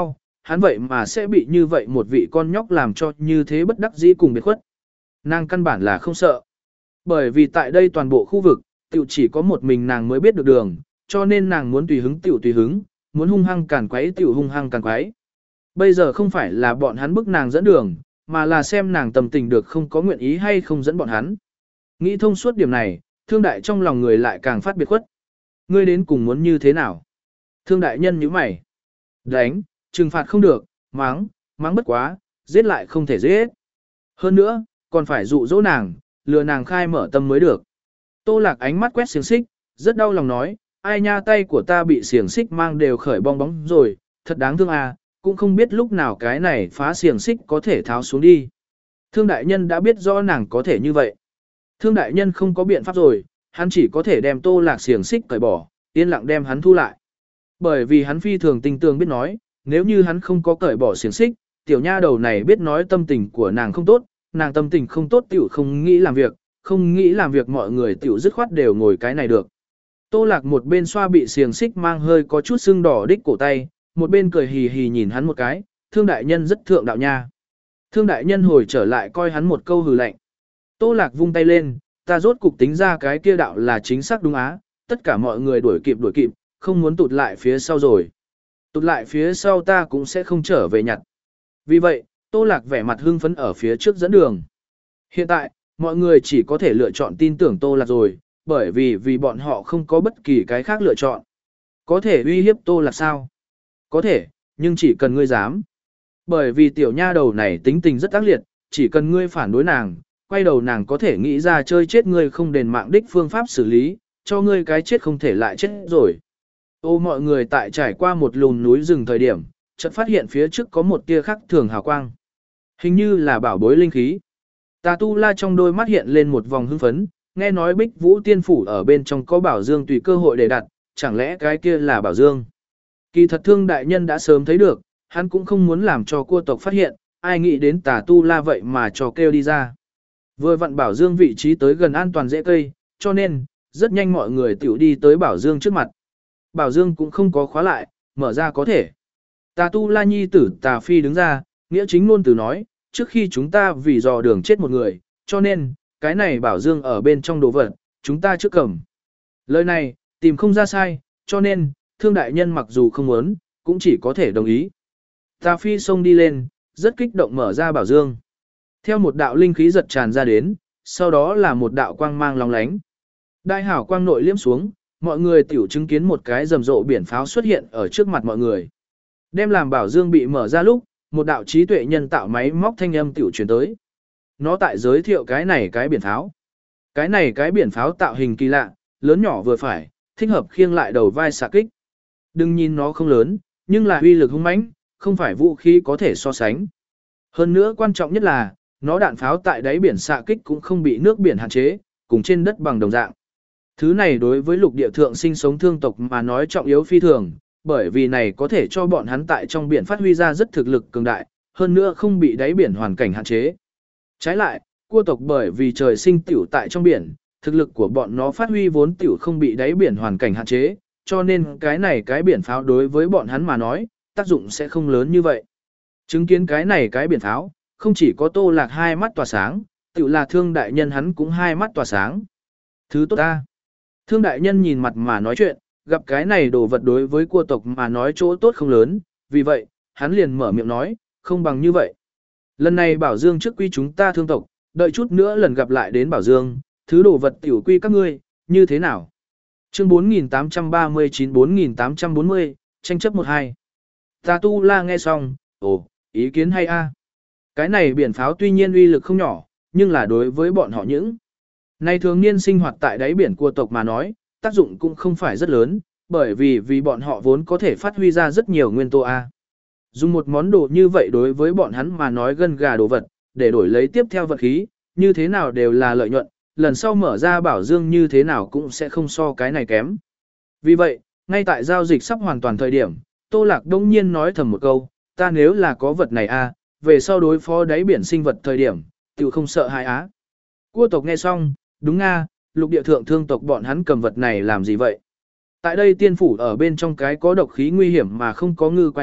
hắn vậy mà sẽ bị như vậy một vị con nhóc làm cho như thế bất đắc dĩ cùng biệt khuất. Nàng căn bản là không sợ. Bởi vì tại đây toàn bộ khu vực, tiểu chỉ có một mình nàng mới biết được đường, cho nên nàng muốn tùy hứng tiểu tùy hứng, muốn hung hăng càn quấy tiểu hung hăng càn quấy. Bây giờ không phải là bọn hắn bức nàng dẫn đường, mà là xem nàng tâm tình được không có nguyện ý hay không dẫn bọn hắn. Nghĩ thông suốt điểm này, thương đại trong lòng người lại càng phát biệt khuất. Ngươi đến cùng muốn như thế nào? Thương đại nhân nhíu mày. Đánh, trừng phạt không được, mắng, mắng bất quá, giết lại không thể giết. Hơn nữa, còn phải dụ dỗ nàng, lừa nàng khai mở tâm mới được. Tô Lạc ánh mắt quét xiềng xích, rất đau lòng nói, ai nha, tay của ta bị xiềng xích mang đều khởi bong bóng rồi, thật đáng thương à, cũng không biết lúc nào cái này phá xiềng xích có thể tháo xuống đi. Thương đại nhân đã biết rõ nàng có thể như vậy. Thương đại nhân không có biện pháp rồi, hắn chỉ có thể đem Tô Lạc xiềng xích cởi bỏ, yên lặng đem hắn thu lại. Bởi vì hắn phi thường tình tường biết nói, nếu như hắn không có cởi bỏ xiềng xích, tiểu nha đầu này biết nói tâm tình của nàng không tốt, nàng tâm tình không tốt tiểu không nghĩ làm việc, không nghĩ làm việc mọi người tiểu dứt khoát đều ngồi cái này được. Tô Lạc một bên xoa bị xiềng xích mang hơi có chút sưng đỏ đích cổ tay, một bên cười hì hì nhìn hắn một cái, thương đại nhân rất thượng đạo nha. Thương đại nhân hồi trở lại coi hắn một câu hừ lạnh. Tô Lạc vung tay lên, ta rốt cục tính ra cái kia đạo là chính xác đúng á, tất cả mọi người đuổi kịp đuổi kịp, không muốn tụt lại phía sau rồi. Tụt lại phía sau ta cũng sẽ không trở về nhặt. Vì vậy, Tô Lạc vẻ mặt hưng phấn ở phía trước dẫn đường. Hiện tại, mọi người chỉ có thể lựa chọn tin tưởng Tô Lạc rồi, bởi vì vì bọn họ không có bất kỳ cái khác lựa chọn. Có thể uy hiếp Tô Lạc sao? Có thể, nhưng chỉ cần ngươi dám. Bởi vì tiểu nha đầu này tính tình rất ác liệt, chỉ cần ngươi phản đối nàng, quay đầu nàng có thể nghĩ ra chơi chết ngươi không đền mạng đích phương pháp xử lý, cho ngươi cái chết không thể lại chết rồi. Ô mọi người tại trải qua một lùn núi rừng thời điểm, chợt phát hiện phía trước có một tia khắc thường hào quang. Hình như là bảo bối linh khí. Tà Tu La trong đôi mắt hiện lên một vòng hưng phấn, nghe nói Bích Vũ Tiên Phủ ở bên trong có bảo dương tùy cơ hội để đặt, chẳng lẽ cái kia là bảo dương. Kỳ thật thương đại nhân đã sớm thấy được, hắn cũng không muốn làm cho cua tộc phát hiện, ai nghĩ đến Tà Tu La vậy mà cho kêu đi ra. Vừa vặn bảo dương vị trí tới gần an toàn dễ cây, cho nên, rất nhanh mọi người tiểu đi tới bảo dương trước mặt. Bảo dương cũng không có khóa lại, mở ra có thể. Tà Tu La nhi tử Tà Phi đứng ra, nghĩa chính ngôn từ nói, trước khi chúng ta vì dò đường chết một người, cho nên, cái này bảo dương ở bên trong đồ vật, chúng ta trước cầm. Lời này, tìm không ra sai, cho nên, thương đại nhân mặc dù không muốn, cũng chỉ có thể đồng ý. Tà Phi xông đi lên, rất kích động mở ra bảo dương. Theo một đạo linh khí giật tràn ra đến, sau đó là một đạo quang mang long lánh. Đại hảo quang nội liếm xuống, mọi người tiểu chứng kiến một cái rầm rộ biển pháo xuất hiện ở trước mặt mọi người. Đem làm bảo dương bị mở ra lúc, một đạo trí tuệ nhân tạo máy móc thanh âm tiểu truyền tới. Nó tại giới thiệu cái này cái biển pháo. Cái này cái biển pháo tạo hình kỳ lạ, lớn nhỏ vừa phải, thích hợp khiêng lại đầu vai xạ kích. Đừng nhìn nó không lớn, nhưng là uy lực hung mãnh, không phải vũ khí có thể so sánh. Hơn nữa quan trọng nhất là, nó đạn pháo tại đáy biển xạ kích cũng không bị nước biển hạn chế, cùng trên đất bằng đồng dạng. Thứ này đối với lục địa thượng sinh sống thương tộc mà nói trọng yếu phi thường, bởi vì này có thể cho bọn hắn tại trong biển phát huy ra rất thực lực cường đại, hơn nữa không bị đáy biển hoàn cảnh hạn chế. Trái lại, cua tộc bởi vì trời sinh tiểu tại trong biển, thực lực của bọn nó phát huy vốn tiểu không bị đáy biển hoàn cảnh hạn chế, cho nên cái này cái biển pháo đối với bọn hắn mà nói, tác dụng sẽ không lớn như vậy. Chứng kiến cái này cái biển pháo, không chỉ có Tô Lạc hai mắt tỏa sáng, tiểu là thương đại nhân hắn cũng hai mắt tỏa sáng. Thứ tốt ta. Thương đại nhân nhìn mặt mà nói chuyện, gặp cái này đồ vật đối với cua tộc mà nói chỗ tốt không lớn, vì vậy, hắn liền mở miệng nói, không bằng như vậy. Lần này bảo dương trước quy chúng ta thương tộc, đợi chút nữa lần gặp lại đến bảo dương, thứ đồ vật tiểu quy các ngươi, như thế nào? Chương bốn nghìn tám trăm ba mươi chín bốn nghìn tám trăm bốn mươi, tranh chấp một hai. Tà Tu La nghe xong, ồ, ý kiến hay a. Cái này biển pháo tuy nhiên uy lực không nhỏ, nhưng là đối với bọn họ những này thường niên sinh hoạt tại đáy biển cua tộc mà nói, tác dụng cũng không phải rất lớn, bởi vì vì bọn họ vốn có thể phát huy ra rất nhiều nguyên tố A. Dùng một món đồ như vậy đối với bọn hắn mà nói gân gà đồ vật, để đổi lấy tiếp theo vật khí, như thế nào đều là lợi nhuận, lần sau mở ra bảo dương như thế nào cũng sẽ không so cái này kém. Vì vậy, ngay tại giao dịch sắp hoàn toàn thời điểm, Tô Lạc đông nhiên nói thầm một câu, ta nếu là có vật này A, về sau đối phó đáy biển sinh vật thời điểm, tự không sợ hại á. Cua tộc nghe xong, đúng nga, lục địa thượng thương tộc bọn hắn cầm vật này làm gì vậy? Tại đây tiên phủ ở bên trong cái có độc khí nguy hiểm mà không có ngư quay a,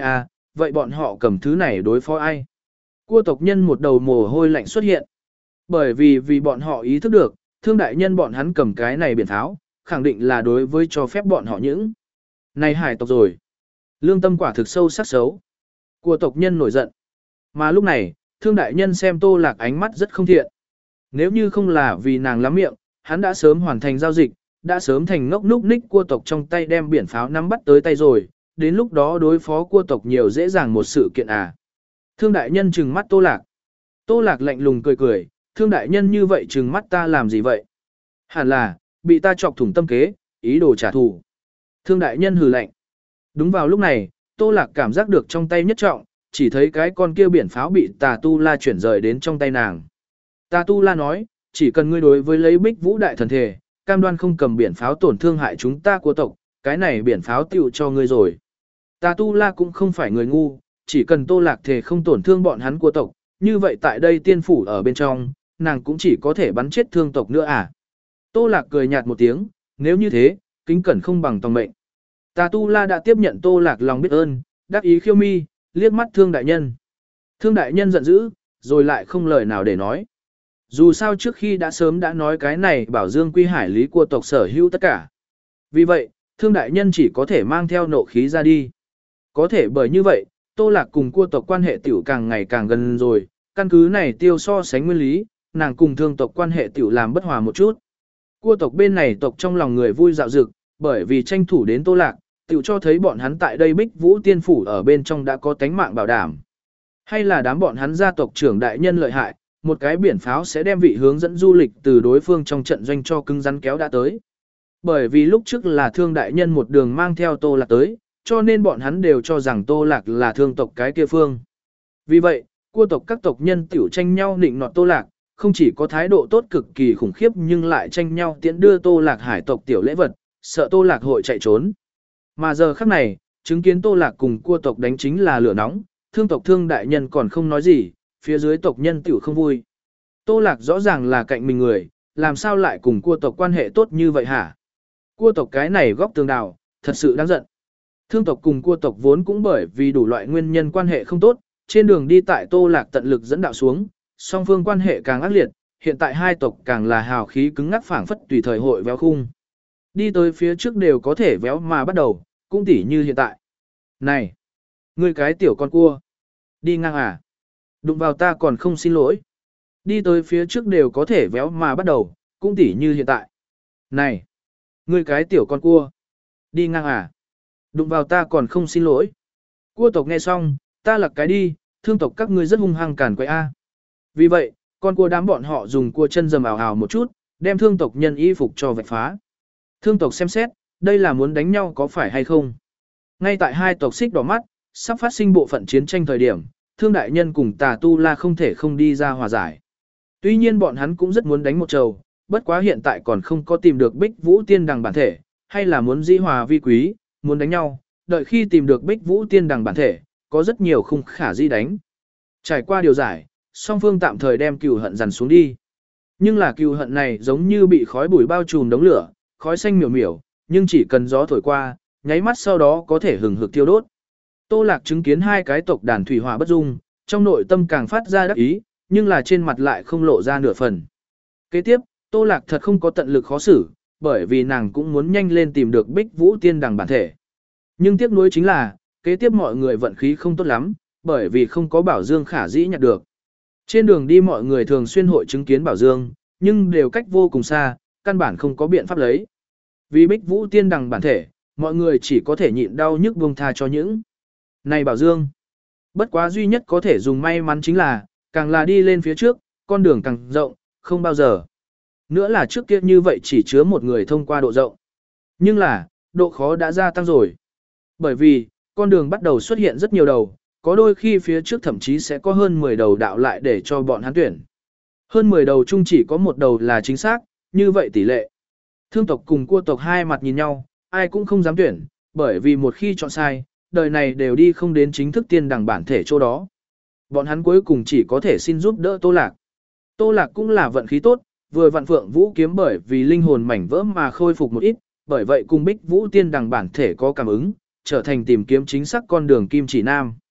vậy bọn họ cầm thứ này đối phó ai? Cua tộc nhân một đầu mồ hôi lạnh xuất hiện. Bởi vì vì bọn họ ý thức được, thương đại nhân bọn hắn cầm cái này biển tháo, khẳng định là đối với cho phép bọn họ những. Này hải tộc rồi. Lương tâm quả thực sâu sắc xấu. Cua tộc nhân nổi giận. Mà lúc này, thương đại nhân xem Tô Lạc ánh mắt rất không thiện. Nếu như không là vì nàng lắm miệng, hắn đã sớm hoàn thành giao dịch, đã sớm thành ngốc núc ních cua tộc trong tay đem biển pháo nắm bắt tới tay rồi, đến lúc đó đối phó cua tộc nhiều dễ dàng một sự kiện à. Thương đại nhân trừng mắt Tô Lạc. Tô Lạc lạnh lùng cười cười, thương đại nhân như vậy trừng mắt ta làm gì vậy? Hẳn là, bị ta chọc thủng tâm kế, ý đồ trả thù. Thương đại nhân hừ lạnh. Đúng vào lúc này, Tô Lạc cảm giác được trong tay nhất trọng, chỉ thấy cái con kia biển pháo bị Tà Tu La chuyển rời đến trong tay nàng. Tà Tu La nói, chỉ cần ngươi đối với lấy Bích Vũ đại thần thể, cam đoan không cầm biển pháo tổn thương hại chúng ta của tộc, cái này biển pháo tiêu cho ngươi rồi. Tà Tu La cũng không phải người ngu, chỉ cần Tô Lạc thể không tổn thương bọn hắn của tộc, như vậy tại đây tiên phủ ở bên trong, nàng cũng chỉ có thể bắn chết thương tộc nữa à. Tô Lạc cười nhạt một tiếng, nếu như thế, kính cẩn không bằng tòng mệnh. Tà Tu La đã tiếp nhận Tô Lạc lòng biết ơn, đắc ý khiêu mi, liếc mắt thương đại nhân. Thương đại nhân giận dữ, rồi lại không lời nào để nói. Dù sao trước khi đã sớm đã nói cái này bảo Dương Quy Hải lý của tộc sở hữu tất cả. Vì vậy, thương đại nhân chỉ có thể mang theo nộ khí ra đi. Có thể bởi như vậy, Tô Lạc cùng cua tộc quan hệ tiểu càng ngày càng gần rồi, căn cứ này tiêu so sánh nguyên lý, nàng cùng thương tộc quan hệ tiểu làm bất hòa một chút. Cua tộc bên này tộc trong lòng người vui dạo dực, bởi vì tranh thủ đến Tô Lạc, tiểu cho thấy bọn hắn tại đây Bích Vũ Tiên Phủ ở bên trong đã có tánh mạng bảo đảm. Hay là đám bọn hắn gia tộc trưởng đại nhân lợi hại, một cái biển pháo sẽ đem vị hướng dẫn du lịch từ đối phương trong trận doanh cho cứng rắn kéo đã tới. Bởi vì lúc trước là thương đại nhân một đường mang theo Tô Lạc tới, cho nên bọn hắn đều cho rằng Tô Lạc là thương tộc cái kia phương. Vì vậy, cua tộc các tộc nhân tiểu tranh nhau nịnh nọt Tô Lạc, không chỉ có thái độ tốt cực kỳ khủng khiếp nhưng lại tranh nhau tiễn đưa Tô Lạc hải tộc tiểu lễ vật, sợ Tô Lạc hội chạy trốn. Mà giờ khắc này, chứng kiến Tô Lạc cùng cua tộc đánh chính là lửa nóng, thương tộc thương đại nhân còn không nói gì, phía dưới tộc nhân tiểu không vui. Tô Lạc rõ ràng là cạnh mình người, làm sao lại cùng cua tộc quan hệ tốt như vậy hả? Cua tộc cái này góc tường đào, thật sự đáng giận. Thương tộc cùng cua tộc vốn cũng bởi vì đủ loại nguyên nhân quan hệ không tốt, trên đường đi tại Tô Lạc tận lực dẫn đạo xuống, song phương quan hệ càng ác liệt, hiện tại hai tộc càng là hào khí cứng ngắc phảng phất tùy thời hội véo khung. Đi tới phía trước đều có thể véo mà bắt đầu, cũng tỉ như hiện tại. Này, ngươi cái tiểu con cua, đi ngang à? Đụng vào ta còn không xin lỗi. Đi tới phía trước đều có thể véo mà bắt đầu, cũng tỉ như hiện tại. Này, ngươi cái tiểu con cua, đi ngang à? Đụng vào ta còn không xin lỗi. Cua tộc nghe xong, ta lặc cái đi, thương tộc các ngươi rất hung hăng cản quậy a. Vì vậy, con cua đám bọn họ dùng cua chân dầm ảo ảo một chút, đem thương tộc nhân y phục cho vạch phá. Thương tộc xem xét, đây là muốn đánh nhau có phải hay không? Ngay tại hai tộc xích đỏ mắt, sắp phát sinh bộ phận chiến tranh thời điểm, thương đại nhân cùng Tà Tu La không thể không đi ra hòa giải. Tuy nhiên bọn hắn cũng rất muốn đánh một trầu, bất quá hiện tại còn không có tìm được Bích Vũ Tiên Đằng bản thể, hay là muốn dĩ hòa vi quý, muốn đánh nhau, đợi khi tìm được Bích Vũ Tiên Đằng bản thể, có rất nhiều khung khả di đánh. Trải qua điều giải, song phương tạm thời đem cừu hận dằn xuống đi. Nhưng là cừu hận này giống như bị khói bụi bao trùm đống lửa, khói xanh miểu miểu, nhưng chỉ cần gió thổi qua, nháy mắt sau đó có thể hừng hực thiêu đốt. Tô Lạc chứng kiến hai cái tộc đàn thủy hỏa bất dung, trong nội tâm càng phát ra đắc ý, nhưng là trên mặt lại không lộ ra nửa phần. Kế tiếp, Tô Lạc thật không có tận lực khó xử, bởi vì nàng cũng muốn nhanh lên tìm được Bích Vũ Tiên Đằng bản thể. Nhưng tiếc nuối chính là, kế tiếp mọi người vận khí không tốt lắm, bởi vì không có Bảo Dương khả dĩ nhặt được. Trên đường đi mọi người thường xuyên hội chứng kiến Bảo Dương, nhưng đều cách vô cùng xa, căn bản không có biện pháp lấy. Vì Bích Vũ Tiên Đằng bản thể, mọi người chỉ có thể nhịn đau nhức buông tha cho những này Bảo Dương. Bất quá duy nhất có thể dùng may mắn chính là, càng là đi lên phía trước, con đường càng rộng, không bao giờ. Nữa là trước kia như vậy chỉ chứa một người thông qua độ rộng. Nhưng là, độ khó đã gia tăng rồi. Bởi vì, con đường bắt đầu xuất hiện rất nhiều đầu, có đôi khi phía trước thậm chí sẽ có hơn mười đầu đạo lại để cho bọn hắn tuyển. Hơn mười đầu chung chỉ có một đầu là chính xác, như vậy tỷ lệ. Thương tộc cùng cua tộc hai mặt nhìn nhau, ai cũng không dám tuyển, bởi vì một khi chọn sai, đời này đều đi không đến chính thức tiên đằng bản thể chỗ đó. Bọn hắn cuối cùng chỉ có thể xin giúp đỡ Tô Lạc. Tô Lạc cũng là vận khí tốt, vừa vạn phượng vũ kiếm bởi vì linh hồn mảnh vỡ mà khôi phục một ít, bởi vậy cùng Bích Vũ Tiên Đằng bản thể có cảm ứng, trở thành tìm kiếm chính xác con đường kim chỉ nam.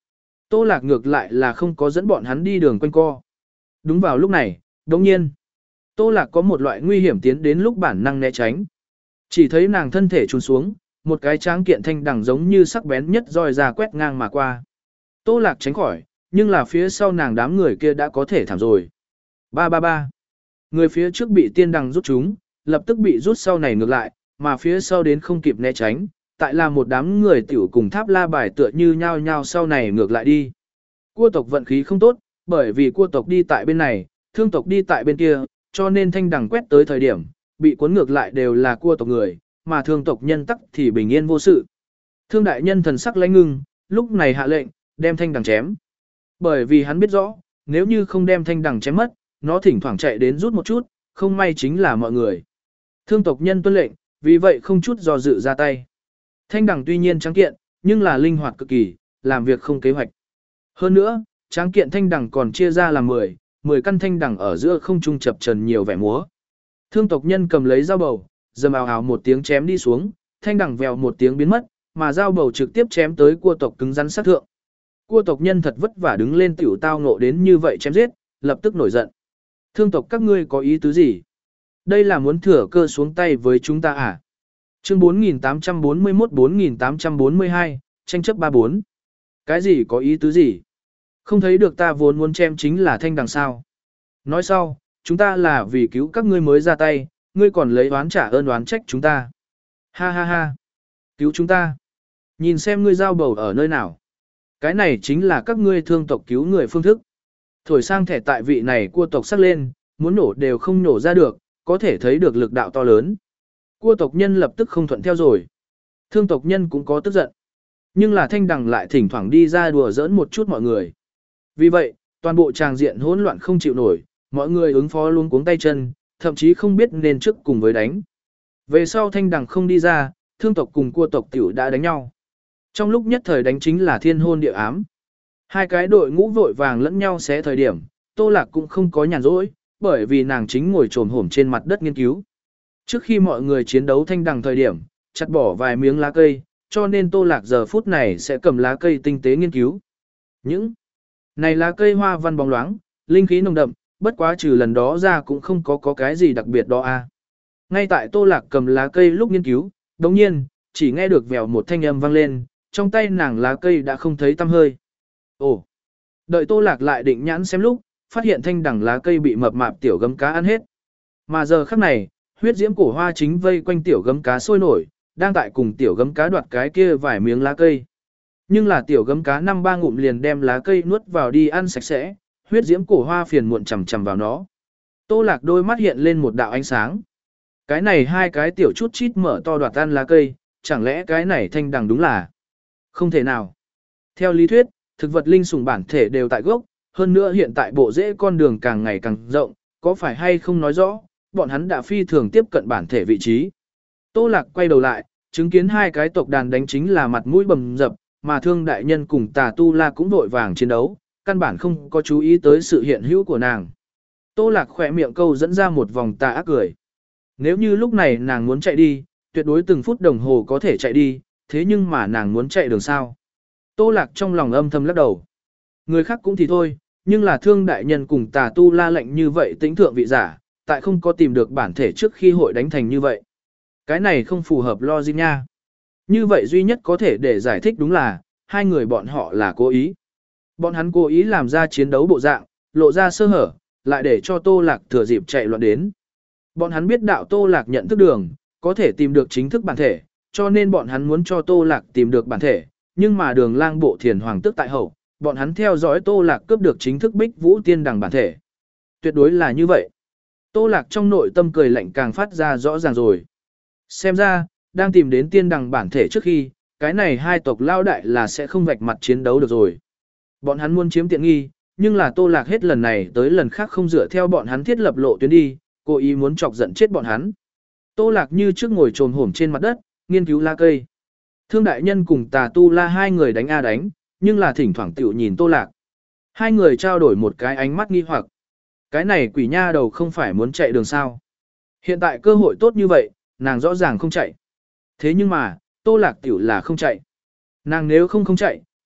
Tô Lạc ngược lại là không có dẫn bọn hắn đi đường quanh co. Đúng vào lúc này, đồng nhiên, Tô Lạc có một loại nguy hiểm tiến đến lúc bản năng né tránh. Chỉ thấy nàng thân thể trùn xuống, một cái tráng kiện thanh đằng giống như sắc bén nhất roi ra quét ngang mà qua. Tô Lạc tránh khỏi, nhưng là phía sau nàng đám người kia đã có thể thảm rồi. Ba ba ba. Người phía trước bị tiên đằng rút chúng, lập tức bị rút sau này ngược lại, mà phía sau đến không kịp né tránh, tại là một đám người tiểu cùng tháp la bài tựa như nhau nhau sau này ngược lại đi. Cua tộc vận khí không tốt, bởi vì cua tộc đi tại bên này, thương tộc đi tại bên kia, cho nên thanh đằng quét tới thời điểm, bị cuốn ngược lại đều là cua tộc người, mà thương tộc nhân tắc thì bình yên vô sự. Thương đại nhân thần sắc lãnh ngưng, lúc này hạ lệnh, đem thanh đằng chém. Bởi vì hắn biết rõ, nếu như không đem thanh đằng chém mất, nó thỉnh thoảng chạy đến rút một chút, không may chính là mọi người. Thương tộc nhân tuân lệnh, vì vậy không chút do dự ra tay. Thanh đằng tuy nhiên trắng kiện, nhưng là linh hoạt cực kỳ, làm việc không kế hoạch. Hơn nữa, tráng kiện thanh đằng còn chia ra làm mười, mười căn thanh đằng ở giữa không trung chập trần nhiều vẻ múa. Thương tộc nhân cầm lấy dao bầu, dầm ào ào một tiếng chém đi xuống, thanh đằng vèo một tiếng biến mất, mà dao bầu trực tiếp chém tới cua tộc cứng rắn sát thượng. Cua tộc nhân thật vất vả đứng lên tiểu tao ngộ đến như vậy chém giết, lập tức nổi giận. Thương tộc các ngươi có ý tứ gì? Đây là muốn thừa cơ xuống tay với chúng ta à? Chương bốn nghìn tám trăm bốn mươi mốt bốn nghìn tám trăm bốn mươi hai, tranh chấp ba bốn. Cái gì có ý tứ gì? Không thấy được ta vốn muốn chém chính là thanh đằng sao? Nói sau, chúng ta là vì cứu các ngươi mới ra tay, ngươi còn lấy oán trả ơn oán trách chúng ta. Ha ha ha. Cứu chúng ta. Nhìn xem ngươi giao bầu ở nơi nào. Cái này chính là các ngươi thương tộc cứu người phương thức. Thổi sang thẻ tại vị này cua tộc sắc lên, muốn nổ đều không nổ ra được, có thể thấy được lực đạo to lớn. Cua tộc nhân lập tức không thuận theo rồi. Thương tộc nhân cũng có tức giận. Nhưng là thanh đằng lại thỉnh thoảng đi ra đùa giỡn một chút mọi người. Vì vậy, toàn bộ tràng diện hỗn loạn không chịu nổi, mọi người ứng phó luôn cuống tay chân, thậm chí không biết nên trước cùng với đánh. Về sau thanh đằng không đi ra, thương tộc cùng cua tộc tiểu đã đánh nhau. Trong lúc nhất thời đánh chính là thiên hôn địa ám. Hai cái đội ngũ vội vàng lẫn nhau xé thời điểm, Tô Lạc cũng không có nhàn rỗi, bởi vì nàng chính ngồi trồm hổm trên mặt đất nghiên cứu. Trước khi mọi người chiến đấu thanh đằng thời điểm, chặt bỏ vài miếng lá cây, cho nên Tô Lạc giờ phút này sẽ cầm lá cây tinh tế nghiên cứu. Những này lá cây hoa văn bóng loáng, linh khí nồng đậm, bất quá trừ lần đó ra cũng không có có cái gì đặc biệt đó a. Ngay tại Tô Lạc cầm lá cây lúc nghiên cứu, đồng nhiên, chỉ nghe được vèo một thanh âm vang lên, trong tay nàng lá cây đã không thấy tăm hơi. Ồ! Đợi Tô Lạc lại định nhãn xem lúc, phát hiện thanh đằng lá cây bị mập mạp tiểu gấm cá ăn hết. Mà giờ khắc này, huyết diễm cổ hoa chính vây quanh tiểu gấm cá sôi nổi, đang tại cùng tiểu gấm cá đoạt cái kia vài miếng lá cây. Nhưng là tiểu gấm cá năm ba ngụm liền đem lá cây nuốt vào đi ăn sạch sẽ, huyết diễm cổ hoa phiền muộn chằm chằm vào nó. Tô Lạc đôi mắt hiện lên một đạo ánh sáng. Cái này hai cái tiểu chút chít mở to đoạt ăn lá cây, chẳng lẽ cái này thanh đằng đúng là không thể nào. Theo lý thuyết, thực vật linh sủng bản thể đều tại gốc, hơn nữa hiện tại bộ rễ con đường càng ngày càng rộng, có phải hay không nói rõ, bọn hắn đã phi thường tiếp cận bản thể vị trí. Tô Lạc quay đầu lại, chứng kiến hai cái tộc đàn đánh chính là mặt mũi bầm dập, mà thương đại nhân cùng tà tu la cũng vội vàng chiến đấu, căn bản không có chú ý tới sự hiện hữu của nàng. Tô Lạc khỏe miệng câu dẫn ra một vòng tà ác cười. Nếu như lúc này nàng muốn chạy đi, tuyệt đối từng phút đồng hồ có thể chạy đi, thế nhưng mà nàng muốn chạy đường sao. Tô Lạc trong lòng âm thầm lắc đầu. Người khác cũng thì thôi, nhưng là thương đại nhân cùng tà tu la lệnh như vậy tĩnh thượng vị giả, tại không có tìm được bản thể trước khi hội đánh thành như vậy. Cái này không phù hợp logic nha. Như vậy duy nhất có thể để giải thích đúng là, hai người bọn họ là cố ý. Bọn hắn cố ý làm ra chiến đấu bộ dạng, lộ ra sơ hở, lại để cho Tô Lạc thừa dịp chạy loạn đến. Bọn hắn biết đạo Tô Lạc nhận thức đường, có thể tìm được chính thức bản thể, cho nên bọn hắn muốn cho Tô Lạc tìm được bản thể, nhưng mà đường lang bộ thiền hoàng tức tại hậu, bọn hắn theo dõi Tô Lạc cướp được chính thức Bích Vũ Tiên Đằng bản thể. Tuyệt đối là như vậy. Tô Lạc trong nội tâm cười lạnh càng phát ra rõ ràng rồi. Xem ra, đang tìm đến Tiên Đằng bản thể trước khi, cái này hai tộc lao đại là sẽ không vạch mặt chiến đấu được rồi. Bọn hắn muốn chiếm tiện nghi, nhưng là Tô Lạc hết lần này tới lần khác không dựa theo bọn hắn thiết lập lộ tuyến đi, cố ý muốn chọc giận chết bọn hắn. Tô Lạc như trước ngồi trồm hổm trên mặt đất, nghiên cứu lá cây. Thương đại nhân cùng tà tu la hai người đánh a đánh, nhưng là thỉnh thoảng tiểu nhìn Tô Lạc. Hai người trao đổi một cái ánh mắt nghi hoặc. Cái này quỷ nha đầu không phải muốn chạy đường sao. Hiện tại cơ hội tốt như vậy, nàng rõ ràng không chạy. Thế nhưng mà, Tô Lạc tiểu là không chạy. Nàng nếu không không chạy,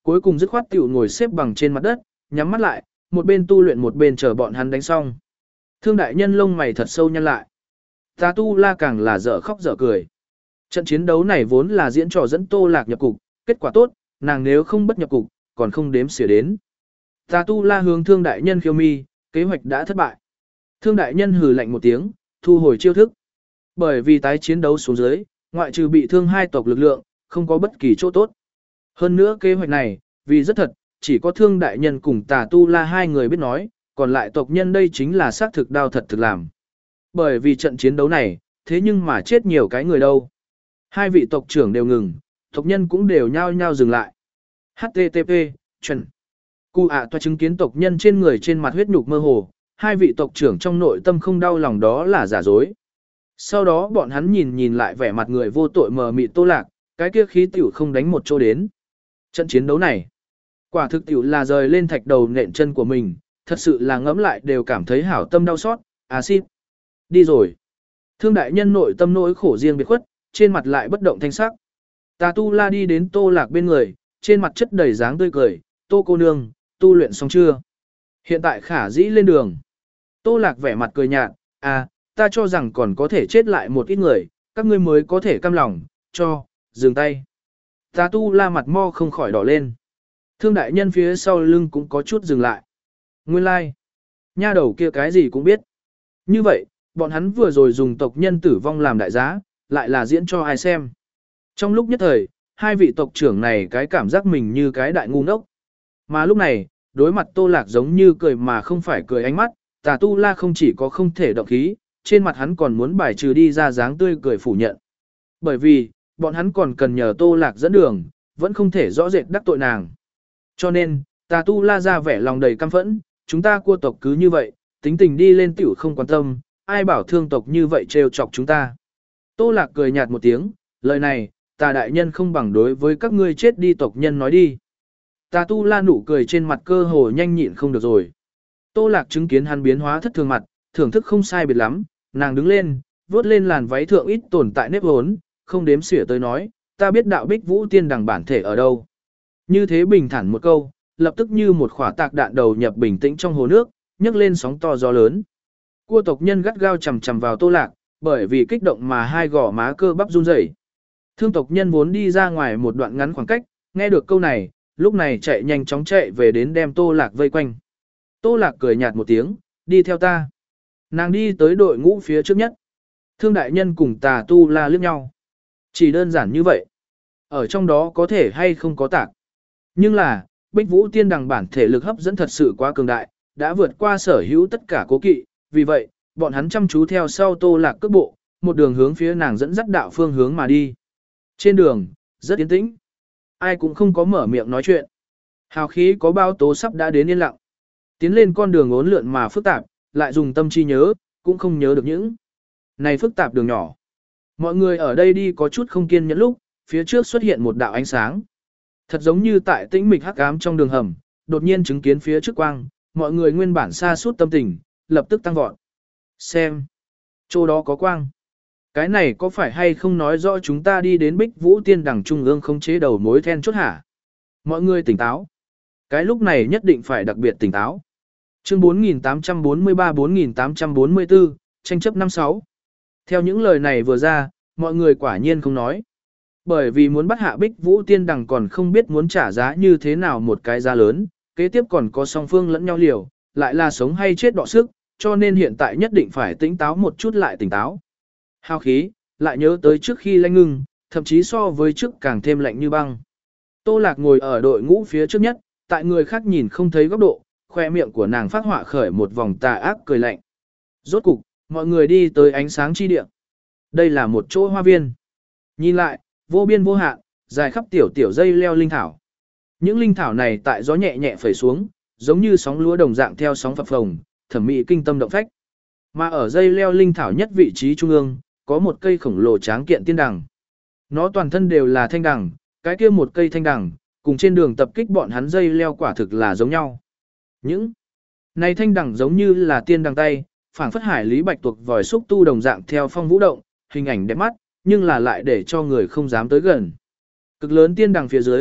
cuối cùng dứt khoát tiểu ngồi xếp bằng trên mặt đất, nhắm mắt lại, một bên tu luyện một bên chờ bọn hắn đánh xong. Thương đại nhân lông mày thật sâu nhăn lại. Tà Tu La càng là dở khóc dở cười. Trận chiến đấu này vốn là diễn trò dẫn Tô Lạc nhập cục, kết quả tốt, nàng nếu không bất nhập cục, còn không đếm xỉa đến. Tà Tu La hướng Thương đại nhân khiêu mi, kế hoạch đã thất bại. Thương đại nhân hừ lạnh một tiếng, thu hồi chiêu thức. Bởi vì tái chiến đấu xuống dưới, ngoại trừ bị thương hai tộc lực lượng, không có bất kỳ chỗ tốt. Hơn nữa kế hoạch này, vì rất thật, chỉ có Thương đại nhân cùng Tà Tu La hai người biết nói, còn lại tộc nhân đây chính là xác thực đao thật thực làm. Bởi vì trận chiến đấu này, thế nhưng mà chết nhiều cái người đâu. Hai vị tộc trưởng đều ngừng, tộc nhân cũng đều nhao nhao dừng lại. hát tê tê pê, chuẩn. Cụ ạ toa chứng kiến tộc nhân trên người trên mặt huyết nhục mơ hồ, hai vị tộc trưởng trong nội tâm không đau lòng đó là giả dối. Sau đó bọn hắn nhìn nhìn lại vẻ mặt người vô tội mờ mịt Tô Lạc, cái kia khí tiểu không đánh một chỗ đến. Trận chiến đấu này, quả thực tiểu là rời lên thạch đầu nện chân của mình, thật sự là ngẫm lại đều cảm thấy hảo tâm đau xót, axit. Đi rồi. Thương đại nhân nội tâm nỗi khổ riêng biệt khuất, trên mặt lại bất động thanh sắc. Tà Tu La đi đến Tô Lạc bên người, trên mặt chất đầy dáng tươi cười, Tô cô nương, tu luyện xong chưa? Hiện tại khả dĩ lên đường. Tô Lạc vẻ mặt cười nhạt, à, ta cho rằng còn có thể chết lại một ít người, các ngươi mới có thể cam lòng, cho, dừng tay. Tà Tu La mặt mo không khỏi đỏ lên. Thương đại nhân phía sau lưng cũng có chút dừng lại. Nguyên lai, like. Nha đầu kia cái gì cũng biết. Như vậy, bọn hắn vừa rồi dùng tộc nhân tử vong làm đại giá, lại là diễn cho ai xem. Trong lúc nhất thời, hai vị tộc trưởng này cái cảm giác mình như cái đại ngu ngốc. Mà lúc này, đối mặt Tô Lạc giống như cười mà không phải cười ánh mắt, Tà Tu La không chỉ có không thể động khí, trên mặt hắn còn muốn bài trừ đi ra dáng tươi cười phủ nhận. Bởi vì, bọn hắn còn cần nhờ Tô Lạc dẫn đường, vẫn không thể rõ rệt đắc tội nàng. Cho nên, Tà Tu La ra vẻ lòng đầy căm phẫn, chúng ta cua tộc cứ như vậy, tính tình đi lên tiểu không quan tâm, ai bảo thương tộc như vậy trêu chọc chúng ta. Tô Lạc cười nhạt một tiếng, lời này, Tà đại nhân không bằng đối với các ngươi chết đi tộc nhân nói đi. Tà Tu La nụ cười trên mặt cơ hồ nhanh nhịn không được rồi. Tô Lạc chứng kiến hắn biến hóa thất thường mặt, thưởng thức không sai biệt lắm, nàng đứng lên, vuốt lên làn váy thượng ít tồn tại nếp hốn, không đếm xỉa tới nói, ta biết đạo Bích Vũ Tiên đằng bản thể ở đâu. Như thế bình thản một câu, lập tức như một khỏa tạc đạn đầu nhập bình tĩnh trong hồ nước, nhấc lên sóng to gió lớn. Cua tộc nhân gắt gao chầm chầm vào Tô Lạc, bởi vì kích động mà hai gò má cơ bắp run rẩy. Thương tộc nhân vốn đi ra ngoài một đoạn ngắn khoảng cách, nghe được câu này, lúc này chạy nhanh chóng chạy về đến đem Tô Lạc vây quanh. Tô Lạc cười nhạt một tiếng, đi theo ta. Nàng đi tới đội ngũ phía trước nhất. Thương đại nhân cùng Tà Tu La liếc nhau. Chỉ đơn giản như vậy. Ở trong đó có thể hay không có tạc. Nhưng là, Bích Vũ Tiên đằng bản thể lực hấp dẫn thật sự quá cường đại, đã vượt qua sở hữu tất cả cố kỵ. Vì vậy, bọn hắn chăm chú theo sau Tô Lạc cước bộ, một đường hướng phía nàng dẫn dắt đạo phương hướng mà đi. Trên đường, rất yên tĩnh. Ai cũng không có mở miệng nói chuyện. Hào khí có bao tố sắp đã đến yên lặng. Tiến lên con đường uốn lượn mà phức tạp, lại dùng tâm trí nhớ, cũng không nhớ được những này phức tạp đường nhỏ. Mọi người ở đây đi có chút không kiên nhẫn lúc, phía trước xuất hiện một đạo ánh sáng. Thật giống như tại tĩnh mịch hắc ám trong đường hầm, đột nhiên chứng kiến phía trước quang, mọi người nguyên bản xa suốt tâm tình, lập tức tăng vọt. Xem, chỗ đó có quang. Cái này có phải hay không nói rõ chúng ta đi đến Bích Vũ Tiên đằng trung ương không chế đầu mối then chốt hả? Mọi người tỉnh táo. Cái lúc này nhất định phải đặc biệt tỉnh táo. Chương bốn nghìn tám trăm bốn mươi ba bốn nghìn tám trăm bốn mươi tư, tranh chấp năm sáu. Theo những lời này vừa ra, mọi người quả nhiên không nói. Bởi vì muốn bắt hạ Bích Vũ Tiên đằng còn không biết muốn trả giá như thế nào một cái giá lớn, kế tiếp còn có song phương lẫn nhau liều, lại là sống hay chết đọ sức, cho nên hiện tại nhất định phải tỉnh táo một chút lại tỉnh táo. Hào khí, lại nhớ tới trước khi lanh ngưng, thậm chí so với trước càng thêm lạnh như băng. Tô Lạc ngồi ở đội ngũ phía trước nhất, tại người khác nhìn không thấy góc độ, khoe miệng của nàng phát họa khởi một vòng tà ác cười lạnh. Rốt cục, mọi người đi tới ánh sáng chi địa. Đây là một chỗ hoa viên. Nhìn lại, vô biên vô hạn, dài khắp tiểu tiểu dây leo linh thảo. Những linh thảo này tại gió nhẹ nhẹ phẩy xuống, giống như sóng lúa đồng dạng theo sóng phập phồng, thẩm mỹ kinh tâm động phách. Mà ở dây leo linh thảo nhất vị trí trung ương, có một cây khổng lồ tráng kiện tiên đằng. Nó toàn thân đều là thanh đằng, cái kia một cây thanh đằng, cùng trên đường tập kích bọn hắn dây leo quả thực là giống nhau. Những này thanh đằng giống như là tiên đằng tay, phảng phất hải lý bạch tuộc vòi xúc tu đồng dạng theo phong vũ động, hình ảnh đẹp mắt, nhưng là lại để cho người không dám tới gần. Cực lớn tiên đằng phía dưới,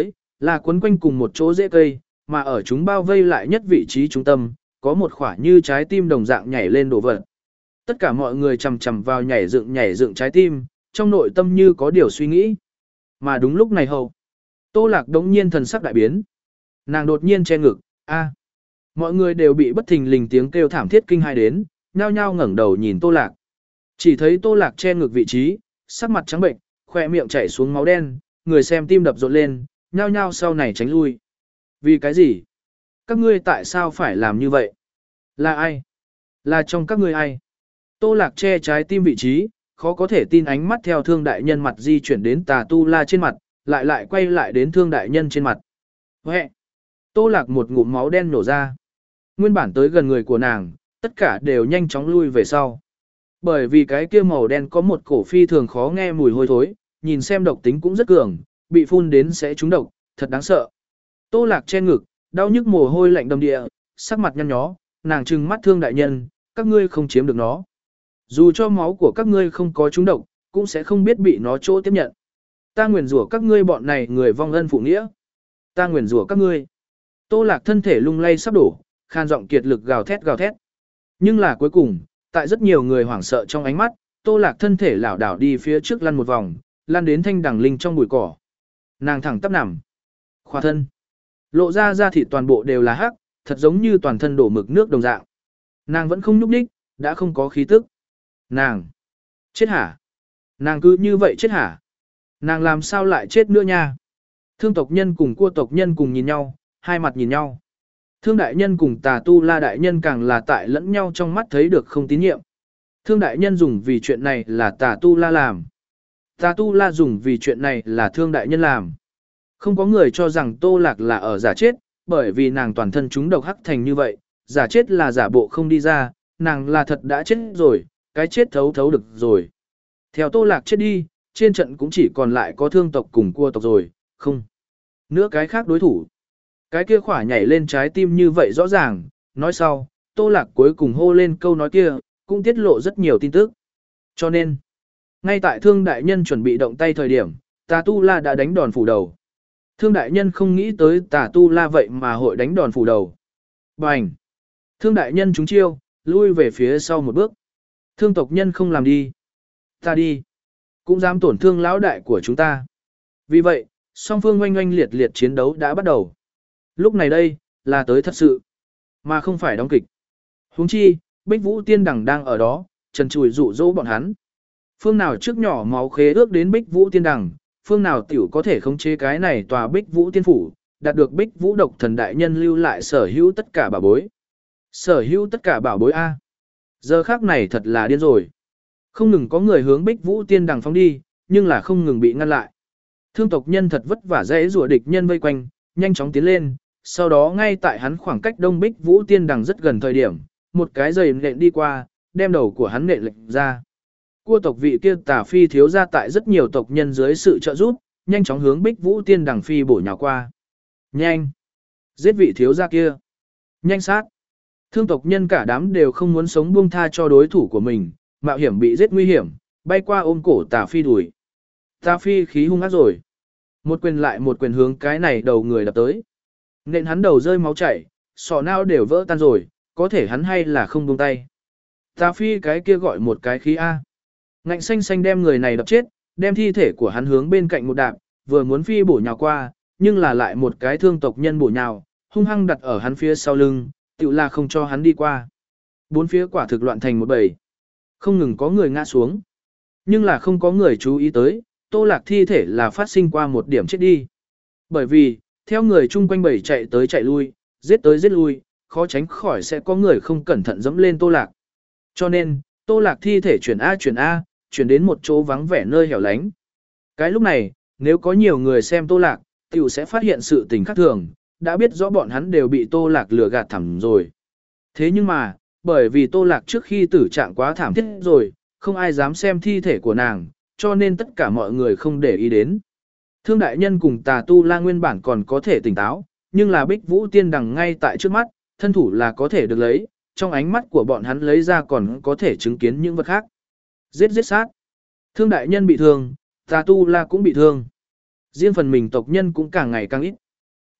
là quấn quanh cùng một chỗ rễ cây, mà ở chúng bao vây lại nhất vị trí trung tâm, có một khỏa như trái tim đồng dạng nhảy lên đổ vật. Tất cả mọi người chầm chầm vào nhảy dựng nhảy dựng trái tim, trong nội tâm như có điều suy nghĩ. Mà đúng lúc này hầu, Tô Lạc đống nhiên thần sắc đại biến. Nàng đột nhiên che ngực, a. Mọi người đều bị bất thình lình tiếng kêu thảm thiết kinh hai đến, nhao nhao ngẩng đầu nhìn Tô Lạc. Chỉ thấy Tô Lạc che ngực vị trí, sắc mặt trắng bệnh, khỏe miệng chảy xuống máu đen, người xem tim đập rộn lên, nhao nhao sau này tránh lui. Vì cái gì? Các ngươi tại sao phải làm như vậy? Là ai? Là trong các ngươi ai? Tô Lạc che trái tim vị trí, khó có thể tin ánh mắt theo thương đại nhân mặt di chuyển đến Tà Tu La trên mặt, lại lại quay lại đến thương đại nhân trên mặt. Huệ! Tô Lạc một ngụm máu đen nổ ra. Nguyên bản tới gần người của nàng, tất cả đều nhanh chóng lui về sau. Bởi vì cái kia màu đen có một cổ phi thường khó nghe mùi hôi thối, nhìn xem độc tính cũng rất cường, bị phun đến sẽ trúng độc, thật đáng sợ. Tô Lạc che ngực, đau nhức mồ hôi lạnh đầm địa, sắc mặt nhăn nhó, nàng trừng mắt thương đại nhân, các ngươi không chiếm được nó. Dù cho máu của các ngươi không có trúng độc, cũng sẽ không biết bị nó chỗ tiếp nhận. Ta nguyền rủa các ngươi bọn này người vong ân phụ nghĩa. Ta nguyền rủa các ngươi. Tô Lạc thân thể lung lay sắp đổ, khan giọng kiệt lực gào thét gào thét. Nhưng là cuối cùng, tại rất nhiều người hoảng sợ trong ánh mắt, Tô Lạc thân thể lảo đảo đi phía trước lăn một vòng, lăn đến thanh đằng linh trong bụi cỏ. Nàng thẳng tắp nằm, khóa thân, lộ ra da thịt toàn bộ đều là hắc, thật giống như toàn thân đổ mực nước đồng dạng. Nàng vẫn không nhúc nhích, đã không có khí tức. Nàng chết hả? Nàng cứ như vậy chết hả? Nàng làm sao lại chết nữa nha? Thương tộc nhân cùng cua tộc nhân cùng nhìn nhau, hai mặt nhìn nhau. Thương đại nhân cùng Tà Tu La đại nhân càng là tại lẫn nhau trong mắt thấy được không tín nhiệm. Thương đại nhân dùng vì chuyện này là Tà Tu La làm. Tà Tu La dùng vì chuyện này là thương đại nhân làm. Không có người cho rằng Tô Lạc là ở giả chết, bởi vì nàng toàn thân chúng độc hắc thành như vậy, giả chết là giả bộ không đi ra, nàng là thật đã chết rồi, cái chết thấu thấu được rồi. Theo Tô Lạc chết đi, trên trận cũng chỉ còn lại có thương tộc cùng cua tộc rồi, không. Nữa cái khác đối thủ. Cái kia khỏa nhảy lên trái tim như vậy rõ ràng, nói sau, Tô Lạc cuối cùng hô lên câu nói kia, cũng tiết lộ rất nhiều tin tức. Cho nên, ngay tại thương đại nhân chuẩn bị động tay thời điểm, Tà Tu La đã đánh đòn phủ đầu. Thương đại nhân không nghĩ tới Tà Tu La vậy mà hội đánh đòn phủ đầu. Bành! Thương đại nhân trúng chiêu, lui về phía sau một bước. Thương tộc nhân không làm đi. Ta đi. Cũng dám tổn thương lão đại của chúng ta. Vì vậy, song phương oanh oanh liệt liệt chiến đấu đã bắt đầu. Lúc này đây, là tới thật sự, mà không phải đóng kịch. Huống chi, Bích Vũ Tiên Đằng đang ở đó, trần trùi dụ dỗ bọn hắn. Phương nào trước nhỏ máu khế ước đến Bích Vũ Tiên Đằng, phương nào tiểu có thể khống chế cái này tòa Bích Vũ Tiên Phủ, đạt được Bích Vũ Độc Thần Đại Nhân lưu lại sở hữu tất cả bảo bối. Sở hữu tất cả bảo bối A. Giờ khác này thật là điên rồi. Không ngừng có người hướng Bích Vũ Tiên Đằng phóng đi, nhưng là không ngừng bị ngăn lại. Thương tộc nhân thật vất vả dễ rùa địch nhân vây quanh, nhanh chóng tiến lên, sau đó ngay tại hắn khoảng cách Đông Bích Vũ Tiên Đằng rất gần thời điểm, một cái giày nện đi qua, đem đầu của hắn nện lệch ra. Cua tộc vị kia Tả Phi thiếu ra tại rất nhiều tộc nhân dưới sự trợ giúp, nhanh chóng hướng Bích Vũ Tiên Đằng phi bổ nhào qua. Nhanh! Giết vị thiếu gia kia! Nhanh sát! Thương tộc nhân cả đám đều không muốn sống buông tha cho đối thủ của mình, mạo hiểm bị giết nguy hiểm, bay qua ôm cổ Tả Phi đuổi. Tả Phi khí hung ác rồi. Một quyền lại một quyền hướng cái này đầu người đập tới. Nên hắn đầu rơi máu chảy, sọ não đều vỡ tan rồi, có thể hắn hay là không buông tay. Tả Phi cái kia gọi một cái khí A. Ngạnh xanh xanh đem người này đập chết, đem thi thể của hắn hướng bên cạnh một đạp, vừa muốn phi bổ nhào qua, nhưng là lại một cái thương tộc nhân bổ nhào, hung hăng đặt ở hắn phía sau lưng, tự là không cho hắn đi qua. Bốn phía quả thực loạn thành một bầy. Không ngừng có người ngã xuống. Nhưng là không có người chú ý tới, Tô Lạc thi thể là phát sinh qua một điểm chết đi. Bởi vì, theo người chung quanh bầy chạy tới chạy lui, giết tới giết lui, khó tránh khỏi sẽ có người không cẩn thận dẫm lên Tô Lạc. Cho nên, Tô Lạc thi thể chuyển A chuyển A, chuyển đến một chỗ vắng vẻ nơi hẻo lánh. Cái lúc này, nếu có nhiều người xem Tô Lạc, tiểu sẽ phát hiện sự tình khác thường, đã biết rõ bọn hắn đều bị Tô Lạc lừa gạt thẳm rồi. Thế nhưng mà, bởi vì Tô Lạc trước khi tử trạng quá thảm thiết rồi, không ai dám xem thi thể của nàng, cho nên tất cả mọi người không để ý đến. Thương đại nhân cùng Tà Tu La nguyên bản còn có thể tỉnh táo, nhưng là Bích Vũ Tiên Đằng ngay tại trước mắt, thân thủ là có thể được lấy, trong ánh mắt của bọn hắn lấy ra còn có thể chứng kiến những vật khác. Giết giết sát. Thương đại nhân bị thương, Tà Tu La cũng bị thương. Riêng phần mình tộc nhân cũng càng ngày càng ít.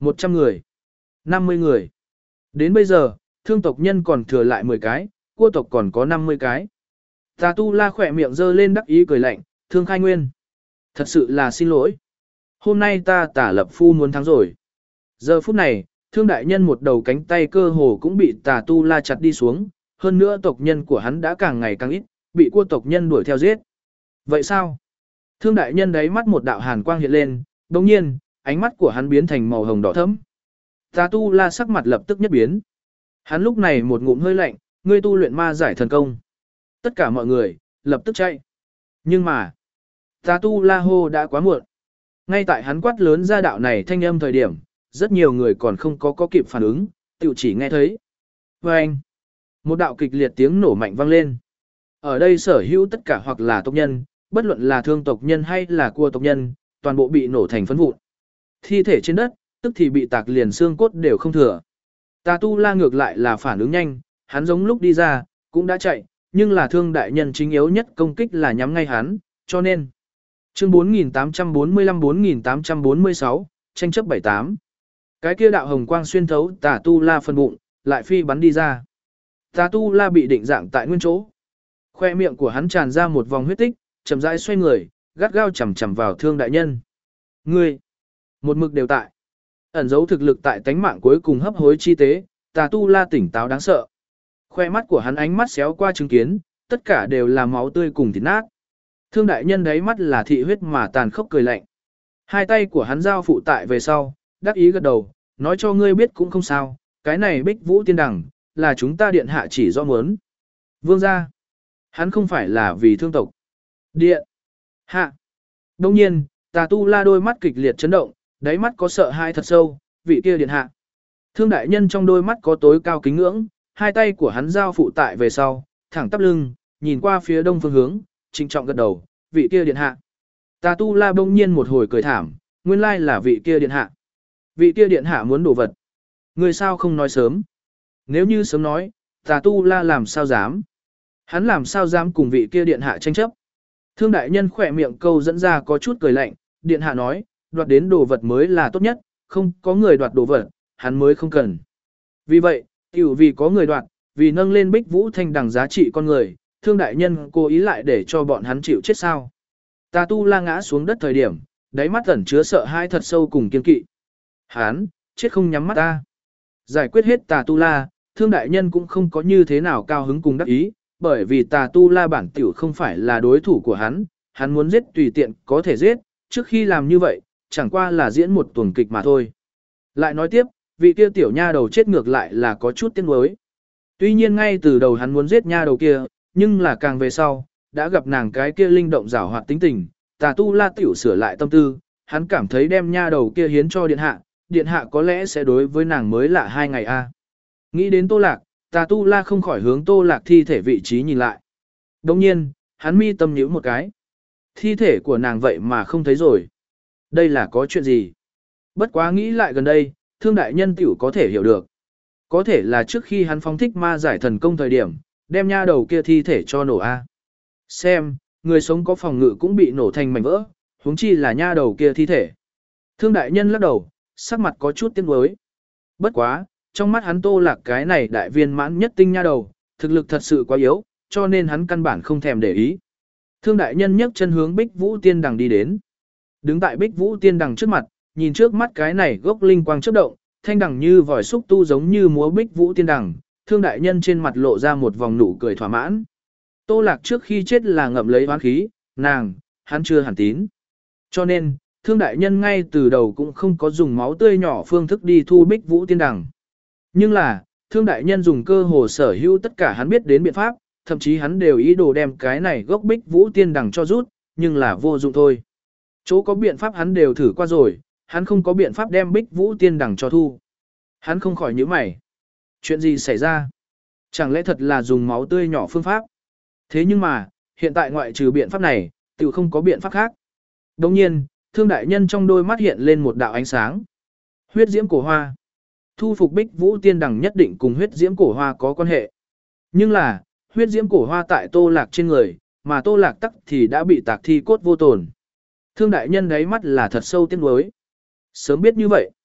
một trăm người, năm mươi người. Đến bây giờ, thương tộc nhân còn thừa lại mười cái, cua tộc còn có năm mươi cái. Tà Tu La khỏe miệng giơ lên đắc ý cười lạnh, Thương Khai Nguyên. Thật sự là xin lỗi. Hôm nay ta Tả Lập Phu muốn thắng rồi. Giờ phút này, Thương Đại Nhân một đầu cánh tay cơ hồ cũng bị Tà Tu La chặt đi xuống, hơn nữa tộc nhân của hắn đã càng ngày càng ít, bị cua tộc nhân đuổi theo giết. Vậy sao? Thương Đại Nhân đáy mắt một đạo hàn quang hiện lên, đồng nhiên, ánh mắt của hắn biến thành màu hồng đỏ thẫm. Tà Tu La sắc mặt lập tức nhất biến. Hắn lúc này một ngụm hơi lạnh, ngươi tu luyện ma giải thần công. Tất cả mọi người, lập tức chạy. Nhưng mà, Tà Tu La hô đã quá muộn. Ngay tại hắn quát lớn ra đạo này thanh âm thời điểm, rất nhiều người còn không có có kịp phản ứng, tiểu chỉ nghe thấy. Và anh, một đạo kịch liệt tiếng nổ mạnh vang lên. Ở đây sở hữu tất cả hoặc là tộc nhân, bất luận là thương tộc nhân hay là cua tộc nhân, toàn bộ bị nổ thành phấn vụn. Thi thể trên đất, tức thì bị tạc liền xương cốt đều không thừa. Tà Tu La ngược lại là phản ứng nhanh, hắn giống lúc đi ra, cũng đã chạy, nhưng là Thương Đại Nhân chính yếu nhất công kích là nhắm ngay hắn, cho nên. Chương bốn nghìn tám trăm bốn mươi lăm bốn nghìn tám trăm bốn mươi sáu, tranh chấp bảy tám. Cái kia đạo hồng quang xuyên thấu Tà Tu La phần bụng, lại phi bắn đi ra. Tà Tu La bị định dạng tại nguyên chỗ. Khoe miệng của hắn tràn ra một vòng huyết tích, chậm rãi xoay người, gắt gao chầm chầm vào Thương Đại Nhân. Ngươi, một mực đều tại. Ẩn giấu thực lực tại tánh mạng cuối cùng hấp hối chi tế, Tà Tu La tỉnh táo đáng sợ. Khoe mắt của hắn ánh mắt xéo qua chứng kiến, tất cả đều là máu tươi cùng thịt nát. Thương Đại Nhân đáy mắt là thị huyết mà tàn khốc cười lạnh. Hai tay của hắn giao phụ tại về sau, đắc ý gật đầu, nói cho ngươi biết cũng không sao, cái này Bích Vũ Tiên Đằng, là chúng ta điện hạ chỉ do muốn. Vương gia, hắn không phải là vì thương tộc. Điện hạ. Đông nhiên, Tà Tu La đôi mắt kịch liệt chấn động, đáy mắt có sợ hãi thật sâu, vị kia điện hạ. Thương Đại Nhân trong đôi mắt có tối cao kính ngưỡng, hai tay của hắn giao phụ tại về sau, thẳng tắp lưng, nhìn qua phía đông phương hướng, trịnh trọng gật đầu, vị kia điện hạ. Tà Tu La bỗng nhiên một hồi cười thảm, nguyên lai là vị kia điện hạ. Vị kia điện hạ muốn đồ vật. Người sao không nói sớm? Nếu như sớm nói, Tà Tu La làm sao dám? Hắn làm sao dám cùng vị kia điện hạ tranh chấp? Thương Đại Nhân khỏe miệng câu dẫn ra có chút cười lạnh, điện hạ nói, đoạt đến đồ vật mới là tốt nhất, không có người đoạt đồ vật, hắn mới không cần. Vì vậy, tiểu vì có người đoạt, vì nâng lên Bích Vũ Thanh Đằng giá trị con người, Thương Đại Nhân cố ý lại để cho bọn hắn chịu chết sao. Tà Tu La ngã xuống đất thời điểm, đáy mắt ẩn chứa sợ hãi thật sâu cùng kiên kỵ. Hắn, chết không nhắm mắt ta. Giải quyết hết Tà Tu La, Thương Đại Nhân cũng không có như thế nào cao hứng cùng đắc ý, bởi vì Tà Tu La bản tiểu không phải là đối thủ của hắn, hắn muốn giết tùy tiện có thể giết, trước khi làm như vậy, chẳng qua là diễn một tuần kịch mà thôi. Lại nói tiếp, vị kia tiểu nha đầu chết ngược lại là có chút tiếc nuối. Tuy nhiên ngay từ đầu hắn muốn giết nha đầu kia, nhưng là càng về sau, đã gặp nàng cái kia linh động giảo hoạt tính tình, Tà Tu La tiểu sửa lại tâm tư, hắn cảm thấy đem nha đầu kia hiến cho điện hạ, điện hạ có lẽ sẽ đối với nàng mới lạ hai ngày a. Nghĩ đến Tô Lạc, Tà Tu La không khỏi hướng Tô Lạc thi thể vị trí nhìn lại. Đồng nhiên, hắn mi tâm nhíu một cái. Thi thể của nàng vậy mà không thấy rồi. Đây là có chuyện gì? Bất quá nghĩ lại gần đây, Thương Đại Nhân tiểu có thể hiểu được. Có thể là trước khi hắn phóng thích ma giải thần công thời điểm, đem nha đầu kia thi thể cho nổ a. Xem, người sống có phòng ngự cũng bị nổ thành mảnh vỡ, huống chi là nha đầu kia thi thể. Thương Đại Nhân lắc đầu, sắc mặt có chút tiếc nuối. Bất quá, trong mắt hắn Tô Lạc cái này đại viên mãn nhất tinh nha đầu, thực lực thật sự quá yếu, cho nên hắn căn bản không thèm để ý. Thương Đại Nhân nhấc chân hướng Bích Vũ Tiên Đằng đi đến. Đứng tại Bích Vũ Tiên Đằng trước mặt, nhìn trước mắt cái này gốc linh quang chớp động, thanh đằng như vòi xúc tu giống như múa Bích Vũ Tiên Đằng, Thương Đại Nhân trên mặt lộ ra một vòng nụ cười thỏa mãn. Tô Lạc trước khi chết là ngậm lấy oán khí, nàng, hắn chưa hẳn tín. Cho nên, Thương Đại Nhân ngay từ đầu cũng không có dùng máu tươi nhỏ phương thức đi thu Bích Vũ Tiên Đằng. Nhưng là, Thương Đại Nhân dùng cơ hồ sở hữu tất cả hắn biết đến biện pháp, thậm chí hắn đều ý đồ đem cái này gốc Bích Vũ Tiên Đằng cho rút, nhưng là vô dụng thôi. Chỗ có biện pháp hắn đều thử qua rồi, hắn không có biện pháp đem Bích Vũ Tiên Đằng cho thu. Hắn không khỏi nhíu mày. Chuyện gì xảy ra? Chẳng lẽ thật là dùng máu tươi nhỏ phương pháp? Thế nhưng mà, hiện tại ngoại trừ biện pháp này, tự không có biện pháp khác. Đồng nhiên, Thương Đại Nhân trong đôi mắt hiện lên một đạo ánh sáng. Huyết diễm cổ hoa. Thu phục Bích Vũ Tiên Đằng nhất định cùng huyết diễm cổ hoa có quan hệ. Nhưng là, huyết diễm cổ hoa tại Tô Lạc trên người, mà Tô Lạc tắc thì đã bị tạc thi cốt vô tổn. Thương Đại Nhân đáy mắt là thật sâu tiếc nuối. Sớm biết như vậy,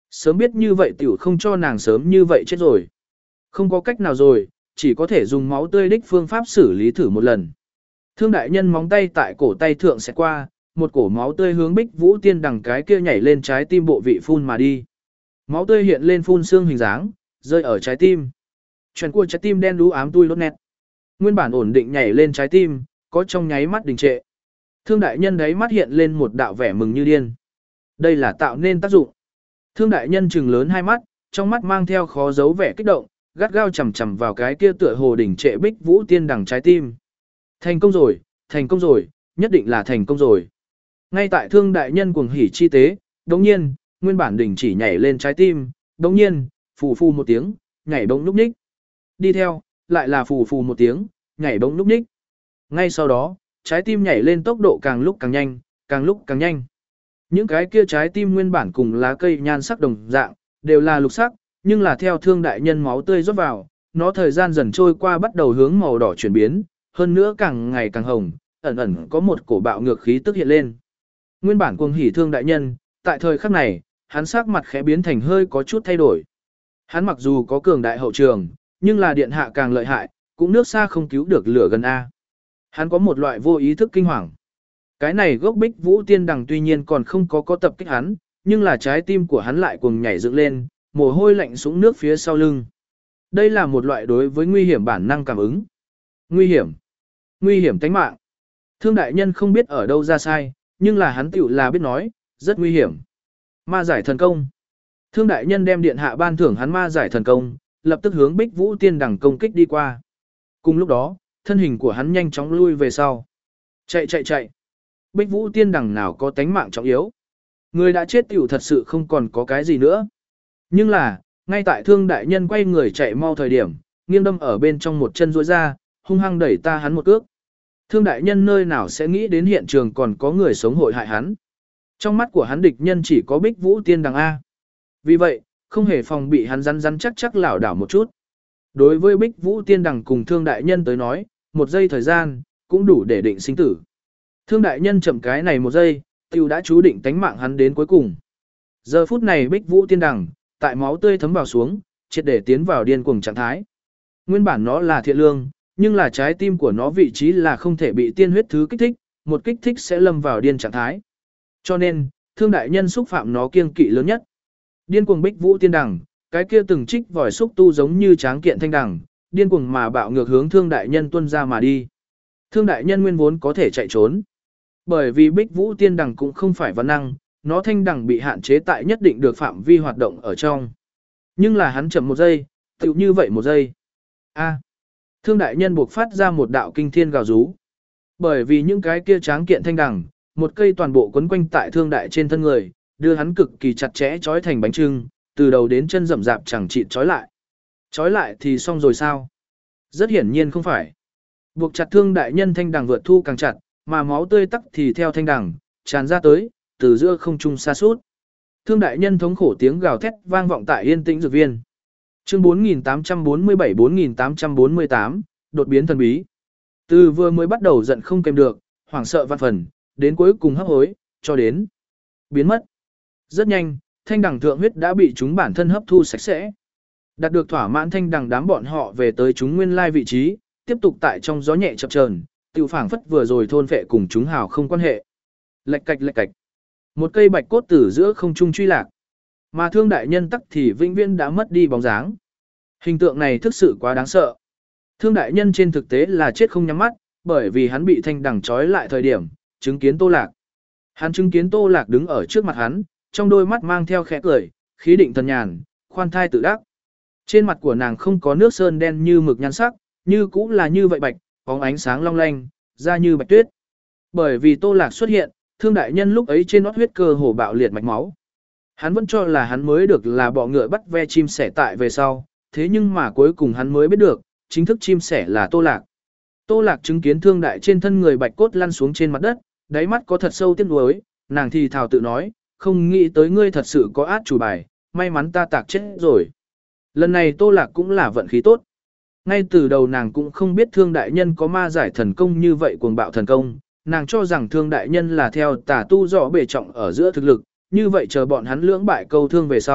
Sớm biết như vậy tiểu không cho nàng sớm như vậy chết rồi. Không có cách nào rồi, chỉ có thể dùng máu tươi đích phương pháp xử lý thử một lần. Thương đại nhân móng tay tại cổ tay thượng sẽ qua, một cổ máu tươi hướng Bích Vũ Tiên Đằng cái kia nhảy lên trái tim bộ vị phun mà đi. Máu tươi hiện lên phun xương hình dáng, rơi ở trái tim. Chuyện của trái tim đen đú ám tui lốt nét. Nguyên bản ổn định nhảy lên trái tim, có trong nháy mắt đình trệ. Thương đại nhân đấy mắt hiện lên một đạo vẻ mừng như điên. Đây là tạo nên tác dụng. Thương đại nhân trừng lớn hai mắt, trong mắt mang theo khó giấu vẻ kích động, gắt gao chầm chầm vào cái kia tựa hồ đỉnh trệ Bích Vũ Tiên Đằng trái tim. Thành công rồi, thành công rồi, nhất định là thành công rồi. Ngay tại thương đại nhân cuồng hỉ chi tế, đồng nhiên, nguyên bản đỉnh chỉ nhảy lên trái tim, đồng nhiên, phù phù một tiếng, nhảy bỗng núp ních. Đi theo, lại là phù phù một tiếng, nhảy bỗng núp ních. Ngay sau đó, trái tim nhảy lên tốc độ càng lúc càng nhanh, càng lúc càng nhanh. Những cái kia trái tim nguyên bản cùng lá cây nhan sắc đồng dạng, đều là lục sắc, nhưng là theo thương đại nhân máu tươi rót vào, nó thời gian dần trôi qua bắt đầu hướng màu đỏ chuyển biến, hơn nữa càng ngày càng hồng, ẩn ẩn có một cổ bạo ngược khí tức hiện lên. Nguyên bản cuồng hỉ thương đại nhân, tại thời khắc này, hắn sắc mặt khẽ biến thành hơi có chút thay đổi. Hắn mặc dù có cường đại hậu trường, nhưng là điện hạ càng lợi hại, cũng nước xa không cứu được lửa gần A. Hắn có một loại vô ý thức kinh hoàng. Cái này gốc Bích Vũ Tiên Đằng tuy nhiên còn không có có tập kích hắn, nhưng là trái tim của hắn lại cuồng nhảy dựng lên, mồ hôi lạnh sũng nước phía sau lưng. Đây là một loại đối với nguy hiểm bản năng cảm ứng. Nguy hiểm. Nguy hiểm tính mạng. Thương đại nhân không biết ở đâu ra sai, nhưng là hắn tiểu là biết nói, rất nguy hiểm. Ma giải thần công. Thương đại nhân đem điện hạ ban thưởng hắn ma giải thần công, lập tức hướng Bích Vũ Tiên Đằng công kích đi qua. Cùng lúc đó, thân hình của hắn nhanh chóng lui về sau. Chạy chạy chạy. Bích Vũ Tiên Đằng nào có tánh mạng trọng yếu. Người đã chết tiểu thật sự không còn có cái gì nữa. Nhưng là, ngay tại thương đại nhân quay người chạy mau thời điểm, nghiêng đâm ở bên trong một chân duỗi ra, hung hăng đẩy ta hắn một cước. Thương đại nhân nơi nào sẽ nghĩ đến hiện trường còn có người sống hội hại hắn. Trong mắt của hắn địch nhân chỉ có Bích Vũ Tiên Đằng A. Vì vậy, không hề phòng bị hắn rắn rắn chắc chắc lảo đảo một chút. Đối với Bích Vũ Tiên Đằng cùng thương đại nhân tới nói, một giây thời gian, cũng đủ để định sinh tử. Thương đại nhân chậm cái này một giây, tiêu đã chú định tánh mạng hắn đến cuối cùng. Giờ phút này Bích Vũ Tiên Đằng, tại máu tươi thấm vào xuống, triệt để tiến vào điên cuồng trạng thái. Nguyên bản nó là thiện lương, nhưng là trái tim của nó vị trí là không thể bị tiên huyết thứ kích thích, một kích thích sẽ lâm vào điên trạng thái. Cho nên, thương đại nhân xúc phạm nó kiêng kỵ lớn nhất. Điên cuồng Bích Vũ Tiên Đằng, cái kia từng trích vòi xúc tu giống như tráng kiện thanh đằng, điên cuồng mà bạo ngược hướng thương đại nhân tuân ra mà đi. Thương đại nhân nguyên vốn có thể chạy trốn. Bởi vì Bích Vũ Tiên Đằng cũng không phải văn năng, nó thanh đằng bị hạn chế tại nhất định được phạm vi hoạt động ở trong. Nhưng là hắn chậm một giây, tựu như vậy một giây. A. Thương đại nhân buộc phát ra một đạo kinh thiên gào rú. Bởi vì những cái kia tráng kiện thanh đằng, một cây toàn bộ quấn quanh tại thương đại trên thân người, đưa hắn cực kỳ chặt chẽ trói thành bánh trưng, từ đầu đến chân rậm rạp chẳng chịt trói lại. Trói lại thì xong rồi sao? Rất hiển nhiên không phải. Buộc chặt thương đại nhân thanh đằng vượt thu càng chặt, mà máu tươi tắc thì theo thanh đằng, tràn ra tới, từ giữa không trung xa suốt. Thương đại nhân thống khổ tiếng gào thét vang vọng tại yên tĩnh dược viên. Chương bốn nghìn tám trăm bốn mươi bảy bốn nghìn tám trăm bốn mươi tám, đột biến thần bí. Từ vừa mới bắt đầu giận không kèm được, hoảng sợ vạn phần, đến cuối cùng hấp hối, cho đến biến mất. Rất nhanh, thanh đằng thượng huyết đã bị chúng bản thân hấp thu sạch sẽ. Đạt được thỏa mãn thanh đằng đám bọn họ về tới chúng nguyên lai vị trí, tiếp tục tại trong gió nhẹ chập chờn, tiêu phảng phất vừa rồi thôn phệ cùng chúng hào không quan hệ. Lệch cạch lệch cạch. Một cây bạch cốt từ giữa không trung truy lạc. Mà thương đại nhân tắc thì vĩnh viễn đã mất đi bóng dáng. Hình tượng này thực sự quá đáng sợ. Thương đại nhân trên thực tế là chết không nhắm mắt, bởi vì hắn bị thanh đằng trói lại thời điểm, chứng kiến Tô Lạc. Hắn chứng kiến Tô Lạc đứng ở trước mặt hắn, trong đôi mắt mang theo khẽ cười, khí định thần nhàn, khoan thai tự đắc. Trên mặt của nàng không có nước sơn đen như mực nhan sắc, như cũng là như vậy bạch, bóng ánh sáng long lanh, da như bạch tuyết. Bởi vì Tô Lạc xuất hiện, thương đại nhân lúc ấy trên nót huyết cơ hồ bạo liệt mạch máu. Hắn vẫn cho là hắn mới được là bọ ngựa bắt ve chim sẻ tại về sau, thế nhưng mà cuối cùng hắn mới biết được, chính thức chim sẻ là Tô Lạc. Tô Lạc chứng kiến thương đại trên thân người bạch cốt lăn xuống trên mặt đất, đáy mắt có thật sâu tiếc nuối, nàng thì thào tự nói, không nghĩ tới ngươi thật sự có át chủ bài, may mắn ta tạc chết rồi. Lần này Tô Lạc cũng là vận khí tốt. Ngay từ đầu nàng cũng không biết thương đại nhân có ma giải thần công như vậy cuồng bạo thần công, nàng cho rằng thương đại nhân là theo tà tu rõ bề trọng ở giữa thực lực, như vậy chờ bọn hắn lưỡng bại câu thương về sau,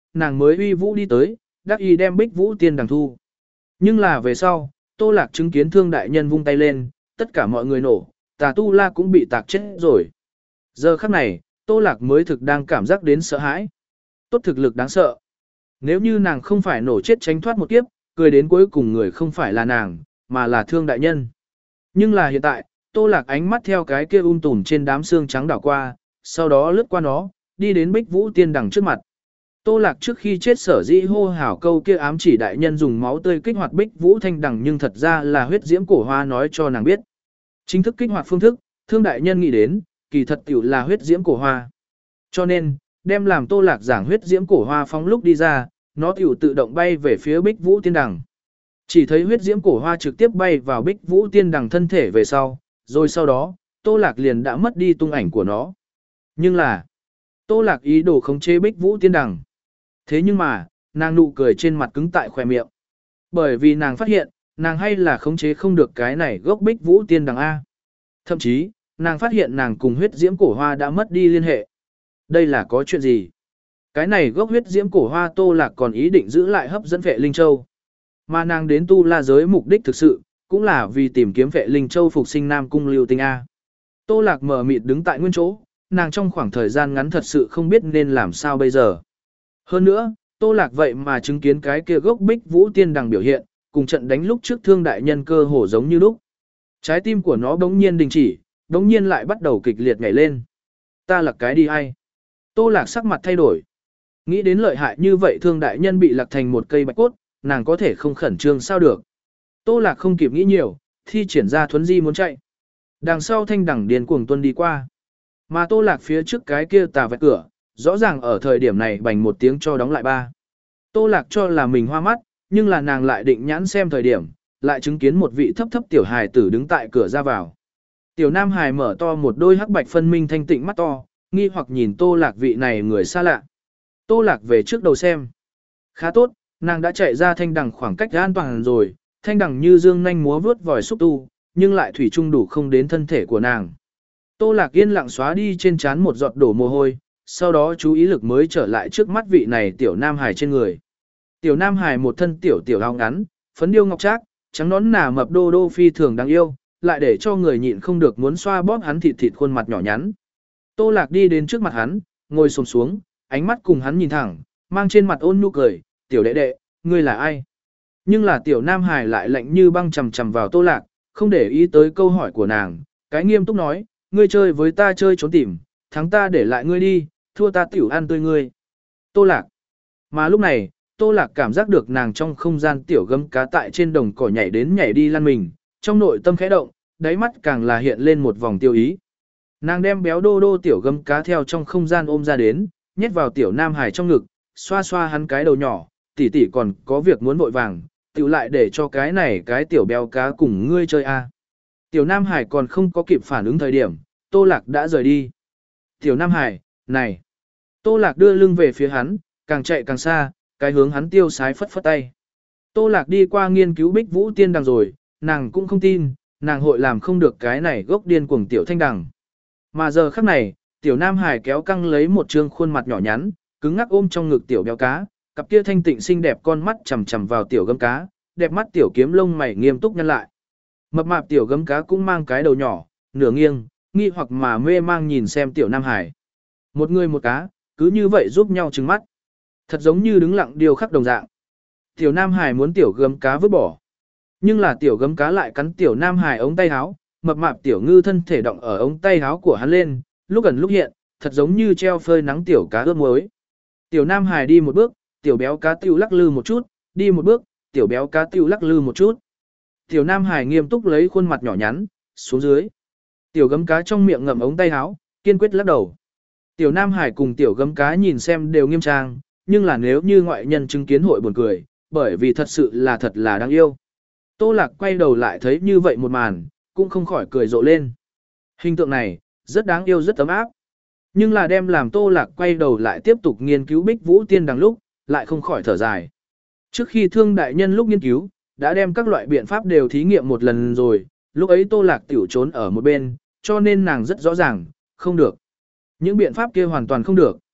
nàng mới uy vũ đi tới, đắc y đem Bích Vũ Tiên Đằng thu. Nhưng là về sau, Tô Lạc chứng kiến Thương đại nhân vung tay lên, tất cả mọi người nổ, Tà Tu La cũng bị tạc chết rồi. Giờ khắc này, Tô Lạc mới thực đang cảm giác đến sợ hãi. Tốt thực lực đáng sợ. Nếu như nàng không phải nổ chết tránh thoát một kiếp, cười đến cuối cùng người không phải là nàng, mà là Thương đại nhân. Nhưng là hiện tại, Tô Lạc ánh mắt theo cái kia um tùm trên đám xương trắng đảo qua, sau đó lướt qua nó, đi đến Bích Vũ Tiên Đằng trước mặt. Tô Lạc trước khi chết sở dĩ hô hào câu kia ám chỉ đại nhân dùng máu tươi kích hoạt Bích Vũ Thanh Đằng, nhưng thật ra là huyết diễm cổ hoa nói cho nàng biết. Chính thức kích hoạt phương thức, Thương đại nhân nghĩ đến, kỳ thật tiểu là huyết diễm cổ hoa. Cho nên, đem làm Tô Lạc giảng huyết diễm cổ hoa phóng lúc đi ra, nó tiểu tự động bay về phía Bích Vũ Tiên Đằng. Chỉ thấy huyết diễm cổ hoa trực tiếp bay vào Bích Vũ Tiên Đằng thân thể về sau, rồi sau đó, Tô Lạc liền đã mất đi tung ảnh của nó. Nhưng là, Tô Lạc ý đồ khống chế Bích Vũ Tiên Đằng. Thế nhưng mà, nàng nụ cười trên mặt cứng tại khóe miệng. Bởi vì nàng phát hiện, nàng hay là khống chế không được cái này gốc Bích Vũ Tiên Đằng A. Thậm chí, nàng phát hiện nàng cùng huyết diễm cổ hoa đã mất đi liên hệ. Đây là có chuyện gì? Cái này gốc huyết diễm cổ hoa Tô Lạc còn ý định giữ lại hấp dẫn Vệ Linh Châu. Mà nàng đến Tu La giới mục đích thực sự, cũng là vì tìm kiếm Vệ Linh Châu phục sinh Nam Cung Lưu Tinh A. Tô Lạc mờ mịt đứng tại nguyên chỗ, nàng trong khoảng thời gian ngắn thật sự không biết nên làm sao bây giờ. Hơn nữa, Tô Lạc vậy mà chứng kiến cái kia gốc Bích Vũ Tiên Đằng biểu hiện, cùng trận đánh lúc trước Thương đại nhân cơ hồ giống như lúc. Trái tim của nó bỗng nhiên đình chỉ, bỗng nhiên lại bắt đầu kịch liệt nhảy lên. Ta là cái đi ai? Tô Lạc sắc mặt thay đổi. Nghĩ đến lợi hại như vậy Thương đại nhân bị lạc thành một cây bạch cốt, nàng có thể không khẩn trương sao được. Tô Lạc không kịp nghĩ nhiều, thi triển ra thuấn di muốn chạy. Đằng sau Thanh Đằng điên cuồng tuân đi qua. Mà Tô Lạc phía trước cái kia tà vẹt cửa, rõ ràng ở thời điểm này bành một tiếng cho đóng lại ba. Tô Lạc cho là mình hoa mắt, nhưng là nàng lại định nhãn xem thời điểm, lại chứng kiến một vị thấp thấp tiểu hài tử đứng tại cửa ra vào. Tiểu nam hài mở to một đôi hắc bạch phân minh thanh tịnh mắt to, nghi hoặc nhìn Tô Lạc vị này người xa lạ. Tô Lạc về trước đầu xem. Khá tốt, nàng đã chạy ra Thanh Đằng khoảng cách an toàn rồi, Thanh Đằng như dương nhanh múa vướt vòi xúc tu, nhưng lại thủy chung đủ không đến thân thể của nàng. Tô Lạc yên lặng xóa đi trên trán một giọt đổ mồ hôi, sau đó chú ý lực mới trở lại trước mắt vị này tiểu nam hài trên người. Tiểu nam hài một thân tiểu tiểu áo ngắn, phấn điêu ngọc trác, trắng nón nà mập đô đô phi thường đáng yêu, lại để cho người nhịn không được muốn xoa bóp hắn thịt thịt khuôn mặt nhỏ nhắn. Tô Lạc đi đến trước mặt hắn, ngồi xổm xuống, ánh mắt cùng hắn nhìn thẳng, mang trên mặt ôn nhu cười, "Tiểu đệ đệ, ngươi là ai?" Nhưng là tiểu nam hài lại lạnh như băng chằm chằm vào Tô Lạc, không để ý tới câu hỏi của nàng, cái nghiêm túc nói, "Ngươi chơi với ta chơi trốn tìm, thắng ta để lại ngươi đi, thua ta tiểu ăn tươi ngươi." Tô Lạc. Mà lúc này, Tô Lạc cảm giác được nàng trong không gian tiểu gấm cá tại trên đồng cỏ nhảy đến nhảy đi lăn mình, trong nội tâm khẽ động, đáy mắt càng là hiện lên một vòng tiêu ý. Nàng đem béo đô đô tiểu gấm cá theo trong không gian ôm ra đến, nhét vào tiểu nam hải trong ngực, xoa xoa hắn cái đầu nhỏ, tỷ tỷ còn có việc muốn vội vàng, tiểu lại để cho cái này cái tiểu béo cá cùng ngươi chơi a. Tiểu nam hải còn không có kịp phản ứng thời điểm, Tô Lạc đã rời đi. Tiểu nam hải, này. Tô Lạc đưa lưng về phía hắn, càng chạy càng xa, cái hướng hắn tiêu sái phất phất tay. Tô Lạc đi qua nghiên cứu Bích Vũ Tiên Đằng rồi, nàng cũng không tin, nàng hội làm không được cái này gốc điên cuồng tiểu Thanh Đằng. Mà giờ khắc này, tiểu nam hải kéo căng lấy một trương khuôn mặt nhỏ nhắn, cứng ngắc ôm trong ngực tiểu béo cá, cặp kia thanh tịnh xinh đẹp con mắt chằm chằm vào tiểu gấm cá, đẹp mắt tiểu kiếm lông mày nghiêm túc nhăn lại. Mập mạp tiểu gấm cá cũng mang cái đầu nhỏ, nửa nghiêng, nghi hoặc mà mê mang nhìn xem tiểu nam hải. Một người một cá, cứ như vậy giúp nhau trừng mắt. Thật giống như đứng lặng điều khắc đồng dạng. Tiểu nam hải muốn tiểu gấm cá vứt bỏ. Nhưng là tiểu gấm cá lại cắn tiểu nam hải ống tay áo, mập mạp tiểu ngư thân thể động ở ống tay áo của hắn lên, lúc gần lúc hiện, thật giống như treo phơi nắng tiểu cá ướp muối. Tiểu nam hải đi một bước, tiểu béo cá tiểu lắc lư một chút, đi một bước, tiểu béo cá tiểu lắc lư một chút. Tiểu nam hải nghiêm túc lấy khuôn mặt nhỏ nhắn, xuống dưới. Tiểu gấm cá trong miệng ngậm ống tay áo, kiên quyết lắc đầu. Tiểu nam hải cùng tiểu gấm cá nhìn xem đều nghiêm trang, nhưng là nếu như ngoại nhân chứng kiến hội buồn cười, bởi vì thật sự là thật là đáng yêu. Tô Lạc quay đầu lại thấy như vậy một màn, cũng không khỏi cười rộ lên. Hình tượng này, rất đáng yêu rất ấm áp. Nhưng là đem làm Tô Lạc quay đầu lại tiếp tục nghiên cứu Bích Vũ Tiên Đằng lúc, lại không khỏi thở dài. Trước khi Thương đại nhân lúc nghiên cứu, đã đem các loại biện pháp đều thí nghiệm một lần rồi, lúc ấy Tô Lạc tiểu trốn ở một bên, cho nên nàng rất rõ ràng, không được. Những biện pháp kia hoàn toàn không được.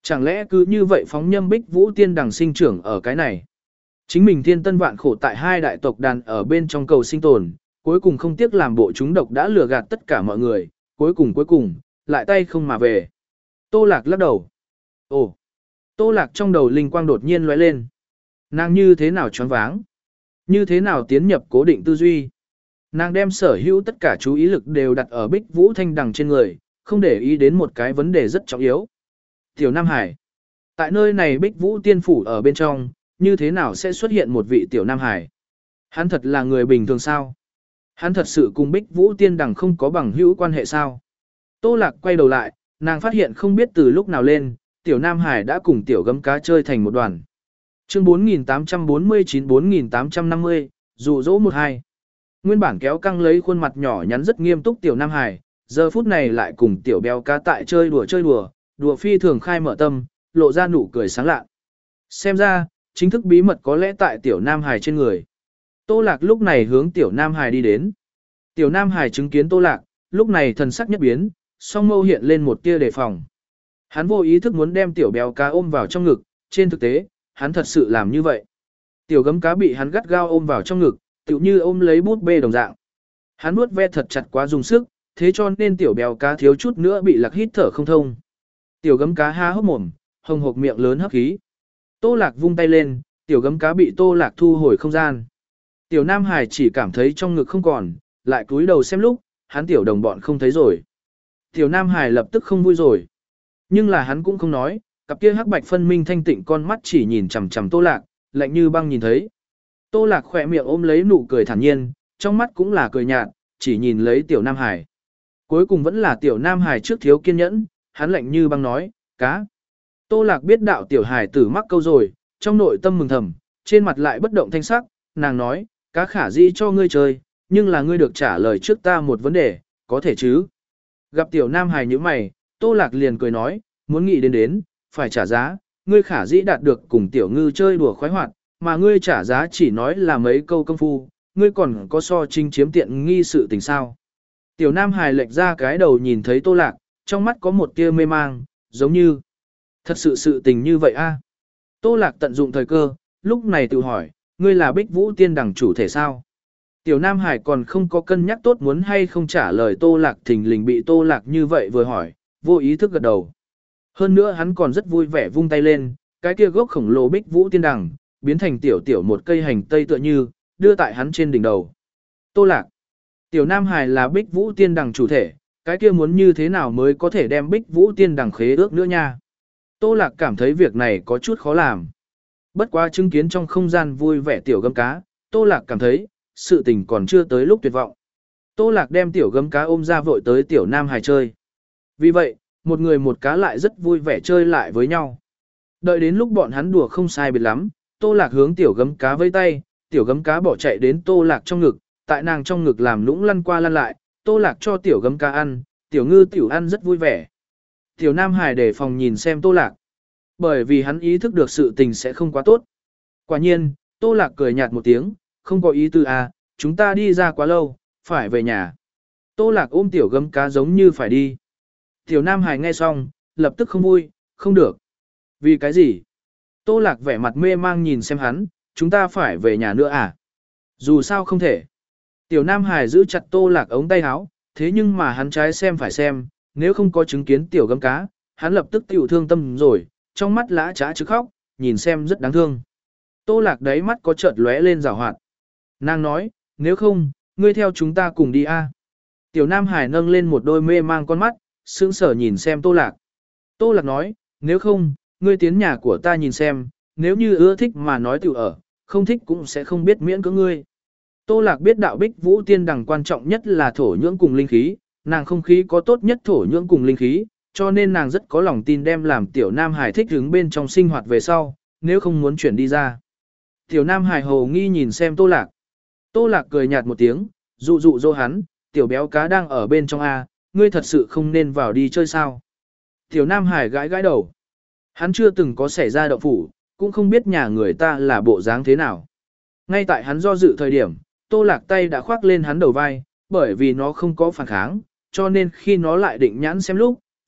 Chẳng lẽ cứ như vậy phóng nhâm Bích Vũ Tiên Đằng sinh trưởng ở cái này? Chính mình thiên tân vạn khổ tại hai đại tộc đàn ở bên trong cầu sinh tồn, cuối cùng không tiếc làm bộ chúng độc đã lừa gạt tất cả mọi người, cuối cùng cuối cùng, lại tay không mà về. Tô Lạc lắc đầu. Ồ! Tô Lạc trong đầu linh quang đột nhiên lóe lên. Nàng như thế nào choáng váng? Như thế nào tiến nhập cố định tư duy? Nàng đem sở hữu tất cả chú ý lực đều đặt ở Bích Vũ Thanh Đằng trên người, không để ý đến một cái vấn đề rất trọng yếu. Tiểu Nam Hải. Tại nơi này Bích Vũ Tiên Phủ ở bên trong, như thế nào sẽ xuất hiện một vị Tiểu Nam Hải? Hắn thật là người bình thường sao? Hắn thật sự cùng Bích Vũ Tiên Đằng không có bằng hữu quan hệ sao? Tô Lạc quay đầu lại, nàng phát hiện không biết từ lúc nào lên, Tiểu Nam Hải đã cùng Tiểu Gấm Cá chơi thành một đoàn. Chương bốn nghìn tám trăm bốn mươi chín bốn nghìn tám trăm năm mươi, dụ dỗ một hai. Nguyên bản kéo căng lấy khuôn mặt nhỏ nhắn rất nghiêm túc Tiểu Nam Hải, giờ phút này lại cùng Tiểu Béo Cá tại chơi đùa chơi đùa, đùa phi thường khai mở tâm, lộ ra nụ cười sáng lạ. Xem ra, chính thức bí mật có lẽ tại Tiểu Nam Hải trên người. Tô Lạc lúc này hướng Tiểu Nam Hải đi đến. Tiểu Nam Hải chứng kiến Tô Lạc, lúc này thần sắc nhất biến, song mâu hiện lên một tia đề phòng. Hắn vô ý thức muốn đem Tiểu Béo Cá ôm vào trong ngực, trên thực tế, hắn thật sự làm như vậy. Tiểu Gấm Cá bị hắn gắt gao ôm vào trong ngực, tựu như ôm lấy bút bê đồng dạng. Hắn nuốt ve thật chặt quá dùng sức, thế cho nên Tiểu Béo Cá thiếu chút nữa bị Lạc hít thở không thông. Tiểu Gấm Cá há hốc mồm, hồng hộc miệng lớn hấp khí. Tô Lạc vung tay lên, Tiểu Gấm Cá bị Tô Lạc thu hồi không gian. Tiểu Nam Hải chỉ cảm thấy trong ngực không còn, lại cúi đầu xem lúc, hắn tiểu đồng bọn không thấy rồi. Tiểu Nam Hải lập tức không vui rồi. Nhưng là hắn cũng không nói, cặp kia hắc bạch phân minh thanh tịnh con mắt chỉ nhìn chằm chằm Tô Lạc, lạnh như băng nhìn thấy. Tô Lạc khỏe miệng ôm lấy nụ cười thản nhiên, trong mắt cũng là cười nhạt, chỉ nhìn lấy Tiểu Nam Hải. Cuối cùng vẫn là Tiểu Nam Hải trước thiếu kiên nhẫn, hắn lạnh như băng nói, cá. Tô Lạc biết đạo Tiểu Hải tử mắc câu rồi, trong nội tâm mừng thầm, trên mặt lại bất động thanh sắc, nàng nói, cá khả dĩ cho ngươi chơi, nhưng là ngươi được trả lời trước ta một vấn đề, có thể chứ. Gặp Tiểu Nam Hải như mày, Tô Lạc liền cười nói, muốn nghĩ đến đến, phải trả giá, ngươi khả dĩ đạt được cùng Tiểu Ngư chơi đùa khoái hoạt, mà ngươi trả giá chỉ nói là mấy câu công phu, ngươi còn có so chính chiếm tiện nghi sự tình sao. Tiểu Nam Hải lệch ra cái đầu nhìn thấy Tô Lạc, trong mắt có một tia mê mang, giống như, thật sự sự tình như vậy a. Tô Lạc tận dụng thời cơ, lúc này tự hỏi, ngươi là Bích Vũ Tiên Đằng chủ thể sao? Tiểu Nam Hải còn không có cân nhắc tốt muốn hay không trả lời Tô Lạc, thình lình bị Tô Lạc như vậy vừa hỏi, vô ý thức gật đầu. Hơn nữa hắn còn rất vui vẻ vung tay lên, cái kia gốc khổng lồ Bích Vũ Tiên Đằng, biến thành tiểu tiểu một cây hành tây tựa như, đưa tại hắn trên đỉnh đầu. Tô Lạc, Tiểu Nam Hải là Bích Vũ Tiên Đằng chủ thể, cái kia muốn như thế nào mới có thể đem Bích Vũ Tiên Đằng khế ước nữa nha. Tô Lạc cảm thấy việc này có chút khó làm. Bất quá chứng kiến trong không gian vui vẻ Tiểu Gấm Cá, Tô Lạc cảm thấy, sự tình còn chưa tới lúc tuyệt vọng. Tô Lạc đem Tiểu Gấm Cá ôm ra vội tới Tiểu Nam Hải chơi. Vì vậy, một người một cá lại rất vui vẻ chơi lại với nhau. Đợi đến lúc bọn hắn đùa không sai biệt lắm, Tô Lạc hướng Tiểu Gấm Cá vẫy tay, Tiểu Gấm Cá bỏ chạy đến Tô Lạc trong ngực, tại nàng trong ngực làm lũng lăn qua lăn lại, Tô Lạc cho Tiểu Gấm Cá ăn, Tiểu Ngư Tiểu ăn rất vui vẻ. Tiểu Nam Hải để phòng nhìn xem Tô Lạc, bởi vì hắn ý thức được sự tình sẽ không quá tốt. Quả nhiên, Tô Lạc cười nhạt một tiếng, không có ý tư à, chúng ta đi ra quá lâu, phải về nhà. Tô Lạc ôm Tiểu Gấm Cá giống như phải đi. Tiểu Nam Hải nghe xong, lập tức không vui, không được. Vì cái gì? Tô Lạc vẻ mặt mê mang nhìn xem hắn, chúng ta phải về nhà nữa à? Dù sao không thể. Tiểu Nam Hải giữ chặt Tô Lạc ống tay áo, thế nhưng mà hắn trái xem phải xem, nếu không có chứng kiến Tiểu Gấm Cá, hắn lập tức tiểu thương tâm rồi, trong mắt lã trá chứ khóc, nhìn xem rất đáng thương. Tô Lạc đáy mắt có chợt lóe lên rào hoạt. Nàng nói, nếu không, ngươi theo chúng ta cùng đi a. Tiểu Nam Hải nâng lên một đôi mê mang con mắt, sững sờ nhìn xem Tô Lạc. Tô Lạc nói, nếu không, ngươi tiến nhà của ta nhìn xem, nếu như ưa thích mà nói tự ở, không thích cũng sẽ không biết miễn cưỡng ngươi. Tô Lạc biết đạo Bích Vũ Tiên Đằng quan trọng nhất là thổ nhưỡng cùng linh khí, nàng không khí có tốt nhất thổ nhưỡng cùng linh khí, cho nên nàng rất có lòng tin đem làm Tiểu Nam Hải thích hứng bên trong sinh hoạt về sau, nếu không muốn chuyển đi ra. Tiểu Nam Hải hồ nghi nhìn xem Tô Lạc. Tô Lạc cười nhạt một tiếng, dụ dụ dỗ hắn, Tiểu Béo Cá đang ở bên trong A, ngươi thật sự không nên vào đi chơi sao. Tiểu Nam Hải gãi gãi đầu. Hắn chưa từng có xảy ra động phủ, cũng không biết nhà người ta là bộ dáng thế nào. Ngay tại hắn do dự thời điểm, Tô Lạc tay đã khoác lên hắn đầu vai, bởi vì nó không có phản kháng, cho nên khi nó lại định nhãn xem lúc,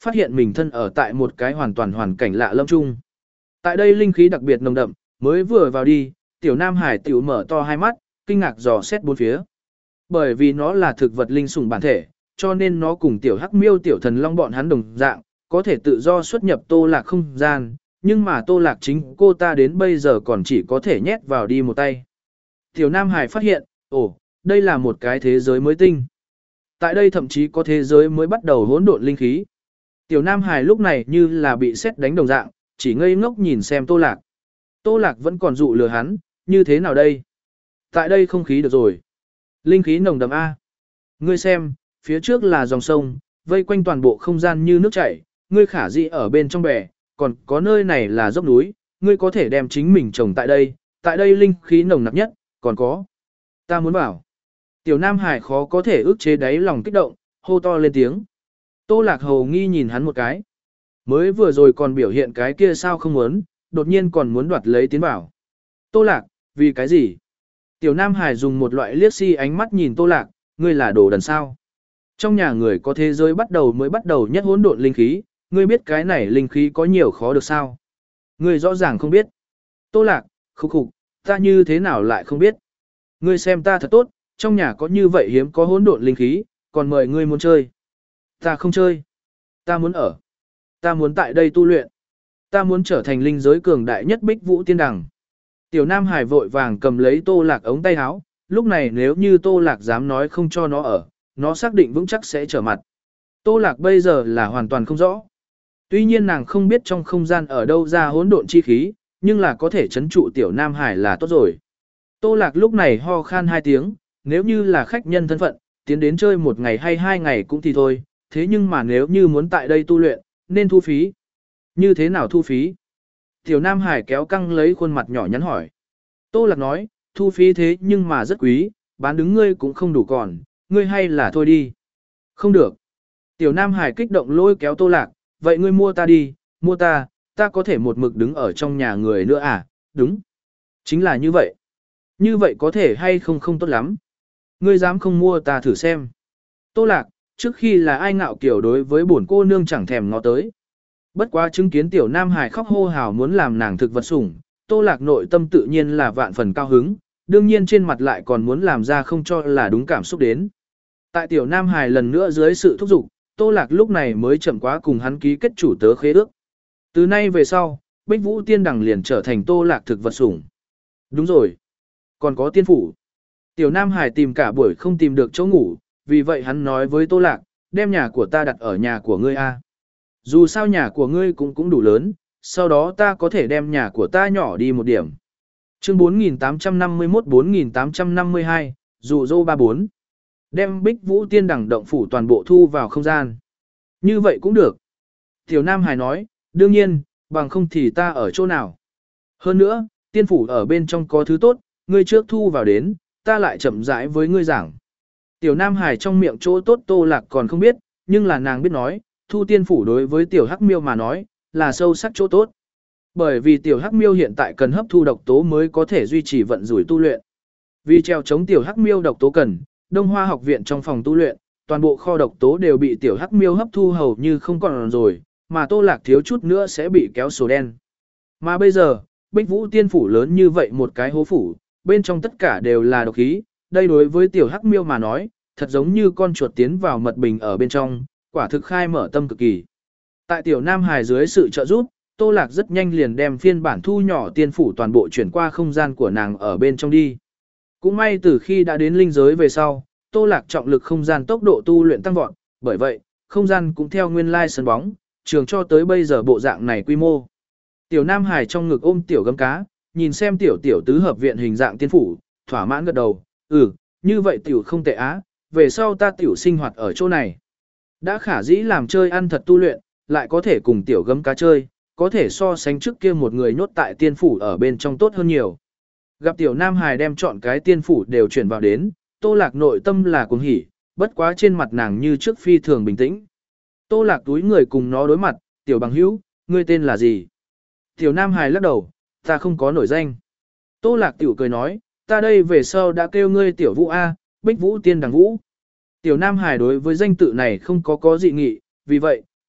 phát hiện mình thân ở tại một cái hoàn toàn hoàn cảnh lạ lâm chung. Tại đây linh khí đặc biệt nồng đậm, mới vừa vào đi, tiểu Nam Hải tiểu mở to hai mắt, kinh ngạc dò xét bốn phía. Bởi vì nó là thực vật linh sủng bản thể, cho nên nó cùng tiểu hắc miêu tiểu thần long bọn hắn đồng dạng, có thể tự do xuất nhập Tô Lạc không gian, nhưng mà Tô Lạc chính cô ta đến bây giờ còn chỉ có thể nhét vào đi một tay. Tiểu Nam Hải phát hiện, ồ, đây là một cái thế giới mới tinh. Tại đây thậm chí có thế giới mới bắt đầu hỗn độn linh khí. Tiểu Nam Hải lúc này như là bị sét đánh đồng dạng, chỉ ngây ngốc nhìn xem Tô Lạc. Tô Lạc vẫn còn dụ lừa hắn, như thế nào đây? Tại đây không khí được rồi. Linh khí nồng đậm A. Ngươi xem, phía trước là dòng sông, vây quanh toàn bộ không gian như nước chảy, ngươi khả dĩ ở bên trong bè, còn có nơi này là dốc núi, ngươi có thể đem chính mình trồng tại đây, tại đây linh khí nồng nặc nhất, còn có. Ta muốn bảo. Tiểu Nam Hải khó có thể ức chế đáy lòng kích động, hô to lên tiếng. Tô Lạc hầu nghi nhìn hắn một cái. Mới vừa rồi còn biểu hiện cái kia sao không muốn, đột nhiên còn muốn đoạt lấy tiến bảo. Tô Lạc, vì cái gì? Tiểu Nam Hải dùng một loại liếc si ánh mắt nhìn Tô Lạc, ngươi là đồ đần sao? Trong nhà người có thế giới bắt đầu mới bắt đầu nhất hỗn độn linh khí, ngươi biết cái này linh khí có nhiều khó được sao? Ngươi rõ ràng không biết. Tô Lạc, khục khục, ta như thế nào lại không biết? Ngươi xem ta thật tốt, trong nhà có như vậy hiếm có hỗn độn linh khí, còn mời ngươi muốn chơi. Ta không chơi. Ta muốn ở. Ta muốn tại đây tu luyện. Ta muốn trở thành linh giới cường đại nhất Bích Vũ Tiên Đằng. Tiểu Nam Hải vội vàng cầm lấy Tô Lạc ống tay áo, lúc này nếu như Tô Lạc dám nói không cho nó ở, nó xác định vững chắc sẽ trở mặt. Tô Lạc bây giờ là hoàn toàn không rõ. Tuy nhiên nàng không biết trong không gian ở đâu ra hỗn độn chi khí, nhưng là có thể chấn trụ Tiểu Nam Hải là tốt rồi. Tô Lạc lúc này ho khan hai tiếng, nếu như là khách nhân thân phận, tiến đến chơi một ngày hay hai ngày cũng thì thôi, thế nhưng mà nếu như muốn tại đây tu luyện, nên thu phí. Như thế nào thu phí? Tiểu Nam Hải kéo căng lấy khuôn mặt nhỏ nhắn hỏi. Tô Lạc nói, thu phí thế nhưng mà rất quý, bán đứng ngươi cũng không đủ còn, ngươi hay là thôi đi. Không được. Tiểu Nam Hải kích động lôi kéo Tô Lạc, vậy ngươi mua ta đi, mua ta, ta có thể một mực đứng ở trong nhà người nữa à, đúng. Chính là như vậy. Như vậy có thể hay không không tốt lắm. Ngươi dám không mua ta thử xem. Tô Lạc, trước khi là ai ngạo kiểu đối với bổn cô nương chẳng thèm ngó tới. Bất quá chứng kiến Tiểu Nam Hải khóc hô hào muốn làm nàng thực vật sủng, Tô Lạc nội tâm tự nhiên là vạn phần cao hứng, đương nhiên trên mặt lại còn muốn làm ra không cho là đúng cảm xúc đến. Tại Tiểu Nam Hải lần nữa dưới sự thúc giục, Tô Lạc lúc này mới chậm quá cùng hắn ký kết chủ tớ khế ước. Từ nay về sau, Bích Vũ Tiên Đằng liền trở thành Tô Lạc thực vật sủng. Đúng rồi. Còn có tiên phủ. Tiểu Nam Hải tìm cả buổi không tìm được chỗ ngủ, vì vậy hắn nói với Tô Lạc, đem nhà của ta đặt ở nhà của ngươi a. Dù sao nhà của ngươi cũng cũng đủ lớn, sau đó ta có thể đem nhà của ta nhỏ đi một điểm. Chương bốn nghìn tám trăm năm mươi mốt bốn nghìn tám trăm năm mươi hai, dụ dỗ ba bốn. Đem Bích Vũ Tiên Đằng động phủ toàn bộ thu vào không gian. Như vậy cũng được. Tiểu Nam Hải nói, đương nhiên, bằng không thì ta ở chỗ nào. Hơn nữa, tiên phủ ở bên trong có thứ tốt, ngươi trước thu vào đến, ta lại chậm rãi với ngươi giảng. Tiểu Nam Hải trong miệng chỗ tốt Tô Lạc còn không biết, nhưng là nàng biết nói, thu tiên phủ đối với tiểu hắc miêu mà nói, là sâu sắc chỗ tốt. Bởi vì tiểu hắc miêu hiện tại cần hấp thu độc tố mới có thể duy trì vận rủi tu luyện. Vì treo chống tiểu hắc miêu độc tố cần, Đông Hoa học viện trong phòng tu luyện, toàn bộ kho độc tố đều bị tiểu hắc miêu hấp thu hầu như không còn rồi, mà Tô Lạc thiếu chút nữa sẽ bị kéo sổ đen. Mà bây giờ, Bích Vũ tiên phủ lớn như vậy một cái hố phủ, bên trong tất cả đều là độc khí, đây đối với tiểu hắc miêu mà nói, thật giống như con chuột tiến vào mật bình ở bên trong, quả thực khai mở tâm cực kỳ. Tại tiểu Nam Hải dưới sự trợ giúp, Tô Lạc rất nhanh liền đem phiên bản thu nhỏ tiên phủ toàn bộ chuyển qua không gian của nàng ở bên trong đi. Cũng may từ khi đã đến linh giới về sau, Tô Lạc trọng lực không gian tốc độ tu luyện tăng vọt, bởi vậy, không gian cũng theo nguyên lai sân bóng, trường cho tới bây giờ bộ dạng này quy mô. Tiểu Nam Hải trong ngực ôm tiểu gấm cá, nhìn xem tiểu tiểu tứ hợp viện hình dạng tiên phủ, thỏa mãn gật đầu, ừ, như vậy tiểu không tệ á, về sau ta tiểu sinh hoạt ở chỗ này. Đã khả dĩ làm chơi ăn thật tu luyện, lại có thể cùng tiểu gấm cá chơi, có thể so sánh trước kia một người nhốt tại tiên phủ ở bên trong tốt hơn nhiều. Gặp tiểu Nam Hải đem chọn cái tiên phủ đều chuyển vào đến, Tô Lạc nội tâm là cuồng hỉ, bất quá trên mặt nàng như trước phi thường bình tĩnh. Tô Lạc túi người cùng nó đối mặt, tiểu bằng hữu, ngươi tên là gì? Tiểu Nam Hải lắc đầu, ta không có nổi danh. Tô Lạc tiểu cười nói, ta đây về sau đã kêu ngươi tiểu Vũ A, Bích Vũ Tiên Đằng Vũ. Tiểu Nam Hải đối với danh tự này không có có dị nghị, vì vậy,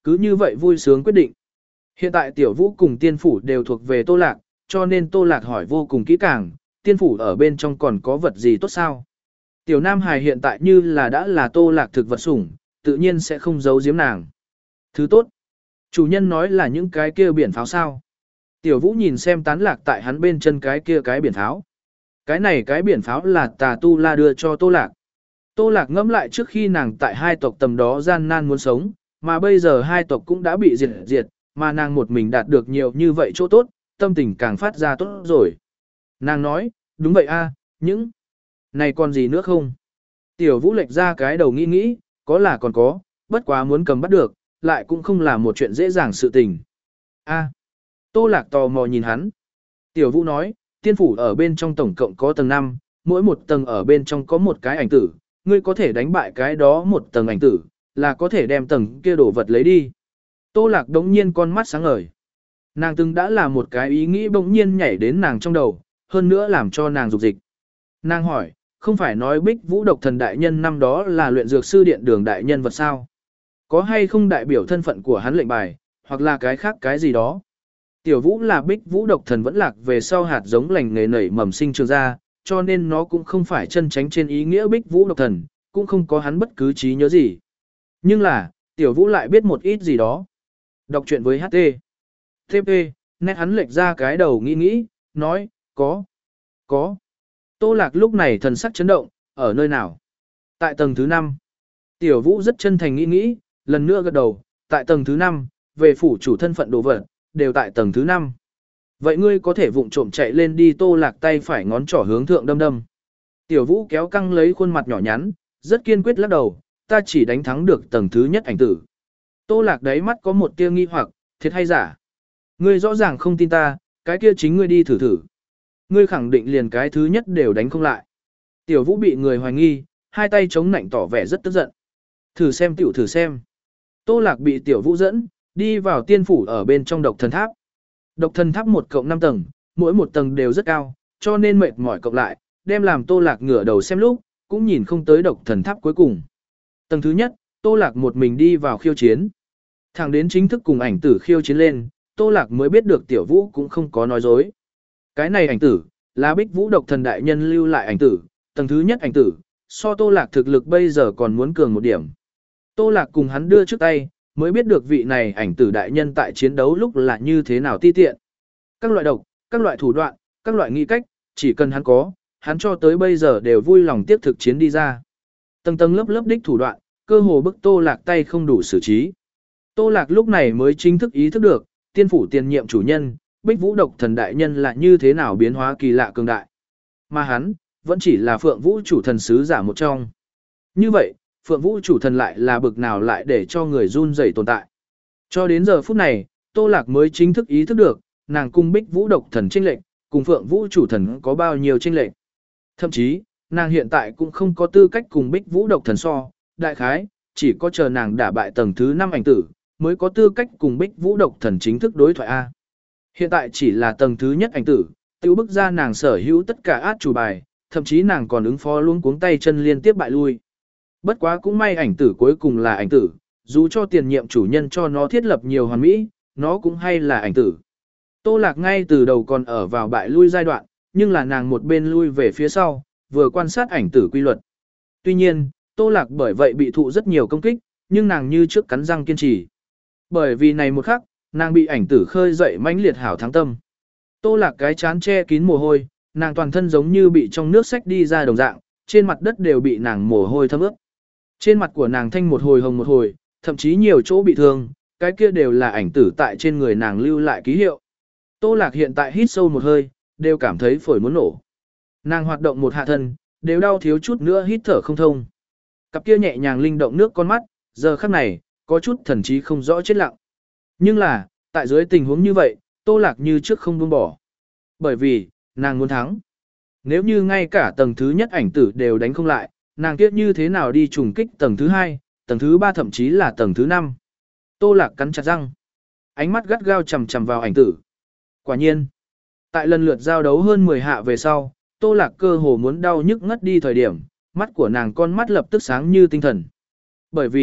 Cứ như vậy vui sướng quyết định. Hiện tại tiểu vũ cùng tiên phủ đều thuộc về Tô Lạc, cho nên Tô Lạc hỏi vô cùng kỹ càng, tiên phủ ở bên trong còn có vật gì tốt sao? Tiểu Nam Hải hiện tại như là đã là Tô Lạc thực vật sủng, tự nhiên sẽ không giấu giếm nàng. Thứ tốt. Chủ nhân nói là những cái kia biển pháo sao. Tiểu Vũ nhìn xem tán lạc tại hắn bên chân cái kia cái biển pháo. Cái này cái biển pháo là Tà Tu La đưa cho Tô Lạc. Tô Lạc ngẫm lại trước khi nàng tại hai tộc tầm đó gian nan muốn sống, mà bây giờ hai tộc cũng đã bị diệt diệt, mà nàng một mình đạt được nhiều như vậy chỗ tốt, tâm tình càng phát ra tốt rồi. Nàng nói, đúng vậy a, những này còn gì nữa không? Tiểu Vũ lệch ra cái đầu nghĩ nghĩ, có là còn có, bất quá muốn cầm bắt được, lại cũng không là một chuyện dễ dàng sự tình. A. Tô Lạc tò mò nhìn hắn. Tiểu Vũ nói, tiên phủ ở bên trong tổng cộng có tầng năm, mỗi một tầng ở bên trong có một cái ảnh tử, ngươi có thể đánh bại cái đó một tầng ảnh tử, là có thể đem tầng kia đồ vật lấy đi. Tô Lạc đống nhiên con mắt sáng ngời. Nàng từng đã là một cái ý nghĩ bỗng nhiên nhảy đến nàng trong đầu, hơn nữa làm cho nàng dục dịch. Nàng hỏi, không phải nói Bích Vũ Độc Thần đại nhân năm đó là luyện dược sư điện đường đại nhân vật sao? Có hay không đại biểu thân phận của hắn lệnh bài, hoặc là cái khác cái gì đó? Tiểu Vũ là Bích Vũ Độc Thần vẫn lạc về sau hạt giống lành nghề nảy mầm sinh trường ra, cho nên nó cũng không phải chân tránh trên ý nghĩa Bích Vũ Độc Thần, cũng không có hắn bất cứ trí nhớ gì. Nhưng là, Tiểu Vũ lại biết một ít gì đó. Đọc truyện với hát tê. tê pê, nét hắn lệch ra cái đầu nghĩ nghĩ, nói, có, có. Tô Lạc lúc này thần sắc chấn động, ở nơi nào? Tại tầng thứ năm. Tiểu Vũ rất chân thành nghĩ nghĩ, lần nữa gật đầu, tại tầng thứ năm, về phủ chủ thân phận đồ vật, đều tại tầng thứ năm. Vậy ngươi có thể vụng trộm chạy lên đi. Tô Lạc tay phải ngón trỏ hướng thượng đâm đâm. Tiểu Vũ kéo căng lấy khuôn mặt nhỏ nhắn, rất kiên quyết lắc đầu, ta chỉ đánh thắng được tầng thứ nhất ảnh tử. Tô Lạc đáy mắt có một tia nghi hoặc, thiệt hay giả? Ngươi rõ ràng không tin ta, cái kia chính ngươi đi thử thử. Ngươi khẳng định liền cái thứ nhất đều đánh không lại. Tiểu Vũ bị người hoài nghi, hai tay chống nạnh tỏ vẻ rất tức giận. Thử xem tiểu thử xem. Tô Lạc bị Tiểu Vũ dẫn, đi vào tiên phủ ở bên trong độc thần tháp. Độc thần tháp một cộng năm tầng, mỗi một tầng đều rất cao, cho nên mệt mỏi cộng lại, đem làm Tô Lạc ngửa đầu xem lúc, cũng nhìn không tới độc thần tháp cuối cùng. Tầng thứ nhất, Tô Lạc một mình đi vào khiêu chiến. Thẳng đến chính thức cùng ảnh tử khiêu chiến lên, Tô Lạc mới biết được Tiểu Vũ cũng không có nói dối. Cái này ảnh tử, là Bích Vũ Độc Thần đại nhân lưu lại ảnh tử, tầng thứ nhất ảnh tử, so Tô Lạc thực lực bây giờ còn muốn cường một điểm. Tô Lạc cùng hắn đưa trước tay, mới biết được vị này ảnh tử đại nhân tại chiến đấu lúc là như thế nào ti tiện. Các loại độc, các loại thủ đoạn, các loại nghi cách, chỉ cần hắn có, hắn cho tới bây giờ đều vui lòng tiếp thực chiến đi ra. Tầng tầng lớp lớp đích thủ đoạn, cơ hồ bức Tô Lạc tay không đủ xử trí. Tô Lạc lúc này mới chính thức ý thức được, tiên phủ tiền nhiệm chủ nhân, Bích Vũ Độc Thần đại nhân là như thế nào biến hóa kỳ lạ cường đại. Mà hắn, vẫn chỉ là Phượng Vũ chủ thần sứ giả một trong. Như vậy, Phượng Vũ chủ thần lại là bực nào lại để cho người run rẩy tồn tại. Cho đến giờ phút này, Tô Lạc mới chính thức ý thức được, nàng cùng Bích Vũ Độc Thần chênh lệch, cùng Phượng Vũ chủ thần có bao nhiêu chênh lệch. Thậm chí, nàng hiện tại cũng không có tư cách cùng Bích Vũ Độc Thần so, đại khái, chỉ có chờ nàng đả bại tầng thứ năm ảnh tử, mới có tư cách cùng Bích Vũ Độc Thần chính thức đối thoại A. Hiện tại chỉ là tầng thứ nhất ảnh tử, tiêu bức ra nàng sở hữu tất cả át chủ bài, thậm chí nàng còn ứng phó luôn cuống tay chân liên tiếp bại lui. Bất quá cũng may ảnh tử cuối cùng là ảnh tử, dù cho tiền nhiệm chủ nhân cho nó thiết lập nhiều hoàn mỹ, nó cũng hay là ảnh tử. Tô Lạc ngay từ đầu còn ở vào bại lui giai đoạn, nhưng là nàng một bên lui về phía sau, vừa quan sát ảnh tử quy luật. Tuy nhiên, Tô Lạc bởi vậy bị thụ rất nhiều công kích, nhưng nàng như trước cắn răng kiên trì. Bởi vì này một khắc, nàng bị ảnh tử khơi dậy mãnh liệt hảo thắng tâm. Tô Lạc cái chán che kín mồ hôi, nàng toàn thân giống như bị trong nước xách đi ra đồng dạng, trên mặt đất đều bị nàng mồ hôi thấm ướt. Trên mặt của nàng thanh một hồi hồng một hồi, thậm chí nhiều chỗ bị thương, cái kia đều là ảnh tử tại trên người nàng lưu lại ký hiệu. Tô Lạc hiện tại hít sâu một hơi, đều cảm thấy phổi muốn nổ. Nàng hoạt động một hạ thân, đều đau thiếu chút nữa hít thở không thông. Cặp kia nhẹ nhàng linh động nước con mắt, giờ khắc này, có chút thần trí không rõ chết lặng. Nhưng là, tại dưới tình huống như vậy, Tô Lạc như trước không buông bỏ. Bởi vì, nàng muốn thắng. Nếu như ngay cả tầng thứ nhất ảnh tử đều đánh không lại, nàng tiếc như thế nào đi trùng kích tầng thứ hai, tầng thứ ba thậm chí là tầng thứ năm. Tô Lạc cắn chặt răng. Ánh mắt gắt gao chằm chằm vào ảnh tử. Quả nhiên, tại lần lượt giao đấu hơn mười hạ về sau, Tô Lạc cơ hồ muốn đau nhức ngất đi thời điểm, mắt của nàng con mắt lập tức sáng như tinh thần. Bởi vì,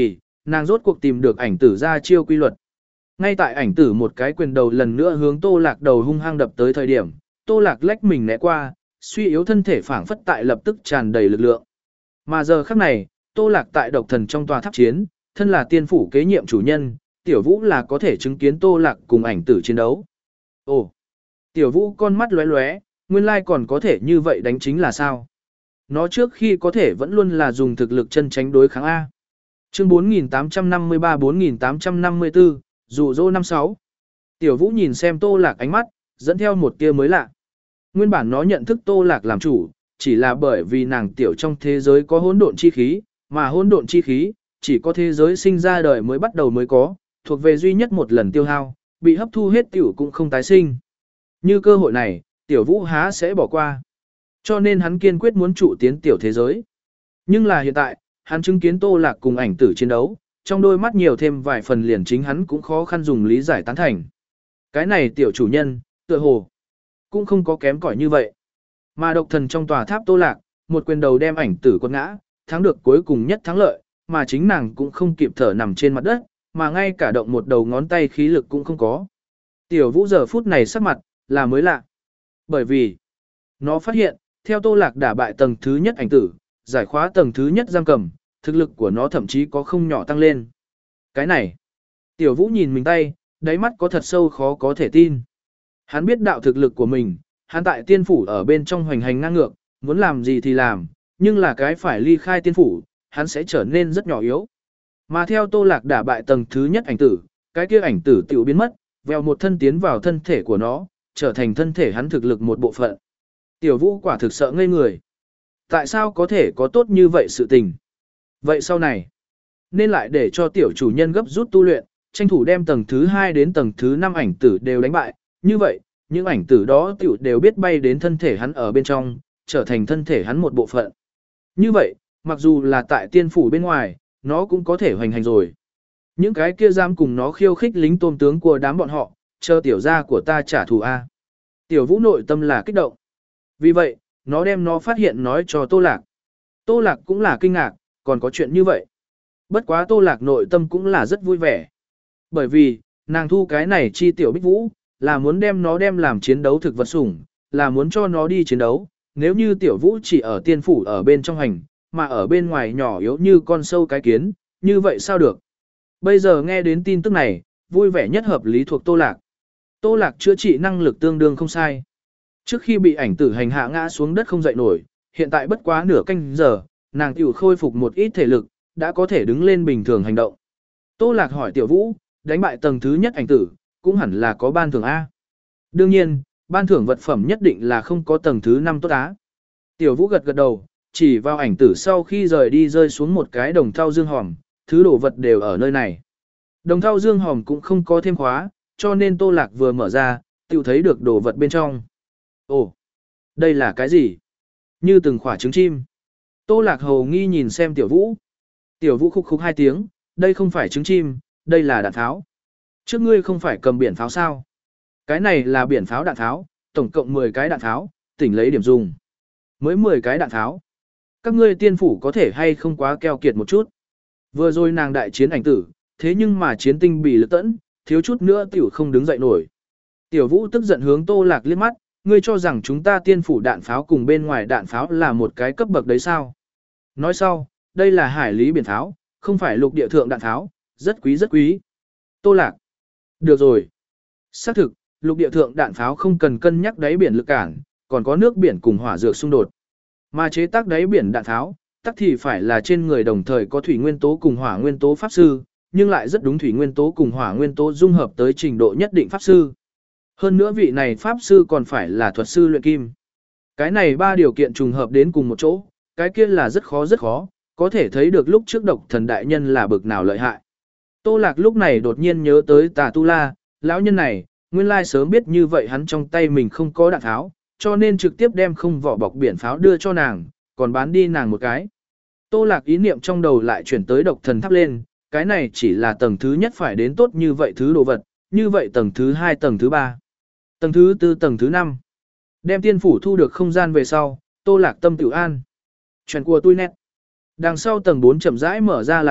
nàng rốt cuộc tìm được ảnh tử ra chiêu quy luật. Ngay tại ảnh tử một cái quyền đầu lần nữa hướng Tô Lạc đầu hung hăng đập tới thời điểm, Tô Lạc lách mình né qua, suy yếu thân thể phảng phất tại lập tức tràn đầy lực lượng. Mà giờ khắc này, Tô Lạc tại độc thần trong tòa tháp chiến, thân là tiên phủ kế nhiệm chủ nhân, Tiểu Vũ là có thể chứng kiến Tô Lạc cùng ảnh tử chiến đấu. Ồ, Tiểu Vũ con mắt lóe lóe, nguyên lai còn có thể như vậy đánh chính là sao? Nó trước khi có thể vẫn luôn là dùng thực lực chân tránh đối kháng A. Chương bốn nghìn tám trăm năm mươi ba bốn nghìn tám trăm năm mươi tư, dụ dỗ năm sáu. Tiểu Vũ nhìn xem Tô Lạc ánh mắt, dẫn theo một tia mới lạ. Nguyên bản nó nhận thức Tô Lạc làm chủ, chỉ là bởi vì nàng tiểu trong thế giới có hỗn độn chi khí, mà hỗn độn chi khí chỉ có thế giới sinh ra đời mới bắt đầu mới có, thuộc về duy nhất một lần tiêu hao, bị hấp thu hết tiểu cũng không tái sinh. Như cơ hội này, Tiểu Vũ há sẽ bỏ qua. Cho nên hắn kiên quyết muốn trụ tiến tiểu thế giới. Nhưng là hiện tại, hắn chứng kiến Tô Lạc cùng ảnh tử chiến đấu, trong đôi mắt nhiều thêm vài phần liền chính hắn cũng khó khăn dùng lý giải tán thành. Cái này tiểu chủ nhân, tựa hồ, cũng không có kém cỏi như vậy. Mà độc thần trong tòa tháp Tô Lạc, một quyền đầu đem ảnh tử quật ngã, thắng được cuối cùng nhất thắng lợi, mà chính nàng cũng không kịp thở nằm trên mặt đất, mà ngay cả động một đầu ngón tay khí lực cũng không có. Tiểu Vũ giờ phút này sắc mặt, là mới lạ. Bởi vì, nó phát hiện, theo Tô Lạc đả bại tầng thứ nhất ảnh tử, giải khóa tầng thứ nhất giam cầm, thực lực của nó thậm chí có không nhỏ tăng lên. Cái này, Tiểu Vũ nhìn mình tay, đáy mắt có thật sâu khó có thể tin. Hắn biết đạo thực lực của mình, hắn tại tiên phủ ở bên trong hoành hành ngang ngược, muốn làm gì thì làm, nhưng là cái phải ly khai tiên phủ, hắn sẽ trở nên rất nhỏ yếu. Mà theo Tô Lạc đả bại tầng thứ nhất ảnh tử, cái kia ảnh tử tiểu biến mất, vèo một thân tiến vào thân thể của nó, trở thành thân thể hắn thực lực một bộ phận. Tiểu Vũ quả thực sợ ngây người. Tại sao có thể có tốt như vậy sự tình? Vậy sau này, nên lại để cho tiểu chủ nhân gấp rút tu luyện, tranh thủ đem tầng thứ hai đến tầng thứ năm ảnh tử đều đánh bại. Như vậy, những ảnh tử đó tiểu đều biết bay đến thân thể hắn ở bên trong, trở thành thân thể hắn một bộ phận. Như vậy, mặc dù là tại tiên phủ bên ngoài, nó cũng có thể hoành hành rồi. Những cái kia dám cùng nó khiêu khích lính tôm tướng của đám bọn họ, chờ tiểu gia của ta trả thù A. Tiểu Vũ nội tâm là kích động. Vì vậy, nó đem nó phát hiện nói cho Tô Lạc. Tô Lạc cũng là kinh ngạc, còn có chuyện như vậy. Bất quá Tô Lạc nội tâm cũng là rất vui vẻ. Bởi vì, nàng thu cái này chi tiểu Bích Vũ, là muốn đem nó đem làm chiến đấu thực vật sủng, là muốn cho nó đi chiến đấu. Nếu như tiểu Vũ chỉ ở tiên phủ ở bên trong hành, mà ở bên ngoài nhỏ yếu như con sâu cái kiến, như vậy sao được? Bây giờ nghe đến tin tức này, vui vẻ nhất hợp lý thuộc Tô Lạc. Tô Lạc chữa trị năng lực tương đương không sai. Trước khi bị ảnh tử hành hạ ngã xuống đất không dậy nổi, hiện tại bất quá nửa canh giờ, nàng tiểu khôi phục một ít thể lực, đã có thể đứng lên bình thường hành động. Tô Lạc hỏi Tiểu Vũ, đánh bại tầng thứ nhất ảnh tử, cũng hẳn là có ban thưởng A. Đương nhiên, ban thưởng vật phẩm nhất định là không có tầng thứ năm tốt á. Tiểu Vũ gật gật đầu, chỉ vào ảnh tử sau khi rời đi rơi xuống một cái đồng thau dương hòm, thứ đồ vật đều ở nơi này. Đồng thau dương hòm cũng không có thêm khóa, cho nên Tô Lạc vừa mở ra, tiểu thấy được đồ vật bên trong. Ồ, đây là cái gì? Như từng khỏa trứng chim. Tô Lạc hầu nghi nhìn xem Tiểu Vũ. Tiểu Vũ khúc khúc hai tiếng, đây không phải trứng chim, đây là đạn pháo. Trước ngươi không phải cầm biển pháo sao? Cái này là biển pháo đạn pháo, tổng cộng mười cái đạn pháo, tỉnh lấy điểm dùng. Mới mười cái đạn pháo. Các ngươi tiên phủ có thể hay không quá keo kiệt một chút. Vừa rồi nàng đại chiến ảnh tử, thế nhưng mà chiến tinh bị lực tẫn, thiếu chút nữa tiểu không đứng dậy nổi. Tiểu Vũ tức giận hướng Tô Lạc liếc mắt, ngươi cho rằng chúng ta tiên phủ đạn pháo cùng bên ngoài đạn pháo là một cái cấp bậc đấy sao? Nói sau, đây là hải lý biển pháo, không phải lục địa thượng đạn pháo, rất quý rất quý. Tô Lạc. Được rồi. Xác thực, lục địa thượng đạn pháo không cần cân nhắc đáy biển lực cản, còn có nước biển cùng hỏa dược xung đột. Mà chế tác đáy biển đạn pháo, tắc thì phải là trên người đồng thời có thủy nguyên tố cùng hỏa nguyên tố pháp sư, nhưng lại rất đúng thủy nguyên tố cùng hỏa nguyên tố dung hợp tới trình độ nhất định pháp sư. Hơn nữa vị này pháp sư còn phải là thuật sư luyện kim. Cái này ba điều kiện trùng hợp đến cùng một chỗ, cái kia là rất khó rất khó, có thể thấy được lúc trước độc thần đại nhân là bực nào lợi hại. Tô Lạc lúc này đột nhiên nhớ tới Tà Tu La, lão nhân này, nguyên lai sớm biết như vậy hắn trong tay mình không có đạn pháo, cho nên trực tiếp đem không vỏ bọc biển pháo đưa cho nàng, còn bán đi nàng một cái. Tô Lạc ý niệm trong đầu lại chuyển tới độc thần tháp lên, cái này chỉ là tầng thứ nhất phải đến tốt như vậy thứ đồ vật, như vậy tầng thứ hai tầng thứ ba, tầng thứ tư tầng thứ năm. Đem tiên phủ thu được không gian về sau, Tô Lạc tâm tự an. Chuyện của tôi nét. Đằng sau tầng bốn chậm rãi mở ra là được,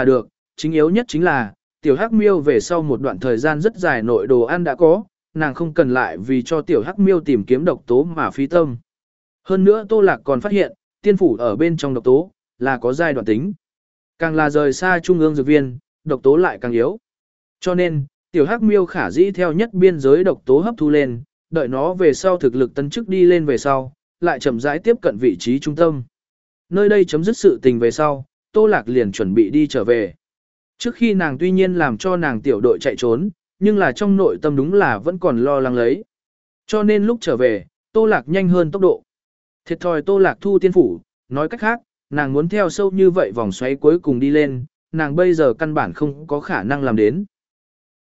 chính yếu nhất chính là, tiểu hắc miêu về sau một đoạn thời gian rất dài nội đồ ăn đã có, nàng không cần lại vì cho tiểu hắc miêu tìm kiếm độc tố mà phí tâm. Hơn nữa Tô Lạc còn phát hiện, tiên phủ ở bên trong độc tố, là có giai đoạn tính. Càng là rời xa trung ương dược viên, độc tố lại càng yếu. Cho nên, tiểu hắc miêu khả dĩ theo nhất biên giới độc tố hấp thu lên, đợi nó về sau thực lực tấn chức đi lên về sau, lại chậm rãi tiếp cận vị trí trung tâm. Nơi đây chấm dứt sự tình về sau, Tô Lạc liền chuẩn bị đi trở về. Trước khi nàng tuy nhiên làm cho nàng tiểu đội chạy trốn, nhưng là trong nội tâm đúng là vẫn còn lo lắng lấy. Cho nên lúc trở về, Tô Lạc nhanh hơn tốc độ. Thiệt thòi Tô Lạc thu tiên phủ, nói cách khác, nàng muốn theo sâu như vậy vòng xoáy cuối cùng đi lên, nàng bây giờ căn bản không có khả năng làm đến.